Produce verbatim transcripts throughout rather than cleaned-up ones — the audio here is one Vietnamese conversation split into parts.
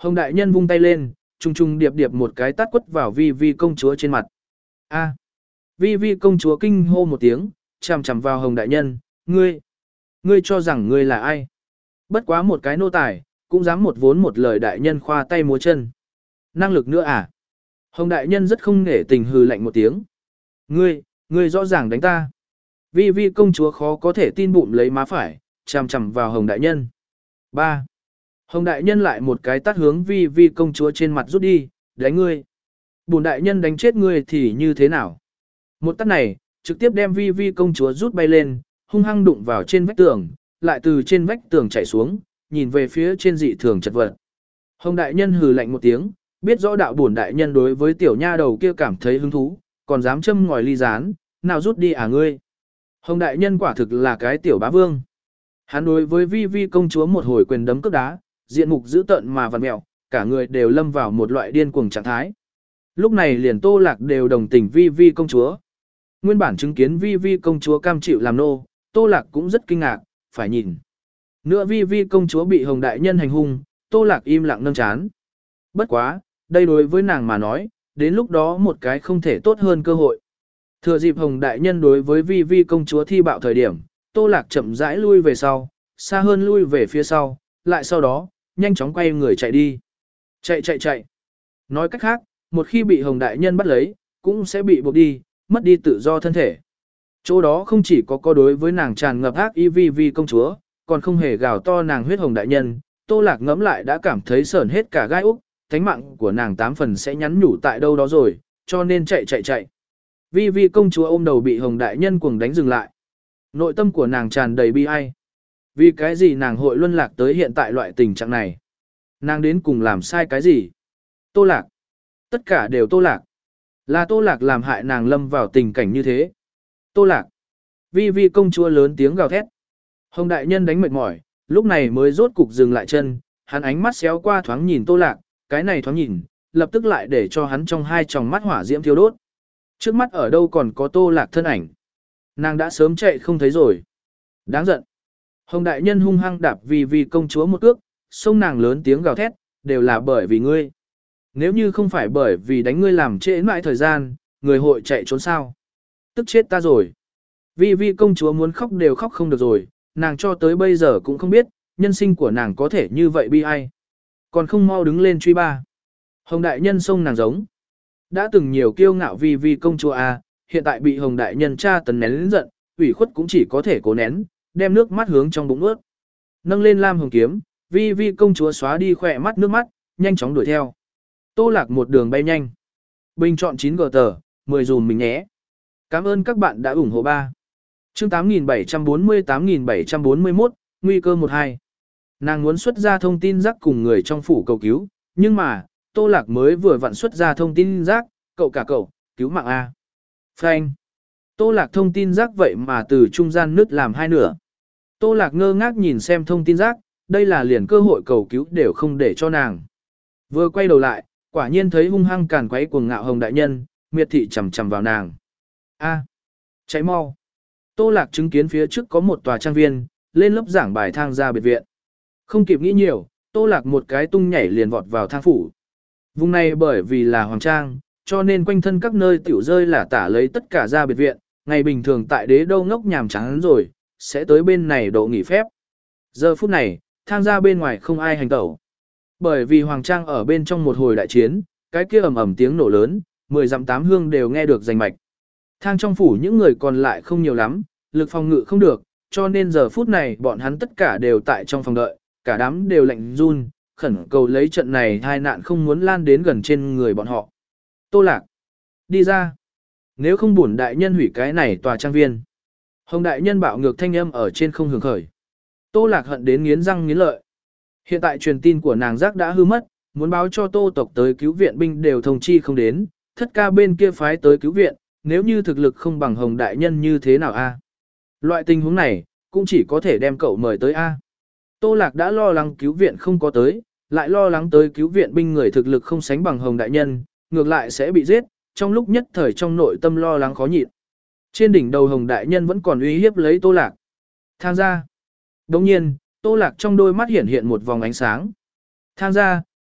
Hồng đại nhân vung tay lên, trung trung điệp điệp một cái tát quất vào vi vi công chúa trên mặt. A. Vi vi công chúa kinh hô một tiếng, chằm chằm vào hồng đại nhân, ngươi, ngươi cho rằng ngươi là ai? Bất quá một cái nô tài, cũng dám một vốn một lời đại nhân khoa tay múa chân. Năng lực nữa à? Hồng đại nhân rất không nể tình hừ lạnh một tiếng. Ngươi, ngươi rõ ràng đánh ta. Vi vi công chúa khó có thể tin bụng lấy má phải, chằm chằm vào hồng đại nhân. ba. Hồng đại nhân lại một cái tát hướng vi vi công chúa trên mặt rút đi, đánh ngươi. Bổn đại nhân đánh chết ngươi thì như thế nào? Một tát này, trực tiếp đem vi vi công chúa rút bay lên, hung hăng đụng vào trên vách tường, lại từ trên vách tường chảy xuống, nhìn về phía trên dị thường chật vật. Hồng đại nhân hừ lạnh một tiếng, biết rõ đạo bổn đại nhân đối với tiểu nha đầu kia cảm thấy hứng thú, còn dám châm ngòi ly gián, nào rút đi à ngươi? Hồng đại nhân quả thực là cái tiểu bá vương. Hắn đối với vi vi công chúa một hồi quyền đấm cước đá, diện mục dữ tợn mà vặn mẹo, cả người đều lâm vào một loại điên cuồng trạng thái. Lúc này liền Tô Lạc đều đồng tình vi vi công chúa. Nguyên bản chứng kiến vi vi công chúa cam chịu làm nô, Tô Lạc cũng rất kinh ngạc, phải nhìn. Nữa vi vi công chúa bị hồng đại nhân hành hung, Tô Lạc im lặng nâng chán. Bất quá, đây đối với nàng mà nói, đến lúc đó một cái không thể tốt hơn cơ hội. Thừa dịp hồng đại nhân đối với vi vi công chúa thi bạo thời điểm, Tô Lạc chậm rãi lui về sau, xa hơn lui về phía sau, lại sau đó, nhanh chóng quay người chạy đi. Chạy chạy chạy. Nói cách khác, một khi bị hồng đại nhân bắt lấy, cũng sẽ bị buộc đi, mất đi tự do thân thể. Chỗ đó không chỉ có có đối với nàng tràn ngập ác ý vi vi công chúa, còn không hề gào to nàng huyết hồng đại nhân, Tô Lạc ngẫm lại đã cảm thấy sởn hết cả gai úc, thánh mạng của nàng tám phần sẽ nhắn nhủ tại đâu đó rồi, cho nên chạy chạy chạy. Vi vi công chúa ôm đầu bị hồng đại nhân cuồng đánh dừng lại. Nội tâm của nàng tràn đầy bi ai. Vì cái gì nàng hội luân lạc tới hiện tại loại tình trạng này? Nàng đến cùng làm sai cái gì? Tô Lạc. Tất cả đều Tô Lạc. Là Tô Lạc làm hại nàng lâm vào tình cảnh như thế. Tô Lạc. Vi vi công chúa lớn tiếng gào thét. Hồng đại nhân đánh mệt mỏi, lúc này mới rốt cục dừng lại chân, hắn ánh mắt xéo qua thoáng nhìn Tô Lạc, cái này thoáng nhìn, lập tức lại để cho hắn trong hai tròng mắt hỏa diễm thiêu đốt. Trước mắt ở đâu còn có Tô Lạc thân ảnh. Nàng đã sớm chạy không thấy rồi. Đáng giận. Hồng đại nhân hung hăng đạp vì vì công chúa một cước, xông nàng lớn tiếng gào thét, đều là bởi vì ngươi. Nếu như không phải bởi vì đánh ngươi làm trễ mãi thời gian, người hội chạy trốn sao. Tức chết ta rồi. Vi vi công chúa muốn khóc đều khóc không được rồi, nàng cho tới bây giờ cũng không biết, nhân sinh của nàng có thể như vậy bi ai. Còn không mau đứng lên truy ba. Hồng đại nhân xông nàng giống. Đã từng nhiều kiêu ngạo vi vi công chúa à, hiện tại bị hồng đại nhân tra tấn nén lên giận, ủy khuất cũng chỉ có thể cố nén, đem nước mắt hướng trong bụng ướt. Nâng lên lam hồng kiếm, vi vi công chúa xóa đi khỏe mắt nước mắt, nhanh chóng đuổi theo. Tô Lạc một đường bay nhanh. Bình chọn chín gờ tờ, mười dùm mình nhé. Cảm ơn các bạn đã ủng hộ ba. Chương tám nghìn bảy trăm bốn mươi tám nghìn bảy trăm bốn mươi mốt, nguy cơ một hai. Nàng muốn xuất ra thông tin rác cùng người trong phủ cầu cứu, nhưng mà, Tô Lạc mới vừa vặn xuất ra thông tin rác, cậu cả cậu, cứu mạng A. Phanh. Tô Lạc thông tin rác vậy mà từ trung gian nứt làm hai nửa. Tô Lạc ngơ ngác nhìn xem thông tin rác, đây là liền cơ hội cầu cứu đều không để cho nàng. Vừa quay đầu lại, quả nhiên thấy hung hăng càn quấy cuồng ngạo hồng đại nhân, miệt thị chầm chầm vào nàng. A. Cháy mau. Tô Lạc chứng kiến phía trước có một tòa trang viên, lên lớp giảng bài thang ra biệt viện. Không kịp nghĩ nhiều, Tô Lạc một cái tung nhảy liền vọt vào thang phủ. Vùng này bởi vì là hoàng trang, cho nên quanh thân các nơi tiểu rơi là tả lấy tất cả ra biệt viện, ngày bình thường tại đế đâu ngốc nhàm chán rồi, sẽ tới bên này độ nghỉ phép. Giờ phút này, thang ra bên ngoài không ai hành tẩu. Bởi vì hoàng trang ở bên trong một hồi đại chiến, cái kia ầm ầm tiếng nổ lớn, mười dặm tám hương đều nghe được rành mạch. Thang trong phủ những người còn lại không nhiều lắm, lực phòng ngự không được, cho nên giờ phút này bọn hắn tất cả đều tại trong phòng đợi, cả đám đều lạnh run, khẩn cầu lấy trận này hai nạn không muốn lan đến gần trên người bọn họ. Tô Lạc, đi ra. Nếu không bổn đại nhân hủy cái này tòa trang viên. Hồng đại nhân bạo ngược thanh âm ở trên không hưởng khởi. Tô Lạc hận đến nghiến răng nghiến lợi. Hiện tại truyền tin của nàng giác đã hư mất, muốn báo cho Tô tộc tới cứu viện binh đều thông chi không đến, thất ca bên kia phái tới cứu viện, nếu như thực lực không bằng Hồng đại nhân như thế nào a? Loại tình huống này, cũng chỉ có thể đem cậu mời tới a. Tô Lạc đã lo lắng cứu viện không có tới, lại lo lắng tới cứu viện binh người thực lực không sánh bằng Hồng đại nhân, ngược lại sẽ bị giết, trong lúc nhất thời trong nội tâm lo lắng khó nhịn. Trên đỉnh đầu Hồng đại nhân vẫn còn uy hiếp lấy Tô Lạc. Thang ra. Đồng nhiên, Tô Lạc trong đôi mắt hiện hiện một vòng ánh sáng. Thang ra,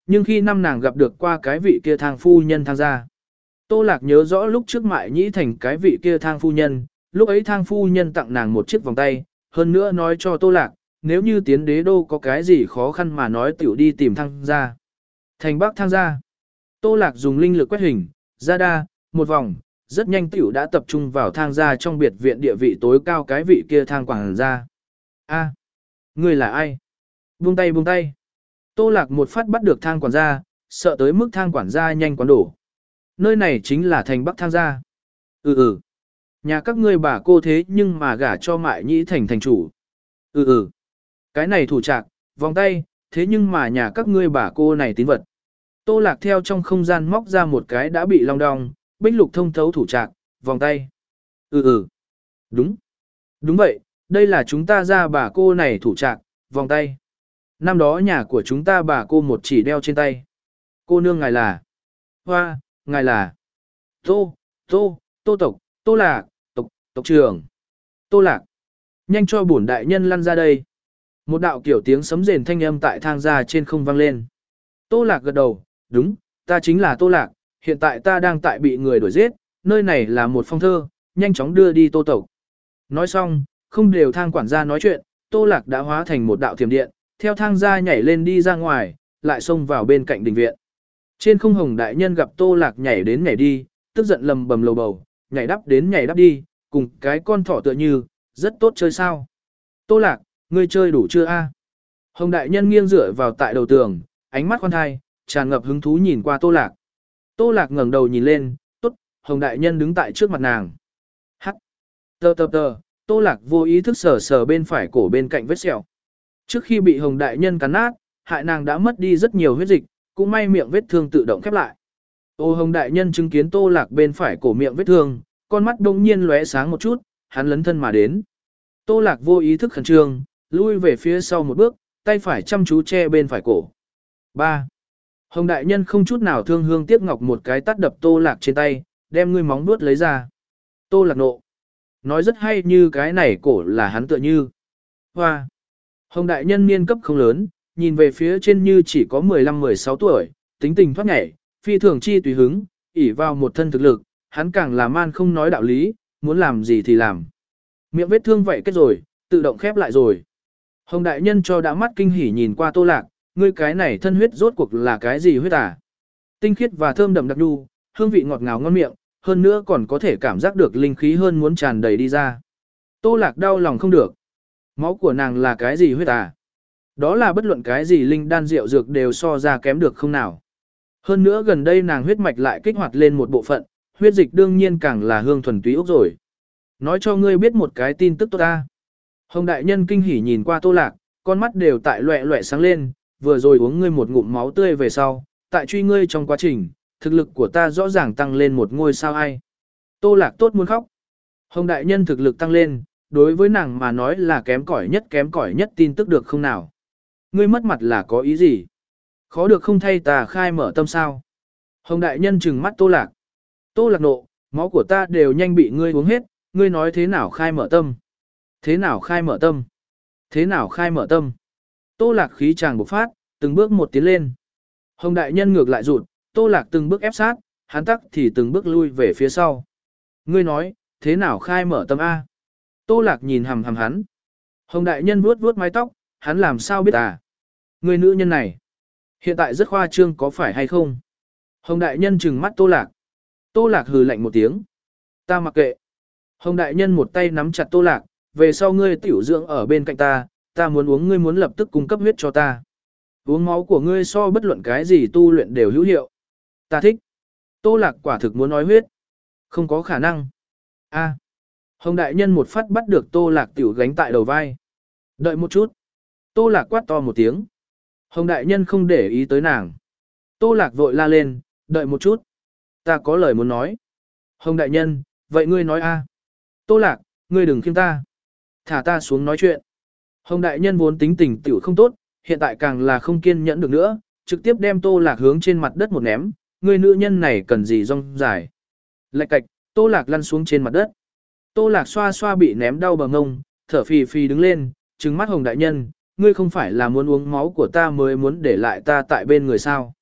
nhưng khi năm nàng gặp được qua cái vị kia thang phu nhân thang gia. Tô Lạc nhớ rõ lúc trước Mại Nhĩ Thành cái vị kia thang phu nhân, lúc ấy thang phu nhân tặng nàng một chiếc vòng tay, hơn nữa nói cho Tô Lạc, nếu như tiến đế đô có cái gì khó khăn mà nói tiểu đi tìm thang gia. Thành Bắc thang gia. Tô Lạc dùng linh lực quét hình, ra đa, một vòng, rất nhanh tiểu đã tập trung vào thang gia trong biệt viện địa vị tối cao cái vị kia thang quảng gia. A, ngươi là ai? Buông tay buông tay. Tô Lạc một phát bắt được thang quản gia, sợ tới mức thang quản gia nhanh quán đổ. Nơi này chính là thành Bắc thang gia. Ừ ừ. Nhà các ngươi bà cô thế nhưng mà gả cho Mại Nhĩ Thành thành chủ. Ừ ừ. Cái này thủ trạc, vòng tay, thế nhưng mà nhà các ngươi bà cô này tín vật. Tô Lạc theo trong không gian móc ra một cái đã bị long đong, bích lục thông thấu thủ trạc, vòng tay. Ừ ừ. Đúng. Đúng vậy, đây là chúng ta ra bà cô này thủ trạc, vòng tay. Năm đó nhà của chúng ta bà cô một chỉ đeo trên tay. Cô nương ngài là. Hoa, ngài là. Tô, tô, tô tộc, tô lạc, tộc, tộc trưởng. Tô lạc. Nhanh cho bổn đại nhân lăn ra đây. Một đạo kiểu tiếng sấm rền thanh âm tại thang gia trên không vang lên. Tô lạc gật đầu, đúng, ta chính là tô lạc, hiện tại ta đang tại bị người đuổi giết, nơi này là một phong thơ, nhanh chóng đưa đi tô tộc. Nói xong, không đều thang quản gia nói chuyện, tô lạc đã hóa thành một đạo thiểm điện, theo thang gia nhảy lên đi ra ngoài, lại xông vào bên cạnh đình viện. Trên không hồng đại nhân gặp tô lạc nhảy đến nhảy đi, tức giận lầm bầm lầu bầu, nhảy đắp đến nhảy đắp đi, cùng cái con thỏ tựa như, rất tốt chơi sao. Tô lạc, ngươi chơi đủ chưa a? Hồng đại nhân nghiêng dựa vào tại đầu tường, ánh mắt khoan thai, tràn ngập hứng thú nhìn qua tô lạc. Tô lạc ngẩng đầu nhìn lên, tốt, hồng đại nhân đứng tại trước mặt nàng. Hắc, tờ tờ tờ, tô lạc vô ý thức sờ sờ bên phải cổ bên cạnh vết sẹo. Trước khi bị hồng đại nhân cắn nát, hại nàng đã mất đi rất nhiều huyết dịch, cũng may miệng vết thương tự động khép lại. Ô hồng đại nhân chứng kiến tô lạc bên phải cổ miệng vết thương, con mắt đông nhiên lóe sáng một chút, hắn lấn thân mà đến. Tô lạc vô ý thức khẩn trương, lui về phía sau một bước, tay phải chăm chú che bên phải cổ. ba. Hồng đại nhân không chút nào thương hương tiếc ngọc một cái tát đập tô lạc trên tay, đem ngươi móng vuốt lấy ra. Tô lạc nộ. Nói rất hay như cái này cổ là hắn tựa như. Hoa. Hồng đại nhân niên cấp không lớn, nhìn về phía trên như chỉ có mười lăm mười sáu tuổi, tính tình thoát nhảy, phi thường chi tùy hứng, ỷ vào một thân thực lực, hắn càng là man không nói đạo lý, muốn làm gì thì làm. Miệng vết thương vậy kết rồi, tự động khép lại rồi. Hồng đại nhân cho đã mắt kinh hỉ nhìn qua tô lạc, ngươi cái này thân huyết rốt cuộc là cái gì huyết à? Tinh khiết và thơm đậm đặc đu, hương vị ngọt ngào ngon miệng, hơn nữa còn có thể cảm giác được linh khí hơn muốn tràn đầy đi ra. Tô lạc đau lòng không được. Máu của nàng là cái gì huyết à? Đó là bất luận cái gì linh đan rượu dược đều so ra kém được không nào. Hơn nữa gần đây nàng huyết mạch lại kích hoạt lên một bộ phận, huyết dịch đương nhiên càng là hương thuần túy ốc rồi. Nói cho ngươi biết một cái tin tức tốt ta. Hồng đại nhân kinh hỉ nhìn qua tô lạc, con mắt đều tại loẹ loẹ sáng lên, vừa rồi uống ngươi một ngụm máu tươi về sau, tại truy ngươi trong quá trình, thực lực của ta rõ ràng tăng lên một ngôi sao ai. Tô lạc tốt muốn khóc. Hồng đại nhân thực lực tăng lên, đối với nàng mà nói là kém cỏi nhất kém cỏi nhất tin tức được không nào. Ngươi mất mặt là có ý gì? Khó được không thay ta khai mở tâm sao? Hồng đại nhân trừng mắt tô lạc. Tô lạc nộ, máu của ta đều nhanh bị ngươi uống hết, ngươi nói thế nào khai mở tâm? Thế nào khai mở tâm? Thế nào khai mở tâm? Tô lạc khí tràng bộc phát, từng bước một tiến lên. Hồng đại nhân ngược lại rụt, tô lạc từng bước ép sát, hắn tắc thì từng bước lui về phía sau. Ngươi nói, thế nào khai mở tâm A? Tô lạc nhìn hầm hầm hắn. Hồng đại nhân vuốt vuốt mái tóc, hắn làm sao biết à? Người nữ nhân này, hiện tại rất khoa trương có phải hay không? Hồng đại nhân trừng mắt tô lạc. Tô lạc hừ lạnh một tiếng. Ta mặc kệ. Hồng đại nhân một tay nắm chặt tô lạc, về sau ngươi tiểu dưỡng ở bên cạnh ta, ta muốn uống ngươi muốn lập tức cung cấp huyết cho ta. Uống máu của ngươi so bất luận cái gì tu luyện đều hữu hiệu. Ta thích. Tô lạc quả thực muốn nói huyết. Không có khả năng. A. Hồng đại nhân một phát bắt được tô lạc tiểu gánh tại đầu vai. Đợi một chút. Tô lạc quát to một tiếng. Hồng đại nhân không để ý tới nàng. Tô lạc vội la lên, đợi một chút. Ta có lời muốn nói. Hồng đại nhân, vậy ngươi nói a. Tô lạc, ngươi đừng khiêng ta. Thả ta xuống nói chuyện. Hồng đại nhân vốn tính tình tiểu không tốt, hiện tại càng là không kiên nhẫn được nữa, trực tiếp đem tô lạc hướng trên mặt đất một ném. Ngươi nữ nhân này cần gì rong dài. Lạch cạch, tô lạc lăn xuống trên mặt đất. Tô lạc xoa xoa bị ném đau bờ ngông, thở phì phì đứng lên, trừng mắt hồng đại nhân, ngươi không phải là muốn uống máu của ta mới muốn để lại ta tại bên người sao.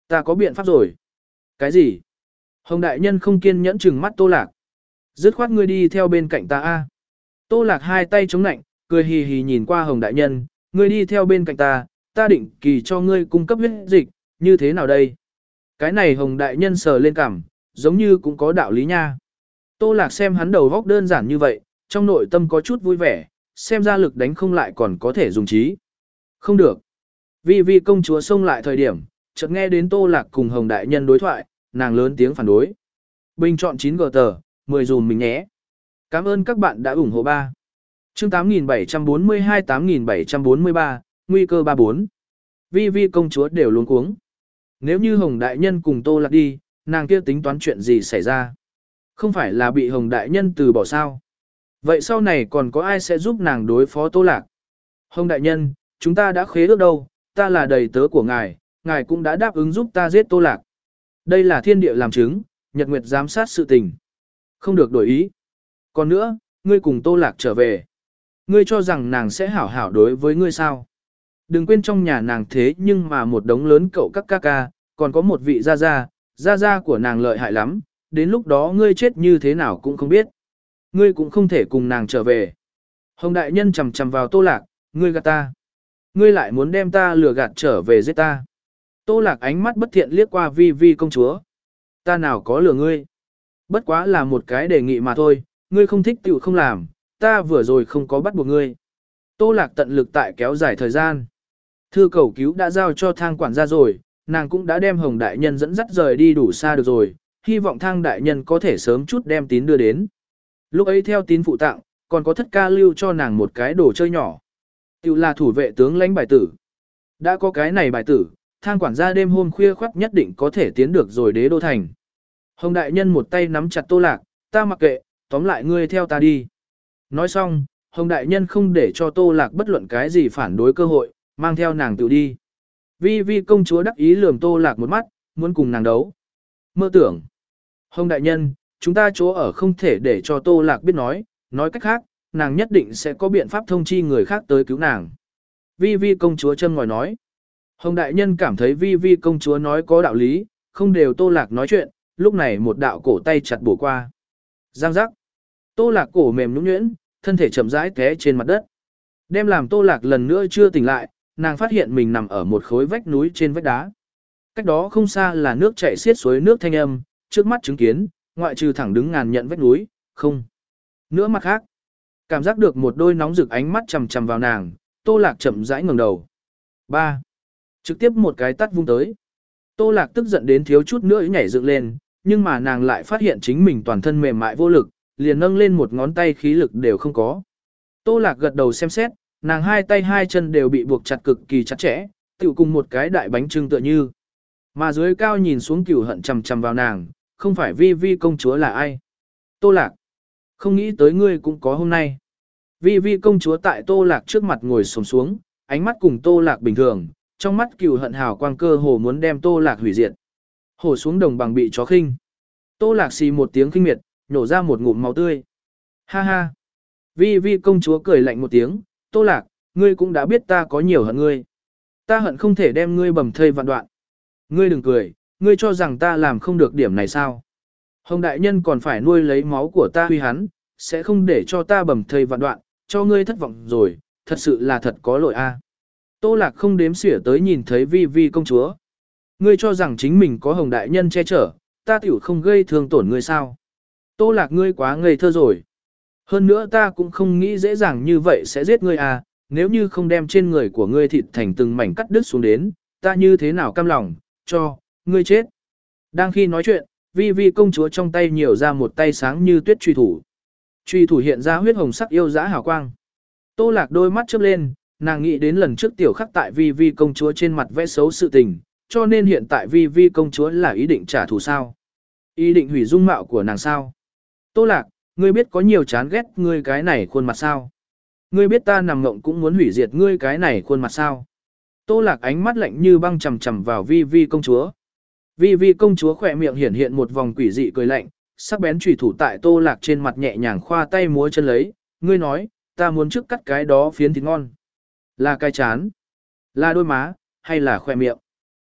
Ta có biện pháp rồi. Cái gì? Hồng đại nhân không kiên nhẫn chừng mắt Tô Lạc. Dứt khoát ngươi đi theo bên cạnh ta a. Tô Lạc hai tay chống nạnh, cười hì hì nhìn qua Hồng đại nhân, ngươi đi theo bên cạnh ta, ta định kỳ cho ngươi cung cấp huyết dịch, như thế nào đây? Cái này Hồng đại nhân sờ lên cằm, giống như cũng có đạo lý nha. Tô Lạc xem hắn đầu góc đơn giản như vậy, trong nội tâm có chút vui vẻ, xem ra lực đánh không lại còn có thể dùng trí. Không được. Vi Vi công chúa xông lại thời điểm, chợt nghe đến Tô Lạc cùng Hồng đại nhân đối thoại, nàng lớn tiếng phản đối. Bình chọn chín gờ tờ, mười dùm mình nhé. Cảm ơn các bạn đã ủng hộ ba. Chương tám nghìn bảy trăm bốn mươi hai tám nghìn bảy trăm bốn mươi ba, nguy cơ ba bốn. Vi Vi công chúa đều luống cuống. Nếu như Hồng đại nhân cùng Tô Lạc đi, nàng kia tính toán chuyện gì xảy ra? Không phải là bị Hồng đại nhân từ bỏ sao? Vậy sau này còn có ai sẽ giúp nàng đối phó Tô Lạc? Hồng đại nhân, chúng ta đã khế ước đâu, ta là đầy tớ của ngài, ngài cũng đã đáp ứng giúp ta giết Tô Lạc. Đây là thiên địa làm chứng, nhật nguyệt giám sát sự tình. Không được đổi ý. Còn nữa, ngươi cùng Tô Lạc trở về. Ngươi cho rằng nàng sẽ hảo hảo đối với ngươi sao? Đừng quên trong nhà nàng thế nhưng mà một đống lớn cậu các ca ca, còn có một vị gia gia, gia gia của nàng lợi hại lắm, đến lúc đó ngươi chết như thế nào cũng không biết. Ngươi cũng không thể cùng nàng trở về. Hồng đại nhân chầm chầm vào Tô Lạc, ngươi gạt ta. Ngươi lại muốn đem ta lừa gạt trở về giết ta. Tô Lạc ánh mắt bất thiện liếc qua Vi Vi công chúa. Ta nào có lừa ngươi. Bất quá là một cái đề nghị mà thôi, ngươi không thích tiểu không làm, ta vừa rồi không có bắt buộc ngươi. Tô Lạc tận lực tại kéo dài thời gian. Thư cầu cứu đã giao cho thang quản gia rồi, nàng cũng đã đem Hồng đại nhân dẫn dắt rời đi đủ xa được rồi, hy vọng thang đại nhân có thể sớm chút đem tín đưa đến. Lúc ấy theo tín phụ tặng, còn có thất ca lưu cho nàng một cái đồ chơi nhỏ. Tiểu là thủ vệ tướng lãnh bài tử. Đã có cái này bài tử, thang quản gia đêm hôm khuya khoắt nhất định có thể tiến được rồi đế đô thành. Hồng đại nhân một tay nắm chặt Tô Lạc, ta mặc kệ, tóm lại ngươi theo ta đi. Nói xong, Hồng đại nhân không để cho Tô Lạc bất luận cái gì phản đối cơ hội, mang theo nàng tự đi. Vi Vi công chúa đắc ý lườm Tô Lạc một mắt, muốn cùng nàng đấu. Mơ tưởng. Hồng đại nhân, chúng ta chỗ ở không thể để cho Tô Lạc biết nói, nói cách khác, nàng nhất định sẽ có biện pháp thông chi người khác tới cứu nàng. Vi Vi công chúa châm ngòi nói. Hồng đại nhân cảm thấy Vi Vi công chúa nói có đạo lý, không đều Tô Lạc nói chuyện, lúc này một đạo cổ tay chặt bổ qua. Giang giác. Tô Lạc cổ mềm nhũn nhuyễn, thân thể chậm rãi té trên mặt đất. Đem làm Tô Lạc lần nữa chưa tỉnh lại, nàng phát hiện mình nằm ở một khối vách núi trên vách đá. Cách đó không xa là nước chảy xiết suối nước thanh âm, trước mắt chứng kiến, ngoại trừ thẳng đứng ngàn nhận vách núi, không. Nữa mặt khác, cảm giác được một đôi nóng rực ánh mắt chằm chằm vào nàng, Tô Lạc chậm rãi ngẩng đầu. ba. Trực tiếp một cái tắt vung tới. Tô Lạc tức giận đến thiếu chút nữa nhảy dựng lên, nhưng mà nàng lại phát hiện chính mình toàn thân mềm mại vô lực, liền nâng lên một ngón tay khí lực đều không có. Tô Lạc gật đầu xem xét, nàng hai tay hai chân đều bị buộc chặt cực kỳ chặt chẽ, tựu cùng một cái đại bánh trưng tựa như. Mà dưới cao nhìn xuống Cửu Hận chằm chằm vào nàng, không phải Vi Vi công chúa là ai? Tô Lạc. Không nghĩ tới ngươi cũng có hôm nay. Vi Vi công chúa tại Tô Lạc trước mặt ngồi xổm xuống, ánh mắt cùng Tô Lạc bình thường, trong mắt Cửu Hận hào quang cơ hồ muốn đem Tô Lạc hủy diệt. Hổ xuống đồng bằng bị chó khinh. Tô Lạc xì một tiếng khinh miệt, nhổ ra một ngụm máu tươi. Ha ha. Vi Vi công chúa cười lạnh một tiếng, Tô Lạc, ngươi cũng đã biết ta có nhiều hận ngươi. Ta hận không thể đem ngươi bầm thây vạn đoạn. Ngươi đừng cười, ngươi cho rằng ta làm không được điểm này sao? Hồng đại nhân còn phải nuôi lấy máu của ta huy hắn, sẽ không để cho ta bầm thây vạn đoạn, cho ngươi thất vọng rồi, thật sự là thật có lỗi a. Tô Lạc không đếm xỉa tới nhìn thấy Vi Vi công chúa. Ngươi cho rằng chính mình có Hồng đại nhân che chở, ta tiểu không gây thương tổn ngươi sao? Tô Lạc ngươi quá ngây thơ rồi. Hơn nữa ta cũng không nghĩ dễ dàng như vậy sẽ giết ngươi à, nếu như không đem trên người của ngươi thịt thành từng mảnh cắt đứt xuống đến, ta như thế nào cam lòng, cho, ngươi chết. Đang khi nói chuyện, Vi Vi công chúa trong tay nhiều ra một tay sáng như tuyết truy thủ. Truy thủ hiện ra huyết hồng sắc yêu dã hào quang. Tô Lạc đôi mắt chớp lên, nàng nghĩ đến lần trước tiểu khắc tại Vi Vi công chúa trên mặt vẽ xấu sự tình, cho nên hiện tại Vi Vi công chúa là ý định trả thù sao? Ý định hủy dung mạo của nàng sao? Tô Lạc, ngươi biết có nhiều chán ghét ngươi cái này khuôn mặt sao? Ngươi biết ta nằm mộng cũng muốn hủy diệt ngươi cái này khuôn mặt sao? Tô Lạc ánh mắt lạnh như băng chằm chằm vào Vi Vi công chúa. Vi Vi công chúa khỏe miệng hiển hiện một vòng quỷ dị cười lạnh, sắc bén chủy thủ tại Tô Lạc trên mặt nhẹ nhàng khoa tay múa chân lấy, ngươi nói, ta muốn trước cắt cái đó phiến thịt ngon. Là cái chán, là đôi má, hay là khỏe miệng?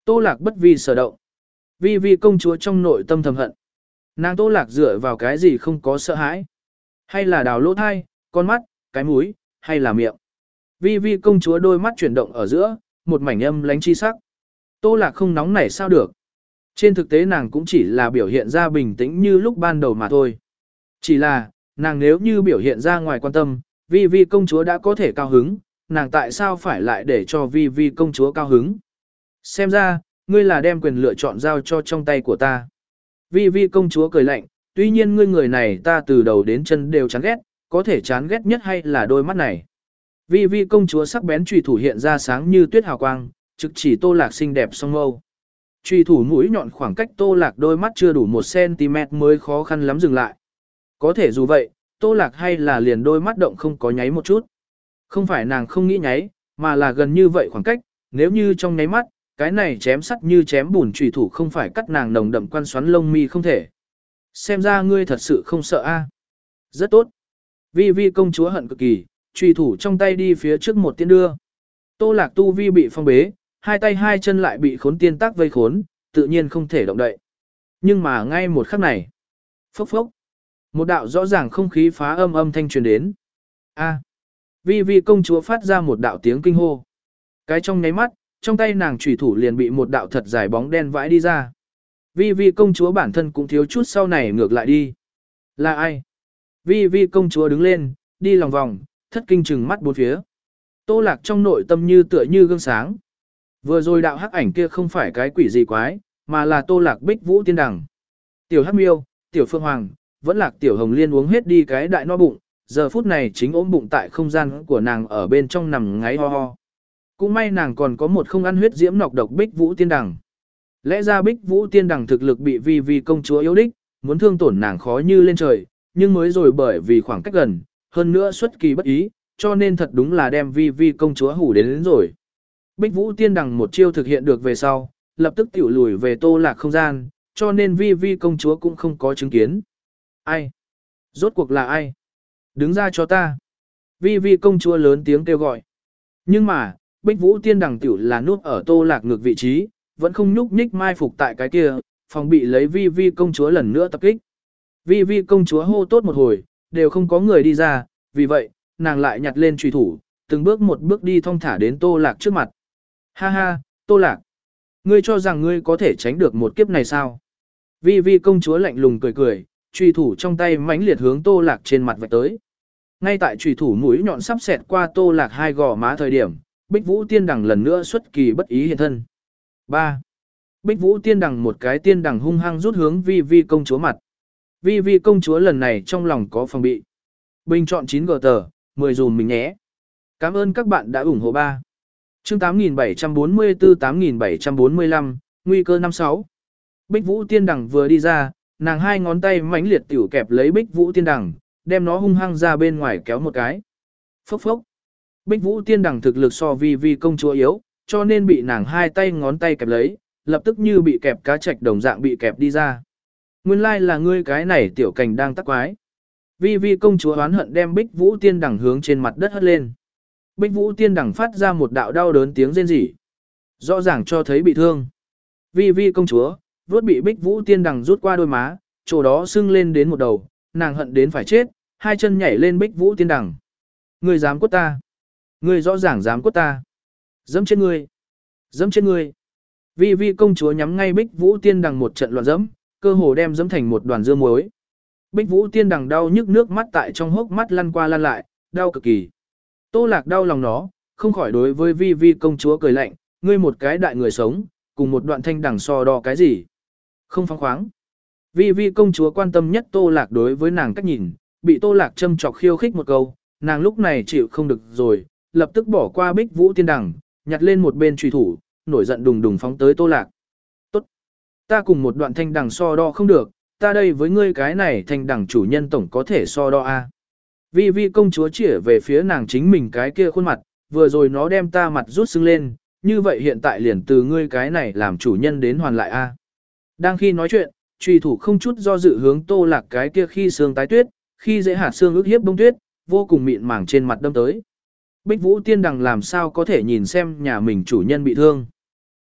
Tô Lạc bất vi sở động. Vi vi công chúa trong nội tâm thầm hận. Nàng Tô Lạc dựa vào cái gì không có sợ hãi? Hay là đào lỗ thai, con mắt, cái mũi, hay là miệng? Vi vi công chúa đôi mắt chuyển động ở giữa, một mảnh âm lánh chi sắc. Tô Lạc không nóng nảy sao được. Trên thực tế nàng cũng chỉ là biểu hiện ra bình tĩnh như lúc ban đầu mà thôi. Chỉ là, nàng nếu như biểu hiện ra ngoài quan tâm, vi vi công chúa đã có thể cao hứng, nàng tại sao phải lại để cho vi vi công chúa cao hứng? Xem ra, ngươi là đem quyền lựa chọn giao cho trong tay của ta. Vi vi công chúa cười lạnh, tuy nhiên ngươi người này ta từ đầu đến chân đều chán ghét, có thể chán ghét nhất hay là đôi mắt này. Vi vi công chúa sắc bén chùy thủ hiện ra sáng như tuyết hào quang, trực chỉ Tô Lạc xinh đẹp song mâu. Chùy thủ mũi nhọn khoảng cách Tô Lạc đôi mắt chưa đủ một xăng-ti-mét mới khó khăn lắm dừng lại. Có thể dù vậy, Tô Lạc hay là liền đôi mắt động không có nháy một chút. Không phải nàng không nghĩ nháy, mà là gần như vậy khoảng cách, nếu như trong nháy mắt, cái này chém sắt như chém bùn chùy thủ không phải cắt nàng nồng đậm quan xoắn lông mi không thể. Xem ra ngươi thật sự không sợ a. Rất tốt. Vi vi công chúa hận cực kỳ, chùy thủ trong tay đi phía trước một tiên đưa. Tô Lạc tu vi bị phong bế, hai tay hai chân lại bị khốn tiên tác vây khốn, tự nhiên không thể động đậy. Nhưng mà ngay một khắc này, phốc phốc, một đạo rõ ràng không khí phá âm âm thanh truyền đến. A. Vi vi công chúa phát ra một đạo tiếng kinh hô. Cái trong nháy mắt, trong tay nàng chủy thủ liền bị một đạo thật dài bóng đen vãi đi ra. Vi vi công chúa bản thân cũng thiếu chút sau này ngược lại đi. Là ai? Vi vi công chúa đứng lên, đi lòng vòng, thất kinh trừng mắt bốn phía. Tô Lạc trong nội tâm như tựa như gương sáng. Vừa rồi đạo hắc ảnh kia không phải cái quỷ gì quái, mà là Tô Lạc Bích Vũ Tiên Đằng. Tiểu Hắc Miêu, Tiểu Phương Hoàng, vẫn Lạc Tiểu Hồng Liên uống hết đi cái đại no bụng, giờ phút này chính ốm bụng tại không gian của nàng ở bên trong nằm ngáy ho ho. Cũng may nàng còn có một không ăn huyết diễm nọc độc Bích Vũ Tiên Đằng. Lẽ ra Bích Vũ Tiên Đằng thực lực bị vi vi công chúa yếu đích, muốn thương tổn nàng khó như lên trời, nhưng mới rồi bởi vì khoảng cách gần, hơn nữa xuất kỳ bất ý, cho nên thật đúng là đem vi vi công chúa hủ đến, đến rồi. Bích Vũ Tiên Đằng một chiêu thực hiện được về sau, lập tức tiểu lùi về Tô Lạc không gian, cho nên vi vi công chúa cũng không có chứng kiến. Ai? Rốt cuộc là ai? Đứng ra cho ta. Vi vi công chúa lớn tiếng kêu gọi. Nhưng mà, Bích Vũ Tiên Đằng tiểu là núp ở Tô Lạc ngược vị trí, vẫn không nhúc nhích mai phục tại cái kia, phòng bị lấy vi vi công chúa lần nữa tập kích. Vi vi công chúa hô tốt một hồi, đều không có người đi ra, vì vậy, nàng lại nhặt lên chùy thủ, từng bước một bước đi thong thả đến Tô Lạc trước mặt. Ha ha, Tô Lạc, ngươi cho rằng ngươi có thể tránh được một kiếp này sao? Vi vi công chúa lạnh lùng cười cười, chùy thủ trong tay mãnh liệt hướng Tô Lạc trên mặt vạch tới. Ngay tại chùy thủ mũi nhọn sắp xẹt qua Tô Lạc hai gò má thời điểm, Bích Vũ Tiên Đằng lần nữa xuất kỳ bất ý hiện thân. ba. Bích Vũ Tiên Đằng một cái tiên đằng hung hăng rút hướng vi vi công chúa mặt. Vi vi công chúa lần này trong lòng có phòng bị. Bình chọn chín gờ tờ, mười dùm mình nhé. Cảm ơn các bạn đã ủng hộ ba. Chương tám nghìn bảy trăm bốn mươi tư tám nghìn bảy trăm bốn mươi lăm, nguy cơ năm sáu. Bích Vũ Tiên Đằng vừa đi ra, nàng hai ngón tay mãnh liệt tiểu kẹp lấy Bích Vũ Tiên Đằng, đem nó hung hăng ra bên ngoài kéo một cái. Phốc phốc. Bích Vũ Tiên Đằng thực lực so vi vi công chúa yếu, cho nên bị nàng hai tay ngón tay kẹp lấy, lập tức như bị kẹp cá trạch đồng dạng bị kẹp đi ra. Nguyên lai là ngươi cái này tiểu cảnh đang tắc quái. Vi vi công chúa oán hận đem Bích Vũ Tiên Đằng hướng trên mặt đất hất lên. Bích Vũ Tiên Đằng phát ra một đạo đau đớn tiếng rên rỉ. Rõ ràng cho thấy bị thương. Vi vi công chúa, vuốt bị Bích Vũ Tiên Đằng rút qua đôi má, chỗ đó sưng lên đến một đầu, nàng hận đến phải chết, hai chân nhảy lên Bích Vũ Tiên Đằng. Ngươi dám quất ta? Ngươi rõ ràng dám quất ta. Dẫm trên ngươi. Dẫm trên ngươi. Vi vi công chúa nhắm ngay Bích Vũ Tiên Đằng một trận loạn dẫm, cơ hồ đem dẫm thành một đoàn dưa muối. Bích Vũ Tiên Đằng đau nhức nước mắt tại trong hốc mắt lăn qua lăn lại, đau cực kỳ. Tô Lạc đau lòng nó, không khỏi đối với vi vi công chúa cười lạnh, ngươi một cái đại người sống, cùng một đoạn thanh đằng so đo cái gì? Không phóng khoáng. Vi vi công chúa quan tâm nhất Tô Lạc đối với nàng cách nhìn, bị Tô Lạc châm chọc khiêu khích một câu, nàng lúc này chịu không được rồi, lập tức bỏ qua Bích Vũ Tiên Đằng, nhặt lên một bên chùy thủ, nổi giận đùng đùng phóng tới Tô Lạc. Tốt! Ta cùng một đoạn thanh đằng so đo không được, ta đây với ngươi cái này thanh đằng chủ nhân tổng có thể so đo a. Vi vi công chúa chỉ về phía nàng chính mình cái kia khuôn mặt, vừa rồi nó đem ta mặt rút sưng lên, như vậy hiện tại liền từ ngươi cái này làm chủ nhân đến hoàn lại a. Đang khi nói chuyện, chùy thủ không chút do dự hướng Tô Lạc cái kia khi xương tái tuyết, khi dễ hạt xương ức hiếp bông tuyết, vô cùng mịn màng trên mặt đâm tới. Bích Vũ Tiên Đằng làm sao có thể nhìn xem nhà mình chủ nhân bị thương.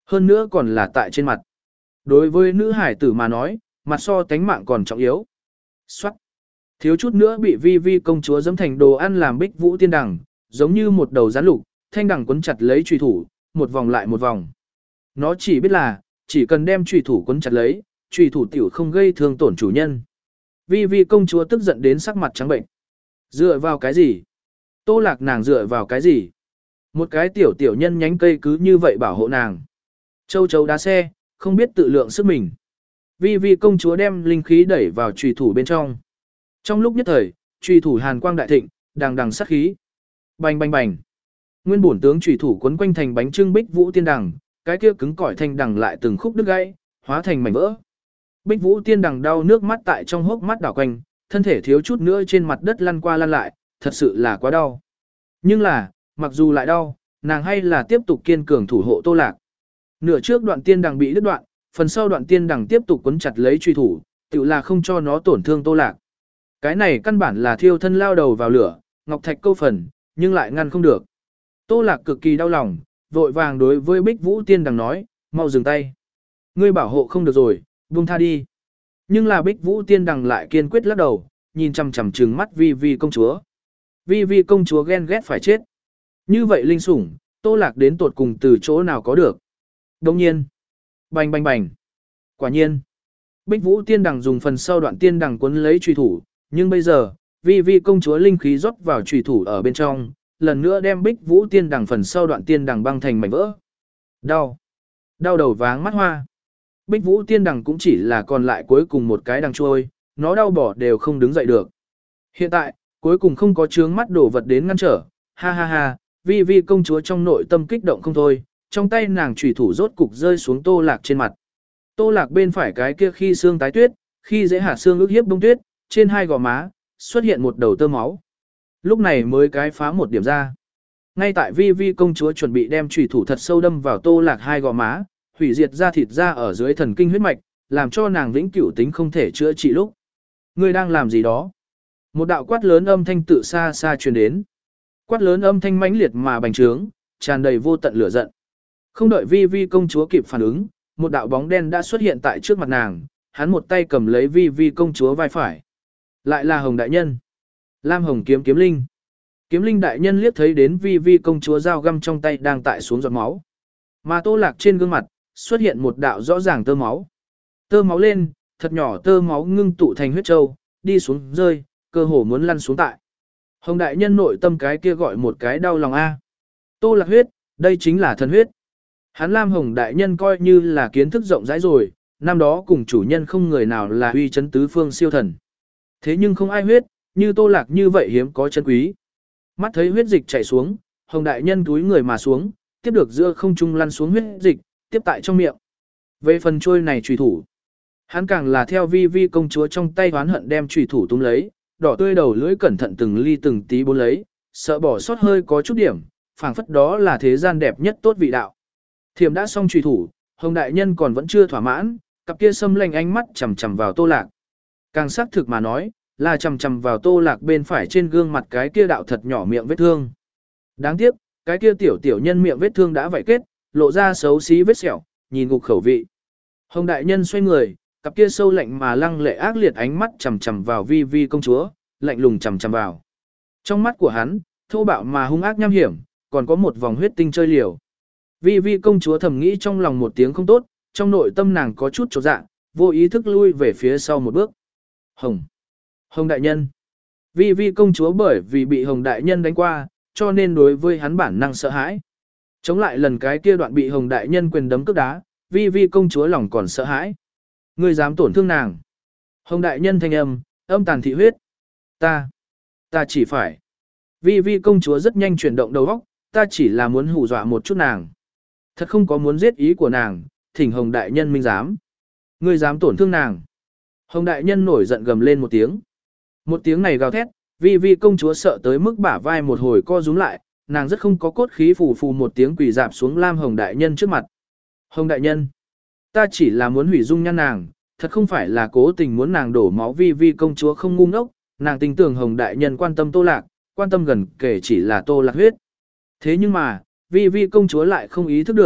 Hơn nữa còn là tại trên mặt. Đối với nữ hải tử mà nói, mặt so tánh mạng còn trọng yếu. Xoát. Thiếu chút nữa bị vi vi công chúa dẫm thành đồ ăn làm Bích Vũ tiên đằng, giống như một đầu rắn lục, thanh đằng quấn chặt lấy chùy thủ, một vòng lại một vòng. Nó chỉ biết là, chỉ cần đem chùy thủ quấn chặt lấy, chùy thủ tiểu không gây thương tổn chủ nhân. Vi vi công chúa tức giận đến sắc mặt trắng bệnh. Dựa vào cái gì? Tô Lạc nàng dựa vào cái gì? Một cái tiểu tiểu nhân nhánh cây cứ như vậy bảo hộ nàng. Châu chấu đá xe, không biết tự lượng sức mình. Vi vi công chúa đem linh khí đẩy vào chùy thủ bên trong. Trong lúc nhất thời, chùy thủ hàn quang đại thịnh, đằng đằng sát khí. Bành bành bành. Nguyên bổn tướng chùy thủ quấn quanh thành bánh trưng Bích Vũ tiên đằng, cái kia cứng cỏi thanh đằng lại từng khúc đứt gãy, hóa thành mảnh vỡ. Bích Vũ tiên đằng đau nước mắt tại trong hốc mắt đảo quanh, thân thể thiếu chút nữa trên mặt đất lăn qua lăn lại, thật sự là quá đau. Nhưng là, mặc dù lại đau, nàng hay là tiếp tục kiên cường thủ hộ Tô Lạc. Nửa trước đoạn tiên đằng bị đứt đoạn, phần sau đoạn tiên đằng tiếp tục quấn chặt lấy truy thủ, tự là không cho nó tổn thương Tô Lạc. Cái này căn bản là thiêu thân lao đầu vào lửa, ngọc thạch câu phần, nhưng lại ngăn không được. Tô Lạc cực kỳ đau lòng, vội vàng đối với Bích Vũ tiên đằng nói, mau dừng tay. Ngươi bảo hộ không được rồi, buông tha đi. Nhưng là Bích Vũ tiên đằng lại kiên quyết lắc đầu, nhìn chằm chằm trừng mắt Vi Vi công chúa. Vi Vi công chúa ghen ghét phải chết. Như vậy linh sủng, Tô Lạc đến tột cùng từ chỗ nào có được. Đồng nhiên, bành bành bành. Quả nhiên, Bích Vũ tiên đằng dùng phần sau đoạn tiên đằng cuốn lấy truy thủ, nhưng bây giờ, Vi Vi công chúa linh khí rót vào truy thủ ở bên trong, lần nữa đem Bích Vũ tiên đằng phần sau đoạn tiên đằng băng thành mảnh vỡ. Đau, đau đầu váng mắt hoa. Bích Vũ tiên đằng cũng chỉ là còn lại cuối cùng một cái đằng trôi, nó đau bỏ đều không đứng dậy được. Hiện tại, cuối cùng không có chướng mắt đổ vật đến ngăn trở, ha ha ha, Vi Vi công chúa trong nội tâm kích động không thôi, trong tay nàng chủy thủ rốt cục rơi xuống Tô Lạc trên mặt. Tô Lạc bên phải cái kia khi xương tái tuyết, khi dễ hạt xương ức hiếp bông tuyết, trên hai gò má, xuất hiện một đầu tơ máu. Lúc này mới cái phá một điểm ra. Ngay tại Vi Vi công chúa chuẩn bị đem chủy thủ thật sâu đâm vào Tô Lạc hai gò má, hủy diệt ra thịt ra ở dưới thần kinh huyết mạch, làm cho nàng vĩnh cửu tính không thể chữa trị lúc. Ngươi đang làm gì đó? Một đạo quát lớn âm thanh tự xa xa truyền đến. Quát lớn âm thanh mãnh liệt mà bành trướng, tràn đầy vô tận lửa giận. Không đợi Vi Vi công chúa kịp phản ứng, một đạo bóng đen đã xuất hiện tại trước mặt nàng, hắn một tay cầm lấy Vi Vi công chúa vai phải. Lại là Hồng đại nhân. Lam Hồng kiếm kiếm linh. Kiếm linh đại nhân liếc thấy đến Vi Vi công chúa dao găm trong tay đang tại xuống giọt máu. Mà Tô Lạc trên gương mặt, xuất hiện một đạo rõ ràng tơ máu. Tơ máu lên, thật nhỏ tơ máu ngưng tụ thành huyết châu, đi xuống rơi, cơ hồ muốn lăn xuống tại. Hồng đại nhân nội tâm cái kia gọi một cái đau lòng a. Tô Lạc huyết, đây chính là thần huyết. Hắn Lam Hồng đại nhân coi như là kiến thức rộng rãi rồi, năm đó cùng chủ nhân không người nào là uy chấn tứ phương siêu thần. Thế nhưng không ai huyết, như Tô Lạc như vậy hiếm có chân quý. Mắt thấy huyết dịch chảy xuống, Hồng đại nhân túi người mà xuống, tiếp được giữa không trung lăn xuống huyết dịch, tiếp tại trong miệng. Về phần trôi này trùy thủ, hắn càng là theo Vi Vi công chúa trong tay oán hận đem trùy thủ túm lấy, đỏ tươi đầu lưỡi cẩn thận từng ly từng tí bốn lấy, sợ bỏ sót hơi có chút điểm, phảng phất đó là thế gian đẹp nhất tốt vị đạo. Thiểm đã xong trùy thủ, Hồng đại nhân còn vẫn chưa thỏa mãn, cặp kia xâm lanh ánh mắt chằm chằm vào Tô Lạc. Càng xác thực mà nói, là chằm chằm vào Tô Lạc bên phải trên gương mặt cái kia đạo thật nhỏ miệng vết thương. Đáng tiếc, cái kia tiểu tiểu nhân miệng vết thương đã vảy kết, lộ ra xấu xí vết sẹo, nhìn gục khẩu vị. Hồng đại nhân xoay người, cặp kia sâu lạnh mà lăng lệ ác liệt ánh mắt chằm chằm vào Vi Vi công chúa, lạnh lùng chằm chằm vào. Trong mắt của hắn, thô bạo mà hung ác nham hiểm, còn có một vòng huyết tinh chơi liều. Vi Vi công chúa thầm nghĩ trong lòng một tiếng không tốt, trong nội tâm nàng có chút chột dạ, vô ý thức lui về phía sau một bước. Hồng! Hồng đại nhân! Vi Vi công chúa bởi vì bị Hồng đại nhân đánh qua, cho nên đối với hắn bản năng sợ hãi. Chống lại lần cái kia đoạn bị Hồng đại nhân quyền đấm cước đá, Vi Vi công chúa lòng còn sợ hãi. Ngươi dám tổn thương nàng? Hồng đại nhân thanh âm, âm tàn thị huyết. Ta, ta chỉ phải. Vi Vi công chúa rất nhanh chuyển động đầu óc, ta chỉ là muốn hù dọa một chút nàng. Thật không có muốn giết ý của nàng, thỉnh Hồng đại nhân minh dám. Ngươi dám tổn thương nàng? Hồng đại nhân nổi giận gầm lên một tiếng. Một tiếng này gào thét, Vi Vi công chúa sợ tới mức bả vai một hồi co rúm lại, nàng rất không có cốt khí phù phù một tiếng quỳ dạp xuống Lam Hồng đại nhân trước mặt. Hồng đại nhân, ta chỉ là muốn hủy dung nhan nàng, thật không phải là cố tình muốn nàng đổ máu. Vi Vi công chúa không ngu ngốc, nàng tin tưởng Hồng đại nhân quan tâm Tô Lạc, quan tâm gần kể chỉ là Tô Lạc huyết. Thế nhưng mà, Vi Vi công chúa lại không ý thức được,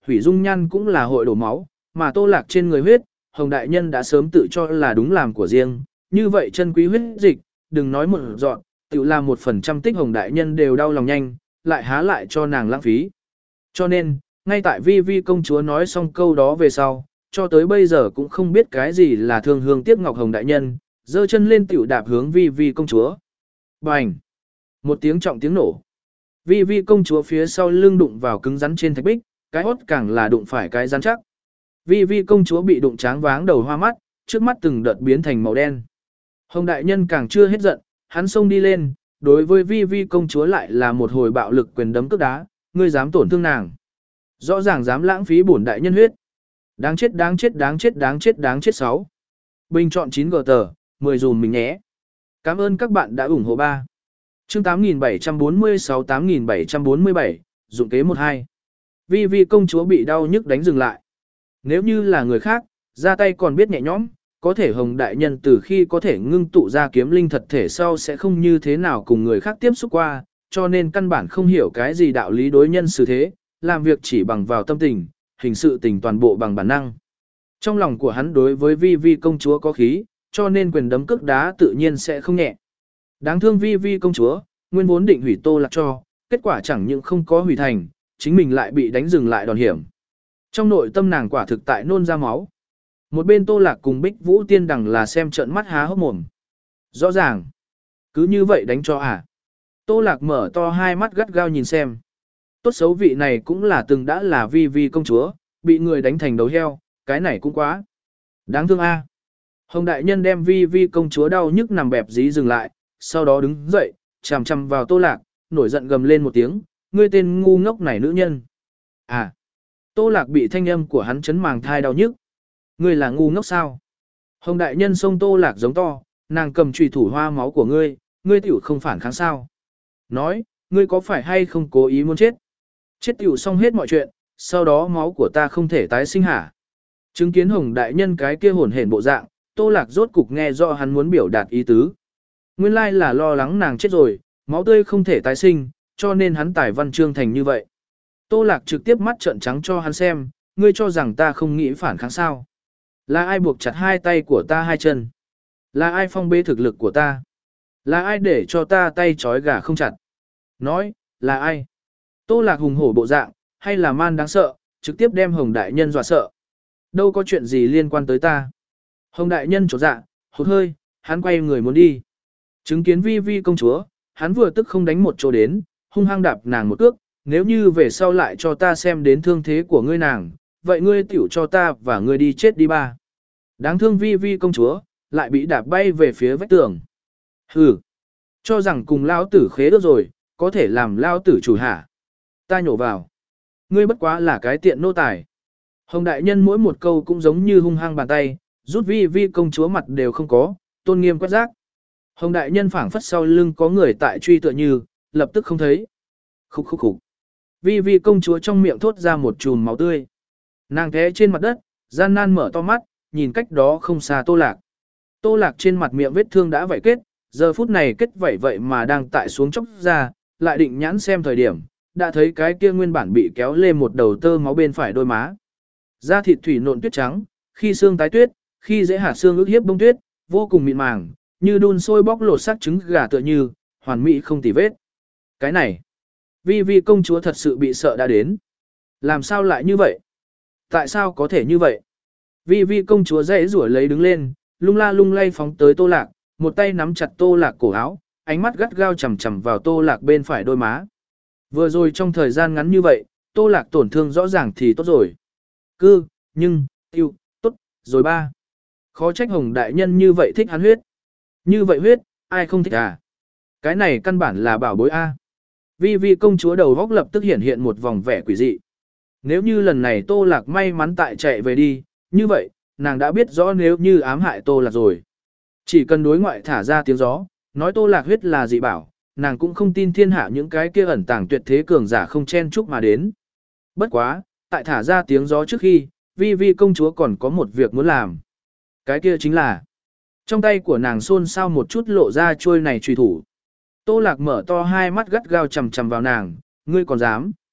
hủy dung nhan cũng là hội đổ máu, mà Tô Lạc trên người huyết, Hồng Đại Nhân đã sớm tự cho là đúng làm của riêng, như vậy chân quý huyết dịch, đừng nói một dọn, tự làm một phần trăm tích Hồng Đại Nhân đều đau lòng nhanh, lại há lại cho nàng lãng phí. Cho nên, ngay tại Vi Vi công chúa nói xong câu đó về sau, cho tới bây giờ cũng không biết cái gì là thương hương tiếc ngọc Hồng Đại Nhân, giơ chân lên tiểu đạp hướng Vi Vi công chúa. Bành! Một tiếng trọng tiếng nổ. Vi Vi công chúa phía sau lưng đụng vào cứng rắn trên thạch bích, cái hốt càng là đụng phải cái rắn chắc. Vi Vi công chúa bị đụng tráng váng đầu hoa mắt, trước mắt từng đợt biến thành màu đen. Hồng Đại Nhân càng chưa hết giận, hắn xông đi lên, đối với Vi Vi công chúa lại là một hồi bạo lực quyền đấm cước đá, ngươi dám tổn thương nàng. Rõ ràng dám lãng phí bổn đại nhân huyết. Đáng chết đáng chết đáng chết đáng chết đáng chết sáu. Bình chọn chín gờ tờ, mười dùm mình nhé. Cảm ơn các bạn đã ủng hộ ba. Chương tám nghìn bảy trăm bốn mươi sáu tám nghìn bảy trăm bốn mươi bảy, dụng kế một hai. Vi Vi công chúa bị đau nhức đánh dừng lại. Nếu như là người khác, ra tay còn biết nhẹ nhõm, có thể Hồng Đại Nhân từ khi có thể ngưng tụ ra kiếm linh thật thể sau sẽ không như thế nào cùng người khác tiếp xúc qua, cho nên căn bản không hiểu cái gì đạo lý đối nhân xử thế, làm việc chỉ bằng vào tâm tình, hình sự tình toàn bộ bằng bản năng. Trong lòng của hắn đối với Vi Vi công chúa có khí, cho nên quyền đấm cước đá tự nhiên sẽ không nhẹ. Đáng thương Vi Vi công chúa, nguyên vốn định hủy Tô Lạc cho, kết quả chẳng những không có hủy thành, chính mình lại bị đánh dừng lại đòn hiểm. Trong nội tâm nàng quả thực tại nôn ra máu. Một bên Tô Lạc cùng Bích Vũ Tiên Đằng là xem trợn mắt há hốc mồm. Rõ ràng, cứ như vậy đánh cho à? Tô Lạc mở to hai mắt gắt gao nhìn xem. Tốt xấu vị này cũng là từng đã là Vi Vi công chúa, bị người đánh thành đầu heo, cái này cũng quá. Đáng thương a. Hồng Đại Nhân đem Vi Vi công chúa đau nhức nằm bẹp dí dừng lại, sau đó đứng dậy, chằm chằm vào Tô Lạc, nổi giận gầm lên một tiếng, ngươi tên ngu ngốc này nữ nhân. À. Tô Lạc bị thanh âm của hắn chấn màng thai đau nhức. Ngươi là ngu ngốc sao? Hồng Đại Nhân xông Tô Lạc giống to, nàng cầm chùy thủ hoa máu của ngươi, ngươi tiểu không phản kháng sao? Nói, ngươi có phải hay không cố ý muốn chết? Chết tiểu xong hết mọi chuyện, sau đó máu của ta không thể tái sinh hả? Chứng kiến Hồng Đại Nhân cái kia hồn hển bộ dạng, Tô Lạc rốt cục nghe rõ hắn muốn biểu đạt ý tứ. Nguyên lai là lo lắng nàng chết rồi, máu tươi không thể tái sinh, cho nên hắn tải văn chương thành như vậy. Tô Lạc trực tiếp mắt trợn trắng cho hắn xem, ngươi cho rằng ta không nghĩ phản kháng sao? Là ai buộc chặt hai tay của ta hai chân? Là ai phong bế thực lực của ta? Là ai để cho ta tay trói gà không chặt? Nói, là ai? Tô Lạc hùng hổ bộ dạng, hay là man đáng sợ, trực tiếp đem Hồng Đại Nhân dọa sợ. Đâu có chuyện gì liên quan tới ta. Hồng Đại Nhân chột dạ, hụt hơi, hắn quay người muốn đi. Chứng kiến Vi Vi công chúa, hắn vừa tức không đánh một chỗ đến, hung hăng đạp nàng một cước, nếu như về sau lại cho ta xem đến thương thế của ngươi nàng, vậy ngươi tiểu cho ta và ngươi đi chết đi ba. Đáng thương Vi Vi công chúa, lại bị đạp bay về phía vách tường. Hừ, cho rằng cùng lao tử khế được rồi, có thể làm lao tử chủ hả. Ta nhổ vào. Ngươi bất quá là cái tiện nô tài. Hồng Đại Nhân mỗi một câu cũng giống như hung hăng bàn tay, rút Vi Vi công chúa mặt đều không có, tôn nghiêm quét rác. Hồng Đại Nhân phảng phất sau lưng có người tại truy tựa như, lập tức không thấy. Khúc khúc khúc. Vi Vi công chúa trong miệng thốt ra một chùm máu tươi. Nàng té trên mặt đất, gian nan mở to mắt, nhìn cách đó không xa Tô Lạc. Tô Lạc trên mặt miệng vết thương đã vảy kết, giờ phút này kết vảy vậy mà đang tại xuống chốc ra, lại định nhãn xem thời điểm, đã thấy cái kia nguyên bản bị kéo lên một đầu tơ máu bên phải đôi má. Da thịt thủy nộn tuyết trắng, khi xương tái tuyết, khi dễ hạt xương ức hiếp bông tuyết, vô cùng mịn màng, như đun sôi bóc lột xác trứng gà tựa như, hoàn mỹ không tì vết. Cái này, Vi Vi công chúa thật sự bị sợ đã đến. Làm sao lại như vậy? Tại sao có thể như vậy? Vi Vi công chúa dãy rủa lấy đứng lên, lung la lung lay phóng tới Tô Lạc, một tay nắm chặt Tô Lạc cổ áo, ánh mắt gắt gao chằm chằm vào Tô Lạc bên phải đôi má. Vừa rồi trong thời gian ngắn như vậy, Tô Lạc tổn thương rõ ràng thì tốt rồi. Cư, nhưng, tiêu, tốt, rồi ba. Khó trách Hồng Đại Nhân như vậy thích hắn huyết. Như vậy huyết, ai không thích à? Cái này căn bản là bảo bối A. Vi Vi công chúa đầu góc lập tức hiện hiện một vòng vẻ quỷ dị. Nếu như lần này Tô Lạc may mắn tại chạy về đi, như vậy, nàng đã biết rõ nếu như ám hại Tô Lạc rồi. Chỉ cần đối ngoại thả ra tiếng gió, nói Tô Lạc huyết là dị bảo, nàng cũng không tin thiên hạ những cái kia ẩn tàng tuyệt thế cường giả không chen chúc mà đến. Bất quá, tại thả ra tiếng gió trước khi, Vi Vi công chúa còn có một việc muốn làm. Cái kia chính là, trong tay của nàng xôn xao một chút lộ ra chuôi này truy thủ. Tô Lạc mở to hai mắt gắt gao chằm chằm vào nàng, ngươi còn dám.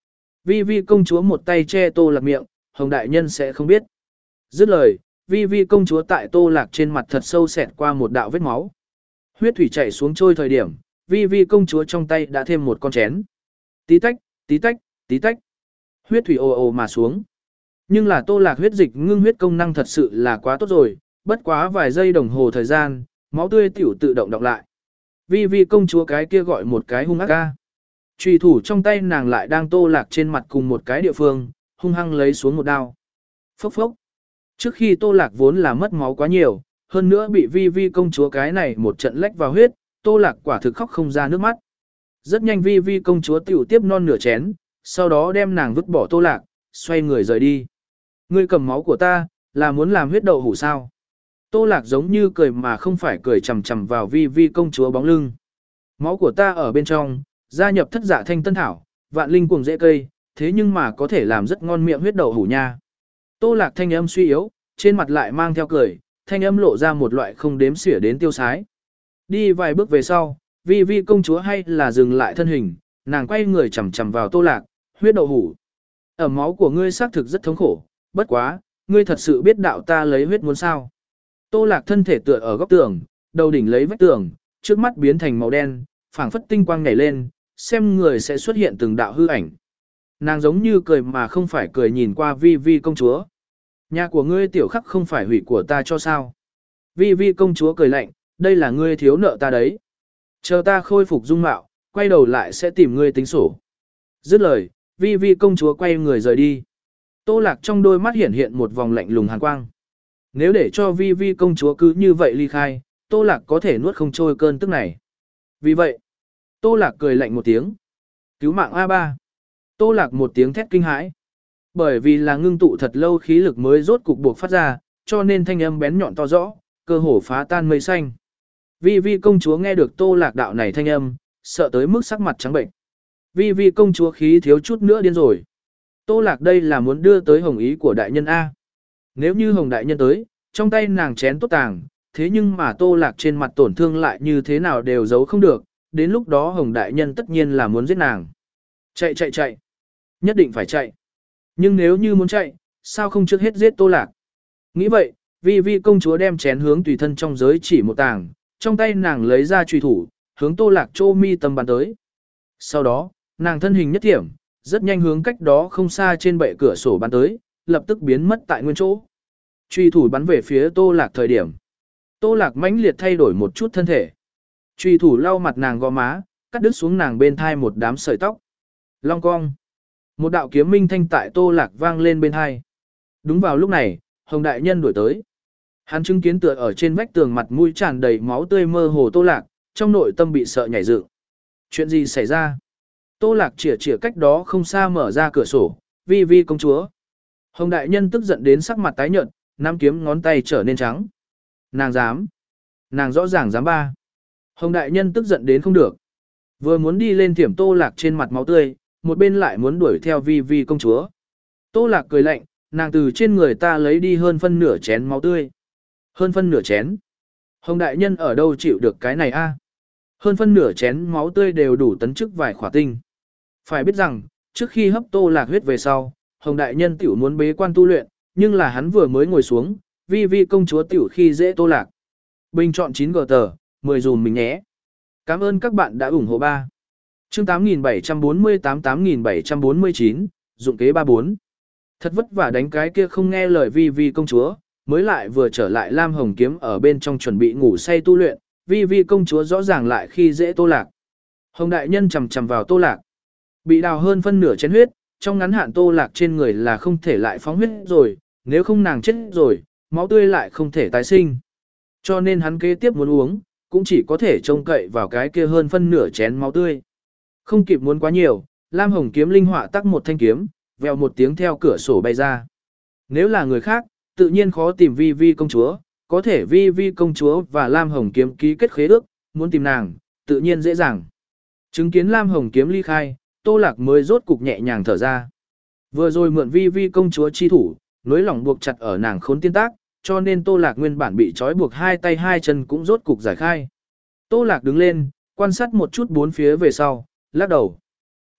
Vi Vi công chúa một tay che Tô Lạc miệng, Hồng đại nhân sẽ không biết. Dứt lời, Vi Vi công chúa tại Tô Lạc trên mặt thật sâu xẹt qua một đạo vết máu. Huyết thủy chảy xuống trôi thời điểm, Vi Vi công chúa trong tay đã thêm một con chén. Tí tách, tí tách, tí tách. Huyết thủy ồ ồ mà xuống. Nhưng là Tô Lạc huyết dịch ngưng huyết công năng thật sự là quá tốt rồi, bất quá vài giây đồng hồ thời gian, máu tươi tiểu tự động đọc lại. Vi Vi công chúa cái kia gọi một cái hung ác ca. Chùy thủ trong tay nàng lại đang Tô Lạc trên mặt cùng một cái địa phương, hung hăng lấy xuống một đao. Phốc phốc. Trước khi Tô Lạc vốn là mất máu quá nhiều, hơn nữa bị Vi Vi công chúa cái này một trận lách vào huyết, Tô Lạc quả thực khóc không ra nước mắt. Rất nhanh Vi Vi công chúa tiểu tiếp non nửa chén, sau đó đem nàng vứt bỏ Tô Lạc, xoay người rời đi. Ngươi cầm máu của ta, là muốn làm huyết đậu hủ sao? Tô Lạc giống như cười mà không phải cười chằm chằm vào Vi Vi công chúa bóng lưng. Máu của ta ở bên trong, gia nhập thất dạ thanh tân thảo, vạn linh cuồng dễ cây, thế nhưng mà có thể làm rất ngon miệng huyết đậu hủ nha. Tô Lạc thanh âm suy yếu, trên mặt lại mang theo cười, thanh âm lộ ra một loại không đếm xỉa đến tiêu sái. Đi vài bước về sau, Vi Vi công chúa hay là dừng lại thân hình, nàng quay người chằm chằm vào Tô Lạc, huyết đậu hủ. Ở máu của ngươi xác thực rất thống khổ, bất quá, ngươi thật sự biết đạo ta lấy huyết muốn sao. Tô Lạc thân thể tựa ở góc tường, đầu đỉnh lấy vách tường, trước mắt biến thành màu đen, phảng phất tinh quang nhảy lên, xem người sẽ xuất hiện từng đạo hư ảnh. Nàng giống như cười mà không phải cười nhìn qua Vi Vi công chúa. Nhà của ngươi tiểu khắc không phải hủy của ta cho sao. Vi Vi công chúa cười lạnh, đây là ngươi thiếu nợ ta đấy. Chờ ta khôi phục dung mạo, quay đầu lại sẽ tìm ngươi tính sổ. Dứt lời, Vi Vi công chúa quay người rời đi. Tô Lạc trong đôi mắt hiện hiện một vòng lạnh lùng hàn quang. Nếu để cho Vi Vi công chúa cứ như vậy ly khai, Tô Lạc có thể nuốt không trôi cơn tức này. Vì vậy, Tô Lạc cười lạnh một tiếng. Cứu mạng A ba. Tô Lạc một tiếng thét kinh hãi. Bởi vì là ngưng tụ thật lâu khí lực mới rốt cục buộc phát ra, cho nên thanh âm bén nhọn to rõ, cơ hồ phá tan mây xanh. Vi Vi công chúa nghe được Tô Lạc đạo này thanh âm, sợ tới mức sắc mặt trắng bệnh. Vi Vi công chúa khí thiếu chút nữa điên rồi. Tô Lạc đây là muốn đưa tới hồng ý của đại nhân A. Nếu như hồng đại nhân tới, trong tay nàng chén tốt tàng, thế nhưng mà Tô Lạc trên mặt tổn thương lại như thế nào đều giấu không được, đến lúc đó hồng đại nhân tất nhiên là muốn giết nàng. Chạy chạy chạy, nhất định phải chạy. Nhưng nếu như muốn chạy, sao không trước hết giết Tô Lạc? Nghĩ vậy, Vi Vi công chúa đem chén hướng tùy thân trong giới chỉ một tàng, trong tay nàng lấy ra chùy thủ, hướng Tô Lạc chô mi tâm bắn tới. Sau đó, nàng thân hình nhất thiểm, rất nhanh hướng cách đó không xa trên bệ cửa sổ bắn tới, lập tức biến mất tại nguyên chỗ. Chùy thủ bắn về phía Tô Lạc thời điểm. Tô Lạc mãnh liệt thay đổi một chút thân thể. Chùy thủ lau mặt nàng gò má, cắt đứt xuống nàng bên thai một đám sợi tóc. Long cong. Một đạo kiếm minh thanh tại Tô Lạc vang lên bên hai. Đúng vào lúc này, Hồng đại nhân đuổi tới. Hắn chứng kiến tựa ở trên vách tường mặt mũi tràn đầy máu tươi mơ hồ Tô Lạc, trong nội tâm bị sợ nhảy dựng. Chuyện gì xảy ra? Tô Lạc chĩa chĩa cách đó không xa mở ra cửa sổ, Vi Vi công chúa. Hồng đại nhân tức giận đến sắc mặt tái nhợt, nắm kiếm ngón tay trở nên trắng. Nàng dám. Nàng rõ ràng dám ba. Hồng đại nhân tức giận đến không được. Vừa muốn đi lên thiểm Tô Lạc trên mặt máu tươi, một bên lại muốn đuổi theo Vi Vi công chúa. Tô Lạc cười lạnh, nàng từ trên người ta lấy đi hơn phân nửa chén máu tươi. Hơn phân nửa chén. Hồng đại nhân ở đâu chịu được cái này a? Hơn phân nửa chén máu tươi đều đủ tấn chức vài khỏa tinh. Phải biết rằng, trước khi hấp Tô Lạc huyết về sau, Hồng đại nhân tiểu muốn bế quan tu luyện, nhưng là hắn vừa mới ngồi xuống, Vi Vi công chúa tiểu khi dễ Tô Lạc. Bình chọn chín gờ tờ, mười dùm mình nhé. Cảm ơn các bạn đã ủng hộ ba. Chương tám nghìn bảy trăm bốn mươi tám tám nghìn bảy trăm bốn mươi chín, dụng kế ba bốn. Thật vất vả đánh cái kia không nghe lời Vi Vi công chúa, mới lại vừa trở lại Lam Hồng kiếm ở bên trong chuẩn bị ngủ say tu luyện, Vi Vi công chúa rõ ràng lại khi dễ Tô Lạc. Hồng đại nhân chầm chầm vào Tô Lạc. Bị đào hơn phân nửa chén huyết, trong ngắn hạn Tô Lạc trên người là không thể lại phóng huyết rồi, nếu không nàng chết rồi, máu tươi lại không thể tái sinh. Cho nên hắn kế tiếp muốn uống, cũng chỉ có thể trông cậy vào cái kia hơn phân nửa chén máu tươi. Không kịp muốn quá nhiều, Lam Hồng kiếm linh họa tắc một thanh kiếm, vèo một tiếng theo cửa sổ bay ra. Nếu là người khác, tự nhiên khó tìm Vi Vi công chúa, có thể Vi Vi công chúa và Lam Hồng kiếm ký kết khế ước, muốn tìm nàng, tự nhiên dễ dàng. Chứng kiến Lam Hồng kiếm ly khai, Tô Lạc mới rốt cục nhẹ nhàng thở ra. Vừa rồi mượn Vi Vi công chúa chi thủ, nối lỏng buộc chặt ở nàng khốn tiên tác, cho nên Tô Lạc nguyên bản bị trói buộc hai tay hai chân cũng rốt cục giải khai. Tô Lạc đứng lên, quan sát một chút bốn phía về sau, lắc đầu.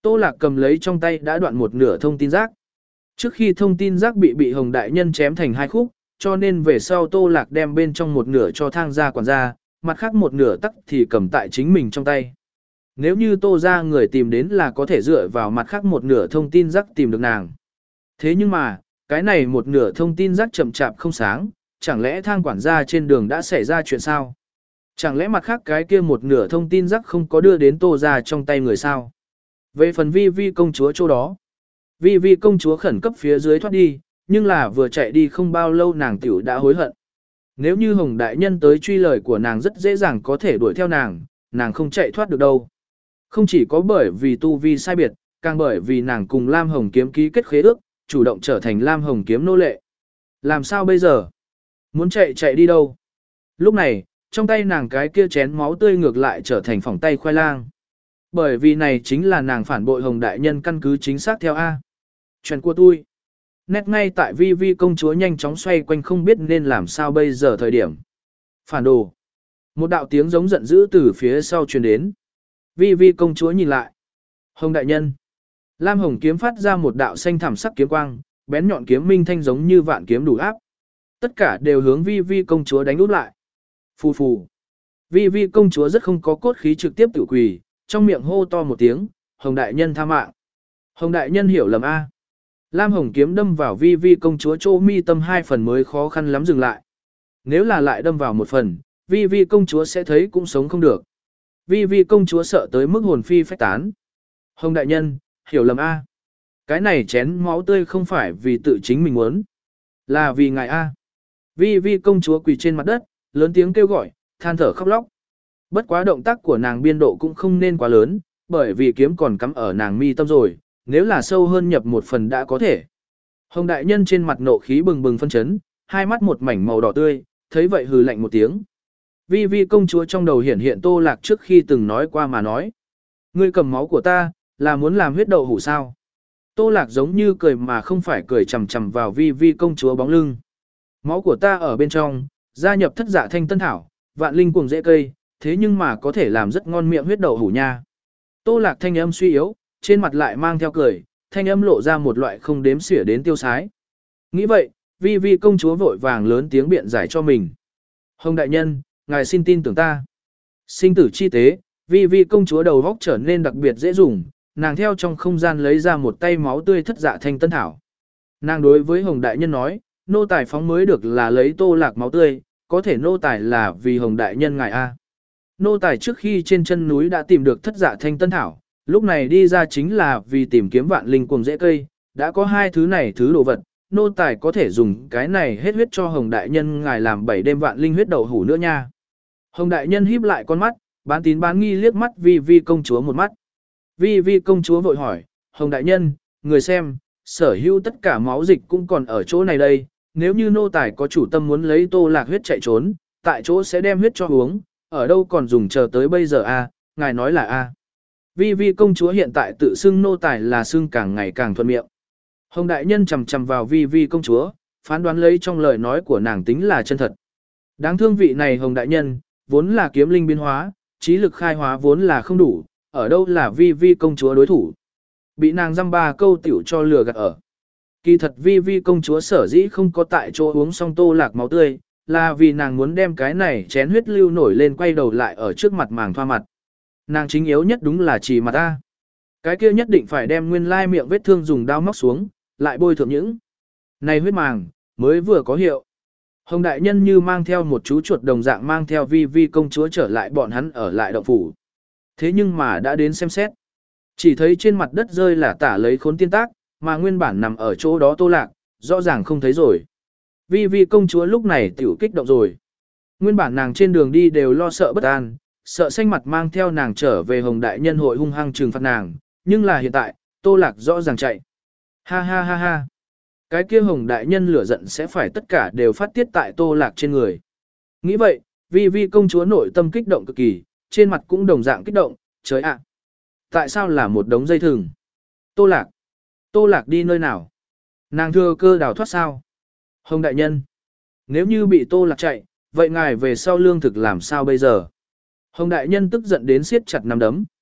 Tô Lạc cầm lấy trong tay đã đoạn một nửa thông tin rác. Trước khi thông tin rác bị bị Hồng Đại Nhân chém thành hai khúc, cho nên về sau Tô Lạc đem bên trong một nửa cho thang gia quản gia, mặt khác một nửa tắc thì cầm tại chính mình trong tay. Nếu như Tô ra người tìm đến là có thể dựa vào mặt khác một nửa thông tin rác tìm được nàng. Thế nhưng mà, cái này một nửa thông tin rác chậm chạp không sáng, chẳng lẽ thang quản gia trên đường đã xảy ra chuyện sao? Chẳng lẽ mặt khác cái kia một nửa thông tin rác không có đưa đến Tô ra trong tay người sao? Về phần vi vi công chúa chỗ đó, vi vi công chúa khẩn cấp phía dưới thoát đi, nhưng là vừa chạy đi không bao lâu nàng tiểu đã hối hận. Nếu như Hồng Đại Nhân tới truy lời của nàng rất dễ dàng có thể đuổi theo nàng, nàng không chạy thoát được đâu. Không chỉ có bởi vì tu vi sai biệt, càng bởi vì nàng cùng Lam Hồng Kiếm ký kết khế ước, chủ động trở thành Lam Hồng Kiếm nô lệ. Làm sao bây giờ? Muốn chạy chạy đi đâu? Lúc này, trong tay nàng cái kia chén máu tươi ngược lại trở thành phỏng tay khoai lang. Bởi vì này chính là nàng phản bội Hồng Đại Nhân căn cứ chính xác theo A. Chuyện của tôi. Nét ngay tại vi vi công chúa nhanh chóng xoay quanh không biết nên làm sao bây giờ thời điểm. Phản đồ. Một đạo tiếng giống giận dữ từ phía sau truyền đến. Vi vi công chúa nhìn lại. Hồng Đại Nhân. Lam Hồng Kiếm phát ra một đạo xanh thẳm sắc kiếm quang, bén nhọn kiếm minh thanh giống như vạn kiếm đủ áp. Tất cả đều hướng vi vi công chúa đánh úp lại. Phù phù. Vi vi công chúa rất không có cốt khí trực tiếp tự quỳ, trong miệng hô to một tiếng, Hồng Đại Nhân tha mạng. Hồng Đại Nhân hiểu lầm A. Lam Hồng Kiếm đâm vào vi vi công chúa chỗ mi tâm hai phần mới khó khăn lắm dừng lại. Nếu là lại đâm vào một phần, vi vi công chúa sẽ thấy cũng sống không được. Vi vi công chúa sợ tới mức hồn phi phách tán. Hồng Đại Nhân, hiểu lầm A. Cái này chén máu tươi không phải vì tự chính mình muốn, là vì ngài A. Vi vi công chúa quỳ trên mặt đất, lớn tiếng kêu gọi, than thở khóc lóc. Bất quá động tác của nàng biên độ cũng không nên quá lớn, bởi vì kiếm còn cắm ở nàng mi tâm rồi, nếu là sâu hơn nhập một phần đã có thể. Hồng Đại Nhân trên mặt nộ khí bừng bừng phân chấn, hai mắt một mảnh màu đỏ tươi, thấy vậy hừ lạnh một tiếng. Vi vi công chúa trong đầu hiển hiện Tô Lạc trước khi từng nói qua mà nói. Ngươi cầm máu của ta, là muốn làm huyết đậu hủ sao? Tô Lạc giống như cười mà không phải cười chầm chầm vào vi vi công chúa bóng lưng. Máu của ta ở bên trong, gia nhập thất dạ thanh tân thảo, vạn linh cuồng dễ cây, thế nhưng mà có thể làm rất ngon miệng huyết đậu hủ nha. Tô Lạc thanh âm suy yếu, trên mặt lại mang theo cười, thanh âm lộ ra một loại không đếm xỉa đến tiêu sái. Nghĩ vậy, vi vi công chúa vội vàng lớn tiếng biện giải cho mình. Hồng Đại Nhân, ngài xin tin tưởng ta. Sinh tử chi tế, vi vi công chúa đầu góc trở nên đặc biệt dễ dùng, nàng theo trong không gian lấy ra một tay máu tươi thất dạ thanh tân thảo. Nàng đối với Hồng Đại Nhân nói, nô tài phóng mới được là lấy Tô Lạc máu tươi, có thể nô tài là vì Hồng Đại Nhân ngài A. Nô tài trước khi trên chân núi đã tìm được thất dạ thanh tân thảo, lúc này đi ra chính là vì tìm kiếm vạn linh cuồng dễ cây, đã có hai thứ này thứ đồ vật, nô tài có thể dùng cái này hết huyết cho Hồng Đại Nhân ngài làm bảy đêm vạn linh huyết đậu hủ nữa nha. Hồng Đại Nhân híp lại con mắt, bán tín bán nghi liếc mắt vi vi công chúa một mắt. Vi vi công chúa vội hỏi, Hồng Đại Nhân, người xem, sở hữu tất cả máu dịch cũng còn ở chỗ này đây, nếu như nô tài có chủ tâm muốn lấy Tô Lạc huyết chạy trốn, tại chỗ sẽ đem huyết cho uống, ở đâu còn dùng chờ tới bây giờ a? Ngài nói là a? Vi vi công chúa hiện tại tự xưng nô tài là xưng càng ngày càng thuận miệng. Hồng Đại Nhân chầm chầm vào vi vi công chúa, phán đoán lấy trong lời nói của nàng tính là chân thật. Đáng thương vị này Hồng Đại Nhân, vốn là kiếm linh biến hóa, trí lực khai hóa vốn là không đủ, ở đâu là vi vi công chúa đối thủ. Bị nàng dăm ba câu tiểu cho lừa gạt ở. Kỳ thật vi vi công chúa sở dĩ không có tại chỗ uống xong Tô Lạc máu tươi, là vì nàng muốn đem cái này chén huyết lưu nổi lên quay đầu lại ở trước mặt màng thoa mặt. Nàng chính yếu nhất đúng là chỉ mặt ta. Cái kia nhất định phải đem nguyên lai miệng vết thương dùng dao móc xuống, lại bôi thượng những. Này huyết màng, mới vừa có hiệu. Hồng Đại Nhân như mang theo một chú chuột đồng dạng mang theo vi vi công chúa trở lại bọn hắn ở lại động phủ. Thế nhưng mà đã đến xem xét. Chỉ thấy trên mặt đất rơi là tả lấy khốn tiên tác, mà nguyên bản nằm ở chỗ đó Tô Lạc, rõ ràng không thấy rồi. Vi vi công chúa lúc này tiểu kích động rồi. Nguyên bản nàng trên đường đi đều lo sợ bất an, sợ xanh mặt mang theo nàng trở về Hồng Đại Nhân hội hung hăng trừng phạt nàng, nhưng là hiện tại, Tô Lạc rõ ràng chạy. Ha ha ha ha. Cái kia Hồng Đại Nhân lửa giận sẽ phải tất cả đều phát tiết tại Tô Lạc trên người. Nghĩ vậy, vi vi công chúa nội tâm kích động cực kỳ, trên mặt cũng đồng dạng kích động, trời ạ. Tại sao là một đống dây thừng? Tô Lạc. Tô Lạc đi nơi nào? Nàng thừa cơ đào thoát sao? Hồng Đại Nhân. Nếu như bị Tô Lạc chạy, vậy ngài về sau lương thực làm sao bây giờ? Hồng Đại Nhân tức giận đến siết chặt nắm đấm.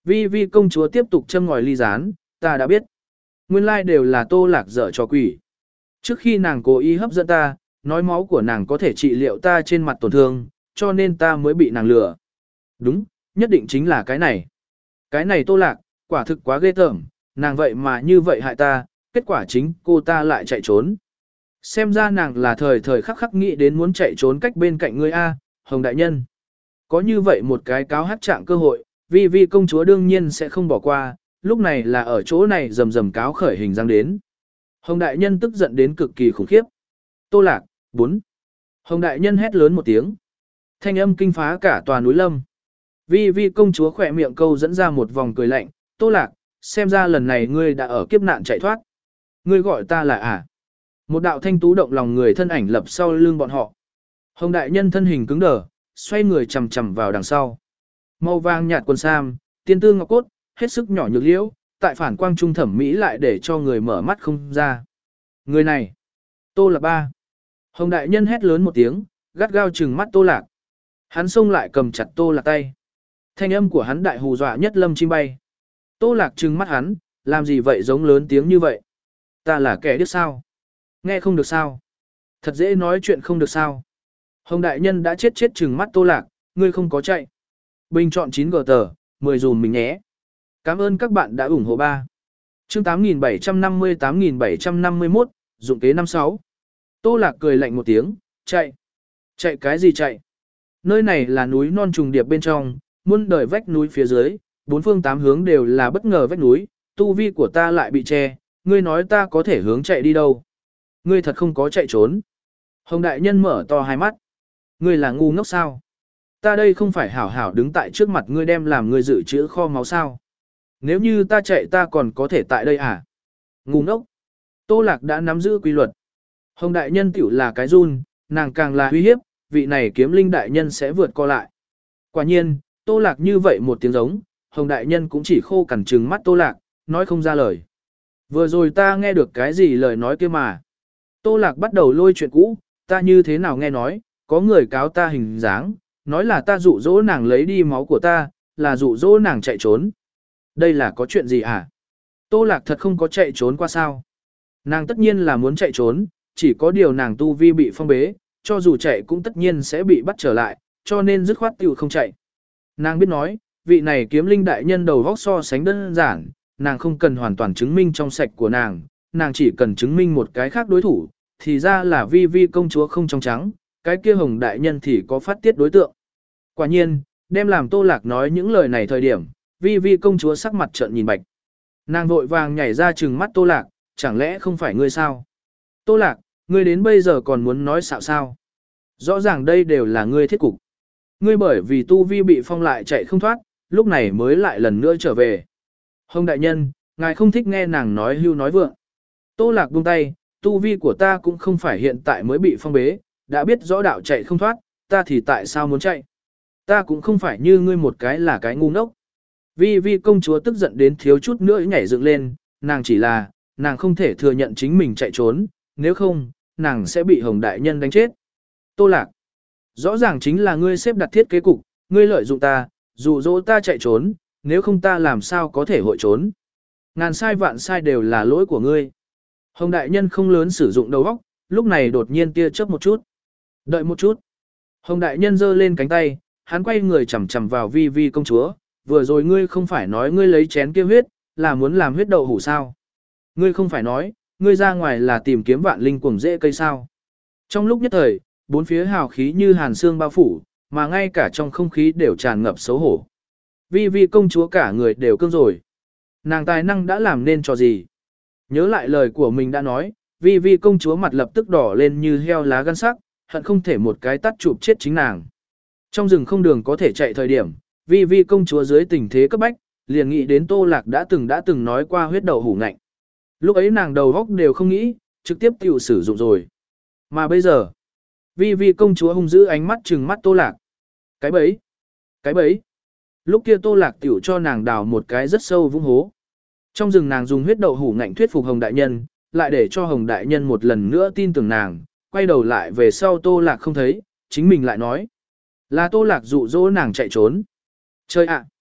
Vi vi công chúa tiếp tục châm ngòi ly rán, ta đã biết. Nguyên lai đều là Tô Lạc dở trò quỷ. Trước khi nàng cố ý hấp dẫn ta, nói máu của nàng có thể trị liệu ta trên mặt tổn thương, cho nên ta mới bị nàng lừa. Đúng, nhất định chính là cái này. Cái này Tô Lạc, quả thực quá ghê tởm, nàng vậy mà như vậy hại ta, kết quả chính cô ta lại chạy trốn. Xem ra nàng là thời thời khắc khắc nghĩ đến muốn chạy trốn cách bên cạnh ngươi A, Hồng Đại Nhân. Có như vậy một cái cáo hát trạng cơ hội, vi vi công chúa đương nhiên sẽ không bỏ qua, lúc này là ở chỗ này rầm rầm cáo khởi hình dáng đến. Hồng Đại Nhân tức giận đến cực kỳ khủng khiếp. Tô Lạc, bốn. Hồng Đại Nhân hét lớn một tiếng. Thanh âm kinh phá cả tòa núi lâm. Vi vi công chúa khỏe miệng câu dẫn ra một vòng cười lạnh. Tô Lạc, xem ra lần này ngươi đã ở kiếp nạn chạy thoát. Ngươi gọi ta là à? Một đạo thanh tú động lòng người thân ảnh lập sau lưng bọn họ. Hồng Đại Nhân thân hình cứng đờ, xoay người chầm chầm vào đằng sau. Màu vàng nhạt quần sam, tiên tư ngọc cốt, hết sức nhỏ nhược liễu, tại phản quang trung thẩm mỹ lại để cho người mở mắt không ra. Người này, Tô Lạc ba. Hồng Đại Nhân hét lớn một tiếng, gắt gao trừng mắt Tô Lạc. Hắn xông lại cầm chặt Tô Lạc tay. Thanh âm của hắn đại hù dọa nhất lâm chim bay. Tô Lạc trừng mắt hắn, làm gì vậy giống lớn tiếng như vậy? Ta là kẻ điếc sao? Nghe không được sao? Thật dễ nói chuyện không được sao? Hồng Đại Nhân đã chết chết trừng mắt Tô Lạc, ngươi không có chạy. Bình chọn chín gờ tờ, mười dùm mình nhé. Cảm ơn các bạn đã ủng hộ ba. Chương tám nghìn bảy trăm năm mươi tám nghìn bảy trăm năm mươi mốt, dụng kế năm sáu. Tô Lạc cười lạnh một tiếng, chạy. Chạy cái gì chạy? Nơi này là núi non trùng điệp bên trong, muôn đời vách núi phía dưới, bốn phương tám hướng đều là bất ngờ vách núi, tu vi của ta lại bị che, ngươi nói ta có thể hướng chạy đi đâu? Ngươi thật không có chạy trốn. Hồng Đại Nhân mở to hai mắt. Ngươi là ngu ngốc sao? Ta đây không phải hảo hảo đứng tại trước mặt ngươi đem làm ngươi dự trữ kho máu sao? Nếu như ta chạy ta còn có thể tại đây à? Ngu ngốc. Tô Lạc đã nắm giữ quy luật. Hồng Đại Nhân tiểu là cái run, nàng càng là uy hiếp, vị này kiếm linh đại nhân sẽ vượt qua lại. Quả nhiên, Tô Lạc như vậy một tiếng giống, Hồng Đại Nhân cũng chỉ khô cằn trừng mắt Tô Lạc, nói không ra lời. Vừa rồi ta nghe được cái gì lời nói kia mà. Tô Lạc bắt đầu lôi chuyện cũ, ta như thế nào nghe nói, có người cáo ta hình dáng, nói là ta dụ dỗ nàng lấy đi máu của ta, là dụ dỗ nàng chạy trốn. Đây là có chuyện gì hả? Tô Lạc thật không có chạy trốn qua sao? Nàng tất nhiên là muốn chạy trốn, chỉ có điều nàng tu vi bị phong bế, cho dù chạy cũng tất nhiên sẽ bị bắt trở lại, cho nên dứt khoát tiểu không chạy. Nàng biết nói, vị này kiếm linh đại nhân đầu vóc so sánh đơn giản, nàng không cần hoàn toàn chứng minh trong sạch của nàng, nàng chỉ cần chứng minh một cái khác đối thủ, thì ra là vi vi công chúa không trong trắng, cái kia Hồng Đại Nhân thì có phát tiết đối tượng. Quả nhiên, đem làm Tô Lạc nói những lời này thời điểm, vi vi công chúa sắc mặt trợn nhìn bạch. Nàng vội vàng nhảy ra trừng mắt Tô Lạc, chẳng lẽ không phải ngươi sao? Tô Lạc, ngươi đến bây giờ còn muốn nói xạo sao? Rõ ràng đây đều là ngươi thiết cục. Ngươi bởi vì tu vi bị phong lại chạy không thoát, lúc này mới lại lần nữa trở về. Hồng Đại Nhân, ngài không thích nghe nàng nói hưu nói vượng. Tô Lạc buông tay, tu vi của ta cũng không phải hiện tại mới bị phong bế, đã biết rõ đạo chạy không thoát, ta thì tại sao muốn chạy? Ta cũng không phải như ngươi một cái là cái ngu ngốc. Vi vi công chúa tức giận đến thiếu chút nữa nhảy dựng lên, nàng chỉ là, nàng không thể thừa nhận chính mình chạy trốn, nếu không, nàng sẽ bị Hồng Đại Nhân đánh chết. Tô Lạc, rõ ràng chính là ngươi xếp đặt thiết kế cục, ngươi lợi dụng ta, dụ dỗ ta chạy trốn, nếu không ta làm sao có thể hội trốn. Ngàn sai vạn sai đều là lỗi của ngươi. Hồng Đại Nhân không lớn sử dụng đầu óc, lúc này đột nhiên tia chớp một chút. Đợi một chút. Hồng Đại Nhân giơ lên cánh tay, hắn quay người chằm chằm vào vi vi công chúa, vừa rồi ngươi không phải nói ngươi lấy chén kia huyết, là muốn làm huyết đậu hủ sao? Ngươi không phải nói, ngươi ra ngoài là tìm kiếm vạn linh cuồng rễ cây sao? Trong lúc nhất thời, bốn phía hào khí như hàn xương bao phủ, mà ngay cả trong không khí đều tràn ngập xấu hổ. Vi vi công chúa cả người đều cương rồi. Nàng tài năng đã làm nên trò gì? Nhớ lại lời của mình đã nói, vi vi công chúa mặt lập tức đỏ lên như heo lá gan sắc, hận không thể một cái tắt chụp chết chính nàng. Trong rừng không đường có thể chạy thời điểm, vi vi công chúa dưới tình thế cấp bách, liền nghĩ đến Tô Lạc đã từng đã từng nói qua huyết đậu hủ ngạnh. Lúc ấy nàng đầu góc đều không nghĩ, trực tiếp tiểu sử dụng rồi. Mà bây giờ, vi vi công chúa hung dữ ánh mắt trừng mắt Tô Lạc. Cái bấy, cái bấy. Lúc kia Tô Lạc tiểu cho nàng đào một cái rất sâu vũng hố. Trong rừng nàng dùng huyết đậu hủ ngạnh thuyết phục Hồng Đại Nhân, lại để cho Hồng Đại Nhân một lần nữa tin tưởng nàng, quay đầu lại về sau Tô Lạc không thấy, chính mình lại nói. Là Tô Lạc dụ dỗ nàng chạy trốn. Chơi ạ!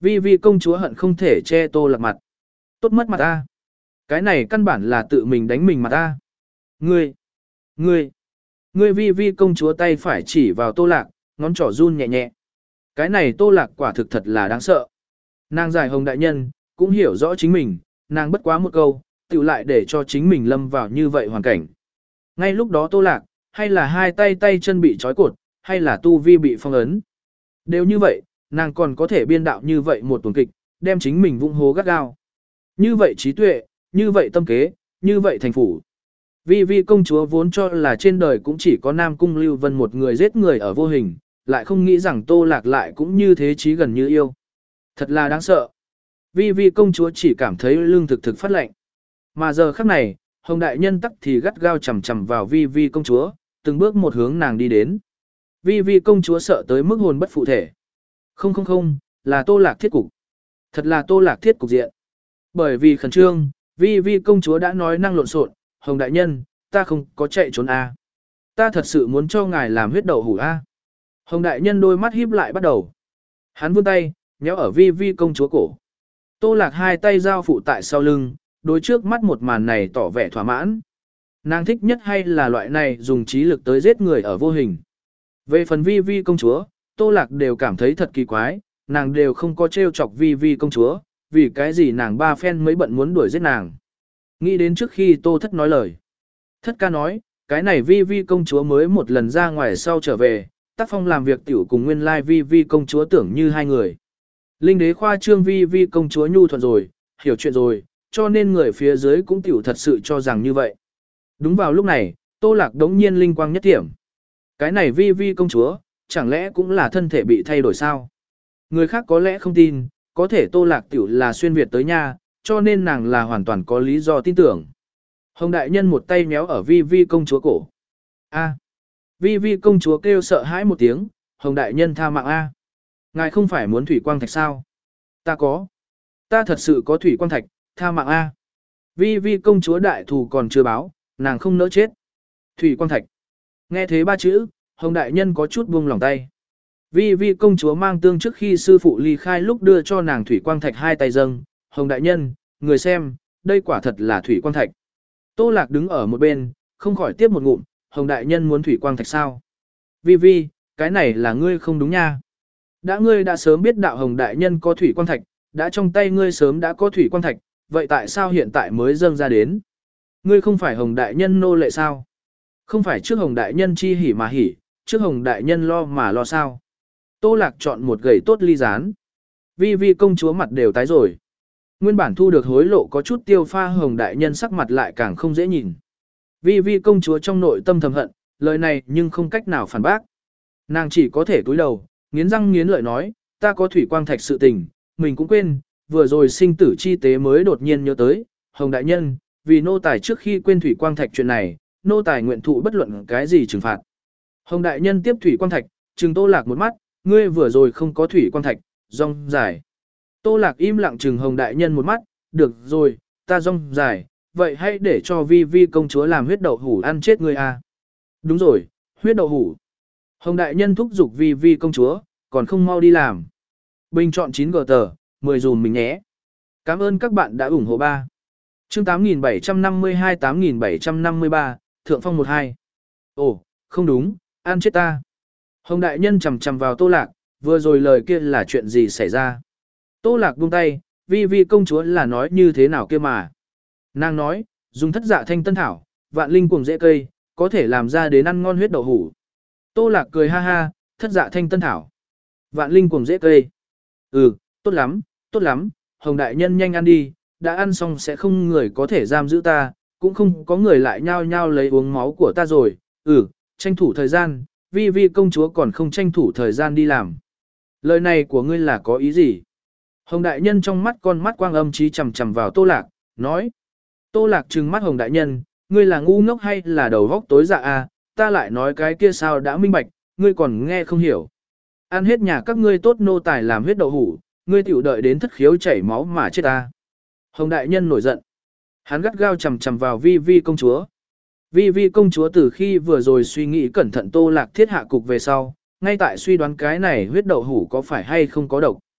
Vi Vi công chúa hận không thể che Tô Lạc mặt. Tốt mất mặt ta. Cái này căn bản là tự mình đánh mình mặt ta. Ngươi, ngươi, ngươi Vi Vi công chúa tay phải chỉ vào Tô Lạc, ngón trỏ run nhẹ nhẹ. Cái này Tô Lạc quả thực thật là đáng sợ. Nàng giải hồng đại nhân, cũng hiểu rõ chính mình, nàng bất quá một câu, tự lại để cho chính mình lâm vào như vậy hoàn cảnh. Ngay lúc đó Tô Lạc, hay là hai tay tay chân bị trói cột, hay là tu vi bị phong ấn. Đều như vậy, nàng còn có thể biên đạo như vậy một tuần kịch, đem chính mình vung hố gắt gao. Như vậy trí tuệ, như vậy tâm kế, như vậy thành phủ. Vi Vi công chúa vốn cho là trên đời cũng chỉ có Nam Cung Lưu Vân một người giết người ở vô hình, lại không nghĩ rằng Tô Lạc lại cũng như thế chí gần như yêu. Thật là đáng sợ. Vi Vi công chúa chỉ cảm thấy lương thực thực phát lạnh. Mà giờ khắc này, Hồng đại nhân tắc thì gắt gao chầm chầm vào Vi Vi công chúa, từng bước một hướng nàng đi đến. Vi Vi công chúa sợ tới mức hồn bất phụ thể. Không không không, là Tô Lạc thiết cục. Thật là Tô Lạc thiết cục diện. Bởi vì khẩn trương, Vi Vi công chúa đã nói năng lộn xộn, Hồng đại nhân, ta không có chạy trốn a, à. Ta thật sự muốn cho ngài làm huyết đậu hủ a. À. Hồng đại nhân đôi mắt híp lại bắt đầu. Hắn vươn tay, nhéo ở Vi Vi công chúa cổ. Tô Lạc hai tay giao phụ tại sau lưng, đối trước mắt một màn này tỏ vẻ thỏa mãn. Nàng thích nhất hay là loại này dùng trí lực tới giết người ở vô hình. Về phần Vi Vi công chúa, Tô Lạc đều cảm thấy thật kỳ quái, nàng đều không có trêu chọc Vi Vi công chúa, vì cái gì nàng ba phen mới bận muốn đuổi giết nàng. Nghĩ đến trước khi Tô Thất nói lời. Thất ca nói, cái này Vi Vi công chúa mới một lần ra ngoài sau trở về, tác phong làm việc tiểu cùng nguyên lai Vi Vi công chúa tưởng như hai người. Linh đế khoa trương Vi Vi công chúa nhu thuận rồi, hiểu chuyện rồi, cho nên người phía dưới cũng tiểu thật sự cho rằng như vậy. Đúng vào lúc này, Tô Lạc đống nhiên linh quang nhất điểm. Cái này Vi Vi công chúa, chẳng lẽ cũng là thân thể bị thay đổi sao? Người khác có lẽ không tin, có thể Tô Lạc tiểu là xuyên Việt tới nha, cho nên nàng là hoàn toàn có lý do tin tưởng. Hồng đại nhân một tay méo ở Vi Vi công chúa cổ. A. Vi Vi công chúa kêu sợ hãi một tiếng, Hồng đại nhân tha mạng A. Ngài không phải muốn thủy quang thạch sao? Ta có. Ta thật sự có thủy quang thạch, tha mạng A. Vi Vi công chúa đại thù còn chưa báo, nàng không nỡ chết. Thủy quang thạch. Nghe thế ba chữ, Hồng đại nhân có chút buông lòng tay. Vi Vi công chúa mang tương trước khi sư phụ ly khai lúc đưa cho nàng thủy quang thạch hai tay dâng. Hồng đại nhân, người xem, đây quả thật là thủy quang thạch. Tô Lạc đứng ở một bên, không khỏi tiếp một ngụm, Hồng đại nhân muốn thủy quang thạch sao? Vi Vi, cái này là ngươi không đúng nha. Đã ngươi đã sớm biết đạo Hồng đại nhân có thủy quang thạch, đã trong tay ngươi sớm đã có thủy quang thạch, vậy tại sao hiện tại mới dâng ra đến? Ngươi không phải Hồng đại nhân nô lệ sao? Không phải trước Hồng đại nhân chi hỉ mà hỉ, trước Hồng đại nhân lo mà lo sao? Tô Lạc chọn một gậy tốt ly rán. Vi Vi công chúa mặt đều tái rồi. Nguyên bản thu được hối lộ có chút tiêu pha Hồng đại nhân sắc mặt lại càng không dễ nhìn. Vi Vi công chúa trong nội tâm thầm hận, lời này nhưng không cách nào phản bác. Nàng chỉ có thể cúi đầu, nghiến răng nghiến lợi nói, ta có thủy quang thạch sự tình, mình cũng quên, vừa rồi sinh tử chi tế mới đột nhiên nhớ tới, Hồng đại nhân, vì nô tài trước khi quên thủy quang thạch chuyện này, nô tài nguyện thụ bất luận cái gì trừng phạt. Hồng đại nhân tiếp thủy quang thạch, trừng Tô Lạc một mắt, ngươi vừa rồi không có thủy quang thạch, rong dài. Tô Lạc im lặng trừng Hồng đại nhân một mắt, được rồi, ta rong dài, vậy hãy để cho Vi Vi công chúa làm huyết đậu hủ ăn chết ngươi à. Đúng rồi, huyết đậu hủ. Hồng đại nhân thúc giục Vi Vi công chúa, còn không mau đi làm. Bình chọn chín gờ tờ, mười dùm mình nhé. Cảm ơn các bạn đã ủng hộ ba. Chương tám nghìn bảy trăm năm mươi hai tám nghìn bảy trăm năm mươi ba, Thượng Phong một hai. Ồ, không đúng, ăn chết ta. Hồng đại nhân chầm chầm vào Tô Lạc, vừa rồi lời kia là chuyện gì xảy ra. Tô Lạc buông tay, Vi Vi công chúa là nói như thế nào kia mà. Nàng nói, dùng thất dạ thanh tân thảo, vạn linh cuồng dễ cây, có thể làm ra đến ăn ngon huyết đậu hủ. Tô Lạc cười ha ha, thất dạ thanh tân thảo. Vạn linh cuồng dễ cây. Ừ, tốt lắm, tốt lắm, Hồng đại nhân nhanh ăn đi, đã ăn xong sẽ không người có thể giam giữ ta, cũng không có người lại nhao nhao lấy uống máu của ta rồi. Ừ, tranh thủ thời gian, Vi Vi công chúa còn không tranh thủ thời gian đi làm. Lời này của ngươi là có ý gì? Hồng đại nhân trong mắt con mắt quang âm trí chầm chầm vào Tô Lạc, nói. Tô Lạc trừng mắt Hồng đại nhân, ngươi là ngu ngốc hay là đầu góc tối dạ à, ta lại nói cái kia sao đã minh bạch, ngươi còn nghe không hiểu. Ăn hết nhà các ngươi tốt nô tài làm huyết đậu hủ, ngươi tiểu đợi đến thất khiếu chảy máu mà chết ta. Hồng đại nhân nổi giận. Hắn gắt gao chầm chầm vào Vi Vi công chúa. Vi Vi công chúa từ khi vừa rồi suy nghĩ cẩn thận Tô Lạc thiết hạ cục về sau, ngay tại suy đoán cái này huyết đậu hủ có phải hay không có độc.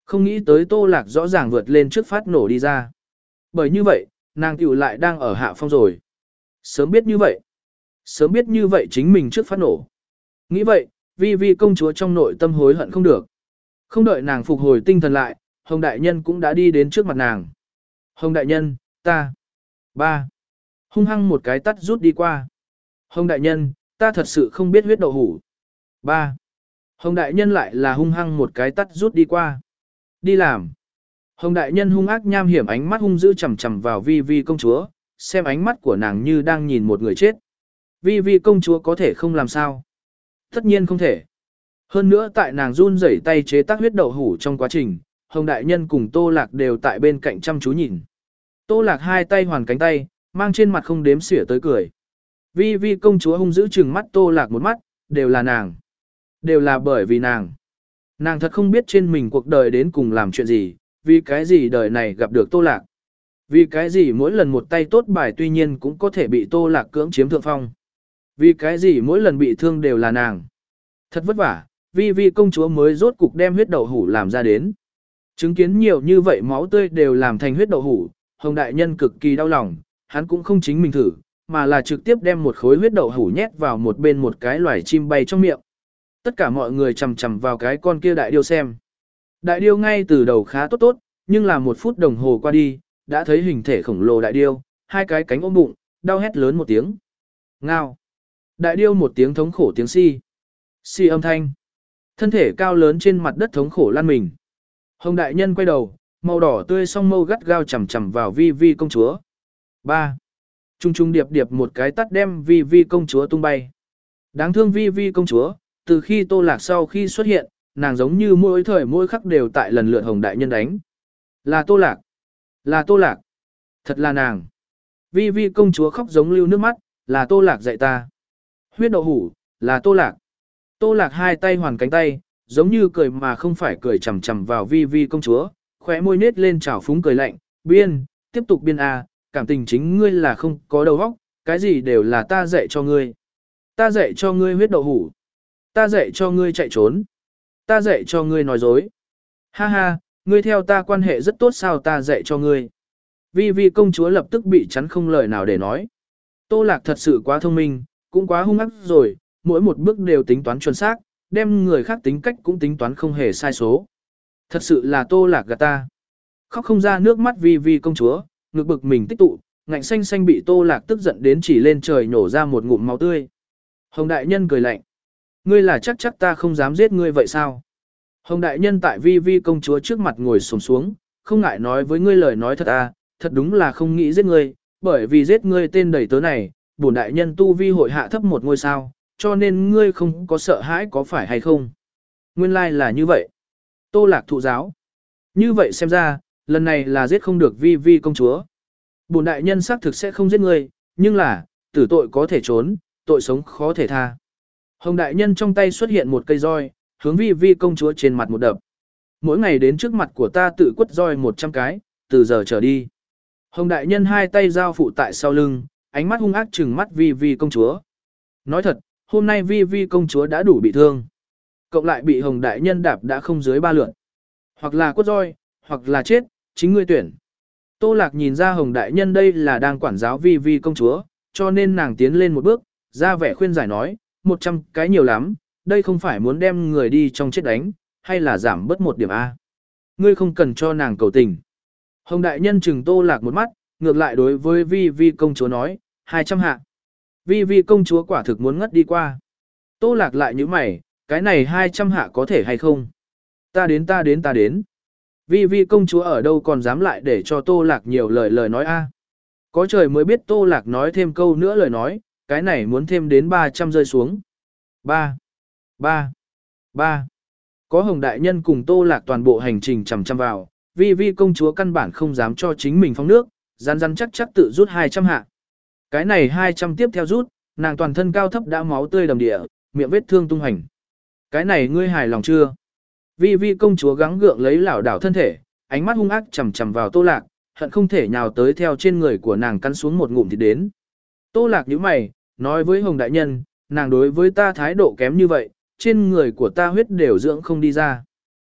Không nghĩ tới Tô Lạc rõ ràng vượt lên trước phát nổ đi ra. Bởi như vậy, nàng tiểu lại đang ở hạ phong rồi. Sớm biết như vậy. Sớm biết như vậy chính mình trước phát nổ. Nghĩ vậy, vi vi công chúa trong nội tâm hối hận không được. Không đợi nàng phục hồi tinh thần lại, Hồng Đại Nhân cũng đã đi đến trước mặt nàng. Hồng Đại Nhân, ta. Ba. Hung hăng một cái tắt rút đi qua. Hồng Đại Nhân, ta thật sự không biết huyết đậu hủ. Ba. Hồng Đại Nhân lại là hung hăng một cái tắt rút đi qua. Đi làm. Hồng Đại Nhân hung ác nham hiểm ánh mắt hung dữ chằm chằm vào vi vi công chúa, xem ánh mắt của nàng như đang nhìn một người chết. Vi vi công chúa có thể không làm sao. Tất nhiên không thể. Hơn nữa tại nàng run rẩy tay chế tác huyết đậu hủ trong quá trình, Hồng Đại Nhân cùng Tô Lạc đều tại bên cạnh chăm chú nhìn. Tô Lạc hai tay hoàn cánh tay, mang trên mặt không đếm xỉa tới cười. Vi vi công chúa hung dữ trừng mắt Tô Lạc một mắt, đều là nàng. Đều là bởi vì nàng. Nàng thật không biết trên mình cuộc đời đến cùng làm chuyện gì, vì cái gì đời này gặp được Tô Lạc. Vì cái gì mỗi lần một tay tốt bài tuy nhiên cũng có thể bị Tô Lạc cưỡng chiếm thượng phong. Vì cái gì mỗi lần bị thương đều là nàng. Thật vất vả, vi vi công chúa mới rốt cục đem huyết đậu hủ làm ra đến. Chứng kiến nhiều như vậy máu tươi đều làm thành huyết đậu hủ, Hồng Đại Nhân cực kỳ đau lòng, hắn cũng không chính mình thử, mà là trực tiếp đem một khối huyết đậu hủ nhét vào một bên một cái loài chim bay trong miệng. Tất cả mọi người chầm chầm vào cái con kia đại điêu xem. Đại điêu ngay từ đầu khá tốt tốt, nhưng là một phút đồng hồ qua đi, đã thấy hình thể khổng lồ đại điêu, hai cái cánh ôm bụng, đau hét lớn một tiếng. Ngao. Đại điêu một tiếng thống khổ tiếng si. Si âm thanh. Thân thể cao lớn trên mặt đất thống khổ lăn mình. Hồng Đại Nhân quay đầu, màu đỏ tươi song mâu gắt gao chầm chầm vào vi vi công chúa. Ba. Trung trung điệp điệp một cái tắt đem vi vi công chúa tung bay. Đáng thương vi vi công chúa, từ khi Tô Lạc sau khi xuất hiện, nàng giống như mỗi thời mỗi khắc đều tại lần lượt Hồng Đại Nhân đánh. Là Tô Lạc. Là Tô Lạc. Thật là nàng. Vi vi công chúa khóc giống lưu nước mắt, là Tô Lạc dạy ta. Huyết đậu hủ, là Tô Lạc. Tô Lạc hai tay hoàn cánh tay, giống như cười mà không phải cười chằm chằm vào vi vi công chúa, khóe môi nết lên trào phúng cười lạnh, biên, tiếp tục biên a, cảm tình chính ngươi là không có đầu óc, cái gì đều là ta dạy cho ngươi. Ta dạy cho ngươi huyết đậu hủ. Ta dạy cho ngươi chạy trốn. Ta dạy cho ngươi nói dối. Ha ha, ngươi theo ta quan hệ rất tốt sao ta dạy cho ngươi. Vi vi công chúa lập tức bị chắn không lời nào để nói. Tô Lạc thật sự quá thông minh, cũng quá hung ác rồi, mỗi một bước đều tính toán chuẩn xác, đem người khác tính cách cũng tính toán không hề sai số. Thật sự là Tô Lạc gạt ta. Khóc không ra nước mắt vi vi công chúa, ngực bực mình tích tụ, ngạnh xanh xanh bị Tô Lạc tức giận đến chỉ lên trời nhổ ra một ngụm máu tươi. Hồng Đại Nhân cười lạnh. Ngươi là chắc chắc ta không dám giết ngươi vậy sao? Hồng Đại Nhân tại vi vi công chúa trước mặt ngồi xổm xuống, không ngại nói với ngươi lời nói thật à, thật đúng là không nghĩ giết ngươi, bởi vì giết ngươi tên đầy tớ này, bổn đại nhân tu vi hội hạ thấp một ngôi sao, cho nên ngươi không có sợ hãi có phải hay không? Nguyên lai like là như vậy. Tô Lạc thụ giáo. Như vậy xem ra, lần này là giết không được vi vi công chúa. Bổn đại nhân xác thực sẽ không giết ngươi, nhưng là, tử tội có thể trốn, tội sống khó thể tha. Hồng Đại Nhân trong tay xuất hiện một cây roi, hướng vi vi công chúa trên mặt một đập. Mỗi ngày đến trước mặt của ta tự quất roi một trăm cái, từ giờ trở đi. Hồng Đại Nhân hai tay giao phụ tại sau lưng, ánh mắt hung ác trừng mắt vi vi công chúa. Nói thật, hôm nay vi vi công chúa đã đủ bị thương. Cộng lại bị Hồng Đại Nhân đạp đã không dưới ba lượt. Hoặc là quất roi, hoặc là chết, chính ngươi tuyển. Tô Lạc nhìn ra Hồng Đại Nhân đây là đang quản giáo vi vi công chúa, cho nên nàng tiến lên một bước, ra vẻ khuyên giải nói, một trăm cái nhiều lắm, đây không phải muốn đem người đi trong chết đánh, hay là giảm bớt một điểm A. Ngươi không cần cho nàng cầu tình. Hồng Đại Nhân chừng Tô Lạc một mắt, ngược lại đối với vi vi công chúa nói, hai trăm hạ. Vi vi công chúa quả thực muốn ngất đi qua. Tô Lạc lại như mày, cái này hai trăm hạ có thể hay không? Ta đến ta đến ta đến. Vi vi công chúa ở đâu còn dám lại để cho Tô Lạc nhiều lời lời nói a? Có trời mới biết Tô Lạc nói thêm câu nữa lời nói, cái này muốn thêm đến ba trăm rơi xuống. Ba, ba, ba. Có Hồng Đại Nhân cùng Tô Lạc toàn bộ hành trình chằm chằm vào, vi vi công chúa căn bản không dám cho chính mình phóng nước, rắn rắn chắc chắc tự rút hai trăm hạ. Cái này hai trăm tiếp theo rút, nàng toàn thân cao thấp đã máu tươi đầm địa, miệng vết thương tung hành. Cái này ngươi hài lòng chưa? Vi vi công chúa gắng gượng lấy lảo đảo thân thể, ánh mắt hung ác chằm chằm vào Tô Lạc, hận không thể nhào tới theo trên người của nàng cắn xuống một ngụm thịt đến. Tô Lạc nhíu mày, nói với Hồng Đại Nhân, nàng đối với ta thái độ kém như vậy, trên người của ta huyết đều dưỡng không đi ra.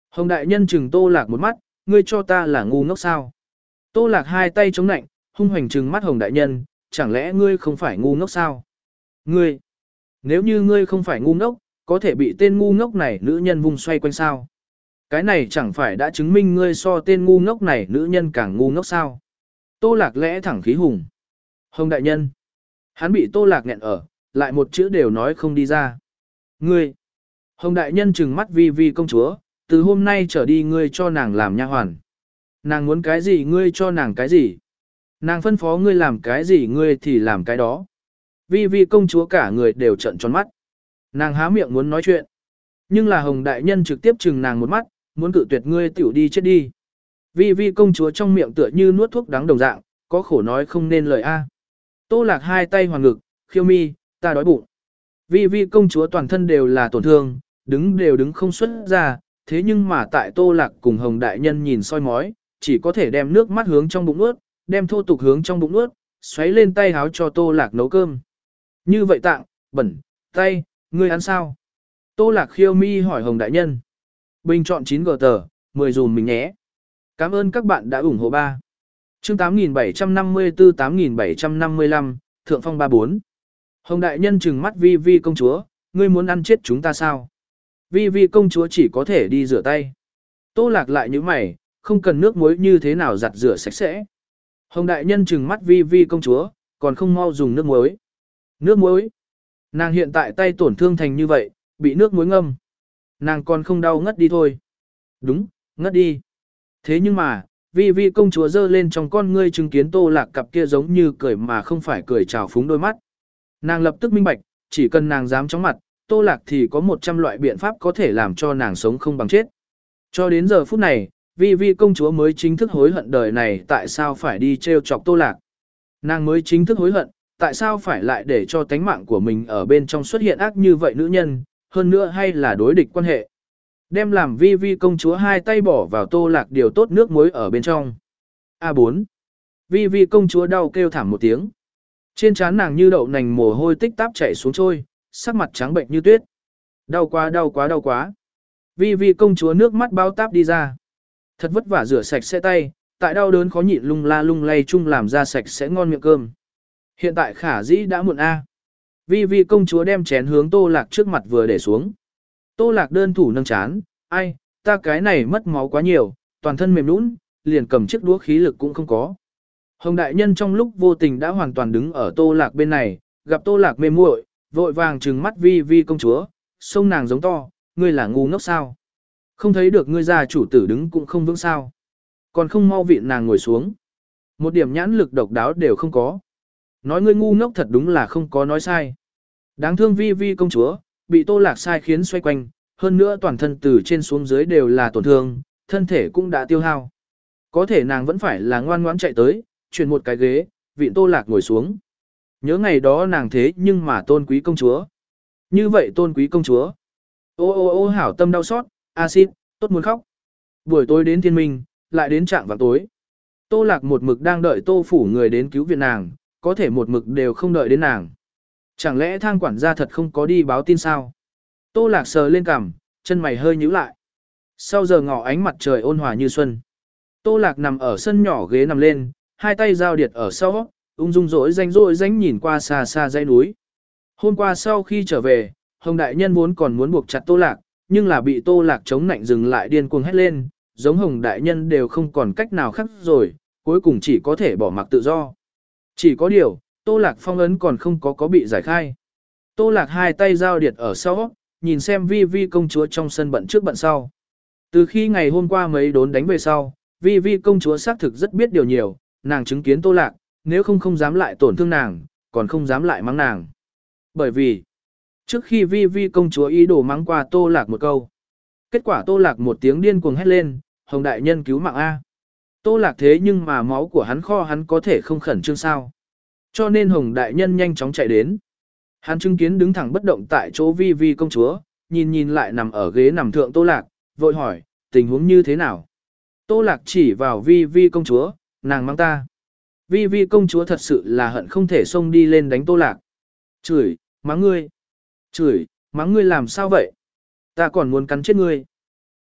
Hồng đại nhân chừng Tô Lạc một mắt, ngươi cho ta là ngu ngốc sao? Tô Lạc hai tay chống nạnh, hung hoành trừng mắt Hồng đại nhân, chẳng lẽ ngươi không phải ngu ngốc sao? Ngươi, nếu như ngươi không phải ngu ngốc, có thể bị tên ngu ngốc này nữ nhân vung xoay quanh sao? Cái này chẳng phải đã chứng minh ngươi so tên ngu ngốc này nữ nhân càng ngu ngốc sao? Tô Lạc lẽ thẳng khí hùng. Hồng đại nhân, hắn bị Tô Lạc nghẹn ở, lại một chữ đều nói không đi ra. Ngươi, Hồng đại nhân trừng mắt Vi Vi công chúa, từ hôm nay trở đi ngươi cho nàng làm nha hoàn. Nàng muốn cái gì ngươi cho nàng cái gì. Nàng phân phó ngươi làm cái gì ngươi thì làm cái đó. Vi Vi công chúa cả người đều trợn tròn mắt. Nàng há miệng muốn nói chuyện. Nhưng là Hồng đại nhân trực tiếp trừng nàng một mắt, muốn cự tuyệt ngươi tiểu đi chết đi. Vi Vi công chúa trong miệng tựa như nuốt thuốc đắng đồng dạng, có khổ nói không nên lời a. Tô Lạc hai tay hoàn ngực, khiêu mi, ta đói bụng. Vi Vi công chúa toàn thân đều là tổn thương, đứng đều đứng không xuất ra, thế nhưng mà tại Tô Lạc cùng Hồng đại nhân nhìn soi mói, chỉ có thể đem nước mắt hướng trong bụng nuốt, đem thô tục hướng trong bụng nuốt, xoáy lên tay háo cho Tô Lạc nấu cơm. Như vậy tạng, bẩn, tay, ngươi ăn sao? Tô Lạc khiêu mi hỏi Hồng đại nhân. Bình chọn chín gờ tờ, mười dùm mình nhé. Cảm ơn các bạn đã ủng hộ ba. Chương tám nghìn bảy trăm năm mươi tư tám nghìn bảy trăm năm mươi lăm, Thượng Phong ba bốn. Hồng đại nhân trừng mắt Vi Vi công chúa, ngươi muốn ăn chết chúng ta sao? Vi Vi công chúa chỉ có thể đi rửa tay. Tô Lạc lại như mày, không cần nước muối như thế nào giặt rửa sạch sẽ. Hồng đại nhân trừng mắt Vi Vi công chúa, còn không mau dùng nước muối. Nước muối? Nàng hiện tại tay tổn thương thành như vậy, bị nước muối ngâm. Nàng còn không đau ngất đi thôi. Đúng, ngất đi. Thế nhưng mà, Vi Vi công chúa giơ lên trong con ngươi chứng kiến Tô Lạc cặp kia giống như cười mà không phải cười trào phúng đôi mắt. Nàng lập tức minh bạch, chỉ cần nàng dám chóng mặt, Tô Lạc thì có một trăm loại biện pháp có thể làm cho nàng sống không bằng chết. Cho đến giờ phút này, Vi Vi công chúa mới chính thức hối hận đời này tại sao phải đi trêu chọc Tô Lạc. Nàng mới chính thức hối hận, tại sao phải lại để cho tánh mạng của mình ở bên trong xuất hiện ác như vậy nữ nhân, hơn nữa hay là đối địch quan hệ. Đem làm Vi Vi công chúa hai tay bỏ vào Tô Lạc điều tốt nước muối ở bên trong. A bốn. Vi Vi công chúa đau kêu thảm một tiếng. Trên trán nàng như đậu nành mồ hôi tích táp chảy xuống trôi, sắc mặt trắng bệnh như tuyết. Đau quá đau quá đau quá. Vi Vi công chúa nước mắt bao táp đi ra. Thật vất vả rửa sạch sẽ tay, tại đau đớn khó nhịn lung la lung lay chung làm ra sạch sẽ ngon miệng cơm. Hiện tại khả dĩ đã muộn a. Vi Vi công chúa đem chén hướng Tô Lạc trước mặt vừa để xuống. Tô Lạc đơn thủ nâng chán, ai, ta cái này mất máu quá nhiều, toàn thân mềm nũng, liền cầm chiếc đũa khí lực cũng không có. Hồng đại nhân trong lúc vô tình đã hoàn toàn đứng ở Tô Lạc bên này, gặp Tô Lạc mê muội, vội vàng trừng mắt Vi Vi công chúa, xông nàng giống to, ngươi là ngu ngốc sao? Không thấy được ngươi gia chủ tử đứng cũng không vững sao? Còn không mau vịn nàng ngồi xuống. Một điểm nhãn lực độc đáo đều không có. Nói ngươi ngu ngốc thật đúng là không có nói sai. Đáng thương Vi Vi công chúa, bị Tô Lạc sai khiến xoay quanh, hơn nữa toàn thân từ trên xuống dưới đều là tổn thương, thân thể cũng đã tiêu hao. Có thể nàng vẫn phải là ngoan ngoãn chạy tới, chuyển một cái ghế, vịn Tô Lạc ngồi xuống. Nhớ ngày đó nàng thế nhưng mà tôn quý công chúa. Như vậy tôn quý công chúa. Ô ô ô hảo tâm đau xót, axit, tốt muốn khóc. Buổi tối đến thiên minh, lại đến trạng vào tối. Tô Lạc một mực đang đợi Tô phủ người đến cứu viện nàng, có thể một mực đều không đợi đến nàng. Chẳng lẽ thang quản gia thật không có đi báo tin sao? Tô Lạc sờ lên cằm, chân mày hơi nhíu lại. Sau giờ ngọ ánh mặt trời ôn hòa như xuân. Tô Lạc nằm ở sân nhỏ ghế nằm lên, hai tay giao điệt ở sau, ung dung rỗi danh rỗi danh nhìn qua xa xa dãy núi. Hôm qua sau khi trở về, Hồng đại nhân vốn còn muốn buộc chặt Tô Lạc, nhưng là bị Tô Lạc chống nạnh dừng lại điên cuồng hét lên, giống Hồng đại nhân đều không còn cách nào khác rồi, cuối cùng chỉ có thể bỏ mặc tự do. Chỉ có điều, Tô Lạc phong ấn còn không có có bị giải khai. Tô Lạc hai tay giao điệt ở sau, nhìn xem Vi Vi công chúa trong sân bận trước bận sau. Từ khi ngày hôm qua mấy đốn đánh về sau, Vi Vi công chúa xác thực rất biết điều nhiều, nàng chứng kiến Tô Lạc, nếu không không dám lại tổn thương nàng, còn không dám lại mắng nàng. Bởi vì, trước khi Vi Vi công chúa ý đồ mắng qua Tô Lạc một câu. Kết quả Tô Lạc một tiếng điên cuồng hét lên, Hồng đại nhân cứu mạng A. Tô Lạc thế nhưng mà máu của hắn kho hắn có thể không khẩn trương sao. Cho nên Hồng đại nhân nhanh chóng chạy đến. Hắn chứng kiến đứng thẳng bất động tại chỗ Vi Vi công chúa, nhìn nhìn lại nằm ở ghế nằm thượng Tô Lạc, vội hỏi, tình huống như thế nào? Tô Lạc chỉ vào Vi Vi công chúa, nàng mang ta. Vi Vi công chúa thật sự là hận không thể xông đi lên đánh Tô Lạc. Chửi, mắng ngươi. Chửi, mắng ngươi làm sao vậy? Ta còn muốn cắn chết ngươi.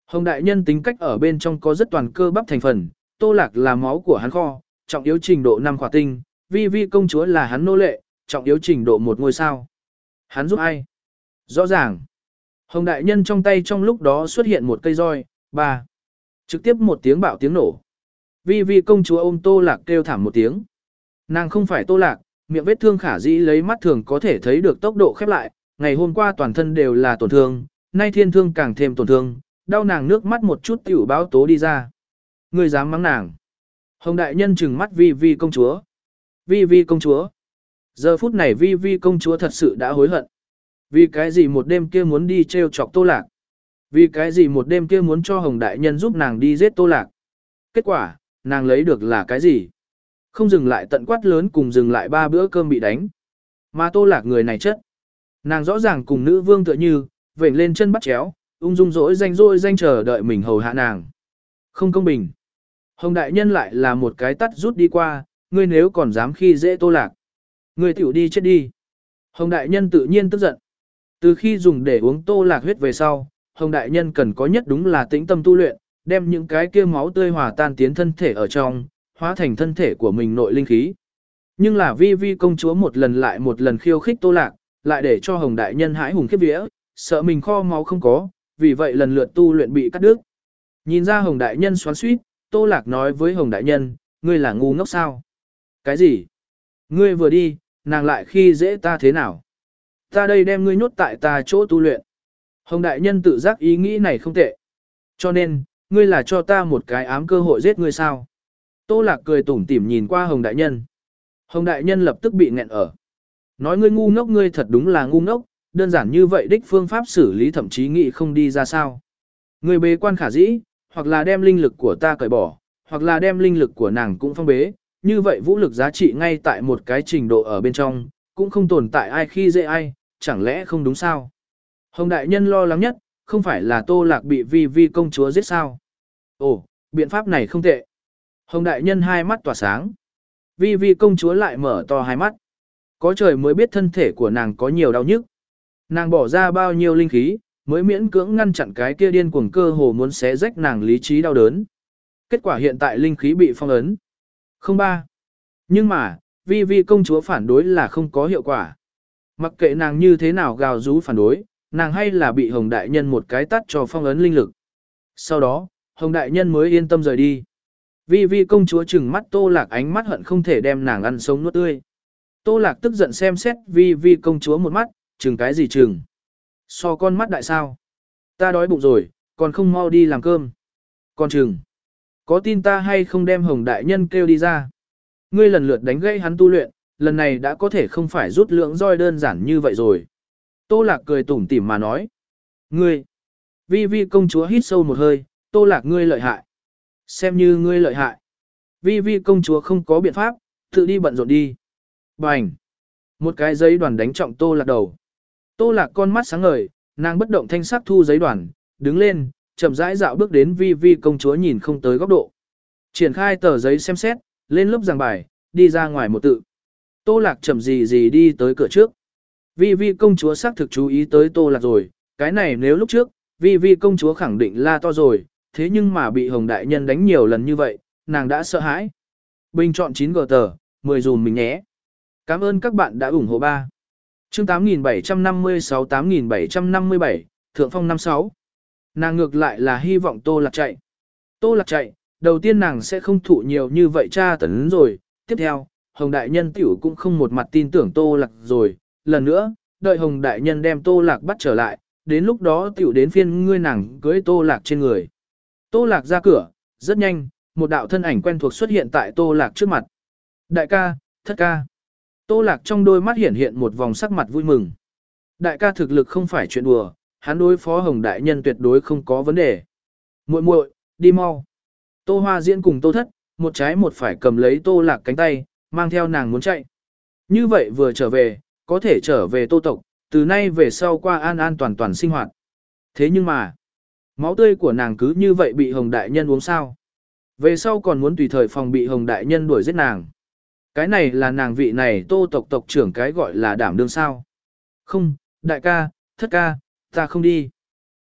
Hồng đại nhân tính cách ở bên trong có rất toàn cơ bắp thành phần, Tô Lạc là máu của hắn kho, trọng yếu trình độ năm khỏa tinh, Vi Vi công chúa là hắn nô lệ, trọng yếu trình độ một ngôi sao. Hắn giúp ai? Rõ ràng. Hồng đại nhân trong tay trong lúc đó xuất hiện một cây roi, ba. Trực tiếp một tiếng bạo tiếng nổ. Vi Vi công chúa ôm Tô Lạc kêu thảm một tiếng. Nàng không phải Tô Lạc, miệng vết thương khả dĩ lấy mắt thường có thể thấy được tốc độ khép lại, ngày hôm qua toàn thân đều là tổn thương, nay thiên thương càng thêm tổn thương, đau nàng nước mắt một chút tiểu báo tố đi ra. Ngươi dám mắng nàng. Hồng đại nhân trừng mắt Vi Vi công chúa. Vi Vi công chúa. Giờ phút này Vi Vi công chúa thật sự đã hối hận. Vì cái gì một đêm kia muốn đi treo chọc Tô Lạc? Vì cái gì một đêm kia muốn cho Hồng đại nhân giúp nàng đi giết Tô Lạc? Kết quả, nàng lấy được là cái gì? Không dừng lại tận quát lớn cùng dừng lại ba bữa cơm bị đánh. Mà Tô Lạc người này chất. Nàng rõ ràng cùng nữ vương tựa như, vểnh lên chân bắt chéo, ung dung dỗi danh dỗi danh chờ đợi mình hầu hạ nàng. Không công bình. Hồng đại nhân lại là một cái tắt rút đi qua, ngươi nếu còn dám khi dễ Tô Lạc. Ngươi tiểu đi chết đi. Hồng đại nhân tự nhiên tức giận. Từ khi dùng để uống Tô Lạc huyết về sau, Hồng đại nhân cần có nhất đúng là tĩnh tâm tu luyện, đem những cái kia máu tươi hòa tan tiến thân thể ở trong, hóa thành thân thể của mình nội linh khí. Nhưng là Vi Vi công chúa một lần lại một lần khiêu khích Tô Lạc, lại để cho Hồng đại nhân hãi hùng khiếp vía, sợ mình kho máu không có, vì vậy lần lượt tu luyện bị cắt đứt. Nhìn ra Hồng đại nhân xoắn xuýt, Tô Lạc nói với Hồng đại nhân, ngươi là ngu ngốc sao? Cái gì? Ngươi vừa đi, nàng lại khi dễ ta thế nào? Ta đây đem ngươi nhốt tại ta chỗ tu luyện. Hồng đại nhân tự giác ý nghĩ này không tệ. Cho nên, ngươi là cho ta một cái ám cơ hội giết ngươi sao? Tô Lạc cười tủm tỉm nhìn qua Hồng đại nhân. Hồng đại nhân lập tức bị nghẹn ở. Nói ngươi ngu ngốc ngươi thật đúng là ngu ngốc, đơn giản như vậy đích phương pháp xử lý thậm chí nghĩ không đi ra sao. Ngươi bế quan khả dĩ, hoặc là đem linh lực của ta cởi bỏ, hoặc là đem linh lực của nàng cũng phong bế, như vậy vũ lực giá trị ngay tại một cái trình độ ở bên trong, cũng không tồn tại ai khi dễ ai, chẳng lẽ không đúng sao? Hồng đại nhân lo lắng nhất, không phải là Tô Lạc bị Vi Vi công chúa giết sao? Ồ, biện pháp này không tệ. Hồng đại nhân hai mắt tỏa sáng. Vi Vi công chúa lại mở to hai mắt. Có trời mới biết thân thể của nàng có nhiều đau nhức. Nàng bỏ ra bao nhiêu linh khí, mới miễn cưỡng ngăn chặn cái kia điên cuồng cơ hồ muốn xé rách nàng lý trí đau đớn. Kết quả hiện tại linh khí bị phong ấn. Không ba. Nhưng mà, Vi Vi công chúa phản đối là không có hiệu quả. Mặc kệ nàng như thế nào gào rú phản đối, nàng hay là bị Hồng đại nhân một cái tắt cho phong ấn linh lực. Sau đó, Hồng đại nhân mới yên tâm rời đi. Vi Vi công chúa trừng mắt Tô Lạc ánh mắt hận không thể đem nàng ăn sống nuốt tươi. Tô Lạc tức giận xem xét Vi Vi công chúa một mắt, trừng cái gì trừng? So con mắt đại sao? Ta đói bụng rồi, còn không mau đi làm cơm. Con trừng. Có tin ta hay không đem Hồng đại nhân kêu đi ra? Ngươi lần lượt đánh gãy hắn tu luyện, lần này đã có thể không phải rút lượng roi đơn giản như vậy rồi. Tô Lạc cười tủm tỉm mà nói. Ngươi. Vi Vi công chúa hít sâu một hơi, Tô Lạc ngươi lợi hại. Xem như ngươi lợi hại. Vi Vi công chúa không có biện pháp, tự đi bận rộn đi. Bành. Một cái giấy đoàn đánh trọng Tô Lạc đầu. Tô Lạc con mắt sáng ngời, nàng bất động thanh sắc thu giấy đoàn, đứng lên, chậm rãi dạo bước đến Vi Vi công chúa nhìn không tới góc độ. Triển khai tờ giấy xem xét, lên lớp giảng bài, đi ra ngoài một tự. Tô Lạc chậm gì gì đi tới cửa trước. Vi Vi công chúa xác thực chú ý tới Tô Lạc rồi, cái này nếu lúc trước, Vi Vi công chúa khẳng định la to rồi, thế nhưng mà bị Hồng đại nhân đánh nhiều lần như vậy, nàng đã sợ hãi. Bình chọn chín gờ tờ, mười dùm mình nhé. Cảm ơn các bạn đã ủng hộ ba. Chương tám nghìn bảy trăm năm mươi sáu tám nghìn bảy trăm năm mươi bảy, Thượng Phong năm sáu. Nàng ngược lại là hy vọng Tô Lạc chạy. Tô Lạc chạy, đầu tiên nàng sẽ không thụ nhiều như vậy tra tấn rồi. Tiếp theo, Hồng đại nhân tiểu cũng không một mặt tin tưởng Tô Lạc rồi. Lần nữa, đợi Hồng đại nhân đem Tô Lạc bắt trở lại, đến lúc đó tiểu đến phiên ngươi nàng cưới Tô Lạc trên người. Tô Lạc ra cửa, rất nhanh, một đạo thân ảnh quen thuộc xuất hiện tại Tô Lạc trước mặt. Đại ca, thất ca. Tô Lạc trong đôi mắt hiện hiện một vòng sắc mặt vui mừng. Đại ca thực lực không phải chuyện đùa, hắn đối phó Hồng đại nhân tuyệt đối không có vấn đề. Muội muội, đi mau. Tô Hoa Diễn cùng Tô Thất, một trái một phải cầm lấy Tô Lạc cánh tay, mang theo nàng muốn chạy. Như vậy vừa trở về, có thể trở về Tô tộc, từ nay về sau qua an an toàn toàn sinh hoạt. Thế nhưng mà, máu tươi của nàng cứ như vậy bị Hồng đại nhân uống sao? Về sau còn muốn tùy thời phòng bị Hồng đại nhân đuổi giết nàng. Cái này là nàng vị này Tô tộc tộc trưởng cái gọi là đảm đương sao? Không, đại ca, thất ca, ta không đi.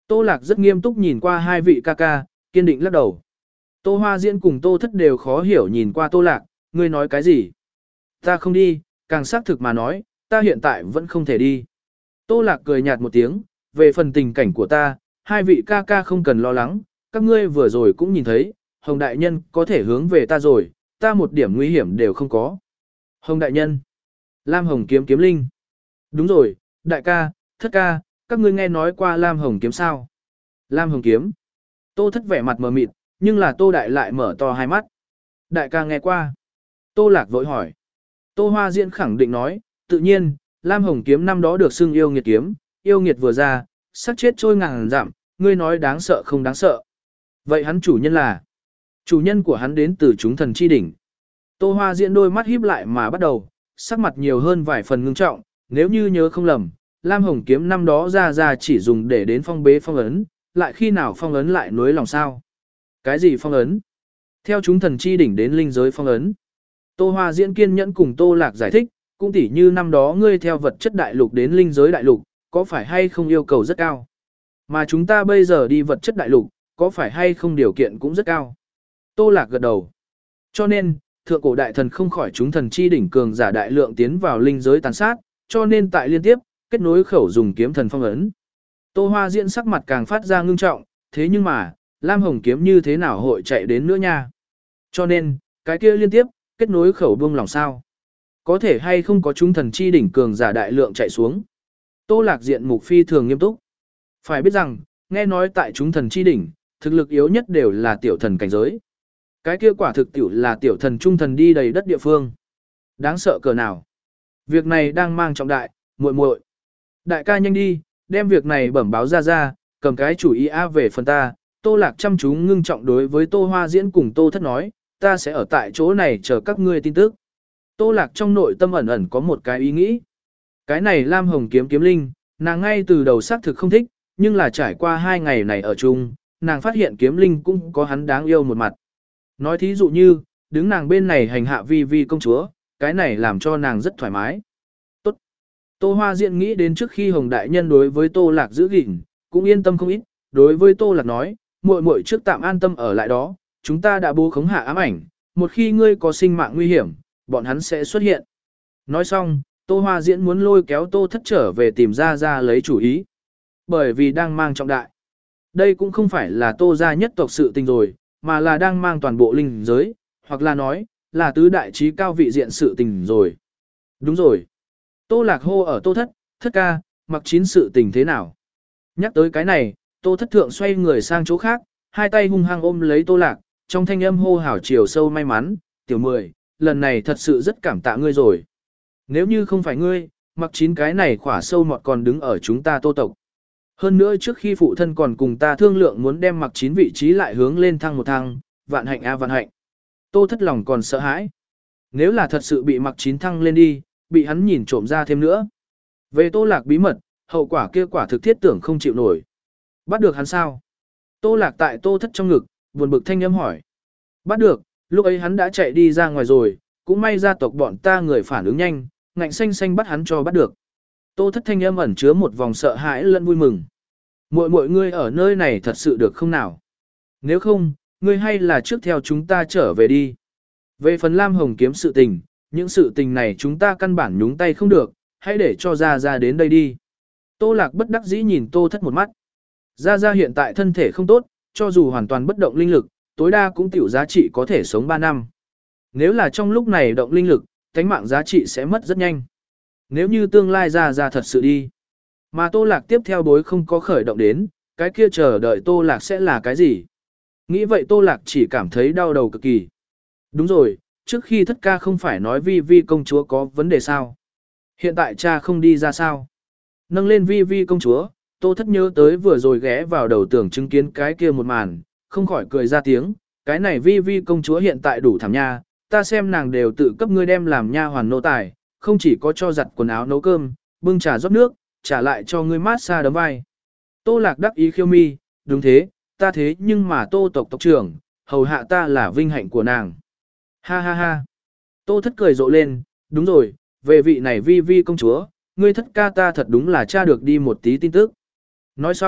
Tô Lạc rất nghiêm túc nhìn qua hai vị ca ca, kiên định lắc đầu. Tô Hoa Diễn cùng Tô Thất đều khó hiểu nhìn qua Tô Lạc, ngươi nói cái gì? Ta không đi, càng xác thực mà nói, ta hiện tại vẫn không thể đi. Tô Lạc cười nhạt một tiếng, về phần tình cảnh của ta, hai vị ca ca không cần lo lắng, các ngươi vừa rồi cũng nhìn thấy, Hồng Đại Nhân có thể hướng về ta rồi, ta một điểm nguy hiểm đều không có. Hồng Đại Nhân, Lam Hồng Kiếm Kiếm Linh. Đúng rồi, đại ca, thất ca, các ngươi nghe nói qua Lam Hồng Kiếm sao? Lam Hồng Kiếm. Tô Thất vẻ mặt mờ mịt, nhưng là Tô Đại lại mở to hai mắt. Đại ca nghe qua. Tô Lạc vội hỏi. Tô Hoa Diễn khẳng định nói, tự nhiên, Lam Hồng Kiếm năm đó được xưng yêu nghiệt kiếm, yêu nghiệt vừa ra, sắc chết trôi ngàn dặm, ngươi nói đáng sợ không đáng sợ. Vậy hắn chủ nhân là? Chủ nhân của hắn đến từ chúng thần chi đỉnh. Tô Hoa Diễn đôi mắt híp lại mà bắt đầu, sắc mặt nhiều hơn vài phần ngưng trọng, nếu như nhớ không lầm, Lam Hồng Kiếm năm đó ra ra chỉ dùng để đến phong bế phong ấn, lại khi nào phong ấn lại nuối lòng sao? Cái gì phong ấn? Theo chúng thần chi đỉnh đến linh giới phong ấn. Tô Hoa Diễn kiên nhẫn cùng Tô Lạc giải thích, cũng tỉ như năm đó ngươi theo vật chất đại lục đến linh giới đại lục, có phải hay không yêu cầu rất cao? Mà chúng ta bây giờ đi vật chất đại lục, có phải hay không điều kiện cũng rất cao? Tô Lạc gật đầu. Cho nên, thượng cổ đại thần không khỏi chúng thần chi đỉnh cường giả đại lượng tiến vào linh giới tàn sát, cho nên tại liên tiếp, kết nối khẩu dùng kiếm thần phong ấn. Tô Hoa Diễn sắc mặt càng phát ra ngưng trọng, thế nhưng mà, Lam Hồng Kiếm như thế nào hội chạy đến nữa nha? Cho nên, cái kia liên tiếp, kết nối khẩu buông lòng sao? Có thể hay không có chúng thần chi đỉnh cường giả đại lượng chạy xuống? Tô Lạc diện mục phi thường nghiêm túc. Phải biết rằng, nghe nói tại chúng thần chi đỉnh, thực lực yếu nhất đều là tiểu thần cảnh giới. Cái kia quả thực tiểu là tiểu thần trung thần đi đầy đất địa phương. Đáng sợ cỡ nào? Việc này đang mang trọng đại, muội muội. Đại ca nhanh đi, đem việc này bẩm báo ra ra, cầm cái chủ ý a về phần ta. Tô Lạc chăm chú ngưng trọng đối với Tô Hoa Diễn cùng Tô Thất nói, ta sẽ ở tại chỗ này chờ các ngươi tin tức. Tô Lạc trong nội tâm ẩn ẩn có một cái ý nghĩ. Cái này Lam Hồng Kiếm Kiếm Linh, nàng ngay từ đầu xác thực không thích, nhưng là trải qua hai ngày này ở chung, nàng phát hiện Kiếm Linh cũng có hắn đáng yêu một mặt. Nói thí dụ như, đứng nàng bên này hành hạ vi vi công chúa, cái này làm cho nàng rất thoải mái. Tốt. Tô Hoa Diễn nghĩ đến trước khi Hồng Đại Nhân đối với Tô Lạc giữ gìn, cũng yên tâm không ít, đối với Tô Lạc nói, muội muội trước tạm an tâm ở lại đó, chúng ta đã bố khống hạ ám ảnh, một khi ngươi có sinh mạng nguy hiểm, bọn hắn sẽ xuất hiện. Nói xong, Tô Hoa Diễn muốn lôi kéo Tô Thất trở về tìm ra ra lấy chủ ý. Bởi vì đang mang trọng đại. Đây cũng không phải là Tô gia nhất tộc sự tình rồi, mà là đang mang toàn bộ linh giới, hoặc là nói, là tứ đại trí cao vị diện sự tình rồi. Đúng rồi. Tô Lạc hô ở Tô Thất, Thất ca, mặc chín sự tình thế nào? Nhắc tới cái này, Tô Thất thượng xoay người sang chỗ khác, hai tay hung hăng ôm lấy Tô Lạc, trong thanh âm hô hào chiều sâu may mắn, tiểu mười, lần này thật sự rất cảm tạ ngươi rồi. Nếu như không phải ngươi, mặc chín cái này khỏa sâu mọt còn đứng ở chúng ta Tô tộc. Hơn nữa trước khi phụ thân còn cùng ta thương lượng muốn đem mặc chín vị trí lại hướng lên thăng một thăng, vạn hạnh a vạn hạnh. Tô Thất lòng còn sợ hãi. Nếu là thật sự bị mặc chín thăng lên đi, bị hắn nhìn trộm ra thêm nữa. Về Tô Lạc bí mật, hậu quả kia quả thực thiết tưởng không chịu nổi. Bắt được hắn sao? Tô Lạc tại Tô Thất trong ngực, buồn bực thanh âm hỏi. Bắt được, lúc ấy hắn đã chạy đi ra ngoài rồi, cũng may gia tộc bọn ta người phản ứng nhanh, ngạnh xanh xanh bắt hắn cho bắt được. Tô Thất thanh âm ẩn chứa một vòng sợ hãi lẫn vui mừng. Muội muội ngươi ở nơi này thật sự được không nào? Nếu không, ngươi hay là trước theo chúng ta trở về đi. Về phần Lam Hồng Kiếm sự tình, những sự tình này chúng ta căn bản nhúng tay không được, hãy để cho Gia Gia đến đây đi. Tô Lạc bất đắc dĩ nhìn Tô Thất một mắt. Gia Gia hiện tại thân thể không tốt, cho dù hoàn toàn bất động linh lực, tối đa cũng tiểu giá trị có thể sống ba năm. Nếu là trong lúc này động linh lực, tánh mạng giá trị sẽ mất rất nhanh. Nếu như tương lai Gia Gia thật sự đi, mà Tô Lạc tiếp theo bối không có khởi động đến, cái kia chờ đợi Tô Lạc sẽ là cái gì? Nghĩ vậy Tô Lạc chỉ cảm thấy đau đầu cực kỳ. Đúng rồi, trước khi Thất ca không phải nói Vi Vi công chúa có vấn đề sao? Hiện tại cha không đi ra sao? Nâng lên Vi Vi công chúa, Tô Thất nhớ tới vừa rồi ghé vào đầu tường chứng kiến cái kia một màn, không khỏi cười ra tiếng, cái này Vi Vi công chúa hiện tại đủ thảm nha, ta xem nàng đều tự cấp ngươi đem làm nha hoàn nô tài, không chỉ có cho giặt quần áo nấu cơm, bưng trà rót nước, trả lại cho ngươi mát xa đấm vai. Tô Lạc đắc ý khiêu mi, đúng thế, ta thế nhưng mà Tô tộc tộc trưởng, hầu hạ ta là vinh hạnh của nàng. Ha ha ha. Tô Thất cười rộ lên, đúng rồi, về vị này Vi Vi công chúa, ngươi Thất ca ta thật đúng là tra được đi một tí tin tức. Nói xong,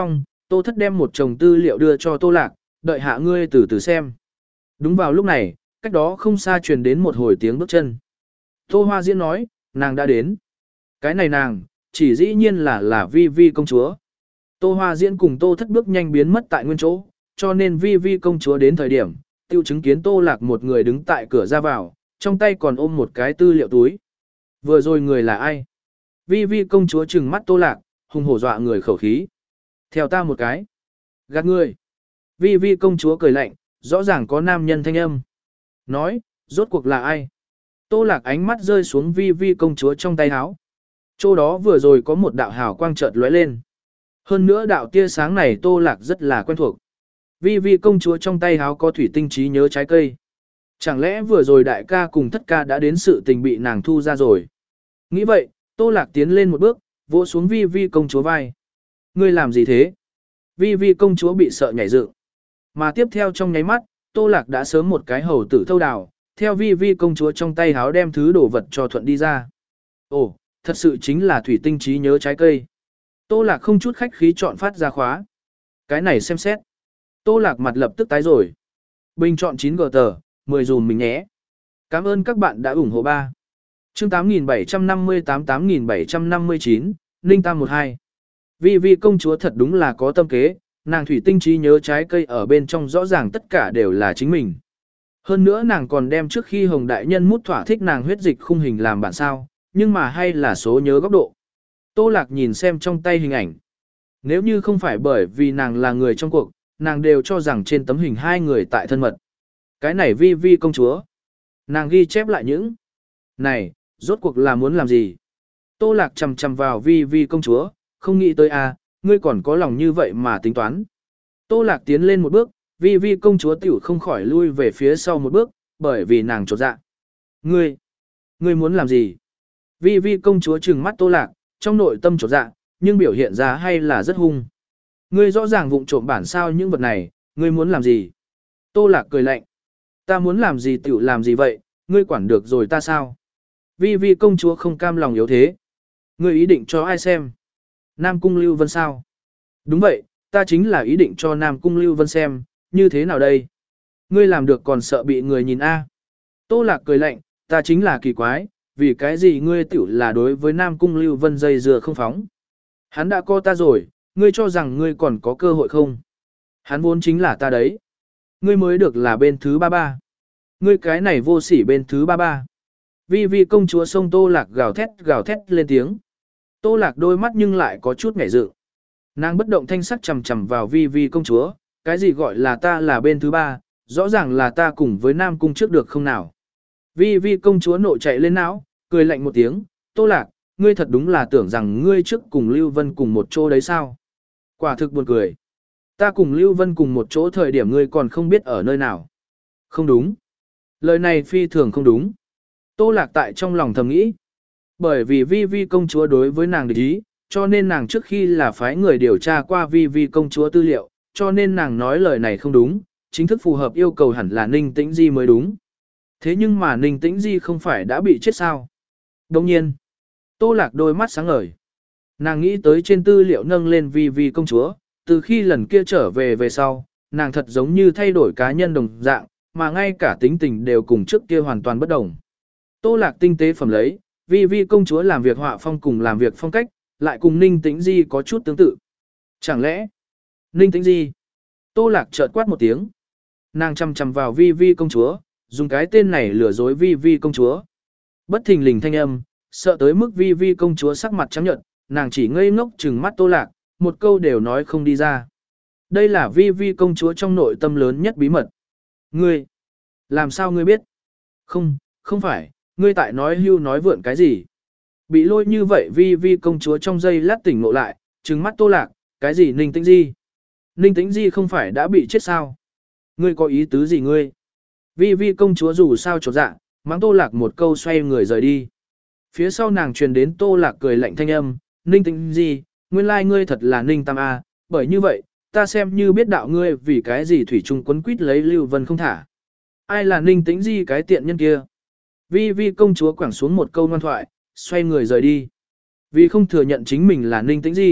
Tô Thất đem một chồng tư liệu đưa cho Tô Lạc, đợi hạ ngươi từ từ xem. Đúng vào lúc này, cách đó không xa truyền đến một hồi tiếng bước chân. Tô Hoa Diễn nói, nàng đã đến. Cái này nàng, chỉ dĩ nhiên là là Vi Vi công chúa. Tô Hoa Diễn cùng Tô Thất bước nhanh biến mất tại nguyên chỗ, cho nên Vi Vi công chúa đến thời điểm, tiêu chứng kiến Tô Lạc một người đứng tại cửa ra vào, trong tay còn ôm một cái tư liệu túi. Vừa rồi người là ai? Vi Vi công chúa trừng mắt Tô Lạc, hùng hổ dọa người khẩu khí. Theo ta một cái. Gạt người. Vi Vi công chúa cười lạnh, rõ ràng có nam nhân thanh âm. Nói, rốt cuộc là ai? Tô Lạc ánh mắt rơi xuống Vi Vi công chúa trong tay áo. Chỗ đó vừa rồi có một đạo hào quang chợt lóe lên. Hơn nữa đạo tia sáng này Tô Lạc rất là quen thuộc. Vi Vi công chúa trong tay áo có thủy tinh trí nhớ trái cây. Chẳng lẽ vừa rồi đại ca cùng thất ca đã đến sự tình bị nàng thu ra rồi? Nghĩ vậy, Tô Lạc tiến lên một bước, vỗ xuống Vi Vi công chúa vai. Ngươi làm gì thế? Vi Vi công chúa bị sợ nhảy dựng. Mà tiếp theo trong nháy mắt, Tô Lạc đã sớm một cái hầu tử thâu đào, theo Vi Vi công chúa trong tay háo đem thứ đồ vật cho thuận đi ra. Ồ, thật sự chính là thủy tinh trí nhớ trái cây. Tô Lạc không chút khách khí chọn phát ra khóa. Cái này xem xét. Tô Lạc mặt lập tức tái rồi. Bình chọn chín gờ tờ, mười dùm mình nhé. Cảm ơn các bạn đã ủng hộ ba. Chương tám nghìn bảy trăm năm mươi tám tám nghìn bảy trăm năm mươi chín, Ninh Tam một hai. Vi Vi công chúa thật đúng là có tâm kế, nàng thủy tinh trí nhớ trái cây ở bên trong rõ ràng tất cả đều là chính mình. Hơn nữa nàng còn đem trước khi Hồng Đại Nhân mút thỏa thích nàng huyết dịch khung hình làm bản sao, nhưng mà hay là số nhớ góc độ. Tô Lạc nhìn xem trong tay hình ảnh. Nếu như không phải bởi vì nàng là người trong cuộc, nàng đều cho rằng trên tấm hình hai người tại thân mật. Cái này Vi Vi công chúa. Nàng ghi chép lại những. Này, rốt cuộc là muốn làm gì? Tô Lạc chầm chầm vào Vi Vi công chúa, không nghĩ tới à, ngươi còn có lòng như vậy mà tính toán. Tô Lạc tiến lên một bước, Vi Vi công chúa tiểu không khỏi lui về phía sau một bước, bởi vì nàng chột dạ. Ngươi, ngươi muốn làm gì? Vi Vi công chúa trừng mắt Tô Lạc, trong nội tâm chột dạ, nhưng biểu hiện ra hay là rất hung. Ngươi rõ ràng vụng trộm bản sao những vật này, ngươi muốn làm gì? Tô Lạc cười lạnh. Ta muốn làm gì tiểu làm gì vậy, ngươi quản được rồi ta sao? Vi Vi công chúa không cam lòng yếu thế. Ngươi ý định cho ai xem? Nam Cung Lưu Vân sao? Đúng vậy, ta chính là ý định cho Nam Cung Lưu Vân xem, như thế nào đây? Ngươi làm được còn sợ bị người nhìn a? Tô Lạc cười lạnh, ta chính là kỳ quái, vì cái gì ngươi tiểu là đối với Nam Cung Lưu Vân dây dừa không phóng? Hắn đã có ta rồi, ngươi cho rằng ngươi còn có cơ hội không? Hắn vốn chính là ta đấy. Ngươi mới được là bên thứ ba ba. Ngươi cái này vô sỉ bên thứ ba ba. Vi Vi công chúa sông Tô Lạc gào thét gào thét lên tiếng. Tô Lạc đôi mắt nhưng lại có chút ngảy dự. Nàng bất động thanh sắc chầm chầm vào Vi Vi công chúa, cái gì gọi là ta là bên thứ ba, rõ ràng là ta cùng với Nam Cung trước được không nào. Vi Vi công chúa nộ chạy lên não, cười lạnh một tiếng, Tô Lạc, ngươi thật đúng là tưởng rằng ngươi trước cùng Lưu Vân cùng một chỗ đấy sao. Quả thực buồn cười. Ta cùng Lưu Vân cùng một chỗ thời điểm ngươi còn không biết ở nơi nào. Không đúng. Lời này phi thường không đúng. Tô Lạc tại trong lòng thầm nghĩ. Bởi vì Vi Vi công chúa đối với nàng địch ý, cho nên nàng trước khi là phái người điều tra qua Vi Vi công chúa tư liệu, cho nên nàng nói lời này không đúng, chính thức phù hợp yêu cầu hẳn là Ninh Tĩnh Di mới đúng. Thế nhưng mà Ninh Tĩnh Di không phải đã bị chết sao? Đồng nhiên, Tô Lạc đôi mắt sáng ngời. Nàng nghĩ tới trên tư liệu nâng lên Vi Vi công chúa, từ khi lần kia trở về về sau, nàng thật giống như thay đổi cá nhân đồng dạng, mà ngay cả tính tình đều cùng trước kia hoàn toàn bất đồng. Tô Lạc tinh tế phẩm lấy, Vi Vi công chúa làm việc họa phong cùng làm việc phong cách, lại cùng Ninh Tĩnh Di có chút tương tự. Chẳng lẽ, Ninh Tĩnh Di? Tô Lạc chợt quát một tiếng. Nàng chằm chằm vào Vi Vi công chúa, dùng cái tên này lừa dối Vi Vi công chúa. Bất thình lình thanh âm, sợ tới mức Vi Vi công chúa sắc mặt trắng nhợt, nàng chỉ ngây ngốc trừng mắt Tô Lạc, một câu đều nói không đi ra. Đây là Vi Vi công chúa trong nội tâm lớn nhất bí mật. Ngươi, làm sao ngươi biết? Không, không phải, ngươi tại nói hưu nói vượn cái gì? Bị lôi như vậy Vi Vi công chúa trong giây lát tỉnh ngộ lại, trừng mắt Tô Lạc, cái gì Ninh Tĩnh Di? Ninh Tĩnh Di không phải đã bị chết sao? Ngươi có ý tứ gì ngươi? Vi Vi công chúa dù sao chột dạ, mắng Tô Lạc một câu xoay người rời đi. Phía sau nàng truyền đến Tô Lạc cười lạnh thanh âm, Ninh Tĩnh Di, nguyên lai ngươi thật là Ninh Tam A, bởi như vậy, ta xem như biết đạo ngươi vì cái gì thủy chung quấn quýt lấy Lưu Vân không thả. Ai là Ninh Tĩnh Di cái tiện nhân kia? Vi Vi công chúa quẳng xuống một câu ngoan thoại, xoay người rời đi. Vì không thừa nhận chính mình là Ninh Tĩnh Di,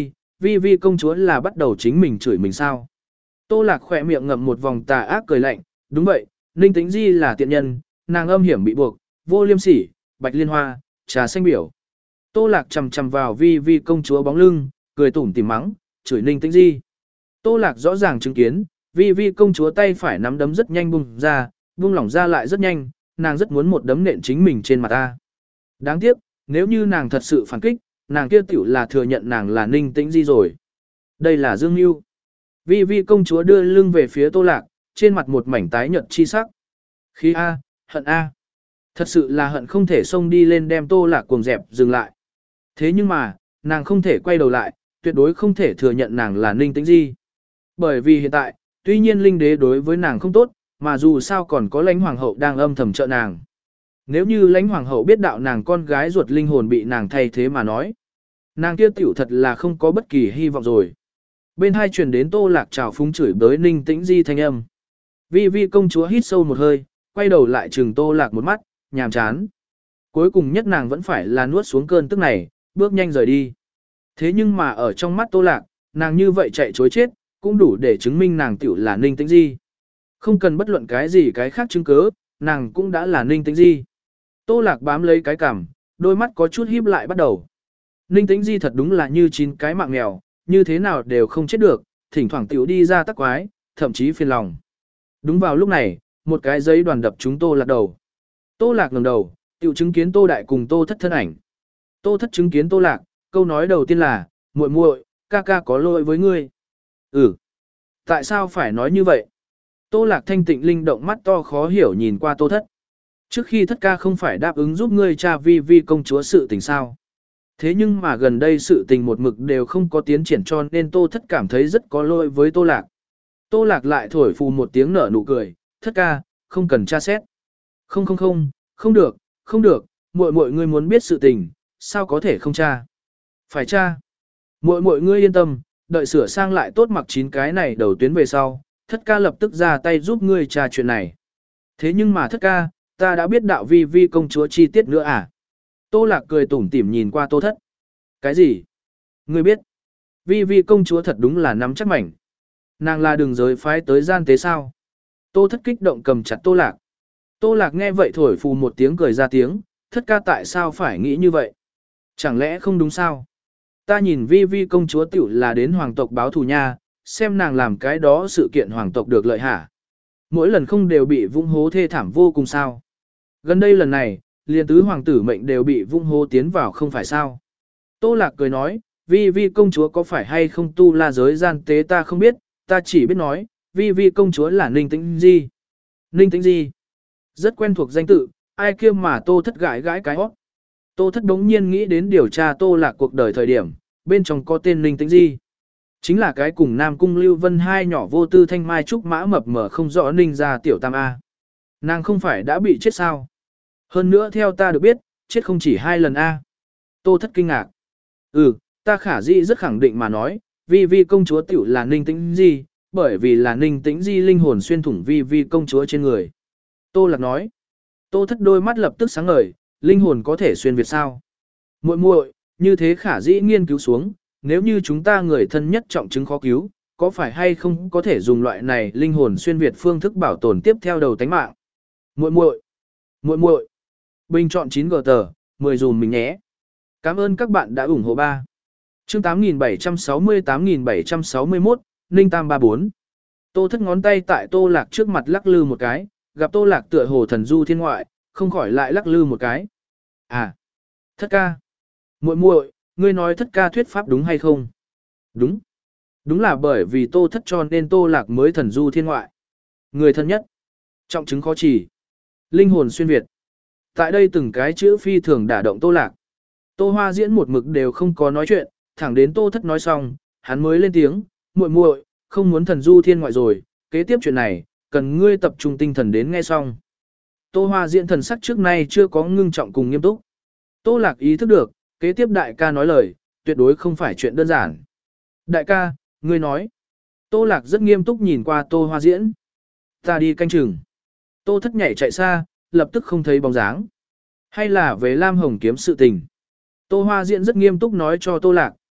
Vi Vi công chúa là bắt đầu chính mình chửi mình sao? Tô Lạc khỏe miệng ngậm một vòng tà ác cười lạnh, đúng vậy, Ninh Tĩnh Di là tiện nhân, nàng âm hiểm bị buộc, vô liêm sỉ, bạch liên hoa, trà xanh biểu. Tô Lạc chầm chầm vào Vi Vi công chúa bóng lưng, cười tủm tỉm mắng, chửi Ninh Tĩnh Di. Tô Lạc rõ ràng chứng kiến, Vi Vi công chúa tay phải nắm đấm rất nhanh bung ra, buông lỏng ra lại rất nhanh, nàng rất muốn một đấm nện chính mình trên mặt ta. Đáng tiếc, nếu như nàng thật sự phản kích, nàng kia tiểu là thừa nhận nàng là Ninh Tĩnh Di rồi. Đây là Dương Nưu. Vi Vi công chúa đưa lưng về phía Tô Lạc, trên mặt một mảnh tái nhợt chi sắc. Khí A, hận A. Thật sự là hận không thể xông đi lên đem Tô Lạc cuồng dẹp dừng lại. Thế nhưng mà, nàng không thể quay đầu lại, tuyệt đối không thể thừa nhận nàng là Ninh Tĩnh Di. Bởi vì hiện tại, tuy nhiên linh đế đối với nàng không tốt, mà dù sao còn có lãnh hoàng hậu đang âm thầm trợ nàng. Nếu như lãnh hoàng hậu biết đạo nàng con gái ruột linh hồn bị nàng thay thế mà nói, nàng kia tiểu thật là không có bất kỳ hy vọng rồi. Bên hai truyền đến Tô Lạc trào phúng chửi bới Ninh Tĩnh Di thanh âm. Vi Vi công chúa hít sâu một hơi, quay đầu lại trừng Tô Lạc một mắt, nhàm chán. Cuối cùng nhất nàng vẫn phải là nuốt xuống cơn tức này, bước nhanh rời đi. Thế nhưng mà ở trong mắt Tô Lạc, nàng như vậy chạy chối chết, cũng đủ để chứng minh nàng tiểu là Ninh Tĩnh Di. Không cần bất luận cái gì cái khác chứng cứ, nàng cũng đã là Ninh Tĩnh Di. Tô Lạc bám lấy cái cằm, đôi mắt có chút híp lại bắt đầu. Ninh Tĩnh Di thật đúng là như chín cái mạng mèo, như thế nào đều không chết được, thỉnh thoảng tiểu đi ra tắc quái, thậm chí phiền lòng. Đúng vào lúc này, một cái giấy đoàn đập trúng Tô Lạc đầu. Tô Lạc ngẩng đầu, tiểu chứng kiến Tô Đại cùng Tô Thất thân ảnh. Tô Thất chứng kiến Tô Lạc, câu nói đầu tiên là, muội muội, ca ca có lỗi với ngươi. Ừ. Tại sao phải nói như vậy? Tô Lạc thanh tịnh linh động mắt to khó hiểu nhìn qua Tô Thất. Trước khi Thất ca không phải đáp ứng giúp ngươi cha Vi Vi công chúa sự tình sao? Thế nhưng mà gần đây sự tình một mực đều không có tiến triển cho nên Tô Thất cảm thấy rất có lỗi với Tô Lạc. Tô Lạc lại thổi phù một tiếng nở nụ cười, Thất ca, không cần tra xét. Không không không, không được, không được, muội muội ngươi muốn biết sự tình, sao có thể không tra? Phải tra. Muội muội ngươi yên tâm, đợi sửa sang lại tốt mặc chín cái này đầu tuyến về sau, Thất ca lập tức ra tay giúp ngươi tra chuyện này. Thế nhưng mà Thất ca, ta đã biết đạo Vi Vi công chúa chi tiết nữa à? Tô Lạc cười tủm tỉm nhìn qua Tô Thất. Cái gì? Ngươi biết? Vi Vi công chúa thật đúng là nắm chắc mảnh. Nàng là đường giới phái tới gian tế sao? Tô Thất kích động cầm chặt Tô Lạc. Tô Lạc nghe vậy thổi phù một tiếng cười ra tiếng, Thất ca tại sao phải nghĩ như vậy? Chẳng lẽ không đúng sao? Ta nhìn Vi Vi công chúa tiểu là đến hoàng tộc báo thù nha, xem nàng làm cái đó sự kiện hoàng tộc được lợi hả? Mỗi lần không đều bị vung hố thê thảm vô cùng sao? Gần đây lần này, liền tứ hoàng tử mệnh đều bị vung hố tiến vào không phải sao? Tô Lạc cười nói, Vi Vi công chúa có phải hay không tu la giới gian tế ta không biết, ta chỉ biết nói, Vi Vi công chúa là Ninh Tĩnh Di. Ninh Tĩnh Di. Rất quen thuộc danh tự, ai kia mà Tô Thất gãi gãi cái hót. Tô Thất đống nhiên nghĩ đến điều tra Tô Lạc cuộc đời thời điểm, bên trong có tên Ninh Tĩnh Di. Chính là cái cùng Nam Cung Lưu Vân hai nhỏ vô tư thanh mai trúc mã mập mờ không rõ Ninh gia tiểu tam A. Nàng không phải đã bị chết sao? Hơn nữa theo ta được biết, chết không chỉ hai lần A. Tô Thất kinh ngạc. Ừ, ta khả dĩ rất khẳng định mà nói, Vi Vi công chúa tiểu là Ninh Tĩnh Di, bởi vì là Ninh Tĩnh Di linh hồn xuyên thủng Vi Vi công chúa trên người. Tô Lạc nói. Tô Thất đôi mắt lập tức sáng ngời, linh hồn có thể xuyên việt sao? Muội muội, như thế khả dĩ nghiên cứu xuống, nếu như chúng ta người thân nhất trọng chứng khó cứu, có phải hay không có thể dùng loại này linh hồn xuyên việt phương thức bảo tồn tiếp theo đầu tánh mạng? Muội muội, muội muội. Bình chọn chín gờ tờ, mười dùm mình nhé. Cảm ơn các bạn đã ủng hộ ba. Chương tám nghìn bảy trăm sáu mươi tám nghìn bảy trăm sáu mươi mốt, Ninh Tam ba bốn. Tô Thất ngón tay tại Tô Lạc trước mặt lắc lư một cái, gặp Tô Lạc tựa hồ thần du thiên ngoại, không khỏi lại lắc lư một cái. À, Thất ca. Muội muội, ngươi nói Thất ca thuyết pháp đúng hay không? Đúng. Đúng là bởi vì Tô Thất cho nên Tô Lạc mới thần du thiên ngoại. Người thân nhất. Trọng chứng khó chỉ. Linh hồn xuyên Việt. Tại đây từng cái chữ phi thường đả động Tô Lạc. Tô Hoa Diễn một mực đều không có nói chuyện, thẳng đến Tô Thất nói xong, hắn mới lên tiếng, muội muội, không muốn thần du thiên ngoại rồi, kế tiếp chuyện này, cần ngươi tập trung tinh thần đến nghe xong. Tô Hoa Diễn thần sắc trước nay chưa có ngưng trọng cùng nghiêm túc. Tô Lạc ý thức được, kế tiếp đại ca nói lời, tuyệt đối không phải chuyện đơn giản. Đại ca, ngươi nói. Tô Lạc rất nghiêm túc nhìn qua Tô Hoa Diễn. Ta đi canh chừng. Tô Thất nhảy chạy xa, lập tức không thấy bóng dáng. Hay là về Lam Hồng kiếm sự tình. Tô Hoa Diễn rất nghiêm túc nói cho Tô Lạc,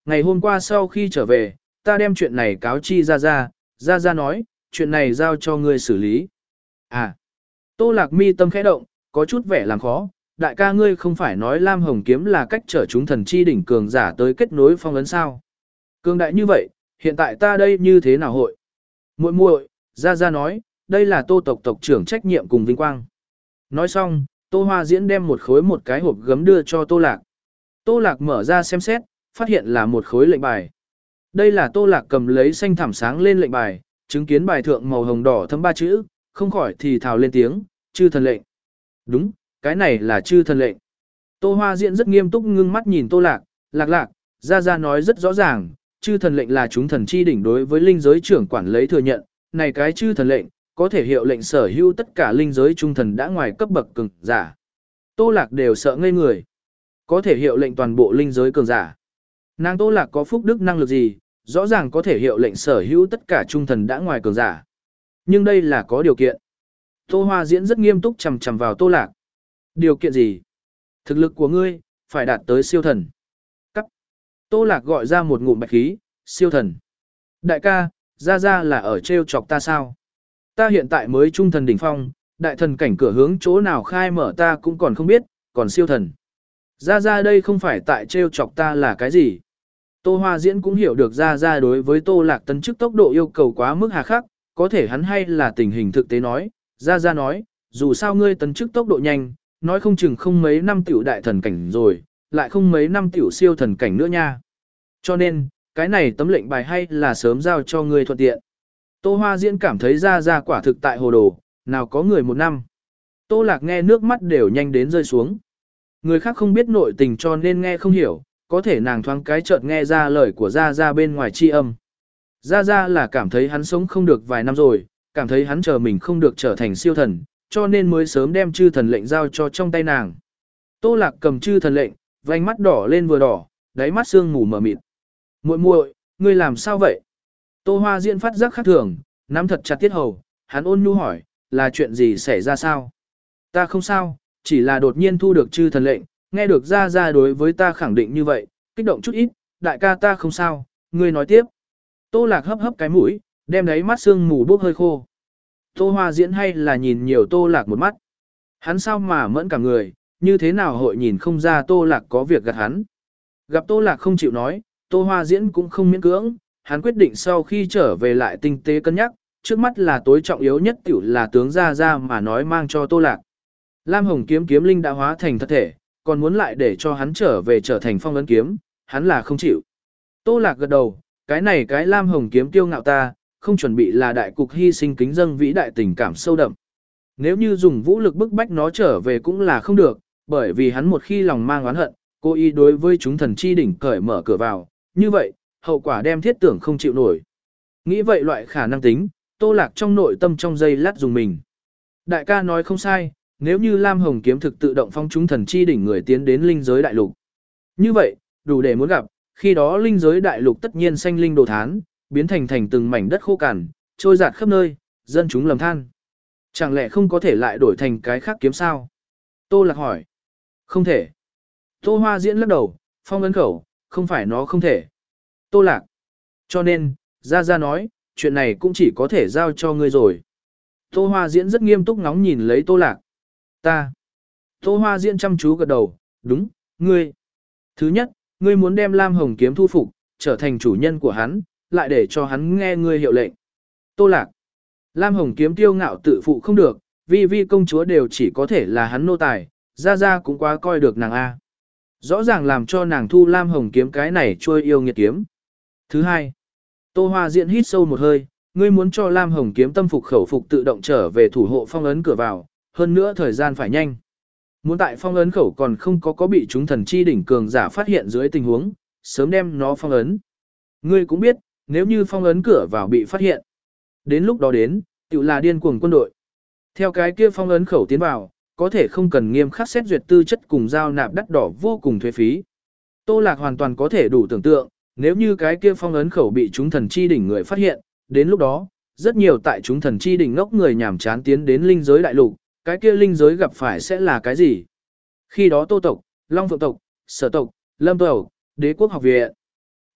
ngày hôm qua sau khi trở về, ta đem chuyện này cáo chi ra ra, ra ra nói, chuyện này giao cho ngươi xử lý. À, Tô Lạc mi tâm khẽ động, có chút vẻ làm khó, đại ca ngươi không phải nói Lam Hồng kiếm là cách trở chúng thần chi đỉnh cường giả tới kết nối phong ấn sao? Cường đại như vậy, hiện tại ta đây như thế nào hội? Muội muội, ra ra nói, đây là Tô tộc tộc trưởng trách nhiệm cùng vinh quang. Nói xong, Tô Hoa Diễn đem một khối một cái hộp gấm đưa cho Tô Lạc. Tô Lạc mở ra xem xét, phát hiện là một khối lệnh bài. Đây là Tô Lạc cầm lấy xanh thảm sáng lên lệnh bài, chứng kiến bài thượng màu hồng đỏ thấm ba chữ, không khỏi thì thào lên tiếng, chư thần lệnh. Đúng, cái này là chư thần lệnh. Tô Hoa Diễn rất nghiêm túc ngưng mắt nhìn Tô Lạc, Lạc Lạc, ra ra nói rất rõ ràng, chư thần lệnh là chúng thần chi đỉnh đối với linh giới trưởng quản lấy thừa nhận, này cái chư thần lệnh, có thể hiệu lệnh sở hữu tất cả linh giới trung thần đã ngoài cấp bậc cường giả. Tô Lạc đều sợ ngây người. Có thể hiệu lệnh toàn bộ linh giới cường giả. Nàng Tô Lạc có phúc đức năng lực gì, rõ ràng có thể hiệu lệnh sở hữu tất cả trung thần đã ngoài cường giả. Nhưng đây là có điều kiện. Tô Hoa Diễn rất nghiêm túc chằm chằm vào Tô Lạc. Điều kiện gì? Thực lực của ngươi, phải đạt tới siêu thần. Cắt. Tô Lạc gọi ra một ngụm bạch khí, siêu thần. Đại ca, ra ra là ở trêu chọc ta sao? Ta hiện tại mới trung thần đỉnh phong, đại thần cảnh cửa hướng chỗ nào khai mở ta cũng còn không biết, còn siêu thần. Ra ra đây không phải tại trêu chọc ta là cái gì? Tô Hoa Diễn cũng hiểu được ra ra đối với Tô Lạc tấn chức tốc độ yêu cầu quá mức hà khắc, có thể hắn hay là tình hình thực tế nói, ra ra nói, dù sao ngươi tấn chức tốc độ nhanh, nói không chừng không mấy năm tiểu đại thần cảnh rồi, lại không mấy năm tiểu siêu thần cảnh nữa nha. Cho nên, cái này tấm lệnh bài hay là sớm giao cho ngươi thuận tiện. Tô Hoa Diễn cảm thấy ra ra quả thực tại hồ đồ, nào có người một năm. Tô Lạc nghe nước mắt đều nhanh đến rơi xuống. Người khác không biết nội tình cho nên nghe không hiểu, có thể nàng thoáng cái chợt nghe ra lời của Gia Gia bên ngoài chi âm. Gia Gia là cảm thấy hắn sống không được vài năm rồi, cảm thấy hắn chờ mình không được trở thành siêu thần, cho nên mới sớm đem chư thần lệnh giao cho trong tay nàng. Tô Lạc cầm chư thần lệnh, vành mắt đỏ lên vừa đỏ, đáy mắt sương mù mờ mịt. Muội muội, ngươi làm sao vậy? Tô Hoa Diễn phát giác khác thường, nắm thật chặt tiết hầu, hắn ôn nhu hỏi, là chuyện gì xảy ra sao? Ta không sao, chỉ là đột nhiên thu được chư thần lệnh, nghe được ra ra đối với ta khẳng định như vậy, kích động chút ít, đại ca ta không sao, ngươi nói tiếp. Tô Lạc hấp hấp cái mũi, đem đáy mắt sương mù bốc hơi khô. Tô Hoa Diễn hay là nhìn nhiều Tô Lạc một mắt. Hắn sao mà mẫn cả người, như thế nào hội nhìn không ra Tô Lạc có việc gạt hắn. Gặp Tô Lạc không chịu nói, Tô Hoa Diễn cũng không miễn cưỡng, hắn quyết định sau khi trở về lại tinh tế cân nhắc, trước mắt là tối trọng yếu nhất tiểu là tướng ra ra mà nói mang cho Tô Lạc. Lam Hồng kiếm kiếm linh đã hóa thành thật thể, còn muốn lại để cho hắn trở về trở thành phong ấn kiếm, hắn là không chịu. Tô Lạc gật đầu, cái này cái Lam Hồng kiếm tiêu ngạo ta, không chuẩn bị là đại cục hy sinh kính dâng vĩ đại tình cảm sâu đậm. Nếu như dùng vũ lực bức bách nó trở về cũng là không được, bởi vì hắn một khi lòng mang oán hận, cố ý đối với chúng thần chi đỉnh cởi mở cửa vào, như vậy, hậu quả đem thiết tưởng không chịu nổi. Nghĩ vậy loại khả năng tính, Tô Lạc trong nội tâm trong giây lát dùng mình. Đại ca nói không sai, nếu như Lam Hồng kiếm thực tự động phong chúng thần chi đỉnh người tiến đến linh giới đại lục. Như vậy, đủ để muốn gặp, khi đó linh giới đại lục tất nhiên xanh linh đồ thán, biến thành thành từng mảnh đất khô cằn, trôi dạt khắp nơi, dân chúng lầm than. Chẳng lẽ không có thể lại đổi thành cái khác kiếm sao? Tô Lạc hỏi. Không thể. Tô Hoa Diễn lắc đầu, phong ấn khẩu, không phải nó không thể. Tô Lạc. Cho nên, Gia Gia nói, chuyện này cũng chỉ có thể giao cho ngươi rồi. Tô Hoa Diễn rất nghiêm túc ngóng nhìn lấy Tô Lạc. Ta. Tô Hoa Diễn chăm chú gật đầu, đúng, ngươi. Thứ nhất, ngươi muốn đem Lam Hồng kiếm thu phục, trở thành chủ nhân của hắn, lại để cho hắn nghe ngươi hiệu lệnh. Tô Lạc. Lam Hồng kiếm tiêu ngạo tự phụ không được, vi vi công chúa đều chỉ có thể là hắn nô tài, Gia Gia cũng quá coi được nàng A. Rõ ràng làm cho nàng thu Lam Hồng kiếm cái này trôi yêu nghiệt kiếm. Thứ hai, Tô Hoa Diễn hít sâu một hơi, ngươi muốn cho Lam Hồng kiếm tâm phục khẩu phục tự động trở về thủ hộ phong ấn cửa vào, hơn nữa thời gian phải nhanh. Muốn tại phong ấn khẩu còn không có có bị chúng thần chi đỉnh cường giả phát hiện dưới tình huống, sớm đem nó phong ấn. Ngươi cũng biết, nếu như phong ấn cửa vào bị phát hiện, đến lúc đó đến, tự là điên cuồng quân đội. Theo cái kia phong ấn khẩu tiến vào, có thể không cần nghiêm khắc xét duyệt tư chất cùng giao nạp đắt đỏ vô cùng thuế phí. Tô Lạc hoàn toàn có thể đủ tưởng tượng, nếu như cái kia phong ấn khẩu bị chúng thần chi đỉnh người phát hiện, đến lúc đó, rất nhiều tại chúng thần chi đỉnh ngốc người nhảm chán tiến đến linh giới đại lục, cái kia linh giới gặp phải sẽ là cái gì? Khi đó Tô tộc, Long Phượng tộc, Sở tộc, Lâm tộc, Đế quốc học viện.